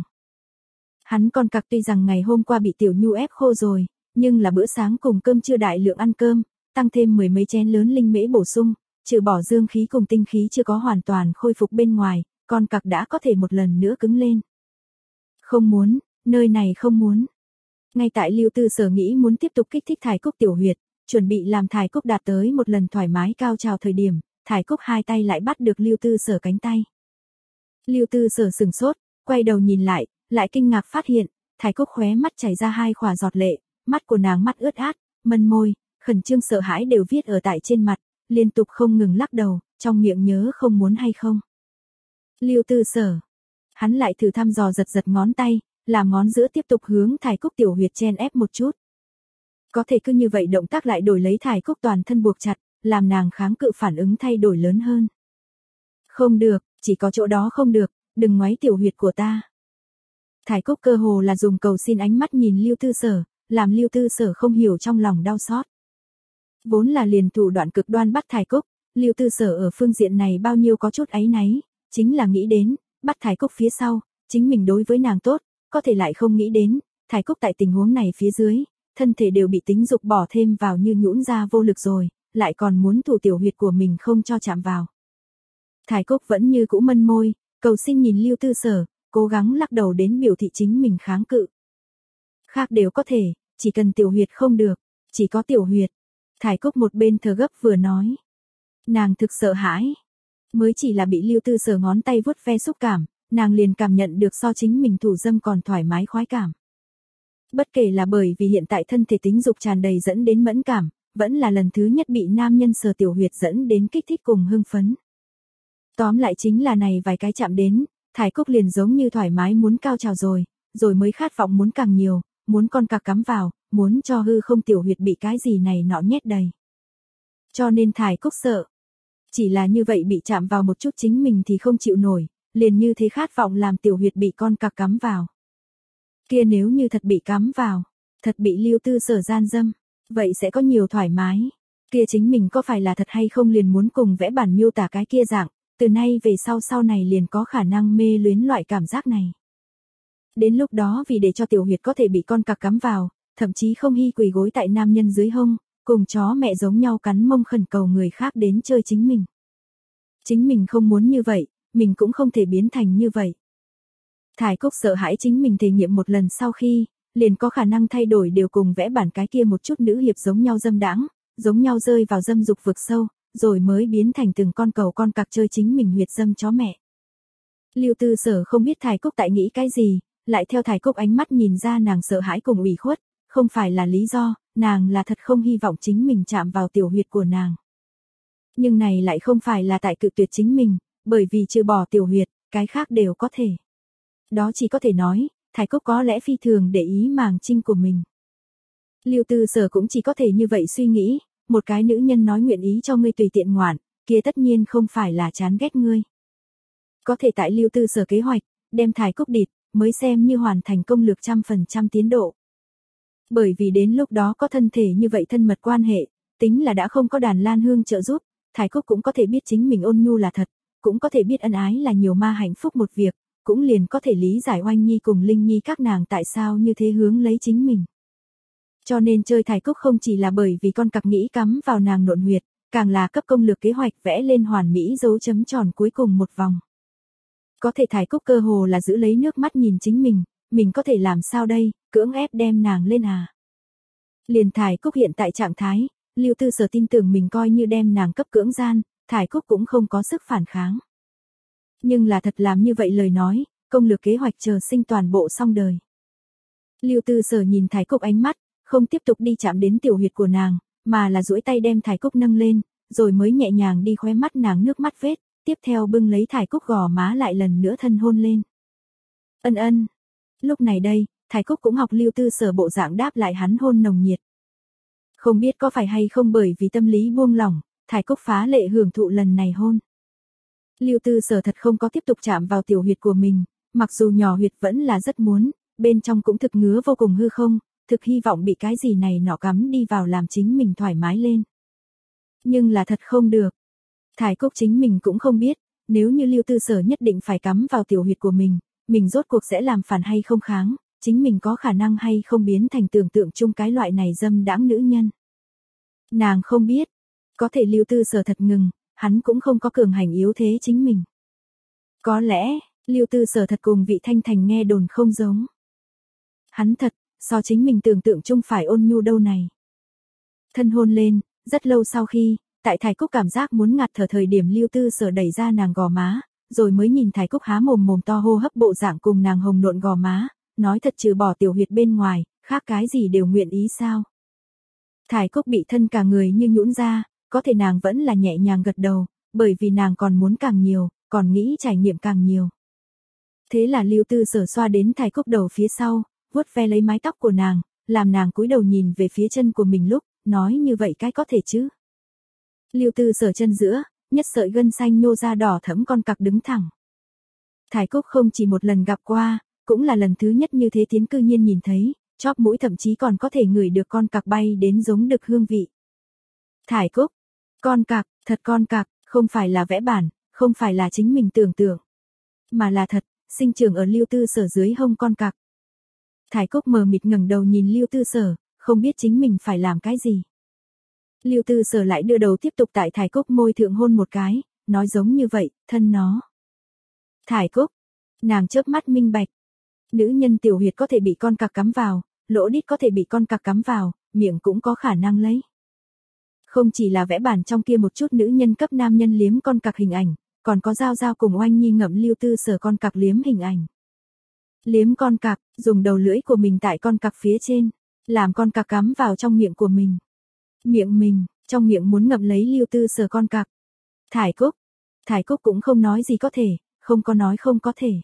Hắn con cặc tuy rằng ngày hôm qua bị tiểu nhu ép khô rồi, nhưng là bữa sáng cùng cơm trưa đại lượng ăn cơm, tăng thêm mười mấy chén lớn linh mễ bổ sung, trừ bỏ dương khí cùng tinh khí chưa có hoàn toàn khôi phục bên ngoài, con cặc đã có thể một lần nữa cứng lên. Không muốn, nơi này không muốn. Ngay tại Lưu Tư Sở nghĩ muốn tiếp tục kích thích Thái Cúc tiểu huyệt, chuẩn bị làm Thái Cúc đạt tới một lần thoải mái cao trào thời điểm, Thái Cúc hai tay lại bắt được Lưu Tư Sở cánh tay. Lưu Tư Sở sừng sốt, quay đầu nhìn lại, lại kinh ngạc phát hiện, Thái Cúc khóe mắt chảy ra hai khỏa giọt lệ, mắt của nàng mắt ướt át, mân môi, khẩn trương sợ hãi đều viết ở tại trên mặt, liên tục không ngừng lắc đầu, trong miệng nhớ không muốn hay không. Lưu Tư Sở, hắn lại thử thăm dò giật giật ngón tay, làm ngón giữa tiếp tục hướng Thái Cúc tiểu huyệt chen ép một chút. Có thể cứ như vậy động tác lại đổi lấy Thái Cúc toàn thân buộc chặt, làm nàng kháng cự phản ứng thay đổi lớn hơn. Không được, chỉ có chỗ đó không được, đừng ngoáy tiểu huyệt của ta. Thái Cúc cơ hồ là dùng cầu xin ánh mắt nhìn Lưu Tư Sở, làm Lưu Tư Sở không hiểu trong lòng đau xót. Vốn là liền thủ đoạn cực đoan bắt Thái Cúc, Lưu Tư Sở ở phương diện này bao nhiêu có chút áy náy, chính là nghĩ đến, bắt Thái Cúc phía sau, chính mình đối với nàng tốt, có thể lại không nghĩ đến, Thái Cúc tại tình huống này phía dưới, thân thể đều bị tính dục bỏ thêm vào như nhũn ra vô lực rồi, lại còn muốn thủ tiểu huyệt của mình không cho chạm vào. Thái Cúc vẫn như cũ mân môi, cầu xin nhìn Lưu Tư Sở, cố gắng lắc đầu đến biểu thị chính mình kháng cự. Khác đều có thể, chỉ cần tiểu huyệt không được, chỉ có tiểu huyệt. Thái Cúc một bên thở gấp vừa nói. Nàng thực sợ hãi. Mới chỉ là bị Lưu Tư Sở ngón tay vuốt ve xúc cảm, nàng liền cảm nhận được so chính mình thủ dâm còn thoải mái khoái cảm. Bất kể là bởi vì hiện tại thân thể tính dục tràn đầy dẫn đến mẫn cảm, vẫn là lần thứ nhất bị nam nhân sờ tiểu huyệt dẫn đến kích thích cùng hưng phấn. Tóm lại chính là này vài cái chạm đến, Thái Cúc liền giống như thoải mái muốn cao trào rồi, rồi mới khát vọng muốn càng nhiều, muốn con cặc cắm vào, muốn cho hư không tiểu huyệt bị cái gì này nọ nhét đầy. Cho nên Thái Cúc sợ. Chỉ là như vậy bị chạm vào một chút chính mình thì không chịu nổi, liền như thế khát vọng làm tiểu huyệt bị con cặc cắm vào. Kia nếu như thật bị cắm vào, thật bị Lưu Tư Sở gian dâm, vậy sẽ có nhiều thoải mái. Kia chính mình có phải là thật hay không liền muốn cùng vẽ bản miêu tả cái kia dạng, từ nay về sau sau này liền có khả năng mê luyến loại cảm giác này. Đến lúc đó vì để cho tiểu huyệt có thể bị con cặc cắm vào, thậm chí không hy quỳ gối tại nam nhân dưới hông, cùng chó mẹ giống nhau cắn mông khẩn cầu người khác đến chơi chính mình. Chính mình không muốn như vậy, mình cũng không thể biến thành như vậy. Thải Cúc sợ hãi chính mình thể nghiệm một lần sau khi, liền có khả năng thay đổi điều cùng vẽ bản cái kia một chút nữ hiệp giống nhau dâm đãng, giống nhau rơi vào dâm dục vực sâu, rồi mới biến thành từng con cầu con cặc chơi chính mình huyệt dâm chó mẹ. Lưu Tư Sở không biết Thải Cúc tại nghĩ cái gì, lại theo Thải Cúc ánh mắt nhìn ra nàng sợ hãi cùng ủy khuất, không phải là lý do, nàng là thật không hy vọng chính mình chạm vào tiểu huyệt của nàng. Nhưng này lại không phải là tại cự tuyệt chính mình, bởi vì trừ bỏ tiểu huyệt, cái khác đều có thể. Đó chỉ có thể nói, Thải Cúc có lẽ phi thường để ý màng trinh của mình. Lưu Tư Sở cũng chỉ có thể như vậy suy nghĩ, một cái nữ nhân nói nguyện ý cho ngươi tùy tiện ngoạn, kia tất nhiên không phải là chán ghét ngươi. Có thể tại Lưu Tư Sở kế hoạch, đem Thải Cúc địt, mới xem như hoàn thành công lược trăm phần trăm tiến độ. Bởi vì đến lúc đó có thân thể như vậy thân mật quan hệ, tính là đã không có Đàn Lan Hương trợ giúp, Thải Cúc cũng có thể biết chính mình ôn nhu là thật, cũng có thể biết ân ái là nhiều ma hạnh phúc một việc, cũng liền có thể lý giải Oanh Nhi cùng Linh Nhi các nàng tại sao như thế hướng lấy chính mình. Cho nên chơi Thải Cúc không chỉ là bởi vì con cặc nghĩ cắm vào nàng nộn huyệt, càng là cấp công lược kế hoạch vẽ lên hoàn mỹ dấu chấm tròn cuối cùng một vòng. Có thể Thải Cúc cơ hồ là giữ lấy nước mắt nhìn chính mình, mình có thể làm sao đây, cưỡng ép đem nàng lên à. Liền Thải Cúc hiện tại trạng thái, Lưu Tư Sở tin tưởng mình coi như đem nàng cấp cưỡng gian, Thải Cúc cũng không có sức phản kháng. Nhưng là thật làm như vậy lời nói, công lược kế hoạch chờ sinh toàn bộ xong đời. Lưu Tư Sở nhìn Thải Cúc ánh mắt, không tiếp tục đi chạm đến tiểu huyệt của nàng, mà là duỗi tay đem Thải Cúc nâng lên, rồi mới nhẹ nhàng đi khóe mắt nàng nước mắt vết, tiếp theo bưng lấy Thải Cúc gò má lại lần nữa thân hôn lên. Ân ân. Lúc này đây, Thải Cúc cũng học Lưu Tư Sở bộ dạng đáp lại hắn hôn nồng nhiệt. Không biết có phải hay không bởi vì tâm lý buông lỏng, Thải Cúc phá lệ hưởng thụ lần này hôn. Lưu Tư Sở thật không có tiếp tục chạm vào tiểu huyệt của mình, mặc dù nhỏ huyệt vẫn là rất muốn, bên trong cũng thực ngứa vô cùng hư không, thực hy vọng bị cái gì này nọ cắm đi vào làm chính mình thoải mái lên. Nhưng là thật không được. Thải Cúc chính mình cũng không biết, nếu như Lưu Tư Sở nhất định phải cắm vào tiểu huyệt của mình, mình rốt cuộc sẽ làm phản hay không kháng, chính mình có khả năng hay không biến thành tưởng tượng chung cái loại này dâm đãng nữ nhân. Nàng không biết, có thể Lưu Tư Sở thật ngừng, hắn cũng không có cường hành yếu thế chính mình. Có lẽ, Lưu Tư Sở thật cùng Vị Thanh Thành nghe đồn không giống. Hắn thật, so chính mình tưởng tượng chung phải ôn nhu đâu này. Thân hôn lên, rất lâu sau khi, tại Thải Cúc cảm giác muốn ngạt thở thời điểm Lưu Tư Sở đẩy ra nàng gò má, rồi mới nhìn Thải Cúc há mồm mồm to hô hấp bộ dạng cùng nàng hồng nộn gò má, nói thật trừ bỏ tiểu huyệt bên ngoài, khác cái gì đều nguyện ý sao. Thải Cúc bị thân cả người như nhũn ra, có thể nàng vẫn là nhẹ nhàng gật đầu, bởi vì nàng còn muốn càng nhiều, còn nghĩ trải nghiệm càng nhiều. Thế là Lưu Tư Sở xoa đến Thải Cúc đầu phía sau, vuốt ve lấy mái tóc của nàng, làm nàng cúi đầu nhìn về phía chân của mình lúc, nói như vậy cái có thể chứ. Lưu Tư Sở chân giữa, nhất sợi gân xanh nhô ra đỏ thẫm con cặc đứng thẳng. Thải Cúc không chỉ một lần gặp qua, cũng là lần thứ nhất như thế tiến cư nhiên nhìn thấy, chóp mũi thậm chí còn có thể ngửi được con cặc bay đến giống đực hương vị. Thải Cúc, con cặc, thật con cặc, không phải là vẽ bản, không phải là chính mình tưởng tượng, mà là thật, sinh trưởng ở Lưu Tư Sở dưới hông con cặc. Thải Cúc mờ mịt ngẩng đầu nhìn Lưu Tư Sở, không biết chính mình phải làm cái gì. Lưu Tư Sở lại đưa đầu tiếp tục tại Thải Cúc môi thượng hôn một cái, nói giống như vậy, thân nó. Thải Cúc, nàng chớp mắt minh bạch. Nữ nhân tiểu huyệt có thể bị con cặc cắm vào, lỗ đít có thể bị con cặc cắm vào, miệng cũng có khả năng lấy. Không chỉ là vẽ bản trong kia một chút nữ nhân cấp nam nhân liếm con cặc hình ảnh, còn có Giao Giao cùng Oanh Nhi ngậm Lưu Tư Sở con cặc liếm hình ảnh. Liếm con cặc, dùng đầu lưỡi của mình tại con cặc phía trên, làm con cặc cắm vào trong miệng của mình. Miệng mình, trong miệng muốn ngậm lấy Lưu Tư Sở con cặc. Thải Cúc, Thải Cúc cũng không nói gì có thể, không có nói không có thể.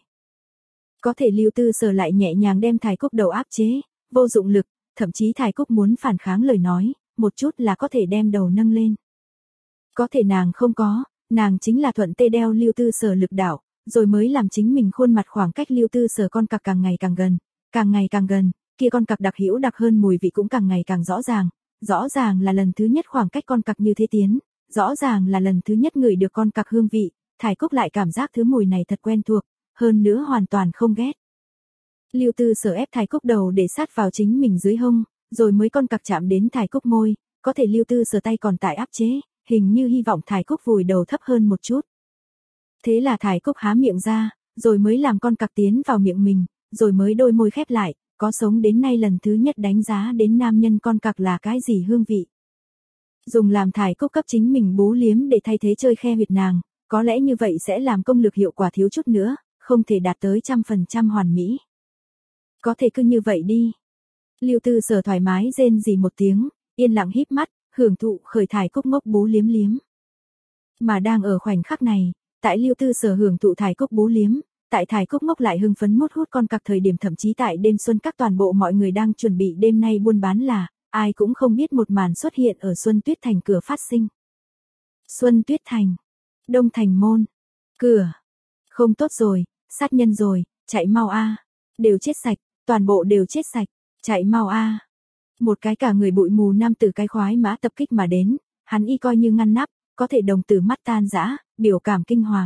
Có thể Lưu Tư Sở lại nhẹ nhàng đem Thải Cúc đầu áp chế, vô dụng lực, thậm chí Thải Cúc muốn phản kháng lời nói, một chút là có thể đem đầu nâng lên. Có thể nàng không có, nàng chính là thuận tê đeo Lưu Tư Sở lực đạo, rồi mới làm chính mình khuôn mặt khoảng cách Lưu Tư Sở con cặc càng ngày càng gần, càng ngày càng gần, kia con cặc đặc hữu đặc hơn mùi vị cũng càng ngày càng rõ ràng, rõ ràng là lần thứ nhất khoảng cách con cặc như thế tiến, rõ ràng là lần thứ nhất ngửi được con cặc hương vị, Thải Cúc lại cảm giác thứ mùi này thật quen thuộc, hơn nữa hoàn toàn không ghét. Lưu Tư Sở ép Thái Cúc đầu để sát vào chính mình dưới hông, rồi mới con cặc chạm đến Thái Cúc môi, có thể Lưu Tư Sở tay còn tại áp chế, hình như hy vọng Thái Cúc vùi đầu thấp hơn một chút. Thế là Thái Cúc há miệng ra, rồi mới làm con cặc tiến vào miệng mình, rồi mới đôi môi khép lại, có sống đến nay lần thứ nhất đánh giá đến nam nhân con cặc là cái gì hương vị. Dùng làm Thái Cúc cấp chính mình bú liếm để thay thế chơi khe huyệt nàng, có lẽ như vậy sẽ làm công lực hiệu quả thiếu chút nữa, không thể đạt tới trăm phần trăm hoàn mỹ. Có thể cứ như vậy đi. Lưu Tư Sở thoải mái rên rỉ một tiếng, yên lặng híp mắt, hưởng thụ khởi Thái Cúc ngốc bú liếm liếm. Mà đang ở khoảnh khắc này, tại Lưu Tư Sở hưởng thụ Thái Cúc bú liếm, tại Thái Cúc ngốc lại hưng phấn mút hút con cặc thời điểm, thậm chí tại đêm xuân các toàn bộ mọi người đang chuẩn bị đêm nay buôn bán là, ai cũng không biết một màn xuất hiện ở Xuân Tuyết Thành cửa phát sinh. Xuân Tuyết Thành, Đông Thành môn, cửa. Không tốt rồi, sát nhân rồi, chạy mau a. Đều chết sạch, toàn bộ đều chết sạch, chạy mau a. Một cái cả người bụi mù nam tử cái khoái mã tập kích mà đến, hắn y coi như ngăn nắp, có thể đồng tử mắt tan rã, biểu cảm kinh hoàng.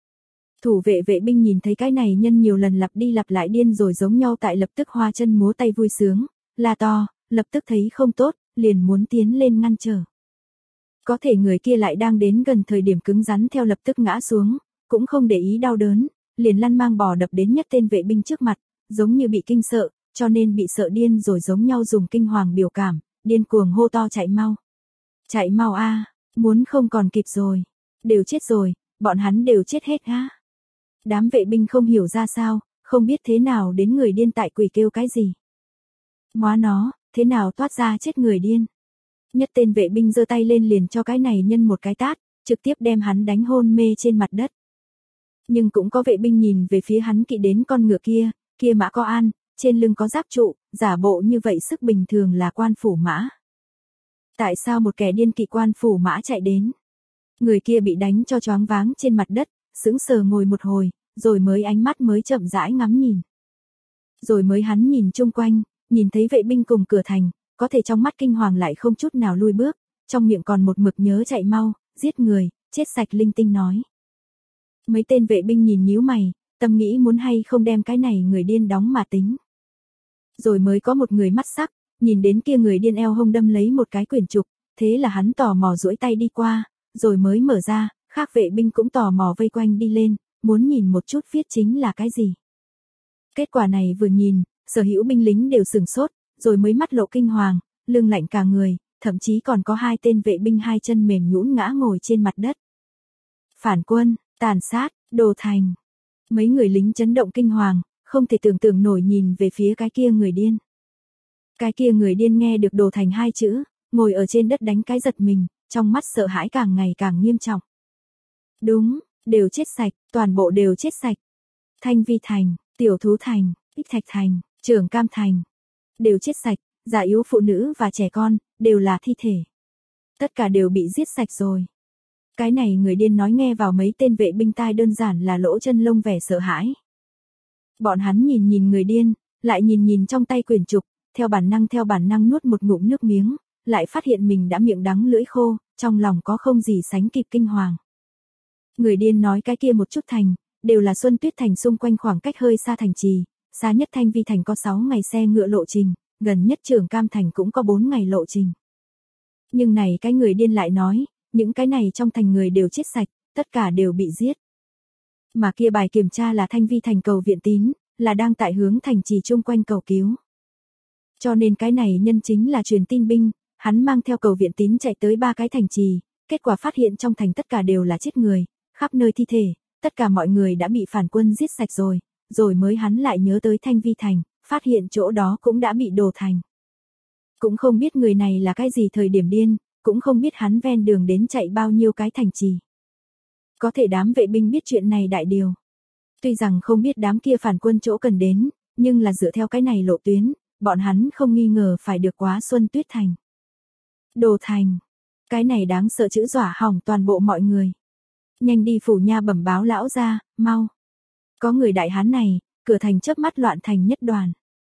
Thủ vệ vệ binh nhìn thấy cái này nhân nhiều lần lặp đi lặp lại điên rồi giống nhau tại lập tức hoa chân múa tay vui sướng, la to, lập tức thấy không tốt, liền muốn tiến lên ngăn trở. Có thể người kia lại đang đến gần thời điểm cứng rắn theo lập tức ngã xuống, cũng không để ý đau đớn, liền lăn mang bò đập đến nhất tên vệ binh trước mặt, giống như bị kinh sợ, cho nên bị sợ điên rồi giống nhau dùng kinh hoàng biểu cảm, điên cuồng hô to chạy mau. Chạy mau a, muốn không còn kịp rồi. Đều chết rồi, bọn hắn đều chết hết á. Đám vệ binh không hiểu ra sao, không biết thế nào đến người điên tại quỷ kêu cái gì. Móa nó, thế nào toát ra chết người điên. Nhất tên vệ binh giơ tay lên liền cho cái này nhân một cái tát, trực tiếp đem hắn đánh hôn mê trên mặt đất. Nhưng cũng có vệ binh nhìn về phía hắn kỵ đến con ngựa kia, kia mã có an, trên lưng có giáp trụ, giả bộ như vậy sức bình thường là quan phủ mã. Tại sao một kẻ điên kỵ quan phủ mã chạy đến? Người kia bị đánh cho choáng váng trên mặt đất, sững sờ ngồi một hồi, rồi mới ánh mắt mới chậm rãi ngắm nhìn. Rồi mới hắn nhìn chung quanh, nhìn thấy vệ binh cùng cửa thành, có thể trong mắt kinh hoàng lại không chút nào lui bước, trong miệng còn một mực nhớ chạy mau, giết người, chết sạch linh tinh nói. Mấy tên vệ binh nhìn nhíu mày, tâm nghĩ muốn hay không đem cái này người điên đóng mà tính. Rồi mới có một người mắt sắc, nhìn đến kia người điên eo hông đâm lấy một cái quyển trục, thế là hắn tò mò duỗi tay đi qua, rồi mới mở ra, khác vệ binh cũng tò mò vây quanh đi lên, muốn nhìn một chút viết chính là cái gì. Kết quả này vừa nhìn, sở hữu binh lính đều sửng sốt, rồi mới mắt lộ kinh hoàng, lưng lạnh cả người, thậm chí còn có hai tên vệ binh hai chân mềm nhũn ngã ngồi trên mặt đất. Phản quân, tàn sát, đồ thành. Mấy người lính chấn động kinh hoàng, không thể tưởng tượng nổi nhìn về phía cái kia người điên. Cái kia người điên nghe được đồ thành hai chữ, ngồi ở trên đất đánh cái giật mình, trong mắt sợ hãi càng ngày càng nghiêm trọng. Đúng, đều chết sạch, toàn bộ đều chết sạch. Thanh Vi Thành, Tiểu Thú Thành, Ích Thạch Thành, Trường Cam Thành, đều chết sạch, già yếu phụ nữ và trẻ con, đều là thi thể. Tất cả đều bị giết sạch rồi. Cái này người điên nói nghe vào mấy tên vệ binh tai đơn giản là lỗ chân lông vẻ sợ hãi. Bọn hắn nhìn nhìn người điên, lại nhìn nhìn trong tay quyển trục, theo bản năng theo bản năng nuốt một ngụm nước miếng, lại phát hiện mình đã miệng đắng lưỡi khô, trong lòng có không gì sánh kịp kinh hoàng. Người điên nói cái kia một chút thành, đều là Xuân Tuyết Thành xung quanh khoảng cách hơi xa thành trì, xa nhất Thanh Vi Thành có sáu ngày xe ngựa lộ trình, gần nhất Trường Cam Thành cũng có bốn ngày lộ trình. Nhưng này cái người điên lại nói, những cái này trong thành người đều chết sạch, tất cả đều bị giết. Mà kia bài kiểm tra là Thanh Vi Thành cầu viện tín, là đang tại hướng thành trì chung quanh cầu cứu. Cho nên cái này nhân chính là truyền tin binh, hắn mang theo cầu viện tín chạy tới ba cái thành trì, kết quả phát hiện trong thành tất cả đều là chết người, khắp nơi thi thể, tất cả mọi người đã bị phản quân giết sạch rồi, rồi mới hắn lại nhớ tới Thanh Vi Thành, phát hiện chỗ đó cũng đã bị đổ thành. Cũng không biết người này là cái gì thời điểm điên, cũng không biết hắn ven đường đến chạy bao nhiêu cái thành trì. Có thể đám vệ binh biết chuyện này đại điều. Tuy rằng không biết đám kia phản quân chỗ cần đến, nhưng là dựa theo cái này lộ tuyến, bọn hắn không nghi ngờ phải được quá Xuân Tuyết Thành. Đồ thành. Cái này đáng sợ chữ dọa hỏng toàn bộ mọi người. Nhanh đi phủ nha bẩm báo lão ra, mau. Có người đại hán này, cửa thành chớp mắt loạn thành nhất đoàn.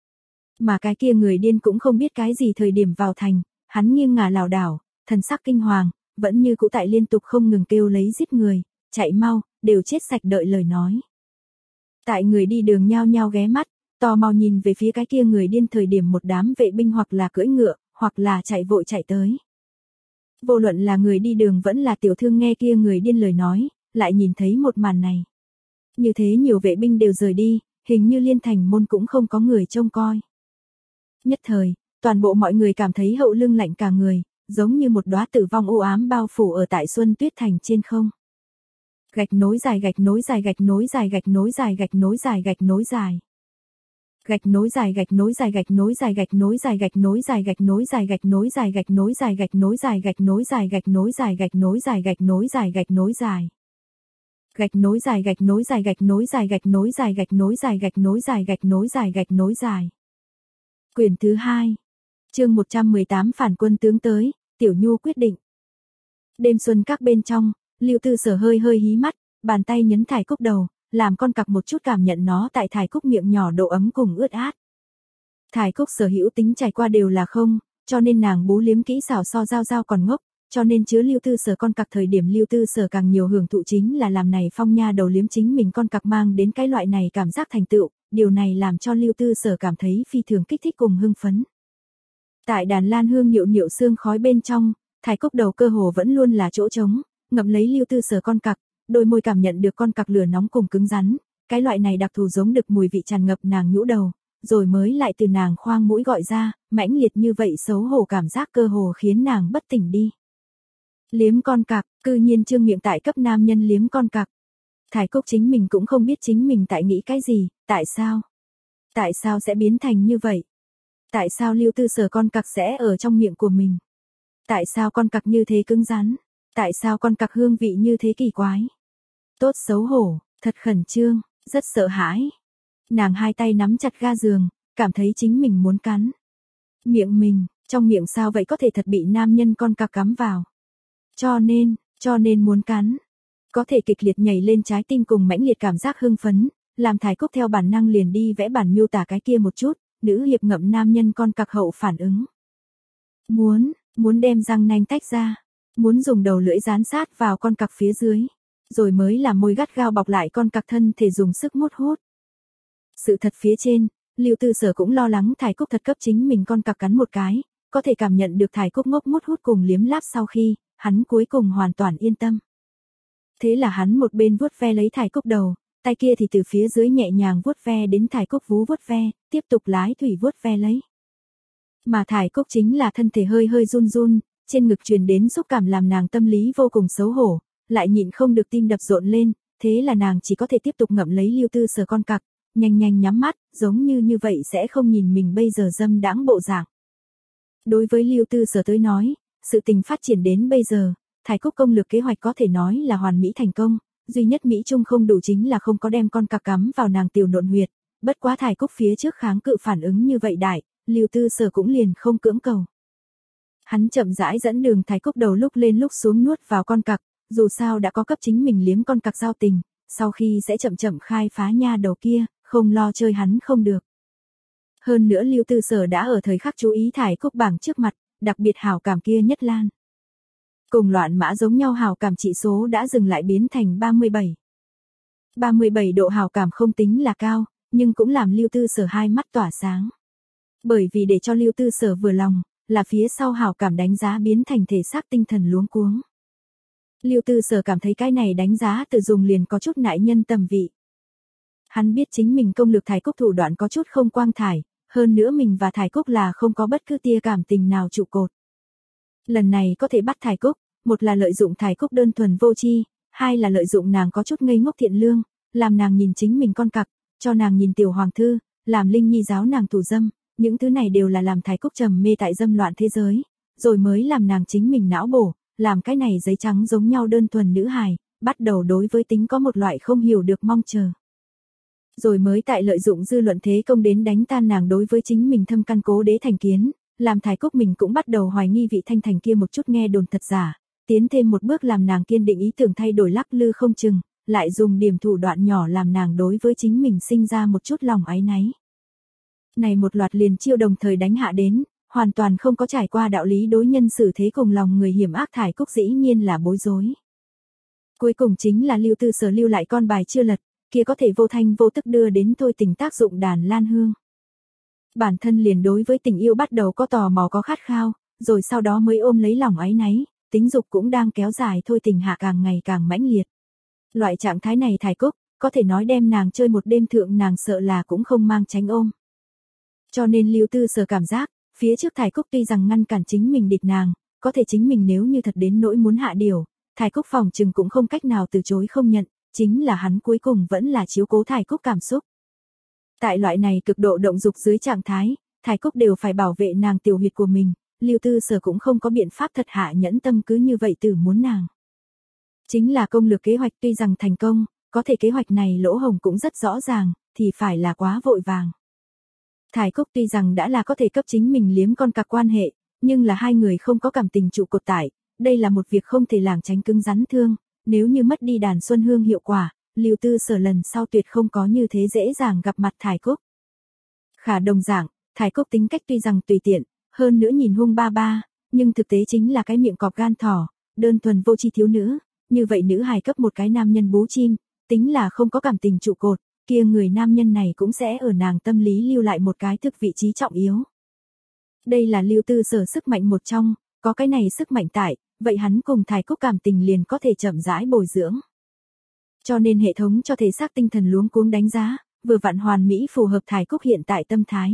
Mà cái kia người điên cũng không biết cái gì thời điểm vào thành, hắn nghiêng ngả lảo đảo, thần sắc kinh hoàng, vẫn như cũ tại liên tục không ngừng kêu lấy giết người, chạy mau, đều chết sạch đợi lời nói. Tại người đi đường nhao nhao ghé mắt, tò mò nhìn về phía cái kia người điên thời điểm một đám vệ binh hoặc là cưỡi ngựa, hoặc là chạy vội chạy tới. Vô luận là người đi đường vẫn là tiểu thương nghe kia người điên lời nói, lại nhìn thấy một màn này. Như thế nhiều vệ binh đều rời đi, hình như Liên Thành môn cũng không có người trông coi. Nhất thời, toàn bộ mọi người cảm thấy hậu lưng lạnh cả người, giống như một đóa tử vong u ám bao phủ ở tại Xuân Tuyết Thành trên không. Gạch nối dài gạch nối dài gạch nối dài gạch nối dài gạch nối dài gạch nối dài. Gạch nối dài gạch nối dài gạch nối dài gạch nối dài gạch nối dài gạch nối dài gạch nối dài gạch nối dài gạch nối dài gạch nối dài gạch nối dài gạch nối dài gạch nối dài gạch nối dài. Gạch nối dài gạch nối dài gạch nối dài gạch nối dài gạch nối dài gạch nối dài gạch nối dài gạch nối dài. Quyển thứ hai. Chương một trăm mười tám phản quân tướng tới, Tiểu Nhu quyết định. Đêm xuân các bên trong, Lưu Tư Sở hơi hơi hí mắt, bàn tay nhấn thải cúc đầu, làm con cặc một chút cảm nhận nó tại thải cúc miệng nhỏ độ ấm cùng ướt át. Thải cúc sở hữu tính trải qua đều là không, cho nên nàng bú liếm kỹ xảo so giao giao còn ngốc, cho nên chứa Lưu Tư Sở con cặc thời điểm Lưu Tư Sở càng nhiều hưởng thụ chính là làm này phong nha đầu liếm chính mình con cặc mang đến cái loại này cảm giác thành tựu, điều này làm cho Lưu Tư Sở cảm thấy phi thường kích thích cùng hưng phấn. Tại đàn lan hương nhịu nhịu sương khói bên trong, thải cúc đầu cơ hồ vẫn luôn là chỗ trống, ngậm lấy Lưu Tư Sở con cặc, đôi môi cảm nhận được con cặc lửa nóng cùng cứng rắn, cái loại này đặc thù giống đực mùi vị tràn ngập nàng nhũ đầu, rồi mới lại từ nàng khoang mũi gọi ra, mãnh liệt như vậy xấu hổ cảm giác cơ hồ khiến nàng bất tỉnh đi. Liếm con cặc, cư nhiên trương miệng tại cấp nam nhân liếm con cặc. Thải Cúc chính mình cũng không biết chính mình tại nghĩ cái gì, tại sao? Tại sao sẽ biến thành như vậy? Tại sao Lưu Tư Sở con cặc sẽ ở trong miệng của mình? Tại sao con cặc như thế cứng rắn? Tại sao con cặc hương vị như thế kỳ quái? Tốt xấu hổ, thật khẩn trương, rất sợ hãi. Nàng hai tay nắm chặt ga giường, cảm thấy chính mình muốn cắn. Miệng mình, trong miệng sao vậy có thể thật bị nam nhân con cặc cắm vào? Cho nên, cho nên muốn cắn. Có thể kịch liệt nhảy lên trái tim cùng mãnh liệt cảm giác hưng phấn, làm Thải Cúc theo bản năng liền đi vẽ bản miêu tả cái kia một chút, nữ hiệp ngậm nam nhân con cặc hậu phản ứng. Muốn, muốn đem răng nanh tách ra, muốn dùng đầu lưỡi dán sát vào con cặc phía dưới, rồi mới làm môi gắt gao bọc lại con cặc thân thể dùng sức mút hút. Sự thật phía trên, Lưu Tư Sở cũng lo lắng Thải Cúc thật cấp chính mình con cặc cắn một cái, có thể cảm nhận được Thải Cúc ngốc mút hút cùng liếm láp sau khi, hắn cuối cùng hoàn toàn yên tâm. Thế là hắn một bên vuốt ve lấy Thải Cúc đầu, tay kia thì từ phía dưới nhẹ nhàng vuốt ve đến Thải Cúc vú vuốt ve, tiếp tục lái thủy vuốt ve lấy. Mà Thải Cúc chính là thân thể hơi hơi run run, trên ngực truyền đến xúc cảm làm nàng tâm lý vô cùng xấu hổ, lại nhịn không được tim đập rộn lên, thế là nàng chỉ có thể tiếp tục ngậm lấy Lưu Tư Sở con cặc, nhanh nhanh nhắm mắt, giống như như vậy sẽ không nhìn mình bây giờ dâm đãng bộ dạng. Đối với Lưu Tư Sở tới nói, sự tình phát triển đến bây giờ, Thải Cúc công lược kế hoạch có thể nói là hoàn mỹ thành công, duy nhất Mỹ Trung không đủ chính là không có đem con cặc cắm vào nàng tiểu nộn huyệt, bất quá Thải Cúc phía trước kháng cự phản ứng như vậy đại, Lưu Tư Sở cũng liền không cưỡng cầu. Hắn chậm rãi dẫn đường Thải Cúc đầu lúc lên lúc xuống nuốt vào con cặc, dù sao đã có cấp chính mình liếm con cặc giao tình, sau khi sẽ chậm chậm khai phá nha đầu kia, không lo chơi hắn không được. Hơn nữa Lưu Tư Sở đã ở thời khắc chú ý Thải Cúc bảng trước mặt, đặc biệt hảo cảm kia nhất lan. Cùng loạn mã giống nhau hảo cảm chỉ số đã dừng lại biến thành ba mươi bảy. ba mươi bảy độ hảo cảm không tính là cao, nhưng cũng làm Lưu Tư Sở hai mắt tỏa sáng. Bởi vì để cho Lưu Tư Sở vừa lòng, là phía sau hảo cảm đánh giá biến thành thể xác tinh thần luống cuống. Lưu Tư Sở cảm thấy cái này đánh giá tự dùng liền có chút nại nhân tầm vị. Hắn biết chính mình công lược Thải Cúc thủ đoạn có chút không quang thải, hơn nữa mình và Thải Cúc là không có bất cứ tia cảm tình nào trụ cột. Lần này có thể bắt Thải Cúc, một là lợi dụng Thải Cúc đơn thuần vô tri, hai là lợi dụng nàng có chút ngây ngốc thiện lương, làm nàng nhìn chính mình con cặc, cho nàng nhìn tiểu hoàng thư, làm Linh Nhi giáo nàng thủ dâm, những thứ này đều là làm Thải Cúc trầm mê tại dâm loạn thế giới, rồi mới làm nàng chính mình não bổ, làm cái này giấy trắng giống nhau đơn thuần nữ hài, bắt đầu đối với tính có một loại không hiểu được mong chờ. Rồi mới tại lợi dụng dư luận thế công đến đánh tan nàng đối với chính mình thâm căn cố đế thành kiến, làm Thải Cúc mình cũng bắt đầu hoài nghi vị Thanh Thành kia một chút nghe đồn thật giả, tiến thêm một bước làm nàng kiên định ý tưởng thay đổi lắc lư không chừng, lại dùng điểm thủ đoạn nhỏ làm nàng đối với chính mình sinh ra một chút lòng áy náy. Này một loạt liền chiêu đồng thời đánh hạ đến, hoàn toàn không có trải qua đạo lý đối nhân xử thế cùng lòng người hiểm ác Thải Cúc dĩ nhiên là bối rối. Cuối cùng chính là Lưu Tư Sở lưu lại con bài chưa lật, kia có thể vô thanh vô tức đưa đến thôi tình tác dụng đàn lan hương. Bản thân liền đối với tình yêu bắt đầu có tò mò có khát khao, rồi sau đó mới ôm lấy lòng áy náy, tính dục cũng đang kéo dài thôi tình hạ càng ngày càng mãnh liệt. Loại trạng thái này Thải Cúc, có thể nói đem nàng chơi một đêm thượng nàng sợ là cũng không mang tránh ôm. Cho nên Lưu Tư Sở cảm giác, phía trước Thải Cúc tuy rằng ngăn cản chính mình địch nàng, có thể chính mình nếu như thật đến nỗi muốn hạ điều, Thải Cúc phòng chừng cũng không cách nào từ chối không nhận, chính là hắn cuối cùng vẫn là chiếu cố Thải Cúc cảm xúc. Tại loại này cực độ động dục dưới trạng thái, Thải Cúc đều phải bảo vệ nàng tiểu huyệt của mình, Lưu Tư Sở cũng không có biện pháp thật hạ nhẫn tâm cứ như vậy từ muốn nàng. Chính là công lược kế hoạch tuy rằng thành công, có thể kế hoạch này lỗ hổng cũng rất rõ ràng, thì phải là quá vội vàng. Thải Cúc tuy rằng đã là có thể cấp chính mình liếm con cặc quan hệ, nhưng là hai người không có cảm tình trụ cột tại, đây là một việc không thể lảng tránh cứng rắn thương, nếu như mất đi đàn xuân hương hiệu quả, Lưu Tư Sở lần sau tuyệt không có như thế dễ dàng gặp mặt Thải Cúc. Khả đồng dạng, Thải Cúc tính cách tuy rằng tùy tiện, hơn nữa nhìn hung ba ba, nhưng thực tế chính là cái miệng cọp gan thỏ, đơn thuần vô tri thiếu nữ, như vậy nữ hài cấp một cái nam nhân bú chim, tính là không có cảm tình trụ cột, kia người nam nhân này cũng sẽ ở nàng tâm lý lưu lại một cái thực vị trí trọng yếu. Đây là Lưu Tư Sở sức mạnh một trong, có cái này sức mạnh tại, vậy hắn cùng Thải Cúc cảm tình liền có thể chậm rãi bồi dưỡng. Cho nên hệ thống cho thể xác tinh thần luống cuống đánh giá, vừa vặn hoàn mỹ phù hợp Thải Cúc hiện tại tâm thái.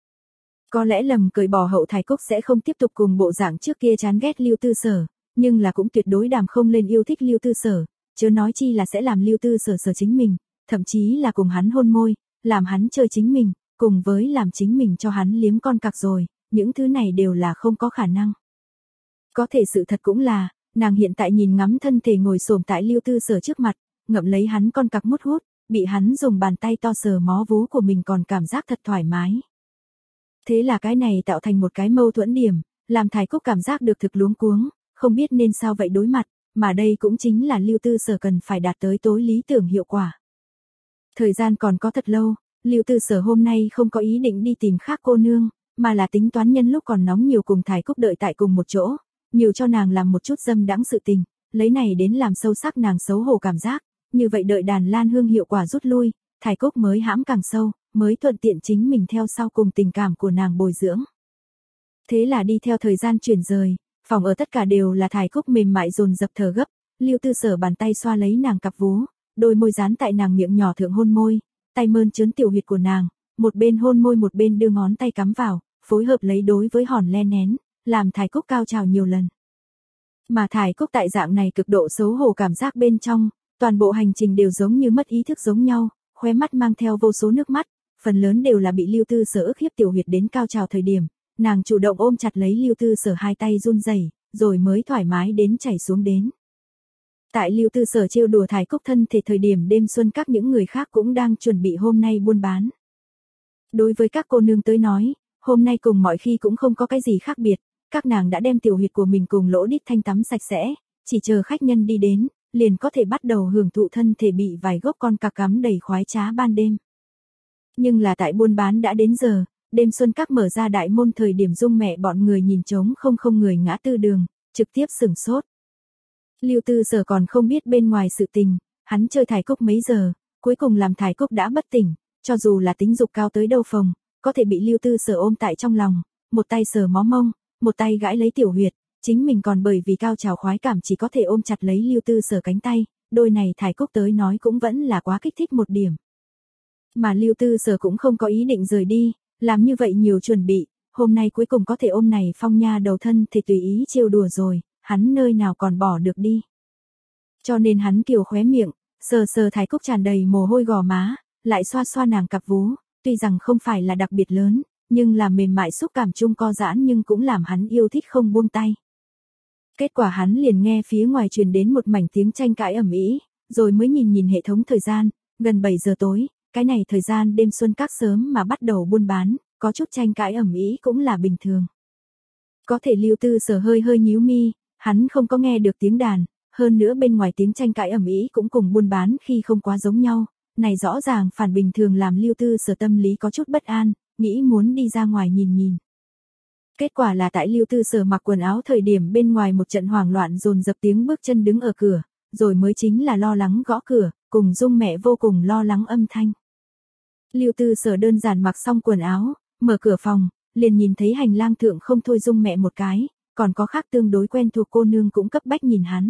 Có lẽ lầm cởi bỏ hậu Thải Cúc sẽ không tiếp tục cùng bộ dạng trước kia chán ghét Lưu Tư Sở, nhưng là cũng tuyệt đối đàm không lên yêu thích Lưu Tư Sở, chớ nói chi là sẽ làm Lưu Tư Sở sở chính mình, thậm chí là cùng hắn hôn môi, làm hắn chơi chính mình, cùng với làm chính mình cho hắn liếm con cặc rồi, những thứ này đều là không có khả năng. Có thể sự thật cũng là, nàng hiện tại nhìn ngắm thân thể ngồi xổm tại Lưu Tư Sở trước mặt, ngậm lấy hắn con cặc mút hút, bị hắn dùng bàn tay to sờ mó vú của mình còn cảm giác thật thoải mái. Thế là cái này tạo thành một cái mâu thuẫn điểm, làm Thải Cúc cảm giác được thực luống cuống, không biết nên sao vậy đối mặt, mà đây cũng chính là Lưu Tư Sở cần phải đạt tới tối lý tưởng hiệu quả. Thời gian còn có thật lâu, Lưu Tư Sở hôm nay không có ý định đi tìm khác cô nương, mà là tính toán nhân lúc còn nóng nhiều cùng Thải Cúc đợi tại cùng một chỗ, nhiều cho nàng làm một chút dâm đãng sự tình, lấy này đến làm sâu sắc nàng xấu hổ cảm giác, như vậy đợi đàn lan hương hiệu quả rút lui, Thải Cúc mới hãm càng sâu, mới thuận tiện chính mình theo sau cùng tình cảm của nàng bồi dưỡng. Thế là đi theo thời gian chuyển rời, phòng ở tất cả đều là Thải Cúc mềm mại dồn dập thở gấp, Lưu Tư Sở bàn tay xoa lấy nàng cặp vú, đôi môi dán tại nàng miệng nhỏ thượng hôn môi, tay mơn trớn tiểu huyệt của nàng, một bên hôn môi một bên đưa ngón tay cắm vào, phối hợp lấy đối với hòn le nén, làm Thải Cúc cao trào nhiều lần. Mà Thải Cúc tại dạng này cực độ xấu hổ cảm giác bên trong, toàn bộ hành trình đều giống như mất ý thức giống nhau, khóe mắt mang theo vô số nước mắt, phần lớn đều là bị Lưu Tư Sở ức hiếp tiểu huyệt đến cao trào thời điểm, nàng chủ động ôm chặt lấy Lưu Tư Sở hai tay run rẩy, rồi mới thoải mái đến chảy xuống đến. Tại Lưu Tư Sở trêu đùa Thải Cúc thân thể thời điểm đêm xuân các những người khác cũng đang chuẩn bị hôm nay buôn bán. Đối với các cô nương tới nói, hôm nay cùng mọi khi cũng không có cái gì khác biệt, các nàng đã đem tiểu huyệt của mình cùng lỗ đít thanh tắm sạch sẽ, chỉ chờ khách nhân đi đến, liền có thể bắt đầu hưởng thụ thân thể bị vài gốc con cặc cắm đầy khoái trá ban đêm. Nhưng là tại buôn bán đã đến giờ, đêm xuân các mở ra đại môn thời điểm Dung mẹ bọn người nhìn trống không không người ngã tư đường, trực tiếp sửng sốt. Lưu Tư Sở còn không biết bên ngoài sự tình, hắn chơi Thải Cúc mấy giờ, cuối cùng làm Thải Cúc đã bất tỉnh, cho dù là tính dục cao tới đâu phòng, có thể bị Lưu Tư Sở ôm tại trong lòng, một tay sờ mó mông, một tay gãi lấy tiểu huyệt, chính mình còn bởi vì cao trào khoái cảm chỉ có thể ôm chặt lấy Lưu Tư Sở cánh tay, đôi này Thải Cúc tới nói cũng vẫn là quá kích thích một điểm. Mà Lưu Tư Sở cũng không có ý định rời đi, làm như vậy nhiều chuẩn bị, hôm nay cuối cùng có thể ôm này phong nha đầu thân thì tùy ý trêu đùa rồi, hắn nơi nào còn bỏ được đi. Cho nên hắn kiều khóe miệng, sờ sờ Thải Cúc tràn đầy mồ hôi gò má, lại xoa xoa nàng cặp vú, tuy rằng không phải là đặc biệt lớn, nhưng là mềm mại xúc cảm chung co giãn nhưng cũng làm hắn yêu thích không buông tay. Kết quả hắn liền nghe phía ngoài truyền đến một mảnh tiếng tranh cãi ầm ĩ, rồi mới nhìn nhìn hệ thống thời gian, gần bảy giờ tối, cái này thời gian đêm xuân các sớm mà bắt đầu buôn bán, có chút tranh cãi ầm ĩ cũng là bình thường. Có thể Lưu Tư Sở hơi hơi nhíu mi, hắn không có nghe được tiếng đàn, hơn nữa bên ngoài tiếng tranh cãi ầm ĩ cũng cùng buôn bán khi không quá giống nhau, này rõ ràng phản bình thường làm Lưu Tư Sở tâm lý có chút bất an, nghĩ muốn đi ra ngoài nhìn nhìn. Kết quả là tại Lưu Tư Sở mặc quần áo thời điểm bên ngoài một trận hoảng loạn dồn dập tiếng bước chân đứng ở cửa, rồi mới chính là lo lắng gõ cửa, cùng Dung mẹ vô cùng lo lắng âm thanh. Lưu Tư Sở đơn giản mặc xong quần áo, mở cửa phòng, liền nhìn thấy hành lang thượng không thôi Dung mẹ một cái, còn có khác tương đối quen thuộc cô nương cũng cấp bách nhìn hắn.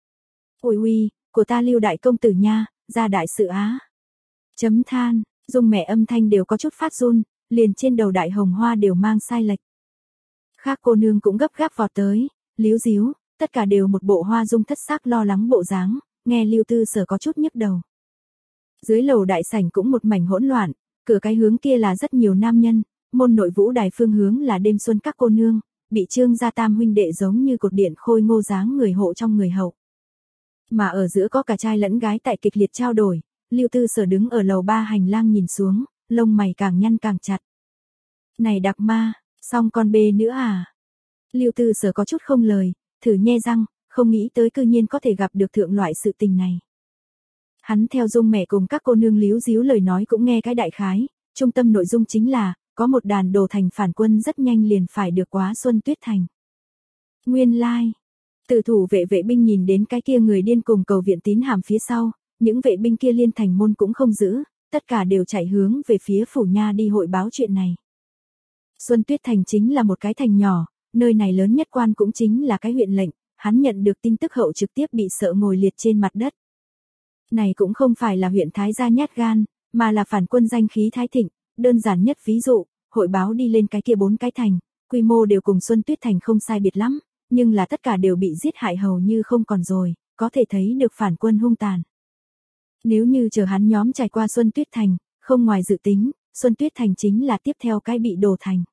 Ôi uy, của ta Lưu đại công tử nha, ra đại sự á. Chấm than, Dung mẹ âm thanh đều có chút phát run, liền trên đầu đại hồng hoa đều mang sai lệch. Khác cô nương cũng gấp gáp vọt tới, líu díu, tất cả đều một bộ hoa dung thất sắc lo lắng bộ dáng, nghe Lưu Tư Sở có chút nhức đầu. Dưới lầu đại sảnh cũng một mảnh hỗn loạn, cửa cái hướng kia là rất nhiều nam nhân, môn nội vũ đài phương hướng là đêm xuân các cô nương, bị Trương gia tam huynh đệ giống như cột điện khôi ngô dáng người hộ trong người hậu. Mà ở giữa có cả trai lẫn gái tại kịch liệt trao đổi, Lưu Tư Sở đứng ở lầu ba hành lang nhìn xuống, lông mày càng nhăn càng chặt. Này đặc ma, xong con bê nữa à? Lưu Tư Sở có chút không lời, thử nhe răng, không nghĩ tới cư nhiên có thể gặp được thượng loại sự tình này. Hắn theo Dung mẹ cùng các cô nương líu díu lời nói cũng nghe cái đại khái, trung tâm nội dung chính là, có một đàn đồ thành phản quân rất nhanh liền phải được quá Xuân Tuyết Thành. Nguyên lai, like. Tử thủ vệ vệ binh nhìn đến cái kia người điên cùng cầu viện tín hàm phía sau, những vệ binh kia liên thành môn cũng không giữ, tất cả đều chạy hướng về phía phủ nha đi hội báo chuyện này. Xuân Tuyết Thành chính là một cái thành nhỏ, nơi này lớn nhất quan cũng chính là cái huyện lệnh, hắn nhận được tin tức hậu trực tiếp bị sợ ngồi liệt trên mặt đất. Này cũng không phải là huyện Thái gia nhát gan, mà là phản quân danh khí thái thịnh, đơn giản nhất ví dụ, hội báo đi lên cái kia bốn cái thành, quy mô đều cùng Xuân Tuyết Thành không sai biệt lắm, nhưng là tất cả đều bị giết hại hầu như không còn rồi, có thể thấy được phản quân hung tàn. Nếu như chờ hắn nhóm trải qua Xuân Tuyết Thành, không ngoài dự tính, Xuân Tuyết Thành chính là tiếp theo cái bị đổ thành.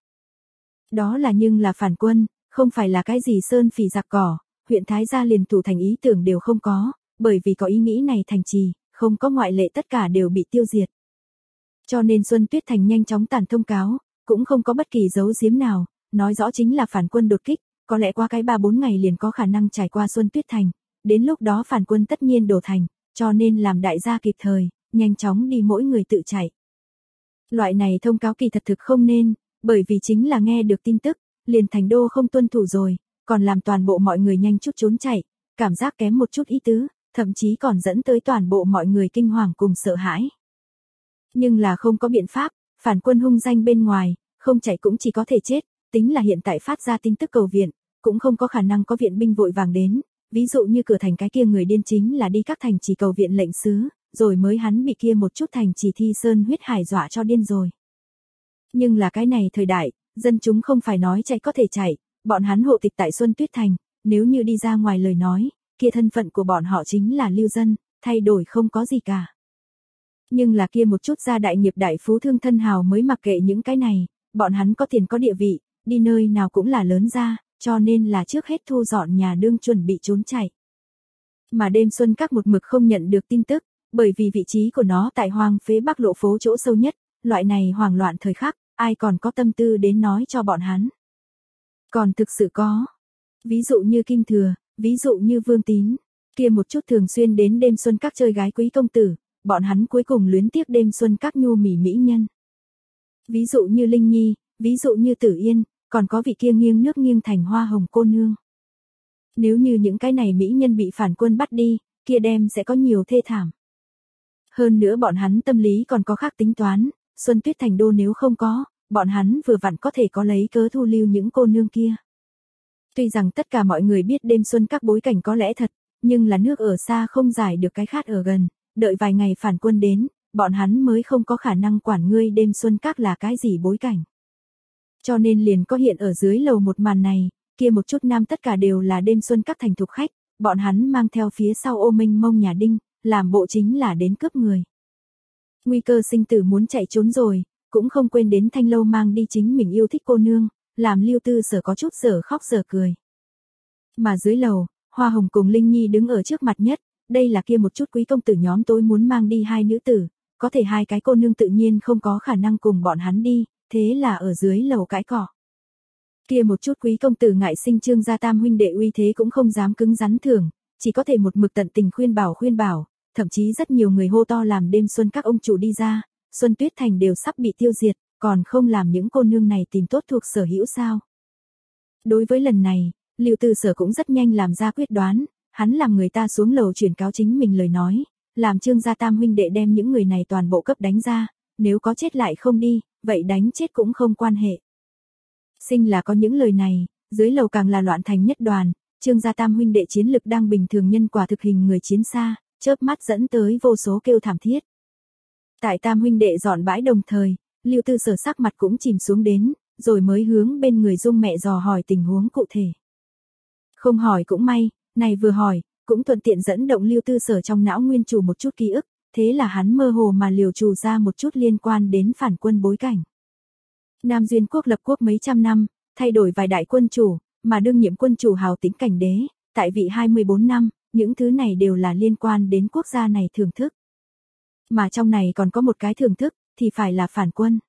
Đó là nhưng là phản quân, không phải là cái gì sơn phỉ giặc cỏ, huyện Thái gia liền thủ thành ý tưởng đều không có, bởi vì có ý nghĩ này thành trì, không có ngoại lệ tất cả đều bị tiêu diệt. Cho nên Xuân Tuyết Thành nhanh chóng tản thông cáo, cũng không có bất kỳ giấu giếm nào, nói rõ chính là phản quân đột kích, có lẽ qua cái ba bốn ngày liền có khả năng trải qua Xuân Tuyết Thành, đến lúc đó phản quân tất nhiên đổ thành, cho nên làm đại gia kịp thời, nhanh chóng đi mỗi người tự chạy. Loại này thông cáo kỳ thật thực không nên, bởi vì chính là nghe được tin tức, liền thành đô không tuân thủ rồi, còn làm toàn bộ mọi người nhanh chút trốn chạy, cảm giác kém một chút ý tứ, thậm chí còn dẫn tới toàn bộ mọi người kinh hoàng cùng sợ hãi. Nhưng là không có biện pháp, phản quân hung danh bên ngoài, không chạy cũng chỉ có thể chết, tính là hiện tại phát ra tin tức cầu viện, cũng không có khả năng có viện binh vội vàng đến, ví dụ như cửa thành cái kia người điên chính là đi các thành chỉ cầu viện lệnh sứ, rồi mới hắn bị kia một chút thành chỉ thi sơn huyết hải dọa cho điên rồi. Nhưng là cái này thời đại, dân chúng không phải nói chạy có thể chạy, bọn hắn hộ tịch tại Xuân Tuyết Thành, nếu như đi ra ngoài lời nói, kia thân phận của bọn họ chính là lưu dân, thay đổi không có gì cả. Nhưng là kia một chút gia đại nghiệp đại phú thương thân hào mới mặc kệ những cái này, bọn hắn có tiền có địa vị, đi nơi nào cũng là lớn ra, cho nên là trước hết thu dọn nhà đương chuẩn bị trốn chạy. Mà đêm xuân các một mực không nhận được tin tức, bởi vì vị trí của nó tại hoang phế bắc lộ phố chỗ sâu nhất, loại này hoảng loạn thời khắc, ai còn có tâm tư đến nói cho bọn hắn. Còn thực sự có. Ví dụ như Kim Thừa, ví dụ như Vương Tín, kia một chút thường xuyên đến đêm xuân các chơi gái quý công tử, bọn hắn cuối cùng luyến tiếc đêm xuân các nhu mỉ mỹ nhân. Ví dụ như Linh Nhi, ví dụ như Tử Yên, còn có vị kia nghiêng nước nghiêng thành hoa hồng cô nương. Nếu như những cái này mỹ nhân bị phản quân bắt đi, kia đem sẽ có nhiều thê thảm. Hơn nữa bọn hắn tâm lý còn có khác tính toán, Xuân Tuyết Thành đô nếu không có, bọn hắn vừa vặn có thể có lấy cớ thu lưu những cô nương kia. Tuy rằng tất cả mọi người biết đêm xuân các bối cảnh có lẽ thật, nhưng là nước ở xa không giải được cái khát ở gần, đợi vài ngày phản quân đến, bọn hắn mới không có khả năng quản ngươi đêm xuân các là cái gì bối cảnh. Cho nên liền có hiện ở dưới lầu một màn này, kia một chút nam tất cả đều là đêm xuân các thành thục khách, bọn hắn mang theo phía sau ô minh mông nhà đinh, làm bộ chính là đến cướp người. Nguy cơ sinh tử muốn chạy trốn rồi, cũng không quên đến thanh lâu mang đi chính mình yêu thích cô nương, làm Lưu Tư Sở có chút giờ khóc giờ cười. Mà dưới lầu, Hoa Hồng cùng Linh Nhi đứng ở trước mặt nhất, đây là kia một chút quý công tử nhóm tối muốn mang đi hai nữ tử, có thể hai cái cô nương tự nhiên không có khả năng cùng bọn hắn đi, thế là ở dưới lầu cãi cỏ. Kia một chút quý công tử ngại sinh Trương gia tam huynh đệ uy thế cũng không dám cứng rắn thưởng, chỉ có thể một mực tận tình khuyên bảo khuyên bảo, thậm chí rất nhiều người hô to làm đêm xuân các ông chủ đi ra, Xuân Tuyết Thành đều sắp bị tiêu diệt, còn không làm những cô nương này tìm tốt thuộc sở hữu sao. Đối với lần này, Lưu Tư Sở cũng rất nhanh làm ra quyết đoán, hắn làm người ta xuống lầu chuyển cáo chính mình lời nói, làm Trương gia tam huynh đệ đem những người này toàn bộ cấp đánh ra, nếu có chết lại không đi, vậy đánh chết cũng không quan hệ. Sinh là có những lời này, dưới lầu càng là loạn thành nhất đoàn, Trương gia tam huynh đệ chiến lực đang bình thường nhân quả thực hình người chiến xa, chớp mắt dẫn tới vô số kêu thảm thiết. Tại tam huynh đệ dọn bãi đồng thời, Lưu Tư Sở sắc mặt cũng chìm xuống đến, rồi mới hướng bên người Dung mẹ dò hỏi tình huống cụ thể. Không hỏi cũng may, này vừa hỏi, cũng thuận tiện dẫn động Lưu Tư Sở trong não nguyên chủ một chút ký ức, thế là hắn mơ hồ mà liều trù ra một chút liên quan đến phản quân bối cảnh. Nam Duyên quốc lập quốc mấy trăm năm, thay đổi vài đại quân chủ, mà đương nhiệm quân chủ Hào Tĩnh Cảnh Đế, tại vị hai mươi bốn năm, những thứ này đều là liên quan đến quốc gia này thưởng thức. Mà trong này còn có một cái thưởng thức, thì phải là phản quân.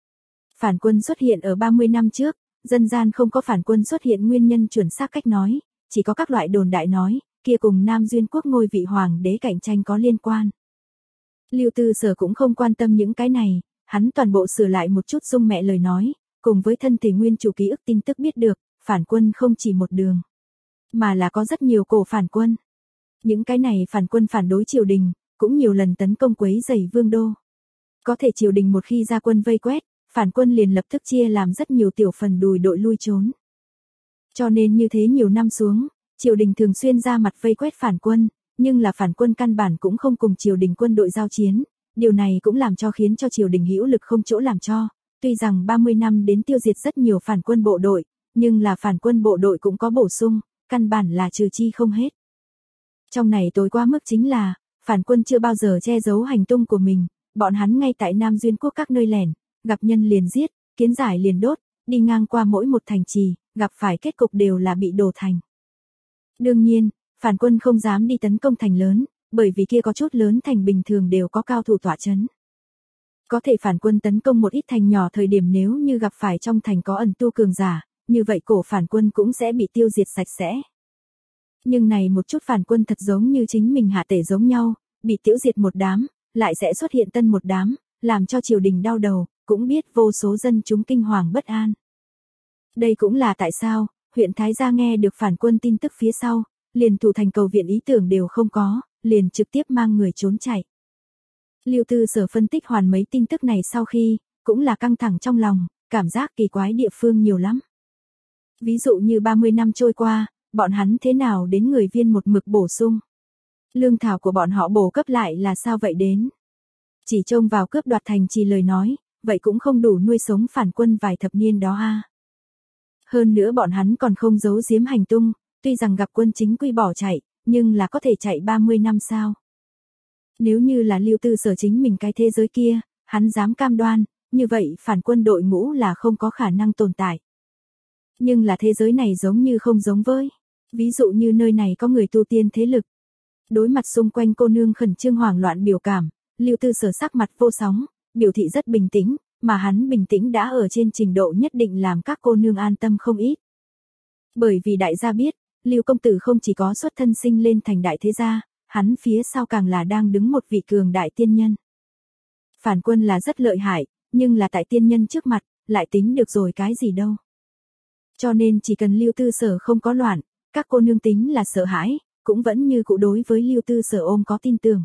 Phản quân xuất hiện ở ba mươi năm trước, dân gian không có phản quân xuất hiện nguyên nhân chuẩn xác cách nói, chỉ có các loại đồn đại nói, kia cùng Nam Duyên quốc ngôi vị hoàng đế cạnh tranh có liên quan. Lưu Tư Sở cũng không quan tâm những cái này, hắn toàn bộ sửa lại một chút Dung mẹ lời nói, cùng với thân thể nguyên chủ ký ức tin tức biết được, phản quân không chỉ một đường, mà là có rất nhiều cổ phản quân. Những cái này phản quân phản đối triều đình, cũng nhiều lần tấn công quấy rầy vương đô. Có thể triều đình một khi ra quân vây quét, phản quân liền lập tức chia làm rất nhiều tiểu phần đùi đội lui trốn. Cho nên như thế nhiều năm xuống, triều đình thường xuyên ra mặt vây quét phản quân, nhưng là phản quân căn bản cũng không cùng triều đình quân đội giao chiến, điều này cũng làm cho khiến cho triều đình hữu lực không chỗ làm cho. Tuy rằng ba mươi năm đến tiêu diệt rất nhiều phản quân bộ đội, nhưng là phản quân bộ đội cũng có bổ sung, căn bản là trừ chi không hết. Trong này tối quá mức chính là, phản quân chưa bao giờ che giấu hành tung của mình, bọn hắn ngay tại Nam Duyên quốc các nơi lẻn, gặp nhân liền giết, kiến giải liền đốt, đi ngang qua mỗi một thành trì, gặp phải kết cục đều là bị đổ thành. Đương nhiên, phản quân không dám đi tấn công thành lớn, bởi vì kia có chút lớn thành bình thường đều có cao thủ tọa chấn. Có thể phản quân tấn công một ít thành nhỏ thời điểm nếu như gặp phải trong thành có ẩn tu cường giả, như vậy cổ phản quân cũng sẽ bị tiêu diệt sạch sẽ. Nhưng này một chút phản quân thật giống như chính mình hạ tể giống nhau, bị tiêu diệt một đám, lại sẽ xuất hiện tân một đám, làm cho triều đình đau đầu, cũng biết vô số dân chúng kinh hoàng bất an. Đây cũng là tại sao, huyện Thái Gia nghe được phản quân tin tức phía sau, liền thủ thành cầu viện ý tưởng đều không có, liền trực tiếp mang người trốn chạy. Lưu Tư Sở phân tích hoàn mấy tin tức này sau khi, cũng là căng thẳng trong lòng, cảm giác kỳ quái địa phương nhiều lắm. Ví dụ như ba mươi năm trôi qua, bọn hắn thế nào đến người viên một mực bổ sung. Lương thảo của bọn họ bổ cấp lại là sao vậy đến. Chỉ trông vào cướp đoạt thành trì lời nói, vậy cũng không đủ nuôi sống phản quân vài thập niên đó a. Hơn nữa bọn hắn còn không giấu giếm hành tung, tuy rằng gặp quân chính quy bỏ chạy, nhưng là có thể chạy ba mươi năm sao. Nếu như là Lưu Tư Sở chính mình cái thế giới kia, hắn dám cam đoan, như vậy phản quân đội ngũ là không có khả năng tồn tại. Nhưng là thế giới này giống như không giống với. Ví dụ như nơi này có người tu tiên thế lực. Đối mặt xung quanh cô nương khẩn trương hoảng loạn biểu cảm, Lưu Tư Sở sắc mặt vô sóng, biểu thị rất bình tĩnh, mà hắn bình tĩnh đã ở trên trình độ nhất định làm các cô nương an tâm không ít. Bởi vì đại gia biết, Lưu công tử không chỉ có xuất thân sinh lên thành đại thế gia, hắn phía sau càng là đang đứng một vị cường đại tiên nhân. Phản quân là rất lợi hại, nhưng là tại tiên nhân trước mặt, lại tính được rồi cái gì đâu. Cho nên chỉ cần Lưu Tư Sở không có loạn, các cô nương tính là sợ hãi, cũng vẫn như cũ đối với Lưu Tư Sở ôm có tin tưởng.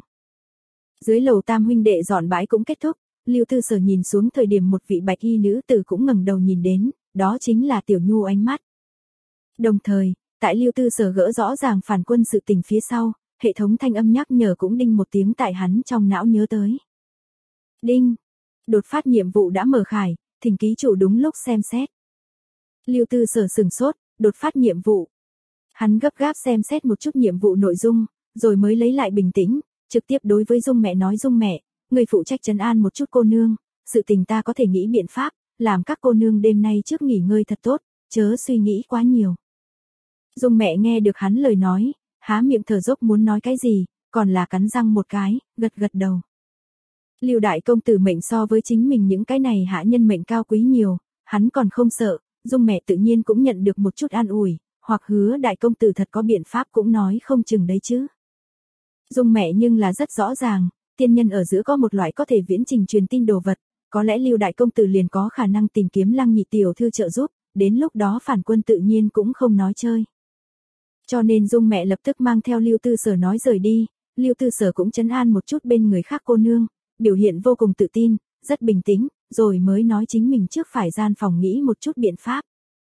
Dưới lầu tam huynh đệ dọn bãi cũng kết thúc, Lưu Tư Sở nhìn xuống thời điểm một vị bạch y nữ tử cũng ngẩng đầu nhìn đến, đó chính là Tiểu Nhu ánh mắt. Đồng thời, tại Lưu Tư Sở gỡ rõ ràng phản quân sự tình phía sau, hệ thống thanh âm nhắc nhở cũng đinh một tiếng tại hắn trong não nhớ tới. Đinh! Đột phát nhiệm vụ đã mở khải, thỉnh ký chủ đúng lúc xem xét. Lưu Tư Sở sửng sốt, đột phát nhiệm vụ. Hắn gấp gáp xem xét một chút nhiệm vụ nội dung, rồi mới lấy lại bình tĩnh, trực tiếp đối với Dung mẹ nói Dung mẹ, người phụ trách trấn an một chút cô nương, sự tình ta có thể nghĩ biện pháp, làm các cô nương đêm nay trước nghỉ ngơi thật tốt, chớ suy nghĩ quá nhiều. Dung mẹ nghe được hắn lời nói, há miệng thở dốc muốn nói cái gì, còn là cắn răng một cái, gật gật đầu. Lưu đại công tử mệnh so với chính mình những cái này hạ nhân mệnh cao quý nhiều, hắn còn không sợ, Dung mẹ tự nhiên cũng nhận được một chút an ủi, hoặc hứa đại công tử thật có biện pháp cũng nói không chừng đấy chứ. Dung mẹ nhưng là rất rõ ràng, tiên nhân ở giữa có một loại có thể viễn trình truyền tin đồ vật, có lẽ Lưu đại công tử liền có khả năng tìm kiếm Lăng nhị tiểu thư trợ giúp, đến lúc đó phản quân tự nhiên cũng không nói chơi. Cho nên Dung mẹ lập tức mang theo Lưu Tư Sở nói rời đi, Lưu Tư Sở cũng trấn an một chút bên người khác cô nương, biểu hiện vô cùng tự tin, rất bình tĩnh, rồi mới nói chính mình trước phải gian phòng nghĩ một chút biện pháp.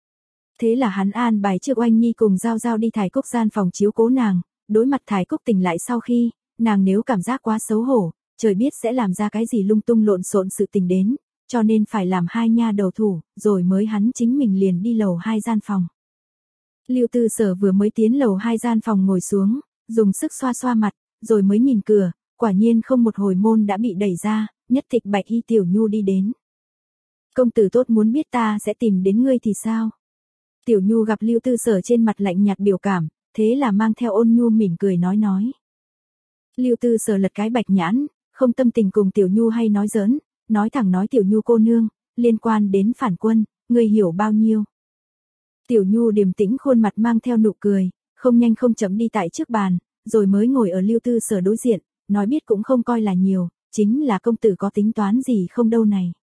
Thế là hắn an bài trước Oanh Nhi cùng Giao Giao đi Thải Cúc gian phòng chiếu cố nàng, đối mặt Thải Cúc tỉnh lại sau khi, nàng nếu cảm giác quá xấu hổ, trời biết sẽ làm ra cái gì lung tung lộn xộn sự tình đến, cho nên phải làm hai nha đầu thủ, rồi mới hắn chính mình liền đi lầu hai gian phòng. Lưu Tư Sở vừa mới tiến lầu hai gian phòng ngồi xuống, dùng sức xoa xoa mặt, rồi mới nhìn cửa, quả nhiên không một hồi môn đã bị đẩy ra, nhất thịch bạch y tiểu nhu đi đến. Công tử tốt muốn biết ta sẽ tìm đến ngươi thì sao? Tiểu nhu gặp Lưu Tư Sở trên mặt lạnh nhạt biểu cảm, thế là mang theo ôn nhu mỉm cười nói nói. Lưu Tư Sở lật cái bạch nhãn, không tâm tình cùng tiểu nhu hay nói giỡn, nói thẳng nói tiểu nhu cô nương, liên quan đến phản quân, ngươi hiểu bao nhiêu? Tiểu nhu điềm tĩnh khuôn mặt mang theo nụ cười, không nhanh không chậm đi tại trước bàn, rồi mới ngồi ở Lưu Tư Sở đối diện, nói biết cũng không coi là nhiều, chính là công tử có tính toán gì không đâu này.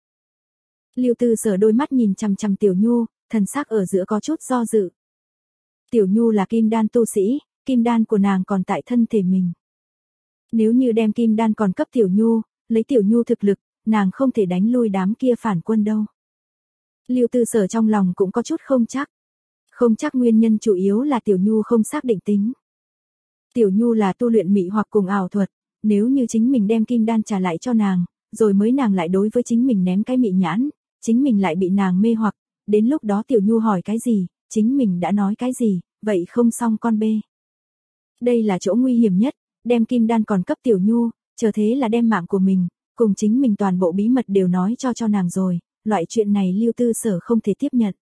Lưu Tư Sở đôi mắt nhìn chằm chằm tiểu nhu, thần sắc ở giữa có chút do dự. Tiểu nhu là kim đan tu sĩ, kim đan của nàng còn tại thân thể mình. Nếu như đem kim đan còn cấp tiểu nhu, lấy tiểu nhu thực lực, nàng không thể đánh lui đám kia phản quân đâu. Lưu Tư Sở trong lòng cũng có chút không chắc. Không chắc nguyên nhân chủ yếu là tiểu nhu không xác định tính. Tiểu nhu là tu luyện mị hoặc cùng ảo thuật, nếu như chính mình đem kim đan trả lại cho nàng, rồi mới nàng lại đối với chính mình ném cái mị nhãn, chính mình lại bị nàng mê hoặc, đến lúc đó tiểu nhu hỏi cái gì, chính mình đã nói cái gì, vậy không xong con bê. Đây là chỗ nguy hiểm nhất, đem kim đan còn cấp tiểu nhu, chờ thế là đem mạng của mình, cùng chính mình toàn bộ bí mật đều nói cho cho nàng rồi, loại chuyện này Lưu Tư Sở không thể tiếp nhận.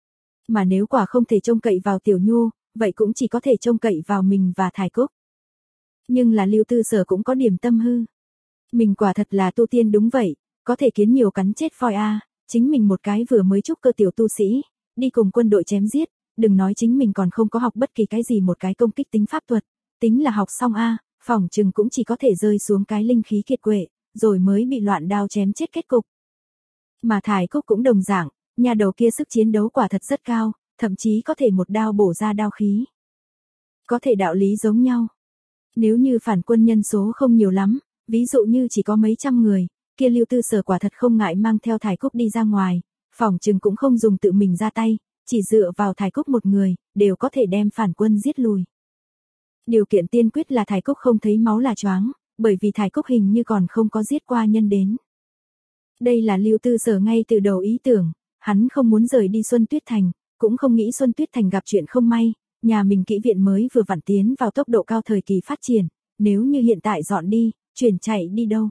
Mà nếu quả không thể trông cậy vào tiểu nhu, vậy cũng chỉ có thể trông cậy vào mình và Thải Cúc. Nhưng là Lưu Tư Sở cũng có điểm tâm hư. Mình quả thật là tu tiên đúng vậy, có thể kiến nhiều cắn chết voi a, chính mình một cái vừa mới trúc cơ tiểu tu sĩ, đi cùng quân đội chém giết, đừng nói chính mình còn không có học bất kỳ cái gì một cái công kích tính pháp thuật, tính là học xong a, phỏng chừng cũng chỉ có thể rơi xuống cái linh khí kiệt quệ, rồi mới bị loạn đao chém chết kết cục. Mà Thải Cúc cũng đồng dạng, nhà đầu kia sức chiến đấu quả thật rất cao, thậm chí có thể một đao bổ ra đao khí. Có thể đạo lý giống nhau. Nếu như phản quân nhân số không nhiều lắm, ví dụ như chỉ có mấy trăm người, kia Lưu Tư Sở quả thật không ngại mang theo Thải Cúc đi ra ngoài, phỏng chừng cũng không dùng tự mình ra tay, chỉ dựa vào Thải Cúc một người, đều có thể đem phản quân giết lùi. Điều kiện tiên quyết là Thải Cúc không thấy máu là choáng, bởi vì Thải Cúc hình như còn không có giết qua nhân đến. Đây là Lưu Tư Sở ngay từ đầu ý tưởng, hắn không muốn rời đi Xuân Tuyết Thành, cũng không nghĩ Xuân Tuyết Thành gặp chuyện không may, nhà mình kỹ viện mới vừa vặn tiến vào tốc độ cao thời kỳ phát triển, nếu như hiện tại dọn đi, chuyển chạy đi đâu.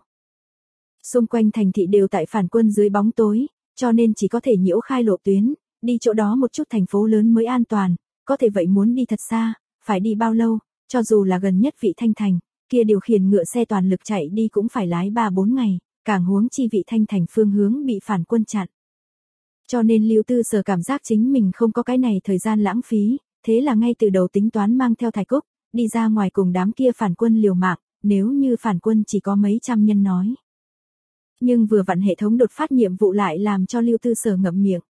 Xung quanh thành thị đều tại phản quân dưới bóng tối, cho nên chỉ có thể nhiễu khai lộ tuyến, đi chỗ đó một chút thành phố lớn mới an toàn, có thể vậy muốn đi thật xa, phải đi bao lâu, cho dù là gần nhất Vị Thanh Thành, kia điều khiển ngựa xe toàn lực chạy đi cũng phải lái ba bốn ngày, càng huống chi Vị Thanh Thành phương hướng bị phản quân chặn. Cho nên Lưu Tư Sở cảm giác chính mình không có cái này thời gian lãng phí, thế là ngay từ đầu tính toán mang theo Thải Cúc, đi ra ngoài cùng đám kia phản quân liều mạng, nếu như phản quân chỉ có mấy trăm nhân nói. Nhưng vừa vặn hệ thống đột phát nhiệm vụ lại làm cho Lưu Tư Sở ngậm miệng.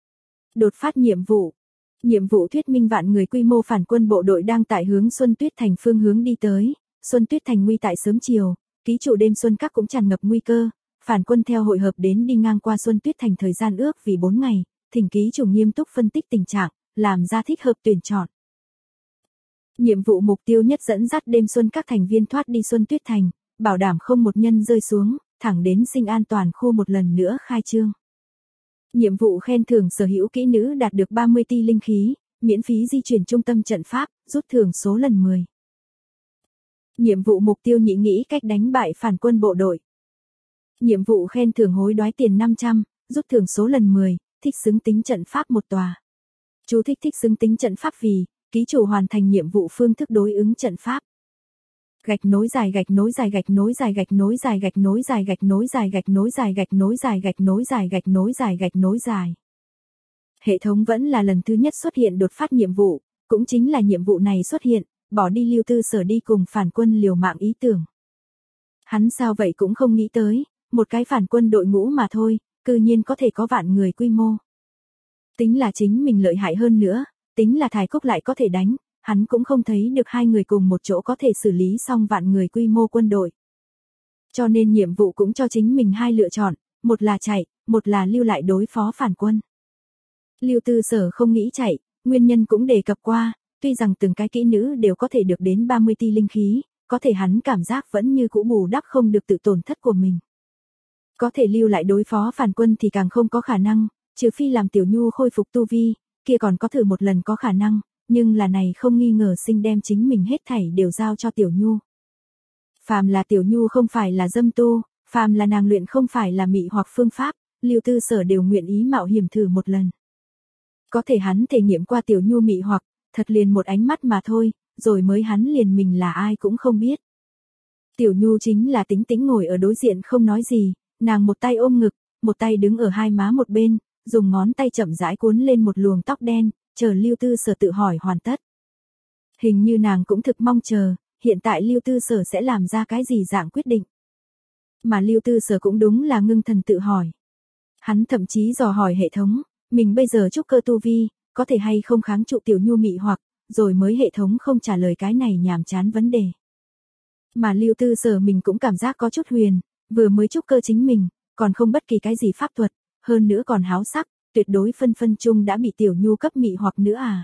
Đột phát nhiệm vụ. Nhiệm vụ thuyết minh vạn người quy mô phản quân bộ đội đang tại hướng Xuân Tuyết Thành phương hướng đi tới, Xuân Tuyết Thành nguy tại sớm chiều, ký chủ đêm xuân các cũng tràn ngập nguy cơ, phản quân theo hội hợp đến đi ngang qua Xuân Tuyết Thành thời gian ước vì bốn ngày, thỉnh ký chủ nghiêm túc phân tích tình trạng, làm ra thích hợp tuyển chọn. Nhiệm vụ mục tiêu nhất dẫn dắt đêm xuân các thành viên thoát đi Xuân Tuyết Thành, bảo đảm không một nhân rơi xuống, thẳng đến sinh an toàn khu một lần nữa khai trương. Nhiệm vụ khen thưởng sở hữu kỹ nữ đạt được ba mươi ti linh khí, miễn phí di chuyển trung tâm trận pháp, rút thưởng số lần mười. Nhiệm vụ mục tiêu nhị nghĩ cách đánh bại phản quân bộ đội. Nhiệm vụ khen thưởng hối đoái tiền năm trăm, rút thưởng số lần mười, thích xứng tính trận pháp một tòa. Chú thích thích xứng tính trận pháp vì, ký chủ hoàn thành nhiệm vụ phương thức đối ứng trận pháp. Gạch nối dài gạch nối dài gạch nối dài gạch nối dài gạch nối dài gạch nối dài gạch nối dài gạch nối dài gạch nối dài gạch nối dài gạch nối dài. Hệ thống vẫn là lần thứ nhất xuất hiện đột phát nhiệm vụ, cũng chính là nhiệm vụ này xuất hiện, bỏ đi Lưu Tư Sở đi cùng phản quân liều mạng ý tưởng. Hắn sao vậy cũng không nghĩ tới, một cái phản quân đội ngũ mà thôi, cư nhiên có thể có vạn người quy mô. Tính là chính mình lợi hại hơn nữa, tính là Thải Cúc lại có thể đánh, hắn cũng không thấy được hai người cùng một chỗ có thể xử lý xong vạn người quy mô quân đội. Cho nên nhiệm vụ cũng cho chính mình hai lựa chọn, một là chạy, một là lưu lại đối phó phản quân. Lưu Tư Sở không nghĩ chạy, nguyên nhân cũng đề cập qua, tuy rằng từng cái kỹ nữ đều có thể được đến ba mươi ti linh khí, có thể hắn cảm giác vẫn như cũ bù đắp không được tự tổn thất của mình. Có thể lưu lại đối phó phản quân thì càng không có khả năng, trừ phi làm Tiểu Nhu khôi phục tu vi, kia còn có thử một lần có khả năng, nhưng là này không nghi ngờ sinh đem chính mình hết thảy đều giao cho Tiểu Nhu. Phàm là Tiểu Nhu không phải là dâm tu, phàm là nàng luyện không phải là mị hoặc phương pháp, Lưu Tư Sở đều nguyện ý mạo hiểm thử một lần. Có thể hắn thể nghiệm qua Tiểu Nhu mị hoặc, thật liền một ánh mắt mà thôi, rồi mới hắn liền mình là ai cũng không biết. Tiểu Nhu chính là tĩnh tĩnh ngồi ở đối diện không nói gì, nàng một tay ôm ngực, một tay đứng ở hai má một bên, dùng ngón tay chậm rãi cuốn lên một luồng tóc đen, chờ Lưu Tư Sở tự hỏi hoàn tất. Hình như nàng cũng thực mong chờ, hiện tại Lưu Tư Sở sẽ làm ra cái gì dạng quyết định. Mà Lưu Tư Sở cũng đúng là ngưng thần tự hỏi. Hắn thậm chí dò hỏi hệ thống, mình bây giờ trúc cơ tu vi, có thể hay không kháng trụ Tiểu Nhu mị hoặc, rồi mới hệ thống không trả lời cái này nhàm chán vấn đề. Mà Lưu Tư Sở mình cũng cảm giác có chút huyền, vừa mới trúc cơ chính mình, còn không bất kỳ cái gì pháp thuật, hơn nữa còn háo sắc, tuyệt đối phân phân chung đã bị Tiểu Nhu cấp mị hoặc nữa à.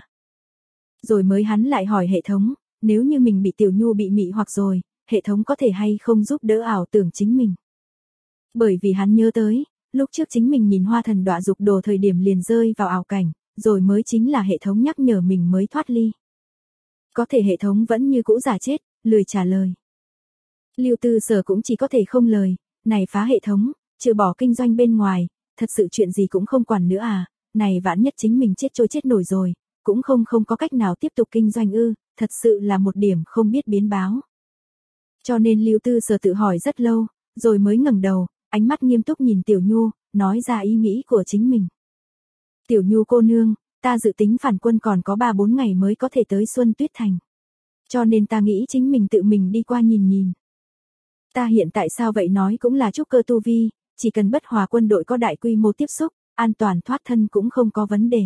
Rồi mới hắn lại hỏi hệ thống, nếu như mình bị Tiểu Nhu bị mị hoặc rồi, hệ thống có thể hay không giúp đỡ ảo tưởng chính mình. Bởi vì hắn nhớ tới, lúc trước chính mình nhìn Hoa Thần Đọa Dục Đồ thời điểm liền rơi vào ảo cảnh, rồi mới chính là hệ thống nhắc nhở mình mới thoát ly. Có thể hệ thống vẫn như cũ giả chết, lười trả lời. Lưu Tư Sở cũng chỉ có thể không lời, này phá hệ thống, trừ bỏ kinh doanh bên ngoài, thật sự chuyện gì cũng không quản nữa à, này vãn nhất chính mình chết trôi chết nổi rồi, cũng không không có cách nào tiếp tục kinh doanh ư, thật sự là một điểm không biết biến báo. Cho nên Lưu Tư Sở tự hỏi rất lâu, rồi mới ngẩng đầu, ánh mắt nghiêm túc nhìn Tiểu Nhu, nói ra ý nghĩ của chính mình. Tiểu Nhu cô nương, ta dự tính phản quân còn có ba bốn ngày mới có thể tới Xuân Tuyết Thành. Cho nên ta nghĩ chính mình tự mình đi qua nhìn nhìn. Ta hiện tại sao vậy nói cũng là trúc cơ tu vi, chỉ cần bất hòa quân đội có đại quy mô tiếp xúc, an toàn thoát thân cũng không có vấn đề.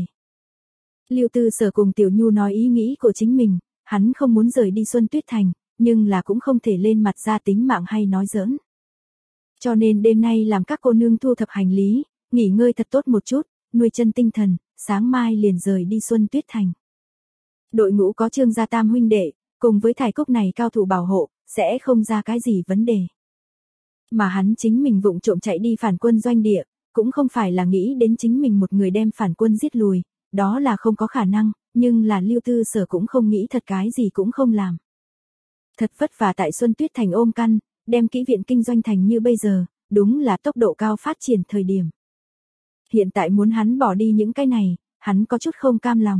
Lưu Tư Sở cùng Tiểu Nhu nói ý nghĩ của chính mình, hắn không muốn rời đi Xuân Tuyết Thành, nhưng là cũng không thể lên mặt ra tính mạng hay nói giỡn. Cho nên đêm nay làm các cô nương thu thập hành lý, nghỉ ngơi thật tốt một chút, nuôi chân tinh thần, sáng mai liền rời đi Xuân Tuyết Thành. Đội ngũ có Trương gia tam huynh đệ, cùng với Thải Cúc này cao thủ bảo hộ, sẽ không ra cái gì vấn đề. Mà hắn chính mình vụng trộm chạy đi phản quân doanh địa, cũng không phải là nghĩ đến chính mình một người đem phản quân giết lùi, đó là không có khả năng, nhưng là Lưu Tư Sở cũng không nghĩ thật cái gì cũng không làm. Thật vất vả tại Xuân Tuyết Thành ôm căn, đem kỹ viện kinh doanh thành như bây giờ, đúng là tốc độ cao phát triển thời điểm. Hiện tại muốn hắn bỏ đi những cái này, hắn có chút không cam lòng.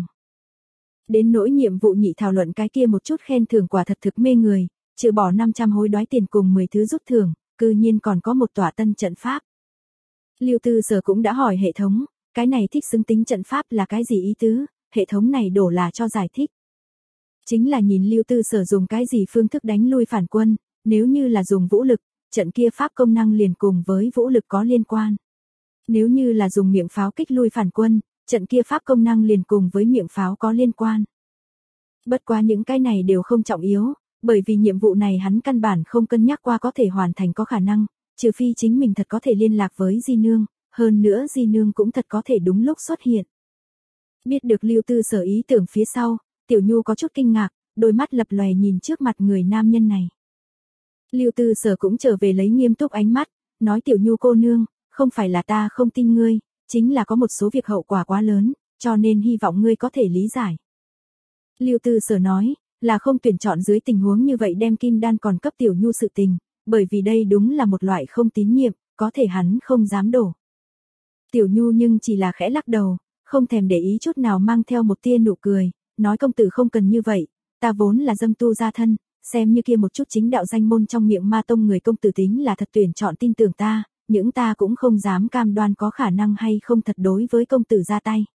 Đến nỗi nhiệm vụ nhị thảo luận cái kia một chút khen thưởng quả thật thực mê người, trừ bỏ năm trăm hối đoái tiền cùng mười thứ rút thưởng, cư nhiên còn có một tòa tân trận pháp. Lưu Tư Sở cũng đã hỏi hệ thống, cái này thích xứng tính trận pháp là cái gì ý tứ, hệ thống này đổ là cho giải thích. Chính là nhìn Lưu Tư Sở dùng cái gì phương thức đánh lui phản quân, nếu như là dùng vũ lực, trận kia pháp công năng liền cùng với vũ lực có liên quan. Nếu như là dùng miệng pháo kích lui phản quân, trận kia pháp công năng liền cùng với miệng pháo có liên quan. Bất quá những cái này đều không trọng yếu, bởi vì nhiệm vụ này hắn căn bản không cân nhắc qua có thể hoàn thành có khả năng, trừ phi chính mình thật có thể liên lạc với Di Nương, hơn nữa Di Nương cũng thật có thể đúng lúc xuất hiện. Biết được Lưu Tư Sở ý tưởng phía sau, Tiểu Nhu có chút kinh ngạc, đôi mắt lập lòe nhìn trước mặt người nam nhân này. Lưu Tư Sở cũng trở về lấy nghiêm túc ánh mắt, nói Tiểu Nhu cô nương, không phải là ta không tin ngươi, chính là có một số việc hậu quả quá lớn, cho nên hy vọng ngươi có thể lý giải. Lưu Tư Sở nói, là không tuyển chọn dưới tình huống như vậy đem kim đan còn cấp Tiểu Nhu sự tình, bởi vì đây đúng là một loại không tín nhiệm, có thể hắn không dám đổ. Tiểu Nhu nhưng chỉ là khẽ lắc đầu, không thèm để ý chút nào mang theo một tia nụ cười, nói công tử không cần như vậy, ta vốn là dâm tu gia thân, xem như kia một chút chính đạo danh môn trong miệng ma tông người công tử tính là thật tuyển chọn tin tưởng ta, những ta cũng không dám cam đoan có khả năng hay không thật đối với công tử ra tay.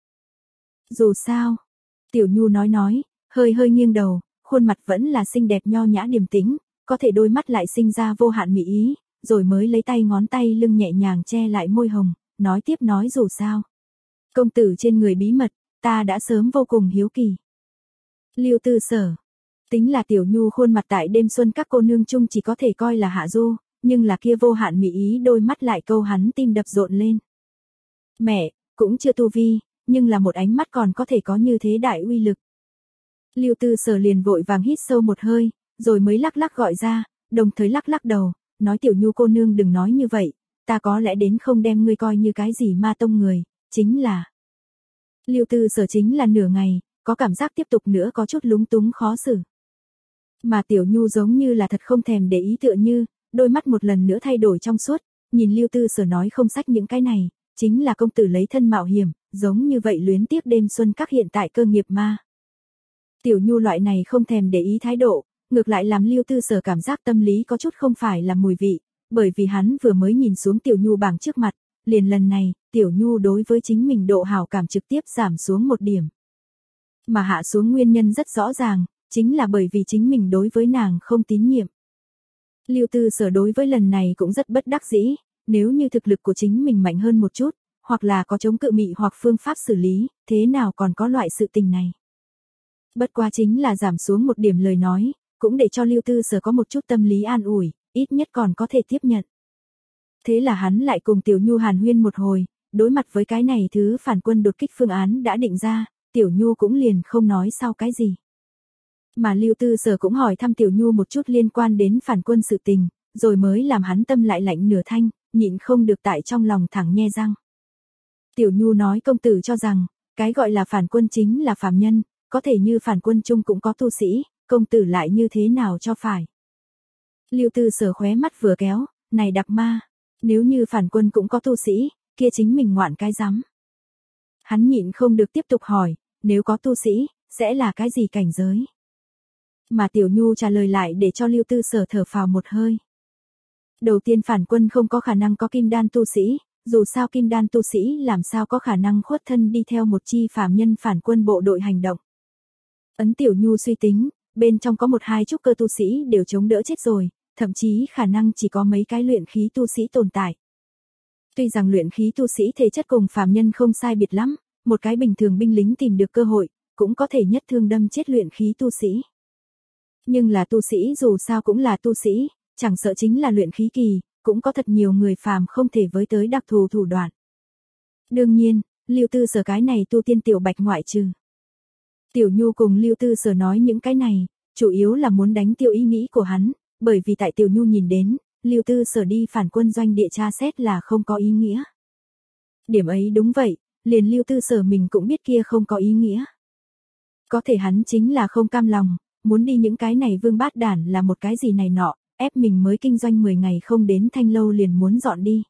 Dù sao, Tiểu Nhu nói nói, hơi hơi nghiêng đầu, khuôn mặt vẫn là xinh đẹp nho nhã điềm tĩnh, có thể đôi mắt lại sinh ra vô hạn mỹ ý, rồi mới lấy tay ngón tay lưng nhẹ nhàng che lại môi hồng, nói tiếp nói dù sao. Công tử trên người bí mật, ta đã sớm vô cùng hiếu kỳ. Lưu Tư Sở. Tính là Tiểu Nhu khuôn mặt tại đêm xuân các cô nương chung chỉ có thể coi là hạ du, nhưng là kia vô hạn mỹ ý đôi mắt lại câu hắn tim đập rộn lên. Mẹ, cũng chưa tu vi, nhưng là một ánh mắt còn có thể có như thế đại uy lực. Lưu Tư Sở liền vội vàng hít sâu một hơi, rồi mới lắc lắc gọi ra, đồng thời lắc lắc đầu, nói Tiểu Nhu cô nương đừng nói như vậy, ta có lẽ đến không đem ngươi coi như cái gì ma tông người, chính là. Lưu Tư Sở chính là nửa ngày, có cảm giác tiếp tục nữa có chút lúng túng khó xử. Mà Tiểu Nhu giống như là thật không thèm để ý tựa như, đôi mắt một lần nữa thay đổi trong suốt, nhìn Lưu Tư Sở nói không sách những cái này, chính là công tử lấy thân mạo hiểm, giống như vậy luyến tiếc đêm xuân các hiện tại cơ nghiệp ma. Tiểu Nhu loại này không thèm để ý thái độ, ngược lại làm Lưu Tư Sở cảm giác tâm lý có chút không phải là mùi vị, bởi vì hắn vừa mới nhìn xuống Tiểu Nhu bảng trước mặt, liền lần này, Tiểu Nhu đối với chính mình độ hảo cảm trực tiếp giảm xuống một điểm. Mà hạ xuống nguyên nhân rất rõ ràng, chính là bởi vì chính mình đối với nàng không tín nhiệm. Lưu Tư Sở đối với lần này cũng rất bất đắc dĩ, nếu như thực lực của chính mình mạnh hơn một chút, hoặc là có chống cự mị hoặc phương pháp xử lý, thế nào còn có loại sự tình này. Bất quá chính là giảm xuống một điểm lời nói, cũng để cho Lưu Tư Sở có một chút tâm lý an ủi, ít nhất còn có thể tiếp nhận. Thế là hắn lại cùng Tiểu Nhu hàn huyên một hồi, đối mặt với cái này thứ phản quân đột kích phương án đã định ra, Tiểu Nhu cũng liền không nói sau cái gì. Mà Lưu Tư Sở cũng hỏi thăm Tiểu Nhu một chút liên quan đến phản quân sự tình, rồi mới làm hắn tâm lại lạnh nửa thanh, nhịn không được tại trong lòng thẳng nhe răng. Tiểu Nhu nói công tử cho rằng, cái gọi là phản quân chính là phàm nhân, có thể như phản quân chung cũng có tu sĩ, công tử lại như thế nào cho phải. Lưu Tư Sở khóe mắt vừa kéo, này đặc ma, nếu như phản quân cũng có tu sĩ, kia chính mình ngoạn cái rắm. Hắn nhịn không được tiếp tục hỏi, nếu có tu sĩ, sẽ là cái gì cảnh giới? Mà Tiểu Nhu trả lời lại để cho Lưu Tư Sở thở phào một hơi. Đầu tiên phản quân không có khả năng có kim đan tu sĩ, dù sao kim đan tu sĩ làm sao có khả năng khuất thân đi theo một chi phàm nhân phản quân bộ đội hành động. Ấn Tiểu Nhu suy tính, bên trong có một hai trúc cơ tu sĩ đều chống đỡ chết rồi, thậm chí khả năng chỉ có mấy cái luyện khí tu sĩ tồn tại. Tuy rằng luyện khí tu sĩ thể chất cùng phàm nhân không sai biệt lắm, một cái bình thường binh lính tìm được cơ hội, cũng có thể nhất thương đâm chết luyện khí tu sĩ. Nhưng là tu sĩ dù sao cũng là tu sĩ, chẳng sợ chính là luyện khí kỳ, cũng có thật nhiều người phàm không thể với tới đặc thù thủ đoạn. Đương nhiên, Lưu Tư Sở cái này tu tiên tiểu bạch ngoại trừ. Tiểu Nhu cùng Lưu Tư Sở nói những cái này, chủ yếu là muốn đánh tiêu ý nghĩ của hắn, bởi vì tại Tiểu Nhu nhìn đến, Lưu Tư Sở đi phản quân doanh địa tra xét là không có ý nghĩa. Điểm ấy đúng vậy, liền Lưu Tư Sở mình cũng biết kia không có ý nghĩa. Có thể hắn chính là không cam lòng, muốn đi những cái này vương bát đản là một cái gì này nọ, ép mình mới kinh doanh mười ngày không đến Thanh Lâu liền muốn dọn đi.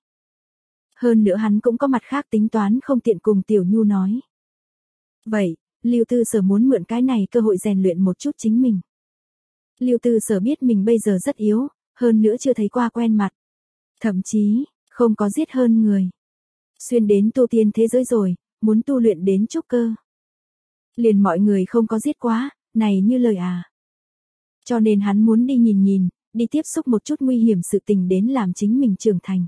Hơn nữa hắn cũng có mặt khác tính toán không tiện cùng Tiểu Nhu nói. Vậy, Lưu Tư Sở muốn mượn cái này cơ hội rèn luyện một chút chính mình. Lưu Tư Sở biết mình bây giờ rất yếu, hơn nữa chưa thấy qua quen mặt. Thậm chí, không có giết hơn người. Xuyên đến tu tiên thế giới rồi, muốn tu luyện đến trúc cơ. Liền mọi người không có giết quá, này như lời à. Cho nên hắn muốn đi nhìn nhìn, đi tiếp xúc một chút nguy hiểm sự tình đến làm chính mình trưởng thành.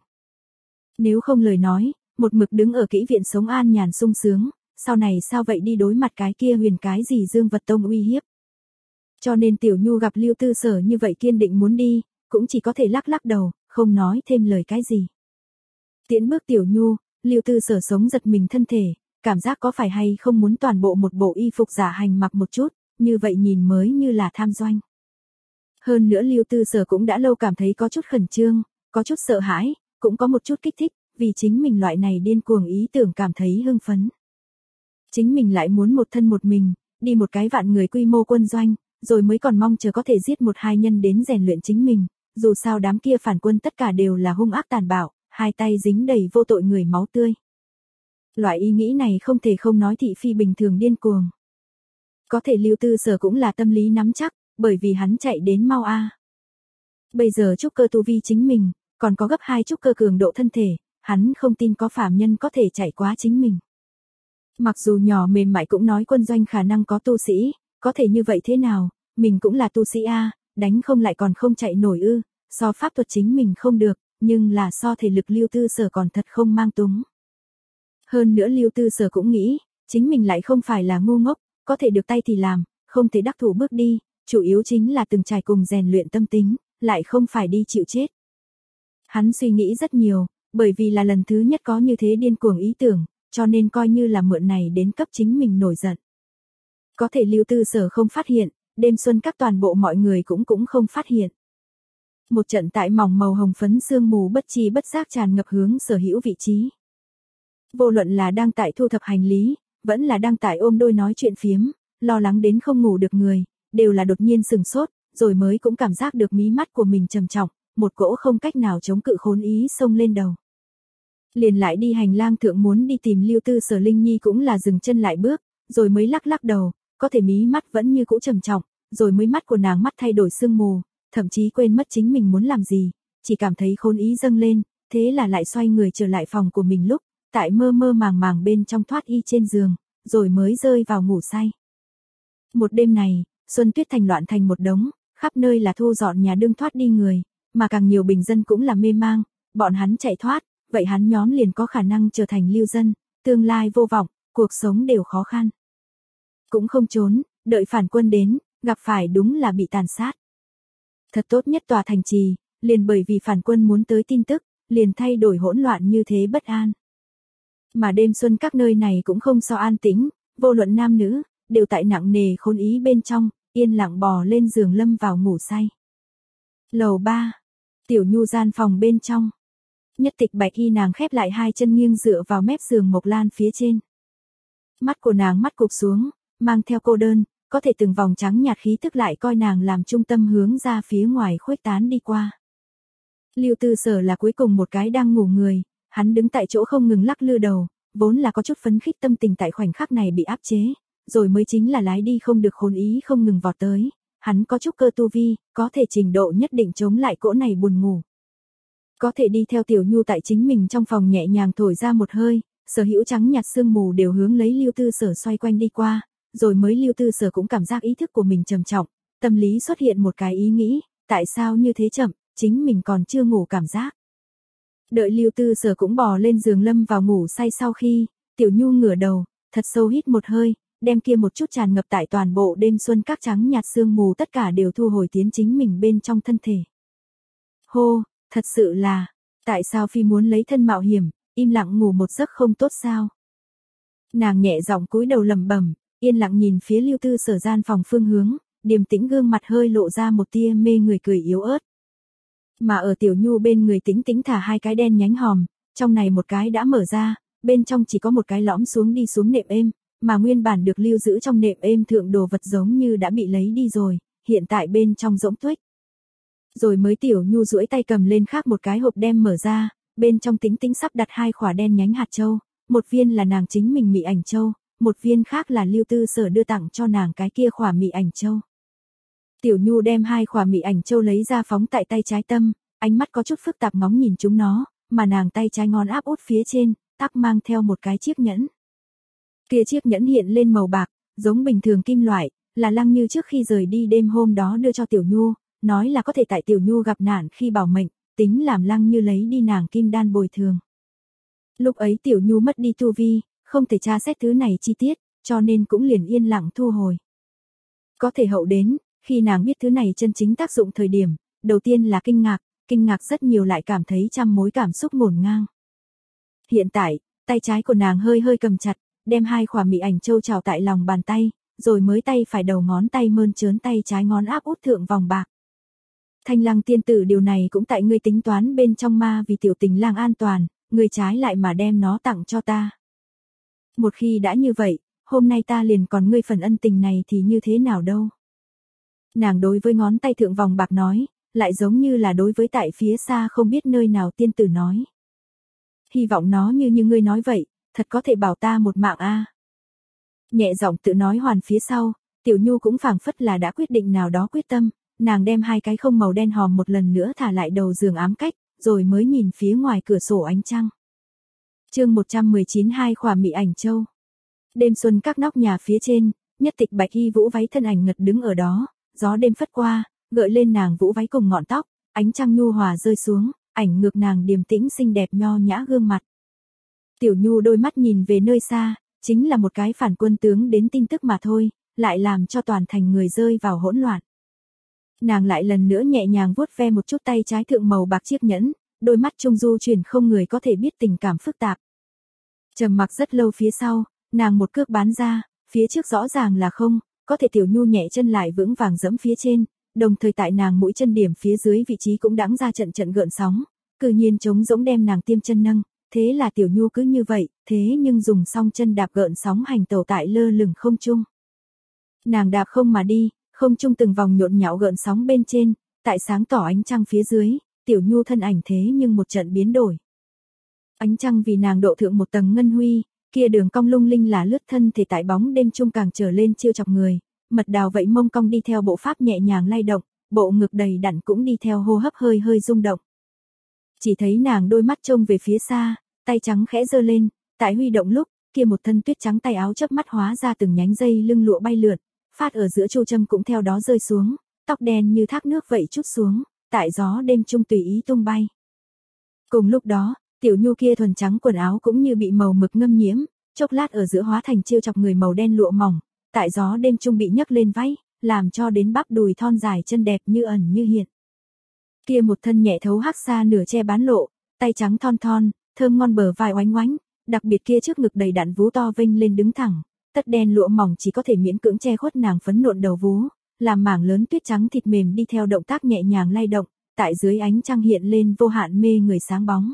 Nếu không lời nói, một mực đứng ở kỹ viện sống an nhàn sung sướng, sau này sao vậy đi đối mặt cái kia huyền cái gì Dương Vật Tông uy hiếp. Cho nên Tiểu Nhu gặp Lưu Tư Sở như vậy kiên định muốn đi, cũng chỉ có thể lắc lắc đầu, không nói thêm lời cái gì. Tiễn bước Tiểu Nhu, Lưu Tư Sở sống giật mình thân thể, cảm giác có phải hay không muốn toàn bộ một bộ y phục giả hành mặc một chút, như vậy nhìn mới như là tham doanh. Hơn nữa Lưu Tư Sở cũng đã lâu cảm thấy có chút khẩn trương, có chút sợ hãi, cũng có một chút kích thích, vì chính mình loại này điên cuồng ý tưởng cảm thấy hưng phấn. Chính mình lại muốn một thân một mình, đi một cái vạn người quy mô quân doanh, rồi mới còn mong chờ có thể giết một hai nhân đến rèn luyện chính mình, dù sao đám kia phản quân tất cả đều là hung ác tàn bạo, hai tay dính đầy vô tội người máu tươi. Loại ý nghĩ này không thể không nói thị phi bình thường điên cuồng. Có thể Lưu Tư Sở cũng là tâm lý nắm chắc, bởi vì hắn chạy đến mau a. Bây giờ trúc cơ tu vi chính mình, còn có gấp hai trúc cơ cường độ thân thể, hắn không tin có phàm nhân có thể chạy quá chính mình. Mặc dù nhỏ mềm mại cũng nói quân doanh khả năng có tu sĩ, có thể như vậy thế nào, mình cũng là tu sĩ a, đánh không lại còn không chạy nổi ư, so pháp thuật chính mình không được, nhưng là so thể lực Lưu Tư Sở còn thật không mang túng. Hơn nữa Lưu Tư Sở cũng nghĩ, chính mình lại không phải là ngu ngốc, có thể được tay thì làm, không thể đắc thủ bước đi, chủ yếu chính là từng trải cùng rèn luyện tâm tính, lại không phải đi chịu chết. Hắn suy nghĩ rất nhiều, bởi vì là lần thứ nhất có như thế điên cuồng ý tưởng, cho nên coi như là mượn này đến cấp chính mình nổi giận. Có thể Lưu Tư Sở không phát hiện, đêm xuân các toàn bộ mọi người cũng cũng không phát hiện. Một trận tại mỏng màu hồng phấn sương mù bất chi bất giác tràn ngập hướng sở hữu vị trí. Vô luận là đang tại thu thập hành lý, vẫn là đang tại ôm đôi nói chuyện phiếm, lo lắng đến không ngủ được người, đều là đột nhiên sừng sốt, rồi mới cũng cảm giác được mí mắt của mình trầm trọng, một cỗ không cách nào chống cự khốn ý xông lên đầu. Liền lại đi hành lang thượng muốn đi tìm Lưu Tư Sở Linh Nhi cũng là dừng chân lại bước, rồi mới lắc lắc đầu, có thể mí mắt vẫn như cũ trầm trọng, rồi mới mắt của nàng mắt thay đổi sương mù, thậm chí quên mất chính mình muốn làm gì, chỉ cảm thấy khốn ý dâng lên, thế là lại xoay người trở lại phòng của mình lúc, tại mơ mơ màng màng bên trong thoát y trên giường, rồi mới rơi vào ngủ say. Một đêm này, Xuân Tuyết Thành loạn thành một đống, khắp nơi là thu dọn nhà đương thoát đi người, mà càng nhiều bình dân cũng là mê mang, bọn hắn chạy thoát, vậy hắn nhóm liền có khả năng trở thành lưu dân, tương lai vô vọng, cuộc sống đều khó khăn. Cũng không trốn, đợi phản quân đến, gặp phải đúng là bị tàn sát. Thật tốt nhất tòa thành trì, liền bởi vì phản quân muốn tới tin tức, liền thay đổi hỗn loạn như thế bất an. Mà đêm xuân các nơi này cũng không so an tĩnh, vô luận nam nữ, đều tại nặng nề khốn ý bên trong, yên lặng bò lên giường lâm vào ngủ say. Lầu ba, Tiểu Nhu gian phòng bên trong. Nhất Tịch Bạch Y nàng khép lại hai chân nghiêng dựa vào mép giường Mộc Lan phía trên. Mắt của nàng mắt cụp xuống, mang theo cô đơn, có thể từng vòng trắng nhạt khí tức lại coi nàng làm trung tâm hướng ra phía ngoài khuếch tán đi qua. Lưu Tư Sở là cuối cùng một cái đang ngủ người, hắn đứng tại chỗ không ngừng lắc lư đầu, vốn là có chút phấn khích tâm tình tại khoảnh khắc này bị áp chế, rồi mới chính là lái đi không được khốn ý không ngừng vọt tới, hắn có chút cơ tu vi, có thể trình độ nhất định chống lại cỗ này buồn ngủ. Có thể đi theo Tiểu Nhu tại chính mình trong phòng nhẹ nhàng thổi ra một hơi, sở hữu trắng nhạt sương mù đều hướng lấy Lưu Tư Sở xoay quanh đi qua, rồi mới Lưu Tư Sở cũng cảm giác ý thức của mình trầm trọng, tâm lý xuất hiện một cái ý nghĩ, tại sao như thế chậm, chính mình còn chưa ngủ cảm giác. Đợi Lưu Tư Sở cũng bò lên giường lâm vào ngủ say sau khi, Tiểu Nhu ngửa đầu, thật sâu hít một hơi, đem kia một chút tràn ngập tại toàn bộ đêm xuân các trắng nhạt sương mù tất cả đều thu hồi tiến chính mình bên trong thân thể. Hô, thật sự là, tại sao Phi muốn lấy thân mạo hiểm, im lặng ngủ một giấc không tốt sao? Nàng nhẹ giọng cúi đầu lẩm bẩm, yên lặng nhìn phía Lưu Tư Sở gian phòng phương hướng, điềm tĩnh gương mặt hơi lộ ra một tia mê người cười yếu ớt. Mà ở Tiểu Nhu bên người tĩnh tĩnh thả hai cái đen nhánh hòm, trong này một cái đã mở ra, bên trong chỉ có một cái lõm xuống đi xuống nệm êm, mà nguyên bản được lưu giữ trong nệm êm thượng đồ vật giống như đã bị lấy đi rồi, hiện tại bên trong rỗng tuếch. Rồi mới Tiểu Nhu duỗi tay cầm lên khác một cái hộp đem mở ra, bên trong tĩnh tĩnh sắp đặt hai quả đen nhánh hạt châu, một viên là nàng chính mình mị ảnh châu, một viên khác là Lưu Tư Sở đưa tặng cho nàng cái kia quả mị ảnh châu. Tiểu Nhu đem hai quả mị ảnh châu lấy ra phóng tại tay trái tâm, ánh mắt có chút phức tạp ngóng nhìn chúng nó, mà nàng tay trái ngón áp út phía trên, tắc mang theo một cái chiếc nhẫn. Kia chiếc nhẫn hiện lên màu bạc, giống bình thường kim loại, là Lăng Như trước khi rời đi đêm hôm đó đưa cho Tiểu Nhu, nói là có thể tại Tiểu Nhu gặp nạn khi bảo mệnh, tính làm Lăng Như lấy đi nàng kim đan bồi thường. Lúc ấy Tiểu Nhu mất đi tu vi, không thể tra xét thứ này chi tiết, cho nên cũng liền yên lặng thu hồi. Có thể hậu đến, khi nàng biết thứ này chân chính tác dụng thời điểm, đầu tiên là kinh ngạc, kinh ngạc rất nhiều lại cảm thấy trăm mối cảm xúc ngổn ngang. Hiện tại, tay trái của nàng hơi hơi cầm chặt, đem hai quả mị ảnh châu trào tại lòng bàn tay, rồi mới tay phải đầu ngón tay mơn trớn tay trái ngón áp út thượng vòng bạc. Thanh Lăng tiên tử điều này cũng tại ngươi tính toán bên trong ma vì tiểu tình lang an toàn, ngươi trái lại mà đem nó tặng cho ta. Một khi đã như vậy, hôm nay ta liền còn ngươi phần ân tình này thì như thế nào đâu. Nàng đối với ngón tay thượng vòng bạc nói, lại giống như là đối với tại phía xa không biết nơi nào tiên tử nói. Hy vọng nó như như ngươi nói vậy, thật có thể bảo ta một mạng a. Nhẹ giọng tự nói hoàn phía sau, Tiểu Nhu cũng phảng phất là đã quyết định nào đó quyết tâm, nàng đem hai cái không màu đen hòm một lần nữa thả lại đầu giường ám cách, rồi mới nhìn phía ngoài cửa sổ ánh trăng. Chương một trăm mười chín hai quả mị ảnh châu. Đêm xuân các nóc nhà phía trên, Nhất Tịch Bạch Y vũ váy thân ảnh ngật đứng ở đó, gió đêm phất qua, gợi lên nàng vũ váy cùng ngọn tóc, ánh trăng nhu hòa rơi xuống, ảnh ngược nàng điềm tĩnh xinh đẹp nho nhã gương mặt. Tiểu Nhu đôi mắt nhìn về nơi xa, chính là một cái phản quân tướng đến tin tức mà thôi, lại làm cho toàn thành người rơi vào hỗn loạn. Nàng lại lần nữa nhẹ nhàng vuốt ve một chút tay trái thượng màu bạc chiếc nhẫn, đôi mắt trung du chuyển không người có thể biết tình cảm phức tạp. Trầm mặc rất lâu phía sau, nàng một cước bán ra, phía trước rõ ràng là không, có thể Tiểu Nhu nhẹ chân lại vững vàng dẫm phía trên, đồng thời tại nàng mũi chân điểm phía dưới vị trí cũng đãng ra trận trận gợn sóng, cự nhiên trống rỗng đem nàng tiêm chân nâng, thế là Tiểu Nhu cứ như vậy, thế nhưng dùng song chân đạp gợn sóng hành tẩu tại lơ lửng không trung. Nàng đạp không mà đi, không trung từng vòng nhộn nhạo gợn sóng bên trên, tại sáng tỏ ánh trăng phía dưới, Tiểu Nhu thân ảnh thế nhưng một trận biến đổi. Ánh trăng vì nàng độ thượng một tầng ngân huy, kia đường cong lung linh là lướt thân thể tại bóng đêm trung càng trở lên chiêu chọc người, mật đào vậy mông cong đi theo bộ pháp nhẹ nhàng lay động, bộ ngực đầy đặn cũng đi theo hô hấp hơi hơi rung động. Chỉ thấy nàng đôi mắt trông về phía xa, tay trắng khẽ giơ lên, tại huy động lúc, kia một thân tuyết trắng tay áo chớp mắt hóa ra từng nhánh dây lưng lụa bay lượn, phát ở giữa chu châm cũng theo đó rơi xuống, tóc đen như thác nước vậy chút xuống, tại gió đêm trung tùy ý tung bay. Cùng lúc đó, Tiểu Nhu kia thuần trắng quần áo cũng như bị màu mực ngâm nhiễm, chốc lát ở giữa hóa thành chiêu chọc người màu đen lụa mỏng, tại gió đêm trung bị nhấc lên váy, làm cho đến bắp đùi thon dài chân đẹp như ẩn như hiện. Kia một thân nhẹ thấu hắc xa nửa che bán lộ, tay trắng thon thon, thơm ngon bờ vai oánh oánh, đặc biệt kia trước ngực đầy đặn vú to vênh lên đứng thẳng, tất đen lụa mỏng chỉ có thể miễn cưỡng che khuất nàng phấn nộn đầu vú, làm mảng lớn tuyết trắng thịt mềm đi theo động tác nhẹ nhàng lay động, tại dưới ánh trăng hiện lên vô hạn mê người sáng bóng.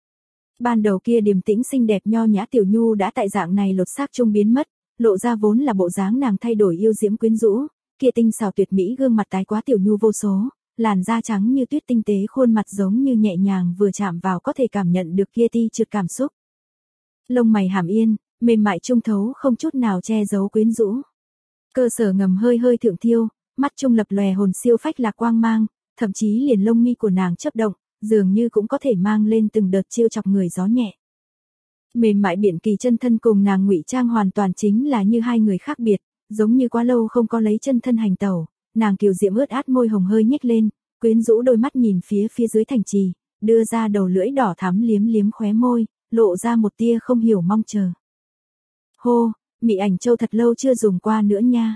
Ban đầu kia điềm tĩnh xinh đẹp nho nhã Tiểu Nhu đã tại dạng này lột xác trung biến mất, lộ ra vốn là bộ dáng nàng thay đổi yêu diễm quyến rũ, kia tinh xảo tuyệt mỹ gương mặt tái quá Tiểu Nhu vô số, làn da trắng như tuyết tinh tế khuôn mặt giống như nhẹ nhàng vừa chạm vào có thể cảm nhận được kia ti trượt cảm xúc. Lông mày hàm yên, mềm mại trung thấu không chút nào che giấu quyến rũ. Cơ sở ngầm hơi hơi thượng thiêu, mắt trung lập lòe hồn siêu phách lạc quang mang, thậm chí liền lông mi của nàng chớp động, dường như cũng có thể mang lên từng đợt chiêu chọc người gió nhẹ. Mềm mại biển kỳ chân thân cùng nàng ngụy trang hoàn toàn chính là như hai người khác biệt, giống như quá lâu không có lấy chân thân hành tẩu, nàng kiều diễm ướt át môi hồng hơi nhếch lên, quyến rũ đôi mắt nhìn phía phía dưới thành trì, đưa ra đầu lưỡi đỏ thắm liếm liếm khóe môi, lộ ra một tia không hiểu mong chờ. Hô, Mị Ảnh Châu thật lâu chưa dùng qua nữa nha.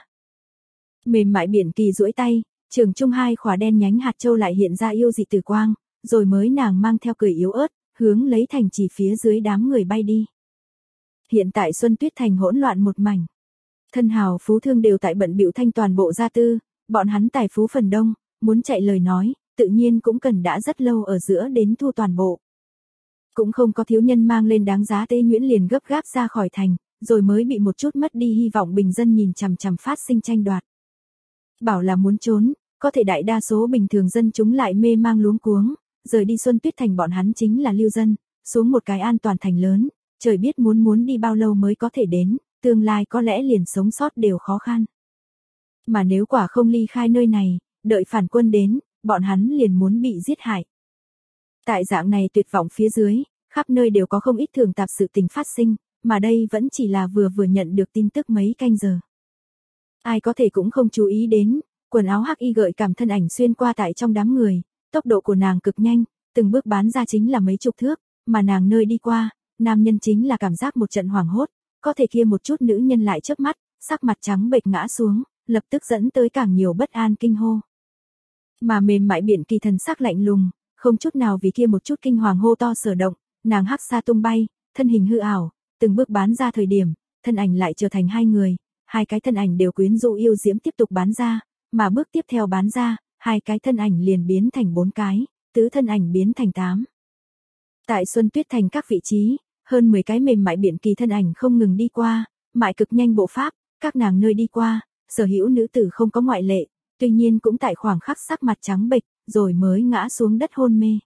Mềm mại biển kỳ duỗi tay, trường trung hai khỏa đen nhánh hạt châu lại hiện ra yêu dị tử quang, rồi mới nàng mang theo cười yếu ớt, hướng lấy thành trì phía dưới đám người bay đi. Hiện tại Xuân Tuyết Thành hỗn loạn một mảnh. Thân hào phú thương đều tại bận bịu thanh toàn bộ gia tư, bọn hắn tài phú phần đông, muốn chạy lời nói, tự nhiên cũng cần đã rất lâu ở giữa đến thu toàn bộ. Cũng không có thiếu nhân mang lên đáng giá Tây Nguyễn liền gấp gáp ra khỏi thành, rồi mới bị một chút mất đi hy vọng bình dân nhìn chằm chằm phát sinh tranh đoạt. Bảo là muốn trốn, có thể đại đa số bình thường dân chúng lại mê mang luống cuống, rời đi Xuân Tuyết Thành bọn hắn chính là lưu dân, xuống một cái an toàn thành lớn, trời biết muốn muốn đi bao lâu mới có thể đến, tương lai có lẽ liền sống sót đều khó khăn. Mà nếu quả không ly khai nơi này, đợi phản quân đến, bọn hắn liền muốn bị giết hại. Tại dạng này tuyệt vọng phía dưới, khắp nơi đều có không ít thường tạp sự tình phát sinh, mà đây vẫn chỉ là vừa vừa nhận được tin tức mấy canh giờ. Ai có thể cũng không chú ý đến, quần áo hắc y gợi cảm thân ảnh xuyên qua tại trong đám người, tốc độ của nàng cực nhanh, từng bước bán ra chính là mấy chục thước, mà nàng nơi đi qua, nam nhân chính là cảm giác một trận hoảng hốt, có thể kia một chút nữ nhân lại chớp mắt, sắc mặt trắng bệch ngã xuống, lập tức dẫn tới càng nhiều bất an kinh hô. Mà mềm mại biển kỳ thần sắc lạnh lùng, không chút nào vì kia một chút kinh hoàng hô to sở động, nàng hắc sa tung bay, thân hình hư ảo, từng bước bán ra thời điểm, thân ảnh lại trở thành hai người, hai cái thân ảnh đều quyến rũ yêu diễm tiếp tục bán ra, mà bước tiếp theo bán ra, hai cái thân ảnh liền biến thành bốn cái, tứ thân ảnh biến thành tám. Tại Xuân Tuyết Thành các vị trí, hơn mười cái mềm mại biển kỳ thân ảnh không ngừng đi qua, mại cực nhanh bộ pháp, các nàng nơi đi qua, sở hữu nữ tử không có ngoại lệ, tuy nhiên cũng tại khoảng khắc sắc mặt trắng bệch, rồi mới ngã xuống đất hôn mê.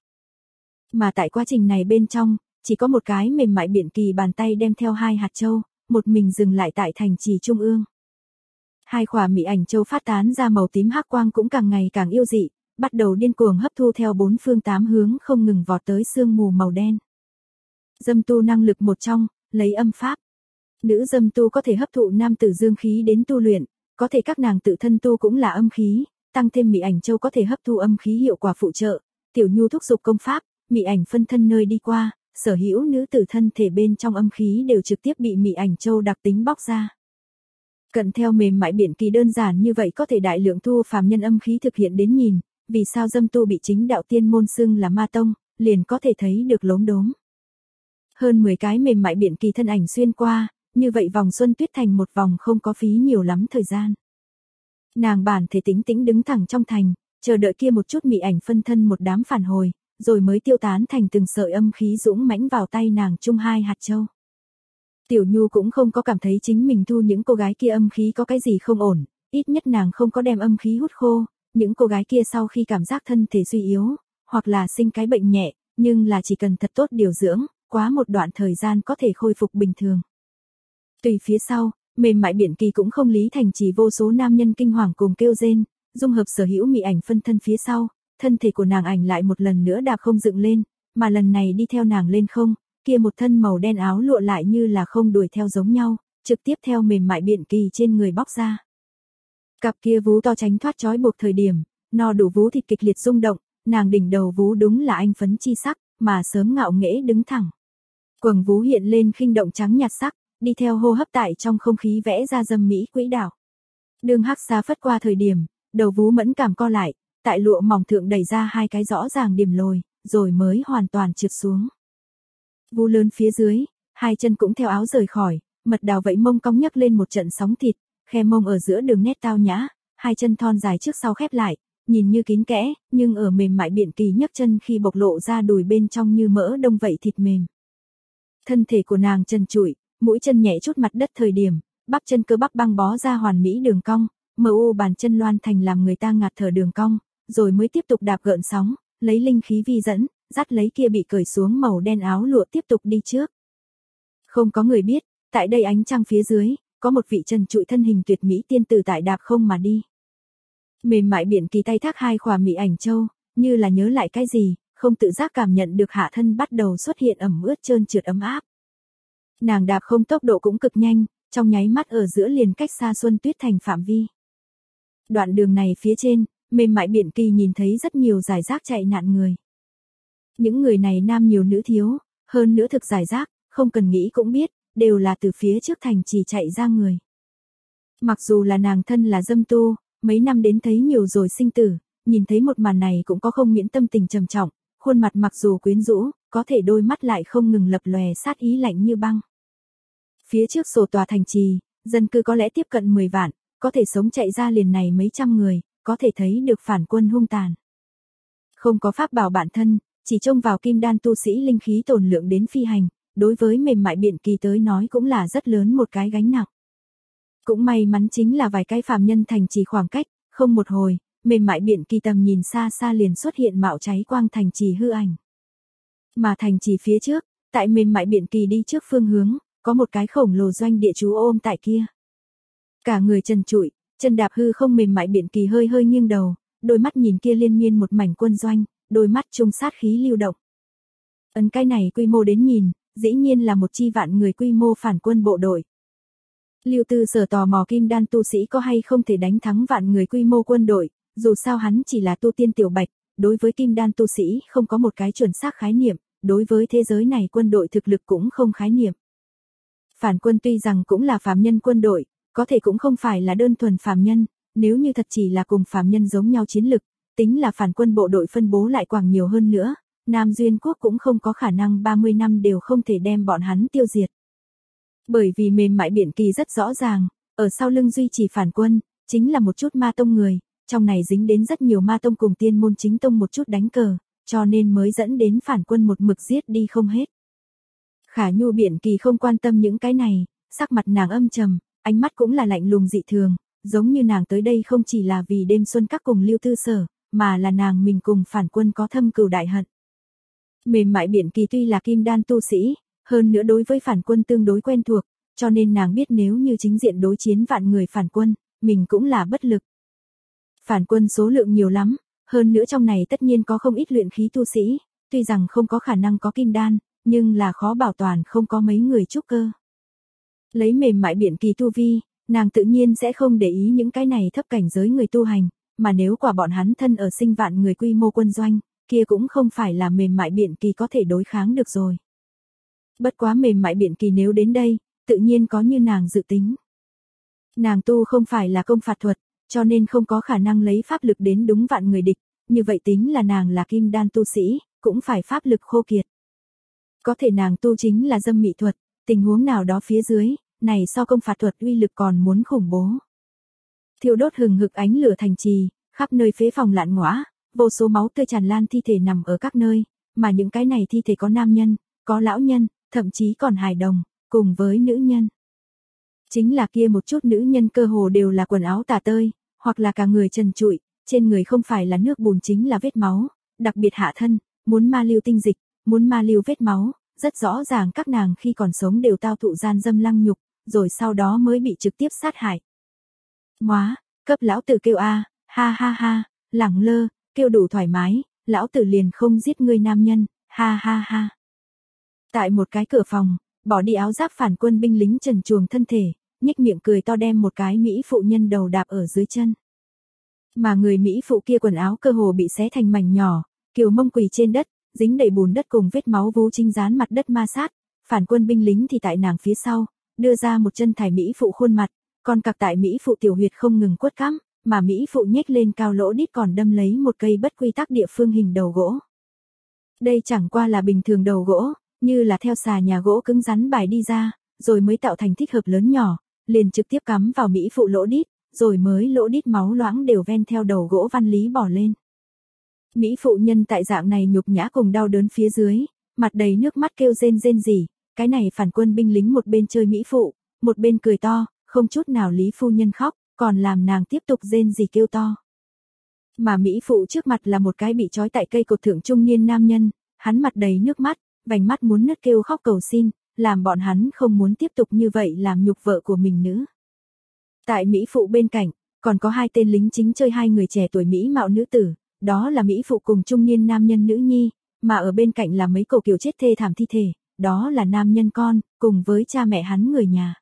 Mà tại quá trình này bên trong, chỉ có một cái mềm mại biển kỳ bàn tay đem theo hai hạt châu, một mình dừng lại tại thành trì trung ương. Hai khỏa Mị Ảnh Châu phát tán ra màu tím hắc quang cũng càng ngày càng yêu dị, bắt đầu điên cuồng hấp thu theo bốn phương tám hướng không ngừng vọt tới sương mù màu đen. Dâm tu năng lực một trong, lấy âm pháp. Nữ dâm tu có thể hấp thụ nam tử dương khí đến tu luyện, có thể các nàng tự thân tu cũng là âm khí, tăng thêm Mị Ảnh Châu có thể hấp thu âm khí hiệu quả phụ trợ. Tiểu Nhu thúc giục công pháp, Mị Ảnh phân thân nơi đi qua, sở hữu nữ tử thân thể bên trong âm khí đều trực tiếp bị Mị Ảnh Châu đặc tính bóc ra. Cận theo mềm mại biện kỳ đơn giản như vậy có thể đại lượng thu phàm nhân âm khí thực hiện đến nhìn, vì sao dâm tu bị chính đạo tiên môn xưng là ma tông, liền có thể thấy được lốm đốm. Hơn mười cái mềm mại biện kỳ thân ảnh xuyên qua, như vậy vòng Xuân Tuyết thành một vòng không có phí nhiều lắm thời gian. Nàng bản thể tĩnh tĩnh đứng thẳng trong thành, chờ đợi kia một chút mị ảnh phân thân một đám phản hồi, rồi mới tiêu tán thành từng sợi âm khí dũng mãnh vào tay nàng chung hai hạt châu. Tiểu Nhu cũng không có cảm thấy chính mình thu những cô gái kia âm khí có cái gì không ổn, ít nhất nàng không có đem âm khí hút khô, những cô gái kia sau khi cảm giác thân thể suy yếu, hoặc là sinh cái bệnh nhẹ, nhưng là chỉ cần thật tốt điều dưỡng, quá một đoạn thời gian có thể khôi phục bình thường. Tùy phía sau, mềm mại biện kỳ cũng không lý thành chỉ vô số nam nhân kinh hoàng cùng kêu rên, dung hợp sở hữu mị ảnh phân thân phía sau, thân thể của nàng ảnh lại một lần nữa đạp không dựng lên, mà lần này đi theo nàng lên không, kia một thân màu đen áo lụa lại như là không đuổi theo giống nhau, trực tiếp theo mềm mại biện kỳ trên người bóc ra. Cặp kia vú to tránh thoát trói buộc thời điểm, no đủ vú thịt kịch liệt rung động, nàng đỉnh đầu vú đúng là anh phấn chi sắc, mà sớm ngạo nghễ đứng thẳng. Quầng vú hiện lên khinh động trắng nhạt sắc, đi theo hô hấp tại trong không khí vẽ ra dâm mỹ quỹ đạo. Đường hắc xa phất qua thời điểm, đầu vú mẫn cảm co lại, tại lụa mỏng thượng đẩy ra hai cái rõ ràng điểm lồi, rồi mới hoàn toàn trượt xuống. Vú lớn phía dưới, hai chân cũng theo áo rời khỏi, mật đào vẫy mông cong nhấc lên một trận sóng thịt, khe mông ở giữa đường nét tao nhã, hai chân thon dài trước sau khép lại, nhìn như kín kẽ, nhưng ở mềm mại biện kỳ nhấc chân khi bộc lộ ra đùi bên trong như mỡ đông vậy thịt mềm. Thân thể của nàng trần trụi, mũi chân nhẹ chút mặt đất thời điểm, bắp chân cơ bắp băng bó ra hoàn mỹ đường cong, mờ u bàn chân loan thành làm người ta ngạt thở đường cong, rồi mới tiếp tục đạp gợn sóng, lấy linh khí vi dẫn, dắt lấy kia bị cởi xuống màu đen áo lụa tiếp tục đi trước. Không có người biết, tại đây ánh trăng phía dưới, có một vị trần trụi thân hình tuyệt mỹ tiên tử tại đạp không mà đi. Mềm mại biện kỳ tay thác hai khỏa mị ảnh châu, như là nhớ lại cái gì, không tự giác cảm nhận được hạ thân bắt đầu xuất hiện ẩm ướt trơn trượt ấm áp. Nàng đạp không tốc độ cũng cực nhanh, trong nháy mắt ở giữa liền cách xa Xuân Tuyết thành phạm vi. Đoạn đường này phía trên, mềm mại biện kỳ nhìn thấy rất nhiều giải rác chạy nạn người. Những người này nam nhiều nữ thiếu, hơn nữa thực giải rác, không cần nghĩ cũng biết, đều là từ phía trước thành chỉ chạy ra người. Mặc dù là nàng thân là dâm tu, mấy năm đến thấy nhiều rồi sinh tử, nhìn thấy một màn này cũng có không miễn tâm tình trầm trọng, khuôn mặt mặc dù quyến rũ, có thể đôi mắt lại không ngừng lập lòe sát ý lạnh như băng. Phía trước sổ tòa thành trì, dân cư có lẽ tiếp cận mười vạn, có thể sống chạy ra liền này mấy trăm người, có thể thấy được phản quân hung tàn. Không có pháp bảo bản thân, chỉ trông vào kim đan tu sĩ linh khí tồn lượng đến phi hành, đối với mềm mại biện kỳ tới nói cũng là rất lớn một cái gánh nặng. Cũng may mắn chính là vài cái phàm nhân thành trì khoảng cách, không một hồi, mềm mại biện kỳ tầm nhìn xa xa liền xuất hiện mạo cháy quang thành trì hư ảnh. Mà thành trì phía trước, tại mềm mại biện kỳ đi trước phương hướng, có một cái khổng lồ doanh địa chú ôm tại kia. Cả người trần trụi, chân đạp hư không mềm mại biện kỳ hơi hơi nghiêng đầu, đôi mắt nhìn kia liên miên một mảnh quân doanh, đôi mắt trung sát khí lưu động. Ấn cái này quy mô đến nhìn, dĩ nhiên là một chi vạn người quy mô phản quân bộ đội. Lưu Tư Sở tò mò kim đan tu sĩ có hay không thể đánh thắng vạn người quy mô quân đội, dù sao hắn chỉ là tu tiên tiểu bạch, đối với kim đan tu sĩ không có một cái chuẩn xác khái niệm, đối với thế giới này quân đội thực lực cũng không khái niệm. Phản quân tuy rằng cũng là phàm nhân quân đội, có thể cũng không phải là đơn thuần phàm nhân, nếu như thật chỉ là cùng phàm nhân giống nhau chiến lực, tính là phản quân bộ đội phân bố lại quảng nhiều hơn nữa, Nam Duyên Quốc cũng không có khả năng ba mươi năm đều không thể đem bọn hắn tiêu diệt. Bởi vì mềm mại biện kỳ rất rõ ràng, ở sau lưng duy trì phản quân, chính là một chút ma tông người, trong này dính đến rất nhiều ma tông cùng tiên môn chính tông một chút đánh cờ, cho nên mới dẫn đến phản quân một mực giết đi không hết. Khả Nhu biện kỳ không quan tâm những cái này, sắc mặt nàng âm trầm, ánh mắt cũng là lạnh lùng dị thường, giống như nàng tới đây không chỉ là vì đêm xuân các cùng Lưu Tư Sở, mà là nàng mình cùng phản quân có thâm cừu đại hận. Mềm mại biện kỳ tuy là kim đan tu sĩ, hơn nữa đối với phản quân tương đối quen thuộc, cho nên nàng biết nếu như chính diện đối chiến vạn người phản quân, mình cũng là bất lực. Phản quân số lượng nhiều lắm, hơn nữa trong này tất nhiên có không ít luyện khí tu sĩ, tuy rằng không có khả năng có kim đan, nhưng là khó bảo toàn không có mấy người trúc cơ. Lấy mềm mại biện kỳ tu vi, nàng tự nhiên sẽ không để ý những cái này thấp cảnh giới người tu hành, mà nếu quả bọn hắn thân ở sinh vạn người quy mô quân doanh, kia cũng không phải là mềm mại biện kỳ có thể đối kháng được rồi. Bất quá mềm mại biện kỳ nếu đến đây, tự nhiên có như nàng dự tính. Nàng tu không phải là công phạt thuật, cho nên không có khả năng lấy pháp lực đến đúng vạn người địch, như vậy tính là nàng là kim đan tu sĩ, cũng phải pháp lực khô kiệt. Có thể nàng tu chính là dâm mị thuật, tình huống nào đó phía dưới, này so công phạt thuật uy lực còn muốn khủng bố. Thiêu đốt hừng hực ánh lửa thành trì, khắp nơi phế phòng lạn ngõa, vô số máu tươi tràn lan thi thể nằm ở các nơi, mà những cái này thi thể có nam nhân, có lão nhân, thậm chí còn hài đồng, cùng với nữ nhân. Chính là kia một chút nữ nhân cơ hồ đều là quần áo tả tơi, hoặc là cả người trần trụi, trên người không phải là nước bùn chính là vết máu, đặc biệt hạ thân, muốn ma lưu tinh dịch, muốn ma lưu vết máu, rất rõ ràng các nàng khi còn sống đều tao thụ gian dâm lăng nhục, rồi sau đó mới bị trực tiếp sát hại. Móa, cấp lão tử kêu a, ha ha ha, lẳng lơ, kêu đủ thoải mái, lão tử liền không giết ngươi nam nhân, ha ha ha. Tại một cái cửa phòng, bỏ đi áo giáp phản quân binh lính trần truồng thân thể, nhếch miệng cười to đem một cái mỹ phụ nhân đầu đạp ở dưới chân. Mà người mỹ phụ kia quần áo cơ hồ bị xé thành mảnh nhỏ, kiều mông quỳ trên đất, dính đầy bùn đất cùng vết máu vú chính dán mặt đất ma sát, phản quân binh lính thì tại nàng phía sau, đưa ra một chân thải mỹ phụ khuôn mặt, còn cặc tại mỹ phụ tiểu huyệt không ngừng quất cắm, mà mỹ phụ nhếch lên cao lỗ đít còn đâm lấy một cây bất quy tắc địa phương hình đầu gỗ. Đây chẳng qua là bình thường đầu gỗ, như là theo xà nhà gỗ cứng rắn bài đi ra, rồi mới tạo thành thích hợp lớn nhỏ, liền trực tiếp cắm vào mỹ phụ lỗ đít, rồi mới lỗ đít máu loãng đều ven theo đầu gỗ văn lý bỏ lên. Mỹ phụ nhân tại dạng này nhục nhã cùng đau đớn phía dưới, mặt đầy nước mắt kêu rên rên rỉ, cái này phản quân binh lính một bên chơi mỹ phụ, một bên cười to, không chút nào lý phu nhân khóc, còn làm nàng tiếp tục rên rỉ kêu to. Mà mỹ phụ trước mặt là một cái bị trói tại cây cột thượng trung niên nam nhân, hắn mặt đầy nước mắt, vành mắt muốn nứt kêu khóc cầu xin, làm bọn hắn không muốn tiếp tục như vậy làm nhục vợ của mình nữa. Tại mỹ phụ bên cạnh, còn có hai tên lính chính chơi hai người trẻ tuổi mỹ mạo nữ tử, đó là mỹ phụ cùng trung niên nam nhân nữ nhi, mà ở bên cạnh là mấy cổ kiều chết thê thảm thi thể, đó là nam nhân con, cùng với cha mẹ hắn người nhà.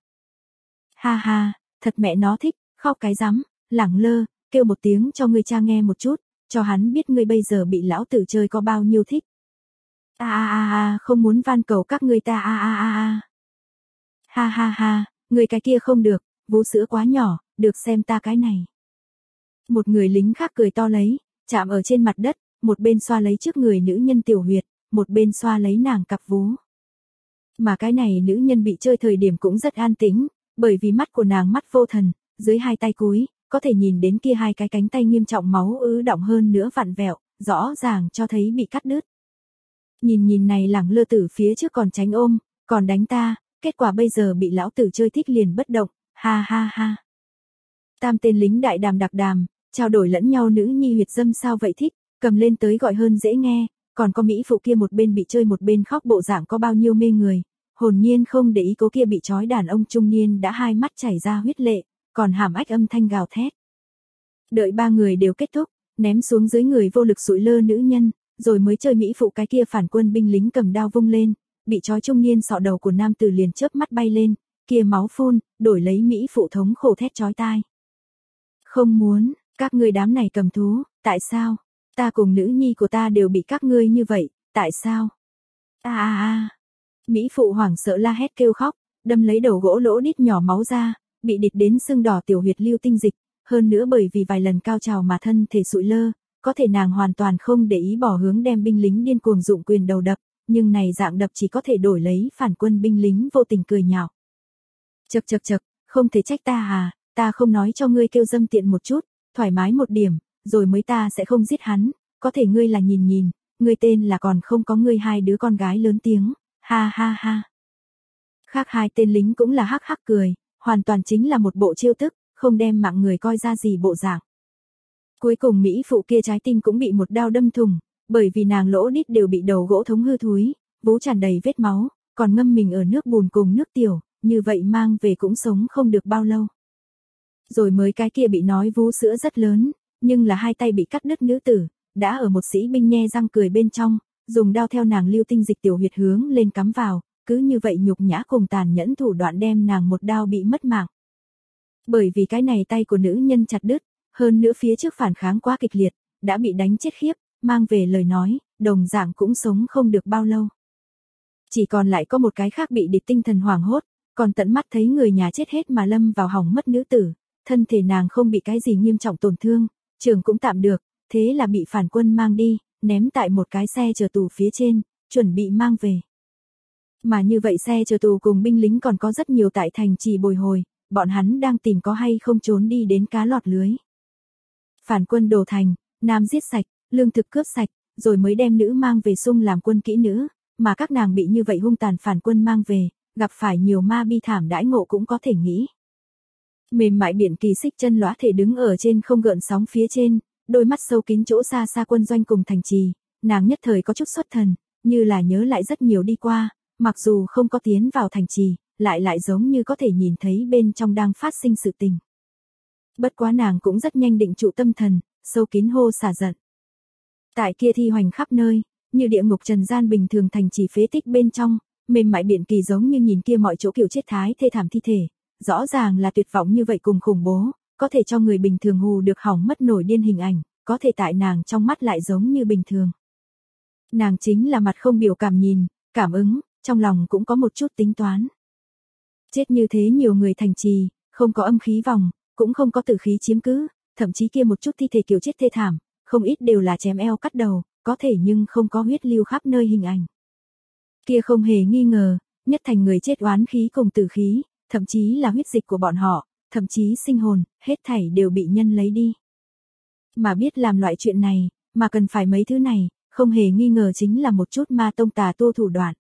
Ha ha, thật mẹ nó thích, khóc cái rắm, lẳng lơ, kêu một tiếng cho người cha nghe một chút, cho hắn biết ngươi bây giờ bị lão tử chơi có bao nhiêu thích. A a a a, không muốn van cầu các ngươi ta a a a a. Ha ha ha, người cái kia không được, vú sữa quá nhỏ, được xem ta cái này. Một người lính khác cười to lấy, chạm ở trên mặt đất, một bên xoa lấy trước người nữ nhân tiểu huyệt, một bên xoa lấy nàng cặp vú. Mà cái này nữ nhân bị chơi thời điểm cũng rất an tĩnh, bởi vì mắt của nàng mắt vô thần, dưới hai tay cúi, có thể nhìn đến kia hai cái cánh tay nghiêm trọng máu ứ đọng hơn nữa vặn vẹo, rõ ràng cho thấy bị cắt đứt. Nhìn nhìn này lẳng lơ tử phía trước còn tránh ôm, còn đánh ta, kết quả bây giờ bị lão tử chơi thích liền bất động, ha ha ha. Tam tên lính đại đàm đặc đàm, trao đổi lẫn nhau nữ nhi huyệt dâm sao vậy thích, cầm lên tới gọi hơn dễ nghe, còn có mỹ phụ kia một bên bị chơi một bên khóc bộ dạng có bao nhiêu mê người, hồn nhiên không để ý cố kia bị trói đàn ông trung niên đã hai mắt chảy ra huyết lệ, còn hàm ách âm thanh gào thét. Đợi ba người đều kết thúc, ném xuống dưới người vô lực sụi lơ nữ nhân, rồi mới chơi mỹ phụ cái kia phản quân binh lính cầm đao vung lên, bị trói trung niên sọ đầu của nam tử liền chớp mắt bay lên, kia máu phun, đổi lấy mỹ phụ thống khổ thét chói tai. Không muốn, các ngươi đám này cầm thú, tại sao? Ta cùng nữ nhi của ta đều bị các ngươi như vậy, tại sao? A a a. Mỹ phụ hoảng sợ la hét kêu khóc, đâm lấy đầu gỗ lỗ đít nhỏ máu ra, bị địch đến sưng đỏ tiểu huyệt lưu tinh dịch, hơn nữa bởi vì vài lần cao trào mà thân thể sụi lơ, có thể nàng hoàn toàn không để ý bỏ hướng đem binh lính điên cuồng dụng quyền đầu đập, nhưng này dạng đập chỉ có thể đổi lấy phản quân binh lính vô tình cười nhạo. Chậc chậc chậc, không thể trách ta à, ta không nói cho ngươi kêu dâm tiện một chút, thoải mái một điểm, rồi mới ta sẽ không giết hắn, có thể ngươi là nhìn nhìn, ngươi tên là còn không có ngươi hai đứa con gái lớn tiếng, ha ha ha. Khác hai tên lính cũng là hắc hắc cười, hoàn toàn chính là một bộ chiêu thức, không đem mạng người coi ra gì bộ dạng. Cuối cùng mỹ phụ kia trái tim cũng bị một đao đâm thủng, bởi vì nàng lỗ đít đều bị đầu gỗ thống hư thúi, vú tràn đầy vết máu, còn ngâm mình ở nước bùn cùng nước tiểu, như vậy mang về cũng sống không được bao lâu. Rồi mới cái kia bị nói vú sữa rất lớn, nhưng là hai tay bị cắt đứt nữ tử, đã ở một sĩ binh nhe răng cười bên trong, dùng đao theo nàng lưu tinh dịch tiểu huyệt hướng lên cắm vào, cứ như vậy nhục nhã cùng tàn nhẫn thủ đoạn đem nàng một đao bị mất mạng. Bởi vì cái này tay của nữ nhân chặt đứt, hơn nữa phía trước phản kháng quá kịch liệt, đã bị đánh chết khiếp, mang về lời nói, đồng dạng cũng sống không được bao lâu. Chỉ còn lại có một cái khác bị địch tinh thần hoảng hốt, còn tận mắt thấy người nhà chết hết mà lâm vào hỏng mất nữ tử, thân thể nàng không bị cái gì nghiêm trọng tổn thương, trường cũng tạm được, thế là bị phản quân mang đi, ném tại một cái xe chở tù phía trên, chuẩn bị mang về. Mà như vậy xe chở tù cùng binh lính còn có rất nhiều tại thành trì bồi hồi, bọn hắn đang tìm có hay không trốn đi đến cá lọt lưới. Phản quân đổ thành, nam giết sạch, lương thực cướp sạch, rồi mới đem nữ mang về sung làm quân kỹ nữ, mà các nàng bị như vậy hung tàn phản quân mang về, gặp phải nhiều ma bi thảm đãi ngộ cũng có thể nghĩ. Mềm mại biển kỳ xích chân lóa thể đứng ở trên không gợn sóng phía trên, đôi mắt sâu kín chỗ xa xa quân doanh cùng thành trì, nàng nhất thời có chút xuất thần, như là nhớ lại rất nhiều đi qua, mặc dù không có tiến vào thành trì, lại lại giống như có thể nhìn thấy bên trong đang phát sinh sự tình. Bất quá nàng cũng rất nhanh định trụ tâm thần, sâu kín hô xả giận. Tại kia thi hoành khắp nơi, như địa ngục trần gian bình thường thành trì phế tích bên trong, mềm mại biển kỳ giống như nhìn kia mọi chỗ kiểu chết thái thê thảm thi thể, rõ ràng là tuyệt vọng như vậy cùng khủng bố, có thể cho người bình thường hù được hỏng mất nổi điên hình ảnh, có thể tại nàng trong mắt lại giống như bình thường. Nàng chính là mặt không biểu cảm nhìn, cảm ứng, trong lòng cũng có một chút tính toán. Chết như thế nhiều người thành trì, không có âm khí vòng, cũng không có tử khí chiếm cứ, thậm chí kia một chút thi thể kiểu chết thê thảm, không ít đều là chém eo cắt đầu, có thể nhưng không có huyết lưu khắp nơi hình ảnh. Kia không hề nghi ngờ, nhất thành người chết oán khí cùng tử khí, thậm chí là huyết dịch của bọn họ, thậm chí sinh hồn, hết thảy đều bị nhân lấy đi. Mà biết làm loại chuyện này, mà cần phải mấy thứ này, không hề nghi ngờ chính là một chút ma tông tà tu thủ đoạn.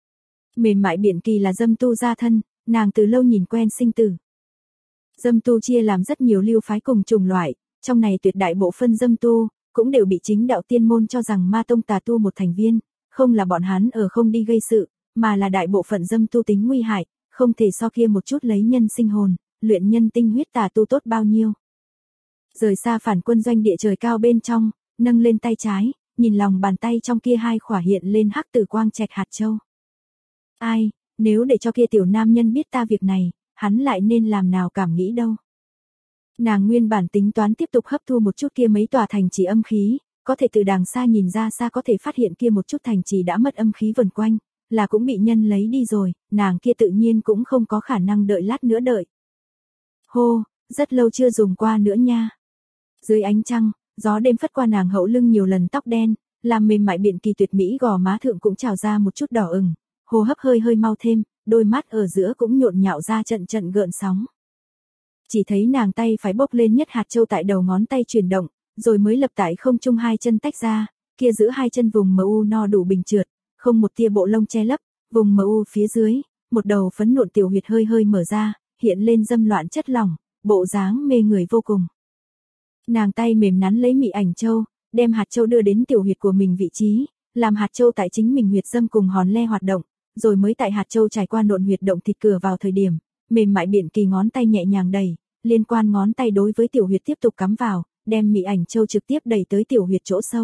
Mềm mại biển kỳ là dâm tu gia thân, nàng từ lâu nhìn quen sinh tử. Dâm tu chia làm rất nhiều lưu phái cùng chủng loại, trong này tuyệt đại bộ phân dâm tu, cũng đều bị chính đạo tiên môn cho rằng ma tông tà tu một thành viên, không là bọn hắn ở không đi gây sự, mà là đại bộ phận dâm tu tính nguy hại, không thể so kia một chút lấy nhân sinh hồn, luyện nhân tinh huyết tà tu tốt bao nhiêu. Rời xa phản quân doanh địa trời cao bên trong, nâng lên tay trái, nhìn lòng bàn tay trong kia hai khỏa hiện lên hắc tử quang trạch hạt châu. Ai, nếu để cho kia tiểu nam nhân biết ta việc này, hắn lại nên làm nào cảm nghĩ đâu. Nàng nguyên bản tính toán tiếp tục hấp thu một chút kia mấy tòa thành trì âm khí, có thể từ đàng xa nhìn ra xa có thể phát hiện kia một chút thành trì đã mất âm khí vần quanh, là cũng bị nhân lấy đi rồi, nàng kia tự nhiên cũng không có khả năng đợi lát nữa đợi. Hô, rất lâu chưa dùng qua nữa nha. Dưới ánh trăng, gió đêm phất qua nàng hậu lưng nhiều lần tóc đen, làm mềm mại biển kỳ tuyệt mỹ gò má thượng cũng trào ra một chút đỏ ửng, hô hấp hơi hơi mau thêm, đôi mắt ở giữa cũng nhộn nhạo ra trận trận gợn sóng. Chỉ thấy nàng tay phải bốc lên nhất hạt châu tại đầu ngón tay chuyển động, rồi mới lập tại không trung hai chân tách ra, kia giữa hai chân vùng mờ u no đủ bình trượt, không một tia bộ lông che lấp, vùng mờ u phía dưới, một đầu phấn nộn tiểu huyệt hơi hơi mở ra, hiện lên dâm loạn chất lỏng, bộ dáng mê người vô cùng. Nàng tay mềm nắn lấy mị ảnh châu, đem hạt châu đưa đến tiểu huyệt của mình vị trí, làm hạt châu tại chính mình huyệt dâm cùng hòn le hoạt động, rồi mới tại hạt châu trải qua nộn huyệt động thịt cửa vào thời điểm, mềm mại biển kỳ ngón tay nhẹ nhàng đẩy, liên quan ngón tay đối với tiểu huyệt tiếp tục cắm vào, đem mị ảnh châu trực tiếp đẩy tới tiểu huyệt chỗ sâu.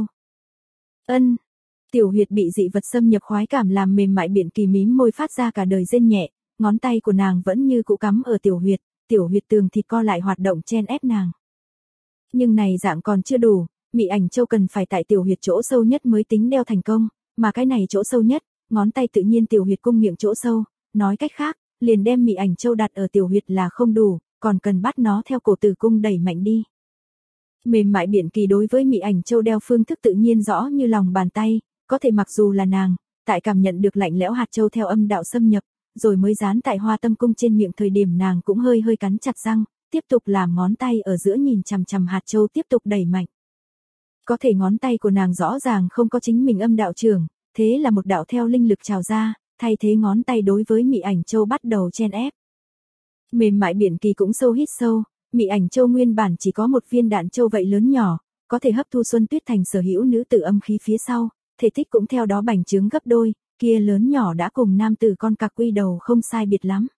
Ân, tiểu huyệt bị dị vật xâm nhập khoái cảm làm mềm mại biển kỳ mím môi phát ra cả đời rên nhẹ, ngón tay của nàng vẫn như cũ cắm ở tiểu huyệt, tiểu huyệt tường thịt co lại hoạt động chen ép nàng. Nhưng này dạng còn chưa đủ, mị ảnh châu cần phải tại tiểu huyệt chỗ sâu nhất mới tính đeo thành công, mà cái này chỗ sâu nhất, ngón tay tự nhiên tiểu huyệt cung miệng chỗ sâu, nói cách khác, liền đem mị ảnh châu đặt ở tiểu huyệt là không đủ, còn cần bắt nó theo cổ tử cung đẩy mạnh đi. Mềm mại biển kỳ đối với mị ảnh châu đeo phương thức tự nhiên rõ như lòng bàn tay, có thể mặc dù là nàng, tại cảm nhận được lạnh lẽo hạt châu theo âm đạo xâm nhập, rồi mới dán tại hoa tâm cung trên miệng thời điểm nàng cũng hơi hơi cắn chặt răng, tiếp tục làm ngón tay ở giữa nhìn chằm chằm hạt châu tiếp tục đẩy mạnh. Có thể ngón tay của nàng rõ ràng không có chính mình âm đạo trường, thế là một đạo theo linh lực trào ra, thay thế ngón tay đối với mị ảnh châu bắt đầu chen ép. Mềm mại biển kỳ cũng sâu hít sâu, mị ảnh châu nguyên bản chỉ có một viên đạn châu vậy lớn nhỏ, có thể hấp thu Xuân Tuyết Thành sở hữu nữ tử âm khí phía sau, thể tích cũng theo đó bành trướng gấp đôi, kia lớn nhỏ đã cùng nam tử con cặc quy đầu không sai biệt lắm.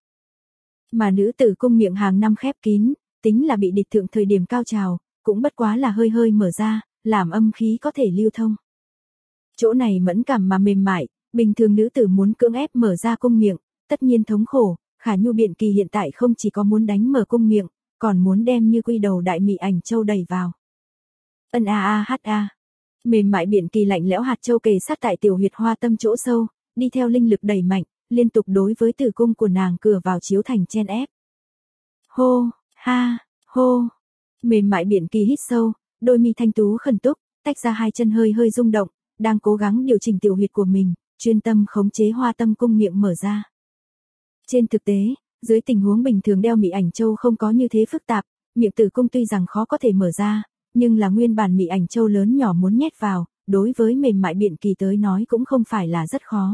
Mà nữ tử cung miệng hàng năm khép kín, tính là bị địch thượng thời điểm cao trào, cũng bất quá là hơi hơi mở ra, làm âm khí có thể lưu thông. Chỗ này mẫn cảm mà mềm mại, bình thường nữ tử muốn cưỡng ép mở ra cung miệng, tất nhiên thống khổ, Khả Nhu Biện Kỳ hiện tại không chỉ có muốn đánh mở cung miệng, còn muốn đem như quy đầu đại mị ảnh châu đẩy vào. Ân a a hát a. Mềm mại Biện Kỳ lạnh lẽo hạt châu kề sát tại tiểu huyệt hoa tâm chỗ sâu, đi theo linh lực đẩy mạnh, liên tục đối với tử cung của nàng cửa vào chiếu thành chen ép. Hô, ha, hô, mềm mại Biện Kỳ hít sâu, đôi mi thanh tú khẩn túc, tách ra hai chân hơi hơi rung động, đang cố gắng điều chỉnh tiểu huyệt của mình, chuyên tâm khống chế hoa tâm cung miệng mở ra. Trên thực tế, dưới tình huống bình thường đeo Mị Ảnh Châu không có như thế phức tạp, miệng tử cung tuy rằng khó có thể mở ra, nhưng là nguyên bản Mị Ảnh Châu lớn nhỏ muốn nhét vào, đối với mềm mại Biện Kỳ tới nói cũng không phải là rất khó.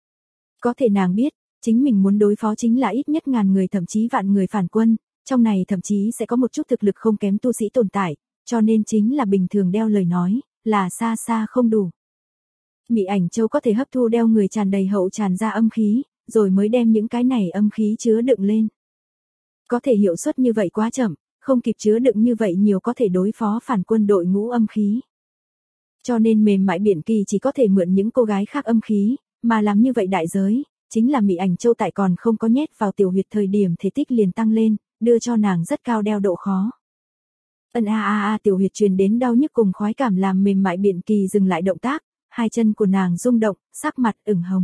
Có thể nàng biết, chính mình muốn đối phó chính là ít nhất ngàn người thậm chí vạn người phản quân, trong này thậm chí sẽ có một chút thực lực không kém tu sĩ tồn tại, cho nên chính là bình thường đeo lời nói, là xa xa không đủ. Mị Ảnh Châu có thể hấp thu đeo người tràn đầy hậu tràn ra âm khí, rồi mới đem những cái này âm khí chứa đựng lên. Có thể hiệu suất như vậy quá chậm, không kịp chứa đựng như vậy nhiều có thể đối phó phản quân đội ngũ âm khí. Cho nên mềm mại Biện Kỳ chỉ có thể mượn những cô gái khác âm khí, mà làm như vậy đại giới, chính là Mị Ảnh Châu tại còn không có nhét vào tiểu huyệt thời điểm thể tích liền tăng lên, đưa cho nàng rất cao đeo độ khó. Ân a a a tiểu huyệt truyền đến đau nhức cùng khoái cảm làm mềm mại Biện Kỳ dừng lại động tác, hai chân của nàng rung động, sắc mặt ửng hồng.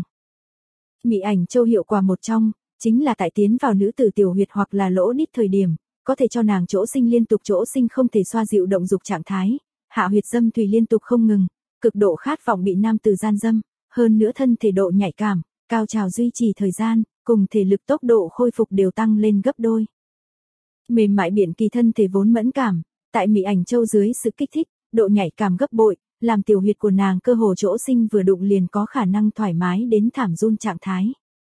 Mị Ảnh Châu hiệu quả một trong, chính là tại tiến vào nữ tử tiểu huyệt hoặc là lỗ đít thời điểm, có thể cho nàng chỗ sinh liên tục chỗ sinh không thể xoa dịu động dục trạng thái, hạ huyệt dâm thủy liên tục không ngừng, cực độ khát vọng bị nam tử gian dâm, hơn nữa thân thể độ nhạy cảm, cao trào duy trì thời gian, cùng thể lực tốc độ khôi phục đều tăng lên gấp đôi. Mềm mại Biện Kỳ thân thể vốn mẫn cảm, tại Mị Ảnh Châu dưới sự kích thích, độ nhạy cảm gấp bội, làm tiểu huyệt của nàng cơ hồ chỗ sinh vừa đụng liền có khả năng thoải mái đến thảm run trạng thái.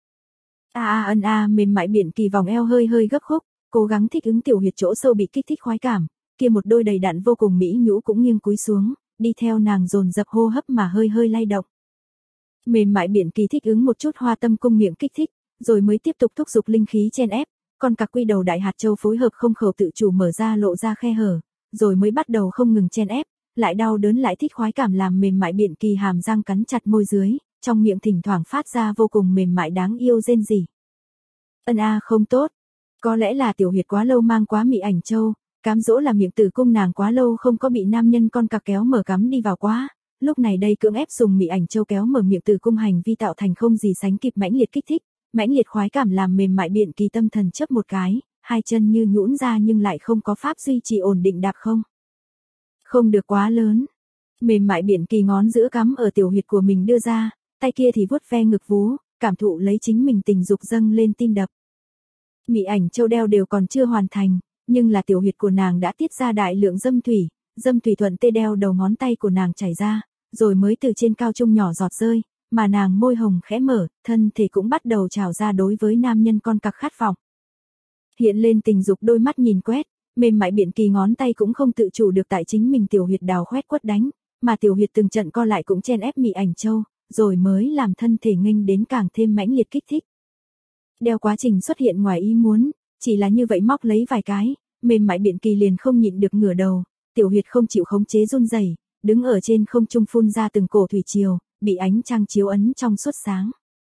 A a ân a mềm mại Biện Kỳ vòng eo hơi hơi gấp khúc, cố gắng thích ứng tiểu huyệt chỗ sâu bị kích thích khoái cảm, kia một đôi đầy đặn vô cùng mỹ nhũ cũng nghiêng cúi xuống, đi theo nàng dồn dập hô hấp mà hơi hơi lay động. Mềm mại Biện Kỳ thích ứng một chút hoa tâm cung miệng kích thích, rồi mới tiếp tục thúc giục linh khí chen ép, con cặc quy đầu đại hạt châu phối hợp không khẩu tự chủ mở ra lộ ra khe hở, rồi mới bắt đầu không ngừng chen ép, lại đau đớn lại thích khoái cảm làm mềm mại Biện Kỳ hàm răng cắn chặt môi dưới, trong miệng thỉnh thoảng phát ra vô cùng mềm mại đáng yêu rên rỉ. Ân a không tốt, có lẽ là tiểu huyệt quá lâu mang quá Mị Ảnh Châu, cám dỗ là miệng tử cung nàng quá lâu không có bị nam nhân con cặc kéo mở cắm đi vào quá, lúc này đây cưỡng ép dùng Mị Ảnh Châu kéo mở miệng tử cung hành vi tạo thành không gì sánh kịp mãnh liệt kích thích, mãnh liệt khoái cảm làm mềm mại Biện Kỳ tâm thần chấp một cái, hai chân như nhũn ra nhưng lại không có pháp duy trì ổn định đạp không. Không được quá lớn. Mềm mại Biện Kỳ ngón giữa cắm ở tiểu huyệt của mình đưa ra, tay kia thì vuốt ve ngực vú, cảm thụ lấy chính mình tình dục dâng lên tim đập. Mị Ảnh Châu đeo đều còn chưa hoàn thành, nhưng là tiểu huyệt của nàng đã tiết ra đại lượng dâm thủy, dâm thủy thuận tê đeo đầu ngón tay của nàng chảy ra, rồi mới từ trên cao trung nhỏ giọt rơi, mà nàng môi hồng khẽ mở, thân thể cũng bắt đầu trào ra đối với nam nhân con cặc khát vọng. Hiện lên tình dục đôi mắt nhìn quét, mềm mại Biện Kỳ ngón tay cũng không tự chủ được tại chính mình tiểu huyệt đào khoét quất đánh, mà tiểu huyệt từng trận co lại cũng chen ép Mị Ảnh Châu, rồi mới làm thân thể nghênh đến càng thêm mãnh liệt kích thích. Đeo quá trình xuất hiện ngoài ý muốn, chỉ là như vậy móc lấy vài cái, mềm mại Biện Kỳ liền không nhịn được ngửa đầu, tiểu huyệt không chịu khống chế run rẩy, đứng ở trên không trung phun ra từng cổ thủy triều, bị ánh trăng chiếu ấn trong suốt sáng.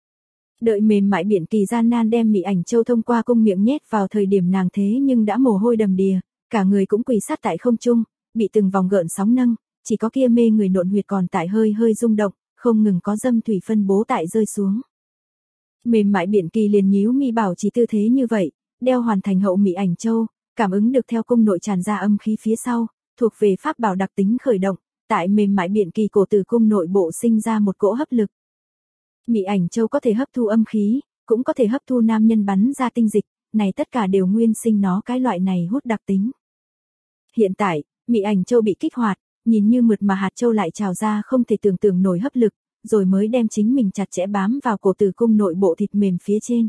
Đợi mềm mại Biện Kỳ gian nan đem Mị Ảnh Châu thông qua cung miệng nhét vào thời điểm nàng thế nhưng đã mồ hôi đầm đìa, cả người cũng quỳ sát tại không trung, bị từng vòng gợn sóng nâng, chỉ có kia mê người nộn huyệt còn tại hơi hơi rung động, không ngừng có dâm thủy phân bố tại rơi xuống. Mềm mại Biện Kỳ liền nhíu mi bảo trì tư thế như vậy, đeo hoàn thành hậu Mị Ảnh Châu, cảm ứng được theo cung nội tràn ra âm khí phía sau, thuộc về pháp bảo đặc tính khởi động, tại mềm mại Biện Kỳ cổ tử cung nội bộ sinh ra một cỗ hấp lực. Mị Ảnh Châu có thể hấp thu âm khí, cũng có thể hấp thu nam nhân bắn ra tinh dịch, này tất cả đều nguyên sinh nó cái loại này hút đặc tính. Hiện tại, Mị Ảnh Châu bị kích hoạt, nhìn như mượt mà hạt châu lại trào ra không thể tưởng tượng nổi hấp lực, rồi mới đem chính mình chặt chẽ bám vào cổ tử cung nội bộ thịt mềm phía trên.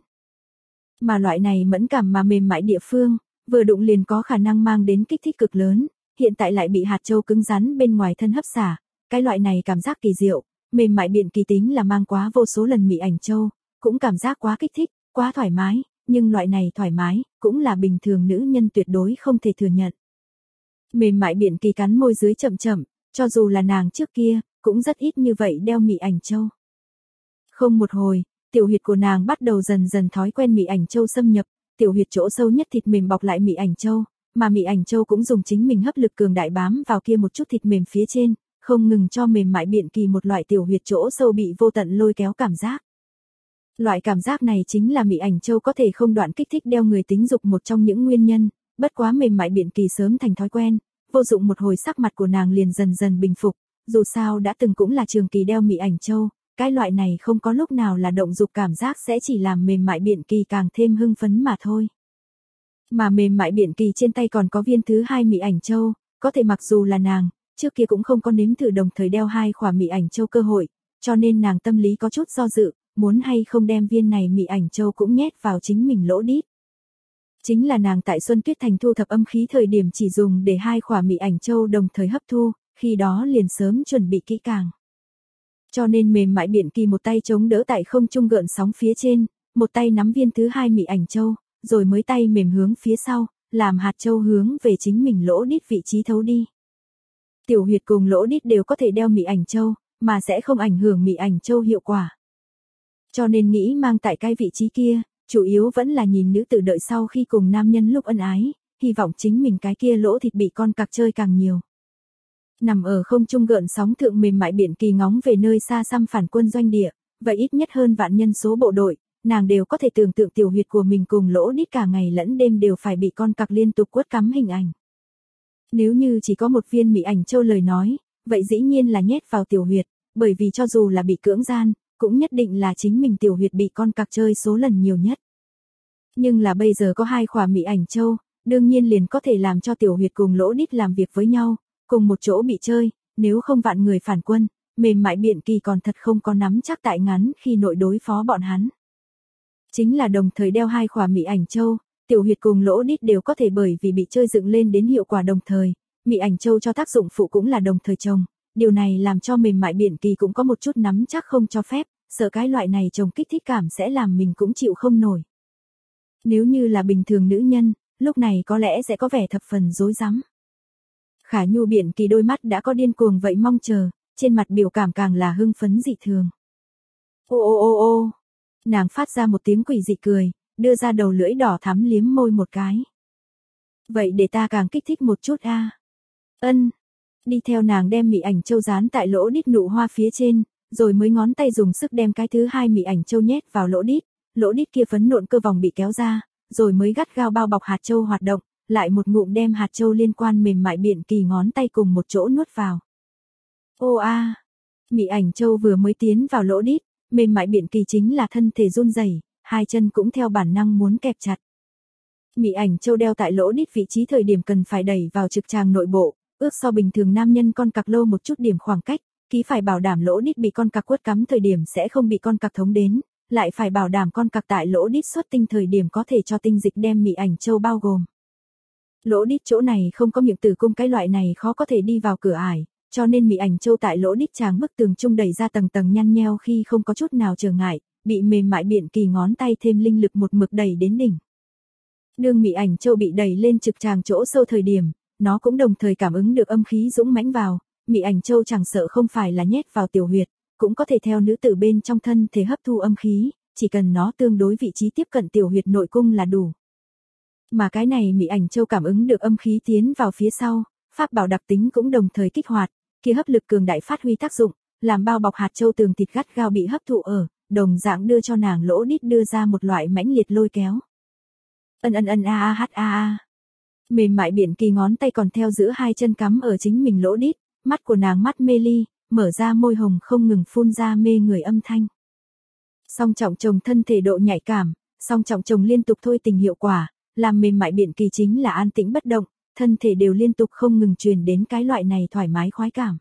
Mà loại này mẫn cảm mà mềm mại địa phương, vừa đụng liền có khả năng mang đến kích thích cực lớn, hiện tại lại bị hạt châu cứng rắn bên ngoài thân hấp xả, cái loại này cảm giác kỳ diệu, mềm mại Biện Kỳ tính là mang quá vô số lần Mị Ảnh Châu, cũng cảm giác quá kích thích, quá thoải mái, nhưng loại này thoải mái, cũng là bình thường nữ nhân tuyệt đối không thể thừa nhận. Mềm mại Biện Kỳ cắn môi dưới chậm chậm, cho dù là nàng trước kia, cũng rất ít như vậy đeo Mị Ảnh Châu. Không một hồi, tiểu huyệt của nàng bắt đầu dần dần thói quen Mị Ảnh Châu xâm nhập, tiểu huyệt chỗ sâu nhất thịt mềm bọc lại Mị Ảnh Châu, mà Mị Ảnh Châu cũng dùng chính mình hấp lực cường đại bám vào kia một chút thịt mềm phía trên, không ngừng cho mềm mại Biện Kỳ một loại tiểu huyệt chỗ sâu bị vô tận lôi kéo cảm giác. Loại cảm giác này chính là Mị Ảnh Châu có thể không đoạn kích thích đeo người tính dục một trong những nguyên nhân, bất quá mềm mại biện kỳ sớm thành thói quen, vô dụng một hồi sắc mặt của nàng liền dần dần bình phục, dù sao đã từng cũng là trường kỳ đeo Mị Ảnh Châu, cái loại này không có lúc nào là động dục cảm giác sẽ chỉ làm mềm mại biện kỳ càng thêm hưng phấn mà thôi. Mà mềm mại biện kỳ trên tay còn có viên thứ hai Mị Ảnh Châu, có thể mặc dù là nàng, trước kia cũng không có nếm thử đồng thời đeo hai khỏa Mị Ảnh Châu cơ hội, cho nên nàng tâm lý có chút do dự, muốn hay không đem viên này Mị Ảnh Châu cũng nhét vào chính mình lỗ đít. Chính là nàng tại Xuân Tuyết Thành thu thập âm khí thời điểm chỉ dùng để hai khỏa Mị Ảnh Châu đồng thời hấp thu, khi đó liền sớm chuẩn bị kỹ càng. Cho nên mềm mại biện kỳ một tay chống đỡ tại không trung gợn sóng phía trên, một tay nắm viên thứ hai Mị Ảnh Châu, rồi mới tay mềm hướng phía sau, làm hạt châu hướng về chính mình lỗ đít vị trí thấu đi. Tiểu huyệt cùng lỗ đít đều có thể đeo Mị Ảnh Châu, mà sẽ không ảnh hưởng Mị Ảnh Châu hiệu quả. Cho nên nghĩ mang tại cái vị trí kia, chủ yếu vẫn là nhìn nữ tử đợi sau khi cùng nam nhân lúc ân ái, hy vọng chính mình cái kia lỗ thịt bị con cặc chơi càng nhiều. Nằm ở không trung gợn sóng thượng mềm mại biện kỳ ngóng về nơi xa xăm phản quân doanh địa, vậy ít nhất hơn vạn nhân số bộ đội, nàng đều có thể tưởng tượng tiểu huyệt của mình cùng lỗ đít cả ngày lẫn đêm đều phải bị con cặc liên tục quất cắm hình ảnh. Nếu như chỉ có một viên Mị Ảnh Châu lời nói, vậy dĩ nhiên là nhét vào tiểu huyệt, bởi vì cho dù là bị cưỡng gian, cũng nhất định là chính mình tiểu huyệt bị con cặc chơi số lần nhiều nhất. Nhưng là bây giờ có hai khỏa Mị Ảnh Châu, đương nhiên liền có thể làm cho tiểu huyệt cùng lỗ đít làm việc với nhau, cùng một chỗ bị chơi, nếu không vạn người phản quân, mềm mại biện kỳ còn thật không có nắm chắc tại ngắn khi nội đối phó bọn hắn. Chính là đồng thời đeo hai khỏa Mị Ảnh Châu, tiểu huyệt cùng lỗ đít đều có thể bởi vì bị chơi dựng lên đến hiệu quả đồng thời, Mị Ảnh Châu cho tác dụng phụ cũng là đồng thời trồng, điều này làm cho mềm mại biện kỳ cũng có một chút nắm chắc không cho phép, sợ cái loại này trồng kích thích cảm sẽ làm mình cũng chịu không nổi. Nếu như là bình thường nữ nhân, lúc này có lẽ sẽ có vẻ thập phần rối rắm. Khả Nhu biện kỳ đôi mắt đã có điên cuồng vậy mong chờ, trên mặt biểu cảm càng là hưng phấn dị thường. Ô ô ô ô, nàng phát ra một tiếng quỷ dị cười, đưa ra đầu lưỡi đỏ thắm liếm môi một cái. Vậy để ta càng kích thích một chút a. À. Ân. Đi theo nàng đem Mị Ảnh Châu dán tại lỗ đít nụ hoa phía trên, rồi mới ngón tay dùng sức đem cái thứ hai Mị Ảnh Châu nhét vào lỗ đít, lỗ đít kia phấn nộn cơ vòng bị kéo ra, rồi mới gắt gao bao bọc hạt châu hoạt động, lại một ngụm đem hạt châu liên quan mềm mại biện kỳ ngón tay cùng một chỗ nuốt vào. Ô a, à. Mị Ảnh Châu vừa mới tiến vào lỗ đít, mềm mại biện kỳ chính là thân thể run rẩy, hai chân cũng theo bản năng muốn kẹp chặt. Mị Ảnh Châu đeo tại lỗ đít vị trí thời điểm cần phải đẩy vào trực tràng nội bộ, ước so bình thường nam nhân con cặc lâu một chút điểm khoảng cách, ký phải bảo đảm lỗ đít bị con cặc quất cắm thời điểm sẽ không bị con cặc thống đến, lại phải bảo đảm con cặc tại lỗ đít xuất tinh thời điểm có thể cho tinh dịch đem Mị Ảnh Châu bao gồm. Lỗ đít chỗ này không có miệng tử cung, cái loại này khó có thể đi vào cửa ải, cho nên Mị Ảnh Châu tại lỗ đít tràng bức tường trung đẩy ra tầng tầng nhăn nheo khi không có chút nào trở ngại, bị mềm mại biện kỳ ngón tay thêm linh lực một mực đẩy đến đỉnh. Đương Mị Ảnh Châu bị đẩy lên trực tràng chỗ sâu thời điểm, nó cũng đồng thời cảm ứng được âm khí dũng mãnh vào, Mị Ảnh Châu chẳng sợ không phải là nhét vào tiểu huyệt, cũng có thể theo nữ tử bên trong thân thể hấp thu âm khí, chỉ cần nó tương đối vị trí tiếp cận tiểu huyệt nội cung là đủ. Mà cái này Mị Ảnh Châu cảm ứng được âm khí tiến vào phía sau, pháp bảo đặc tính cũng đồng thời kích hoạt, kia hấp lực cường đại phát huy tác dụng, làm bao bọc hạt châu tường thịt gắt gao bị hấp thụ ở, đồng dạng đưa cho nàng lỗ đít đưa ra một loại mãnh liệt lôi kéo. Ân ân ân a a h a a. Mềm mại biện kỳ ngón tay còn theo giữa hai chân cắm ở chính mình lỗ đít, mắt của nàng mắt mê ly, mở ra môi hồng không ngừng phun ra mê người âm thanh. Song trọng chồng thân thể độ nhạy cảm, song trọng chồng liên tục thôi tình hiệu quả, làm mềm mại biện kỳ chính là an tĩnh bất động, thân thể đều liên tục không ngừng truyền đến cái loại này thoải mái khoái cảm.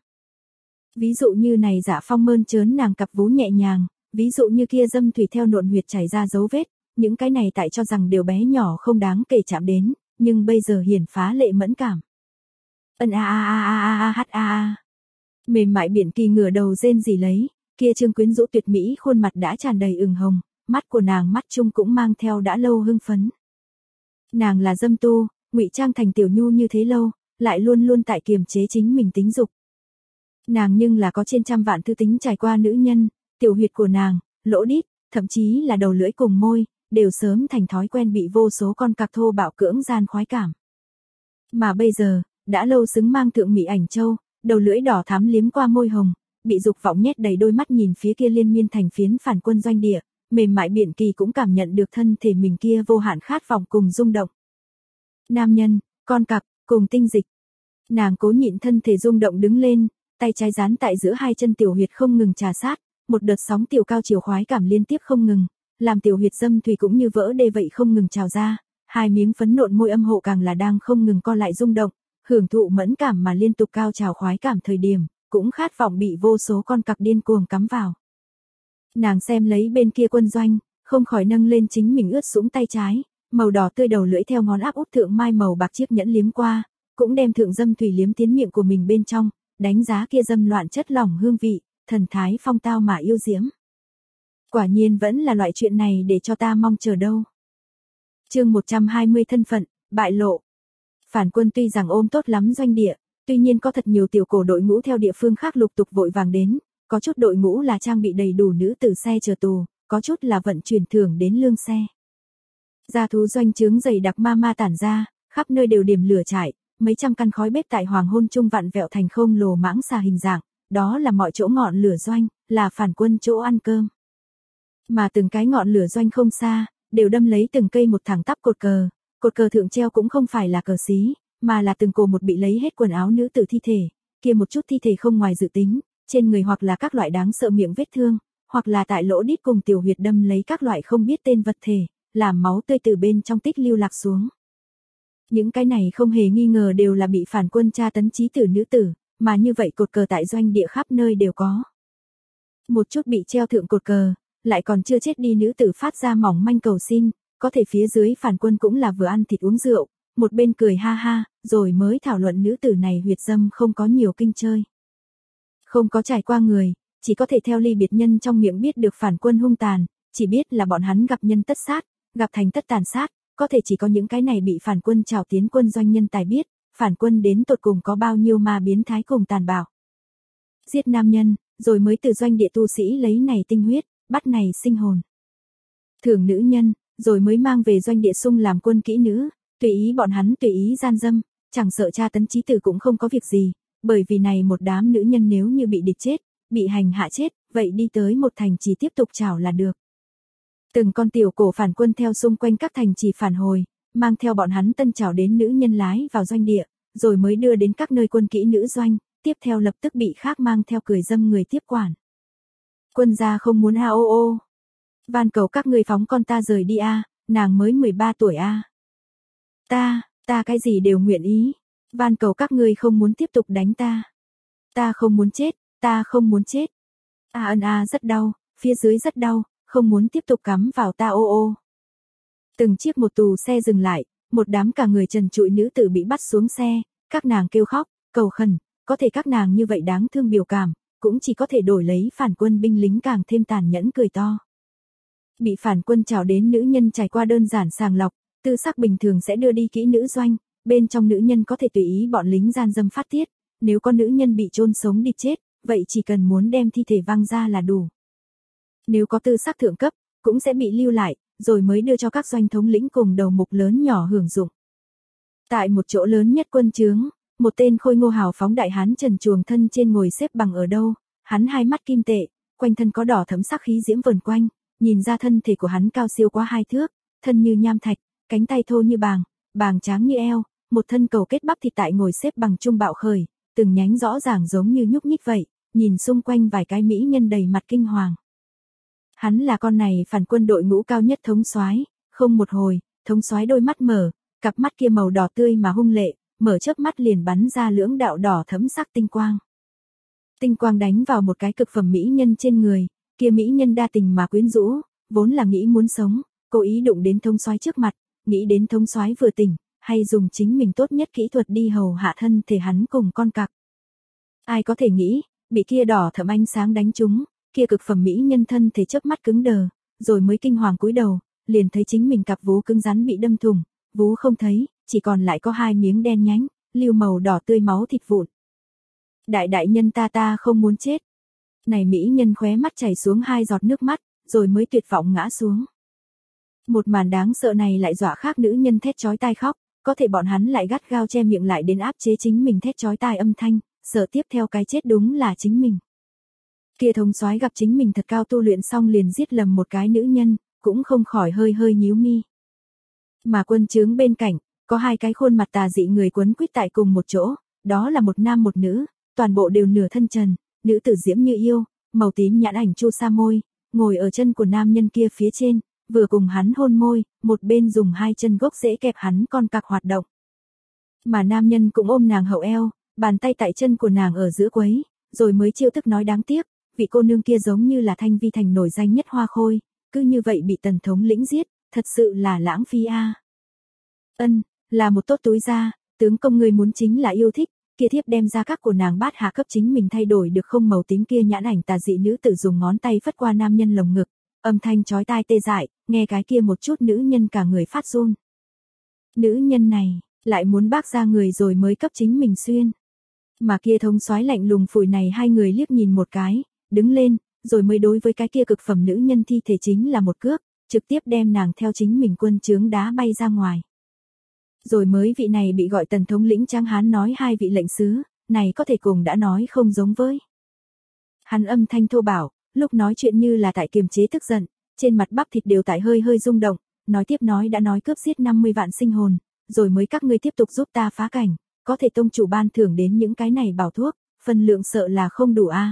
Ví dụ như này Dạ Phong mơn trớn nàng cặp vú nhẹ nhàng, ví dụ như kia dâm thủy theo nộn huyệt chảy ra dấu vết, những cái này tại cho rằng đều bé nhỏ không đáng kể chạm đến, nhưng bây giờ hiển phá lệ mẫn cảm. Ân a a a a a h a a. Mềm mại biện kỳ ngửa đầu rên rỉ lấy, kia trương quyến rũ tuyệt mỹ khuôn mặt đã tràn đầy ửng hồng, mắt của nàng mắt chung cũng mang theo đã lâu hưng phấn. Nàng là dâm tu, ngụy trang thành tiểu nhu như thế lâu, lại luôn luôn tại kiềm chế chính mình tính dục. Nàng nhưng là có trên trăm vạn thư tính trải qua nữ nhân, tiểu huyệt của nàng, lỗ đít, thậm chí là đầu lưỡi cùng môi, đều sớm thành thói quen bị vô số con cặc thô bạo cưỡng gian khoái cảm. Mà bây giờ, đã lâu xứng mang thượng Mị Ảnh Châu, đầu lưỡi đỏ thắm liếm qua môi hồng, bị dục vọng nhét đầy đôi mắt nhìn phía kia liên miên thành phiến phản quân doanh địa, mềm mại Biện Kỳ cũng cảm nhận được thân thể mình kia vô hạn khát vọng cùng rung động. Nam nhân, con cặc, cùng tinh dịch. Nàng cố nhịn thân thể rung động đứng lên, tay trái dán tại giữa hai chân tiểu huyệt không ngừng trà sát, một đợt sóng tiểu cao chiều khoái cảm liên tiếp không ngừng, làm tiểu huyệt dâm thủy cũng như vỡ đê vậy không ngừng trào ra, hai miếng phấn nộn môi âm hộ càng là đang không ngừng co lại rung động, hưởng thụ mẫn cảm mà liên tục cao trào khoái cảm thời điểm, cũng khát vọng bị vô số con cặc điên cuồng cắm vào. Nàng xem lấy bên kia quân doanh, không khỏi nâng lên chính mình ướt sũng tay trái, màu đỏ tươi đầu lưỡi theo ngón áp út thượng mai màu bạc chiếc nhẫn liếm qua, cũng đem thượng dâm thủy liếm tiến miệng của mình bên trong, đánh giá kia dâm loạn chất lỏng hương vị, thần thái phong tao mà yêu diễm. Quả nhiên vẫn là loại chuyện này để cho ta mong chờ đâu. Chương một trăm hai mươi thân phận, bại lộ. Phản quân tuy rằng ôm tốt lắm doanh địa, tuy nhiên có thật nhiều tiểu cổ đội ngũ theo địa phương khác lục tục vội vàng đến, có chút đội ngũ là trang bị đầy đủ nữ tử xe chờ tù, có chút là vận chuyển thưởng đến lương xe. Gia thú doanh trướng dày đặc ma ma tản ra, khắp nơi đều điểm lửa trại, mấy trăm căn khói bếp tại hoàng hôn trung vặn vẹo thành không lồ mãng xà hình dạng, đó là mọi chỗ ngọn lửa doanh, là phản quân chỗ ăn cơm. Mà từng cái ngọn lửa doanh không xa, đều đâm lấy từng cây một thẳng tắp cột cờ, cột cờ thượng treo cũng không phải là cờ xí, mà là từng cổ một bị lấy hết quần áo nữ tử thi thể, kia một chút thi thể không ngoài dự tính, trên người hoặc là các loại đáng sợ miệng vết thương, hoặc là tại lỗ đít cùng tiểu huyệt đâm lấy các loại không biết tên vật thể, làm máu tươi từ bên trong tích lưu lạc xuống. Những cái này không hề nghi ngờ đều là bị phản quân tra tấn trí tử nữ tử, mà như vậy cột cờ tại doanh địa khắp nơi đều có. Một chút bị treo thượng cột cờ, lại còn chưa chết đi nữ tử phát ra mỏng manh cầu xin, có thể phía dưới phản quân cũng là vừa ăn thịt uống rượu, một bên cười ha ha, rồi mới thảo luận nữ tử này huyệt dâm không có nhiều kinh chơi. Không có trải qua người, chỉ có thể theo ly biệt nhân trong miệng biết được phản quân hung tàn, chỉ biết là bọn hắn gặp nhân tất sát, gặp thành tất tàn sát, có thể chỉ có những cái này bị phản quân trảo tiến quân doanh nhân tài biết, phản quân đến tột cùng có bao nhiêu ma biến thái cùng tàn bạo. Giết nam nhân, rồi mới từ doanh địa tu sĩ lấy này tinh huyết, bắt này sinh hồn. Thưởng nữ nhân, rồi mới mang về doanh địa sung làm quân kỹ nữ, tùy ý bọn hắn tùy ý gian dâm, chẳng sợ tra tấn trí tử cũng không có việc gì, bởi vì này một đám nữ nhân nếu như bị địch chết, bị hành hạ chết, vậy đi tới một thành trì tiếp tục trảo là được. Từng con tiểu cổ phản quân theo xung quanh các thành trì phản hồi, mang theo bọn hắn tân trảo đến nữ nhân lái vào doanh địa, rồi mới đưa đến các nơi quân kỹ nữ doanh, tiếp theo lập tức bị khác mang theo cười dâm người tiếp quản. Quân gia không muốn a ô ô. Van cầu các ngươi phóng con ta rời đi a, nàng mới mười ba tuổi a. Ta, ta cái gì đều nguyện ý. Van cầu các ngươi không muốn tiếp tục đánh ta. Ta không muốn chết, ta không muốn chết. A ân a rất đau, phía dưới rất đau, không muốn tiếp tục cắm vào ta ô ô. Từng chiếc một tù xe dừng lại, một đám cả người trần trụi nữ tử bị bắt xuống xe, các nàng kêu khóc, cầu khẩn, có thể các nàng như vậy đáng thương biểu cảm, cũng chỉ có thể đổi lấy phản quân binh lính càng thêm tàn nhẫn cười to. Bị phản quân trảo đến nữ nhân trải qua đơn giản sàng lọc, tư sắc bình thường sẽ đưa đi kỹ nữ doanh, bên trong nữ nhân có thể tùy ý bọn lính gian dâm phát tiết, nếu có nữ nhân bị chôn sống đi chết, vậy chỉ cần muốn đem thi thể văng ra là đủ. Nếu có tư sắc thượng cấp, cũng sẽ bị lưu lại, rồi mới đưa cho các doanh thống lĩnh cùng đầu mục lớn nhỏ hưởng dụng. Tại một chỗ lớn nhất quân trướng, một tên khôi ngô hào phóng đại hán trần truồng thân trên ngồi xếp bằng ở đâu, hắn hai mắt kim tệ, quanh thân có đỏ thẫm sắc khí diễm vần quanh, nhìn ra thân thể của hắn cao siêu quá hai thước, thân như nham thạch, cánh tay thô như bàng, bàng tráng như eo, một thân cầu kết bắp thịt tại ngồi xếp bằng trung bạo khởi, từng nhánh rõ ràng giống như nhúc nhích vậy, nhìn xung quanh vài cái mỹ nhân đầy mặt kinh hoàng. Hắn là con này phản quân đội ngũ cao nhất thống soái, không một hồi, thống soái đôi mắt mở, cặp mắt kia màu đỏ tươi mà hung lệ, mở chớp mắt liền bắn ra lưỡng đạo đỏ thẫm sắc tinh quang. Tinh quang đánh vào một cái cực phẩm mỹ nhân trên người, kia mỹ nhân đa tình mà quyến rũ, vốn là nghĩ muốn sống, cố ý đụng đến thống soái trước mặt, nghĩ đến thống soái vừa tỉnh, hay dùng chính mình tốt nhất kỹ thuật đi hầu hạ thân thể hắn cùng con cặc. Ai có thể nghĩ, bị kia đỏ thẫm ánh sáng đánh trúng, kia cực phẩm mỹ nhân thân thể chớp mắt cứng đờ, rồi mới kinh hoàng cúi đầu, liền thấy chính mình cặp vú cứng rắn bị đâm thủng, vú không thấy, chỉ còn lại có hai miếng đen nhánh, lưu màu đỏ tươi máu thịt vụn. Đại đại nhân ta ta không muốn chết. Này mỹ nhân khóe mắt chảy xuống hai giọt nước mắt, rồi mới tuyệt vọng ngã xuống. Một màn đáng sợ này lại dọa khác nữ nhân thét chói tai khóc, có thể bọn hắn lại gắt gao che miệng lại đến áp chế chính mình thét chói tai âm thanh, sợ tiếp theo cái chết đúng là chính mình. Kia thống soái gặp chính mình thật cao tu luyện xong liền giết lầm một cái nữ nhân, cũng không khỏi hơi hơi nhíu mi. Mà quân trướng bên cạnh, có hai cái khuôn mặt tà dị người quấn quýt tại cùng một chỗ, đó là một nam một nữ, toàn bộ đều nửa thân trần, nữ tử diễm như yêu, màu tím nhãn ảnh chu sa môi, ngồi ở chân của nam nhân kia phía trên, vừa cùng hắn hôn môi, một bên dùng hai chân gốc rễ kẹp hắn con cặc hoạt động. Mà nam nhân cũng ôm nàng hậu eo, bàn tay tại chân của nàng ở giữa quấy, rồi mới chiêu thức nói đáng tiếc, vị cô nương kia giống như là Thanh Vi thành nổi danh nhất hoa khôi, cứ như vậy bị tần thống lĩnh giết, thật sự là lãng phí a. À. Ân, là một tốt túi da, tướng công người muốn chính là yêu thích, kia thiếp đem ra các của nàng bát hạ cấp chính mình thay đổi được không màu tím kia nhãn ảnh tà dị nữ tử dùng ngón tay phất qua nam nhân lồng ngực, âm thanh chói tai tê dại, nghe cái kia một chút nữ nhân cả người phát run. Nữ nhân này, lại muốn bác ra người rồi mới cấp chính mình xuyên. Mà kia thống soái lạnh lùng phủi này hai người liếc nhìn một cái, đứng lên, rồi mới đối với cái kia cực phẩm nữ nhân thi thể chính là một cước, trực tiếp đem nàng theo chính mình quân trướng đá bay ra ngoài. Rồi mới vị này bị gọi tần thống lĩnh tráng hán nói hai vị lệnh sứ, này có thể cùng đã nói không giống với. Hắn âm thanh thô bảo, lúc nói chuyện như là tại kiềm chế tức giận, trên mặt bắp thịt đều tại hơi hơi rung động, nói tiếp nói đã nói cướp giết năm mươi vạn sinh hồn, rồi mới các ngươi tiếp tục giúp ta phá cảnh, có thể tông chủ ban thưởng đến những cái này bảo thuốc, phần lượng sợ là không đủ a. À.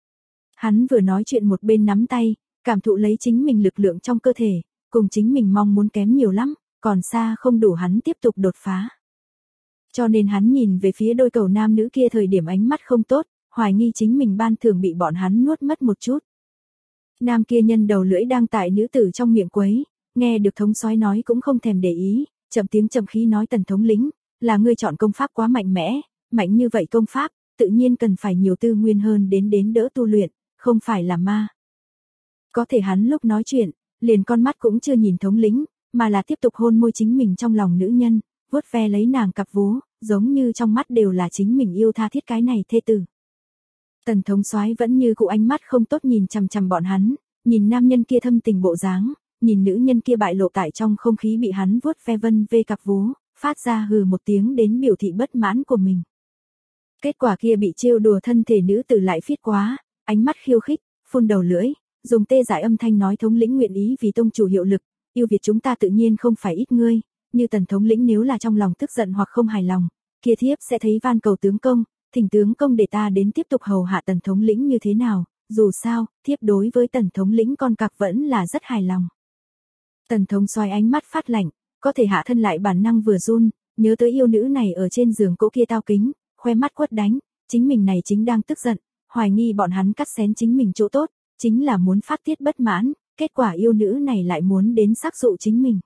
Hắn vừa nói chuyện một bên nắm tay, cảm thụ lấy chính mình lực lượng trong cơ thể, cùng chính mình mong muốn kém nhiều lắm, còn xa không đủ hắn tiếp tục đột phá. Cho nên hắn nhìn về phía đôi cầu nam nữ kia thời điểm ánh mắt không tốt, hoài nghi chính mình ban thưởng bị bọn hắn nuốt mất một chút. Nam kia nhân đầu lưỡi đang tại nữ tử trong miệng quấy, nghe được thống soái nói cũng không thèm để ý, chậm tiếng chậm khí nói tần thống lĩnh, là ngươi chọn công pháp quá mạnh mẽ, mạnh như vậy công pháp, tự nhiên cần phải nhiều tư nguyên hơn đến đến đỡ tu luyện, không phải là ma. Có thể hắn lúc nói chuyện, liền con mắt cũng chưa nhìn thống lĩnh, mà là tiếp tục hôn môi chính mình trong lòng nữ nhân, vuốt ve lấy nàng cặp vú, giống như trong mắt đều là chính mình yêu tha thiết cái này thê tử. Tần thống soái vẫn như cụ ánh mắt không tốt nhìn chằm chằm bọn hắn, nhìn nam nhân kia thâm tình bộ dáng, nhìn nữ nhân kia bại lộ tại trong không khí bị hắn vuốt ve vân vê cặp vú, phát ra hừ một tiếng đến biểu thị bất mãn của mình. Kết quả kia bị trêu đùa thân thể nữ tử lại phiết quá, ánh mắt khiêu khích, phun đầu lưỡi, dùng tê dại âm thanh nói thống lĩnh nguyện ý vì tông chủ hiệu lực, yêu Việt chúng ta tự nhiên không phải ít ngươi, như tần thống lĩnh nếu là trong lòng tức giận hoặc không hài lòng, kia thiếp sẽ thấy van cầu tướng công, thỉnh tướng công để ta đến tiếp tục hầu hạ tần thống lĩnh như thế nào, dù sao, thiếp đối với tần thống lĩnh con cặc vẫn là rất hài lòng. Tần thống soái ánh mắt phát lạnh, có thể hạ thân lại bản năng vừa run, nhớ tới yêu nữ này ở trên giường cỗ kia tao kính, khoe mắt quất đánh, chính mình này chính đang tức giận, hoài nghi bọn hắn cắt xén chính mình chỗ tốt, chính là muốn phát tiết bất mãn, kết quả yêu nữ này lại muốn đến sắc dụ chính mình.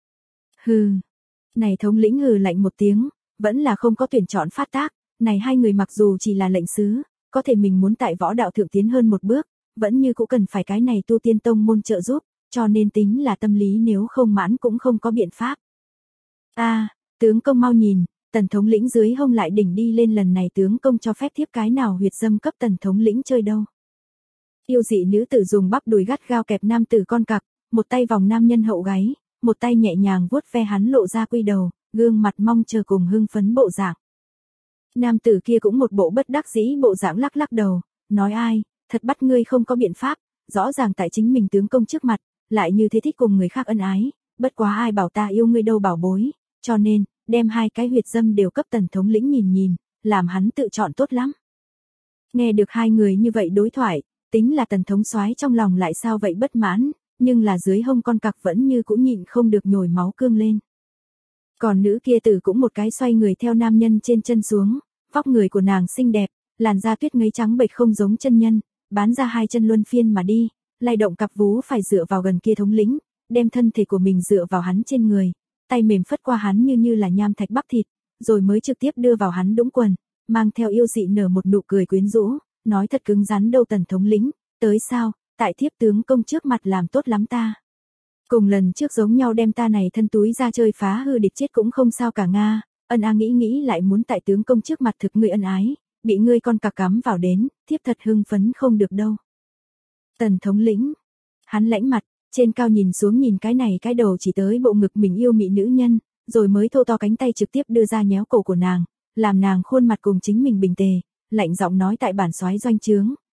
Hừ, này thống lĩnh hừ lạnh một tiếng, vẫn là không có tuyển chọn phát tác, này hai người mặc dù chỉ là lệnh sứ, có thể mình muốn tại võ đạo thượng tiến hơn một bước, vẫn như cũng cần phải cái này tu tiên tông môn trợ giúp, cho nên tính là tâm lý nếu không mãn cũng không có biện pháp. A, à, tướng công mau nhìn, tần thống lĩnh dưới hông lại đỉnh đi lên lần này tướng công cho phép thiếp cái nào huyệt dâm cấp tần thống lĩnh chơi đâu. Yêu dị nữ tử dùng bắp đùi gắt gao kẹp nam tử con cặc, một tay vòng nam nhân hậu gáy, một tay nhẹ nhàng vuốt ve hắn lộ ra quy đầu, gương mặt mong chờ cùng hưng phấn bộ dạng. Nam tử kia cũng một bộ bất đắc dĩ bộ dạng lắc lắc đầu, nói ai, thật bắt ngươi không có biện pháp, rõ ràng tại chính mình tướng công trước mặt, lại như thế thích cùng người khác ân ái, bất quá ai bảo ta yêu ngươi đâu bảo bối, cho nên, đem hai cái huyệt dâm đều cấp tần thống lĩnh nhìn nhìn, làm hắn tự chọn tốt lắm. Nghe được hai người như vậy đối thoại, tính là tần thống soái trong lòng lại sao vậy bất mãn, nhưng là dưới hông con cặc vẫn như cũng nhịn không được nhồi máu cương lên. Còn nữ kia tử cũng một cái xoay người theo nam nhân trên chân xuống, vóc người của nàng xinh đẹp, làn da tuyết ngấy trắng bệch không giống chân nhân, bán ra hai chân luân phiên mà đi, lay động cặp vú phải dựa vào gần kia thống lĩnh, đem thân thể của mình dựa vào hắn trên người, tay mềm phất qua hắn như như là nham thạch bắp thịt, rồi mới trực tiếp đưa vào hắn đũng quần, mang theo yêu dị nở một nụ cười quyến rũ, nói thật cứng rắn đâu tần thống lĩnh, tới sao, tại thiếp tướng công trước mặt làm tốt lắm ta. Cùng lần trước giống nhau đem ta này thân túi ra chơi phá hư địch chết cũng không sao cả Nga, ân a nghĩ nghĩ lại muốn tại tướng công trước mặt thực ngươi ân ái, bị ngươi con cặc cắm vào đến, thiếp thật hưng phấn không được đâu. Tần thống lĩnh, hắn lãnh mặt, trên cao nhìn xuống nhìn cái này cái đầu chỉ tới bộ ngực mình yêu mị nữ nhân, rồi mới thô to cánh tay trực tiếp đưa ra nhéo cổ của nàng, làm nàng khuôn mặt cùng chính mình bình tề, lạnh giọng nói tại bản soái doanh trướng,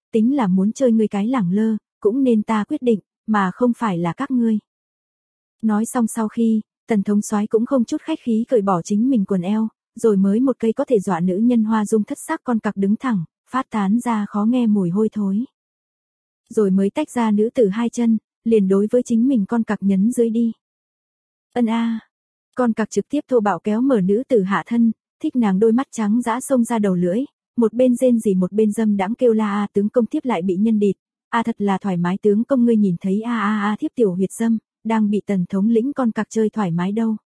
tính là muốn chơi ngươi cái lẳng lơ, cũng nên ta quyết định, mà không phải là các ngươi. Nói xong sau khi, Tần thống soái cũng không chút khách khí cởi bỏ chính mình quần eo, rồi mới một cây có thể dọa nữ nhân hoa dung thất sắc con cặc đứng thẳng, phát tán ra khó nghe mùi hôi thối. Rồi mới tách ra nữ tử hai chân, liền đối với chính mình con cặc nhấn dưới đi. Ân a. Con cặc trực tiếp thô bạo kéo mở nữ tử hạ thân, thích nàng đôi mắt trắng dã xông ra đầu lưỡi, một bên rên rỉ một bên dâm đãng kêu la a tướng công tiếp lại bị nhân địt. A thật là thoải mái tướng công ngươi nhìn thấy a a a thiếp tiểu huyệt dâm, đang bị Tần thống lĩnh con cặc chơi thoải mái đâu.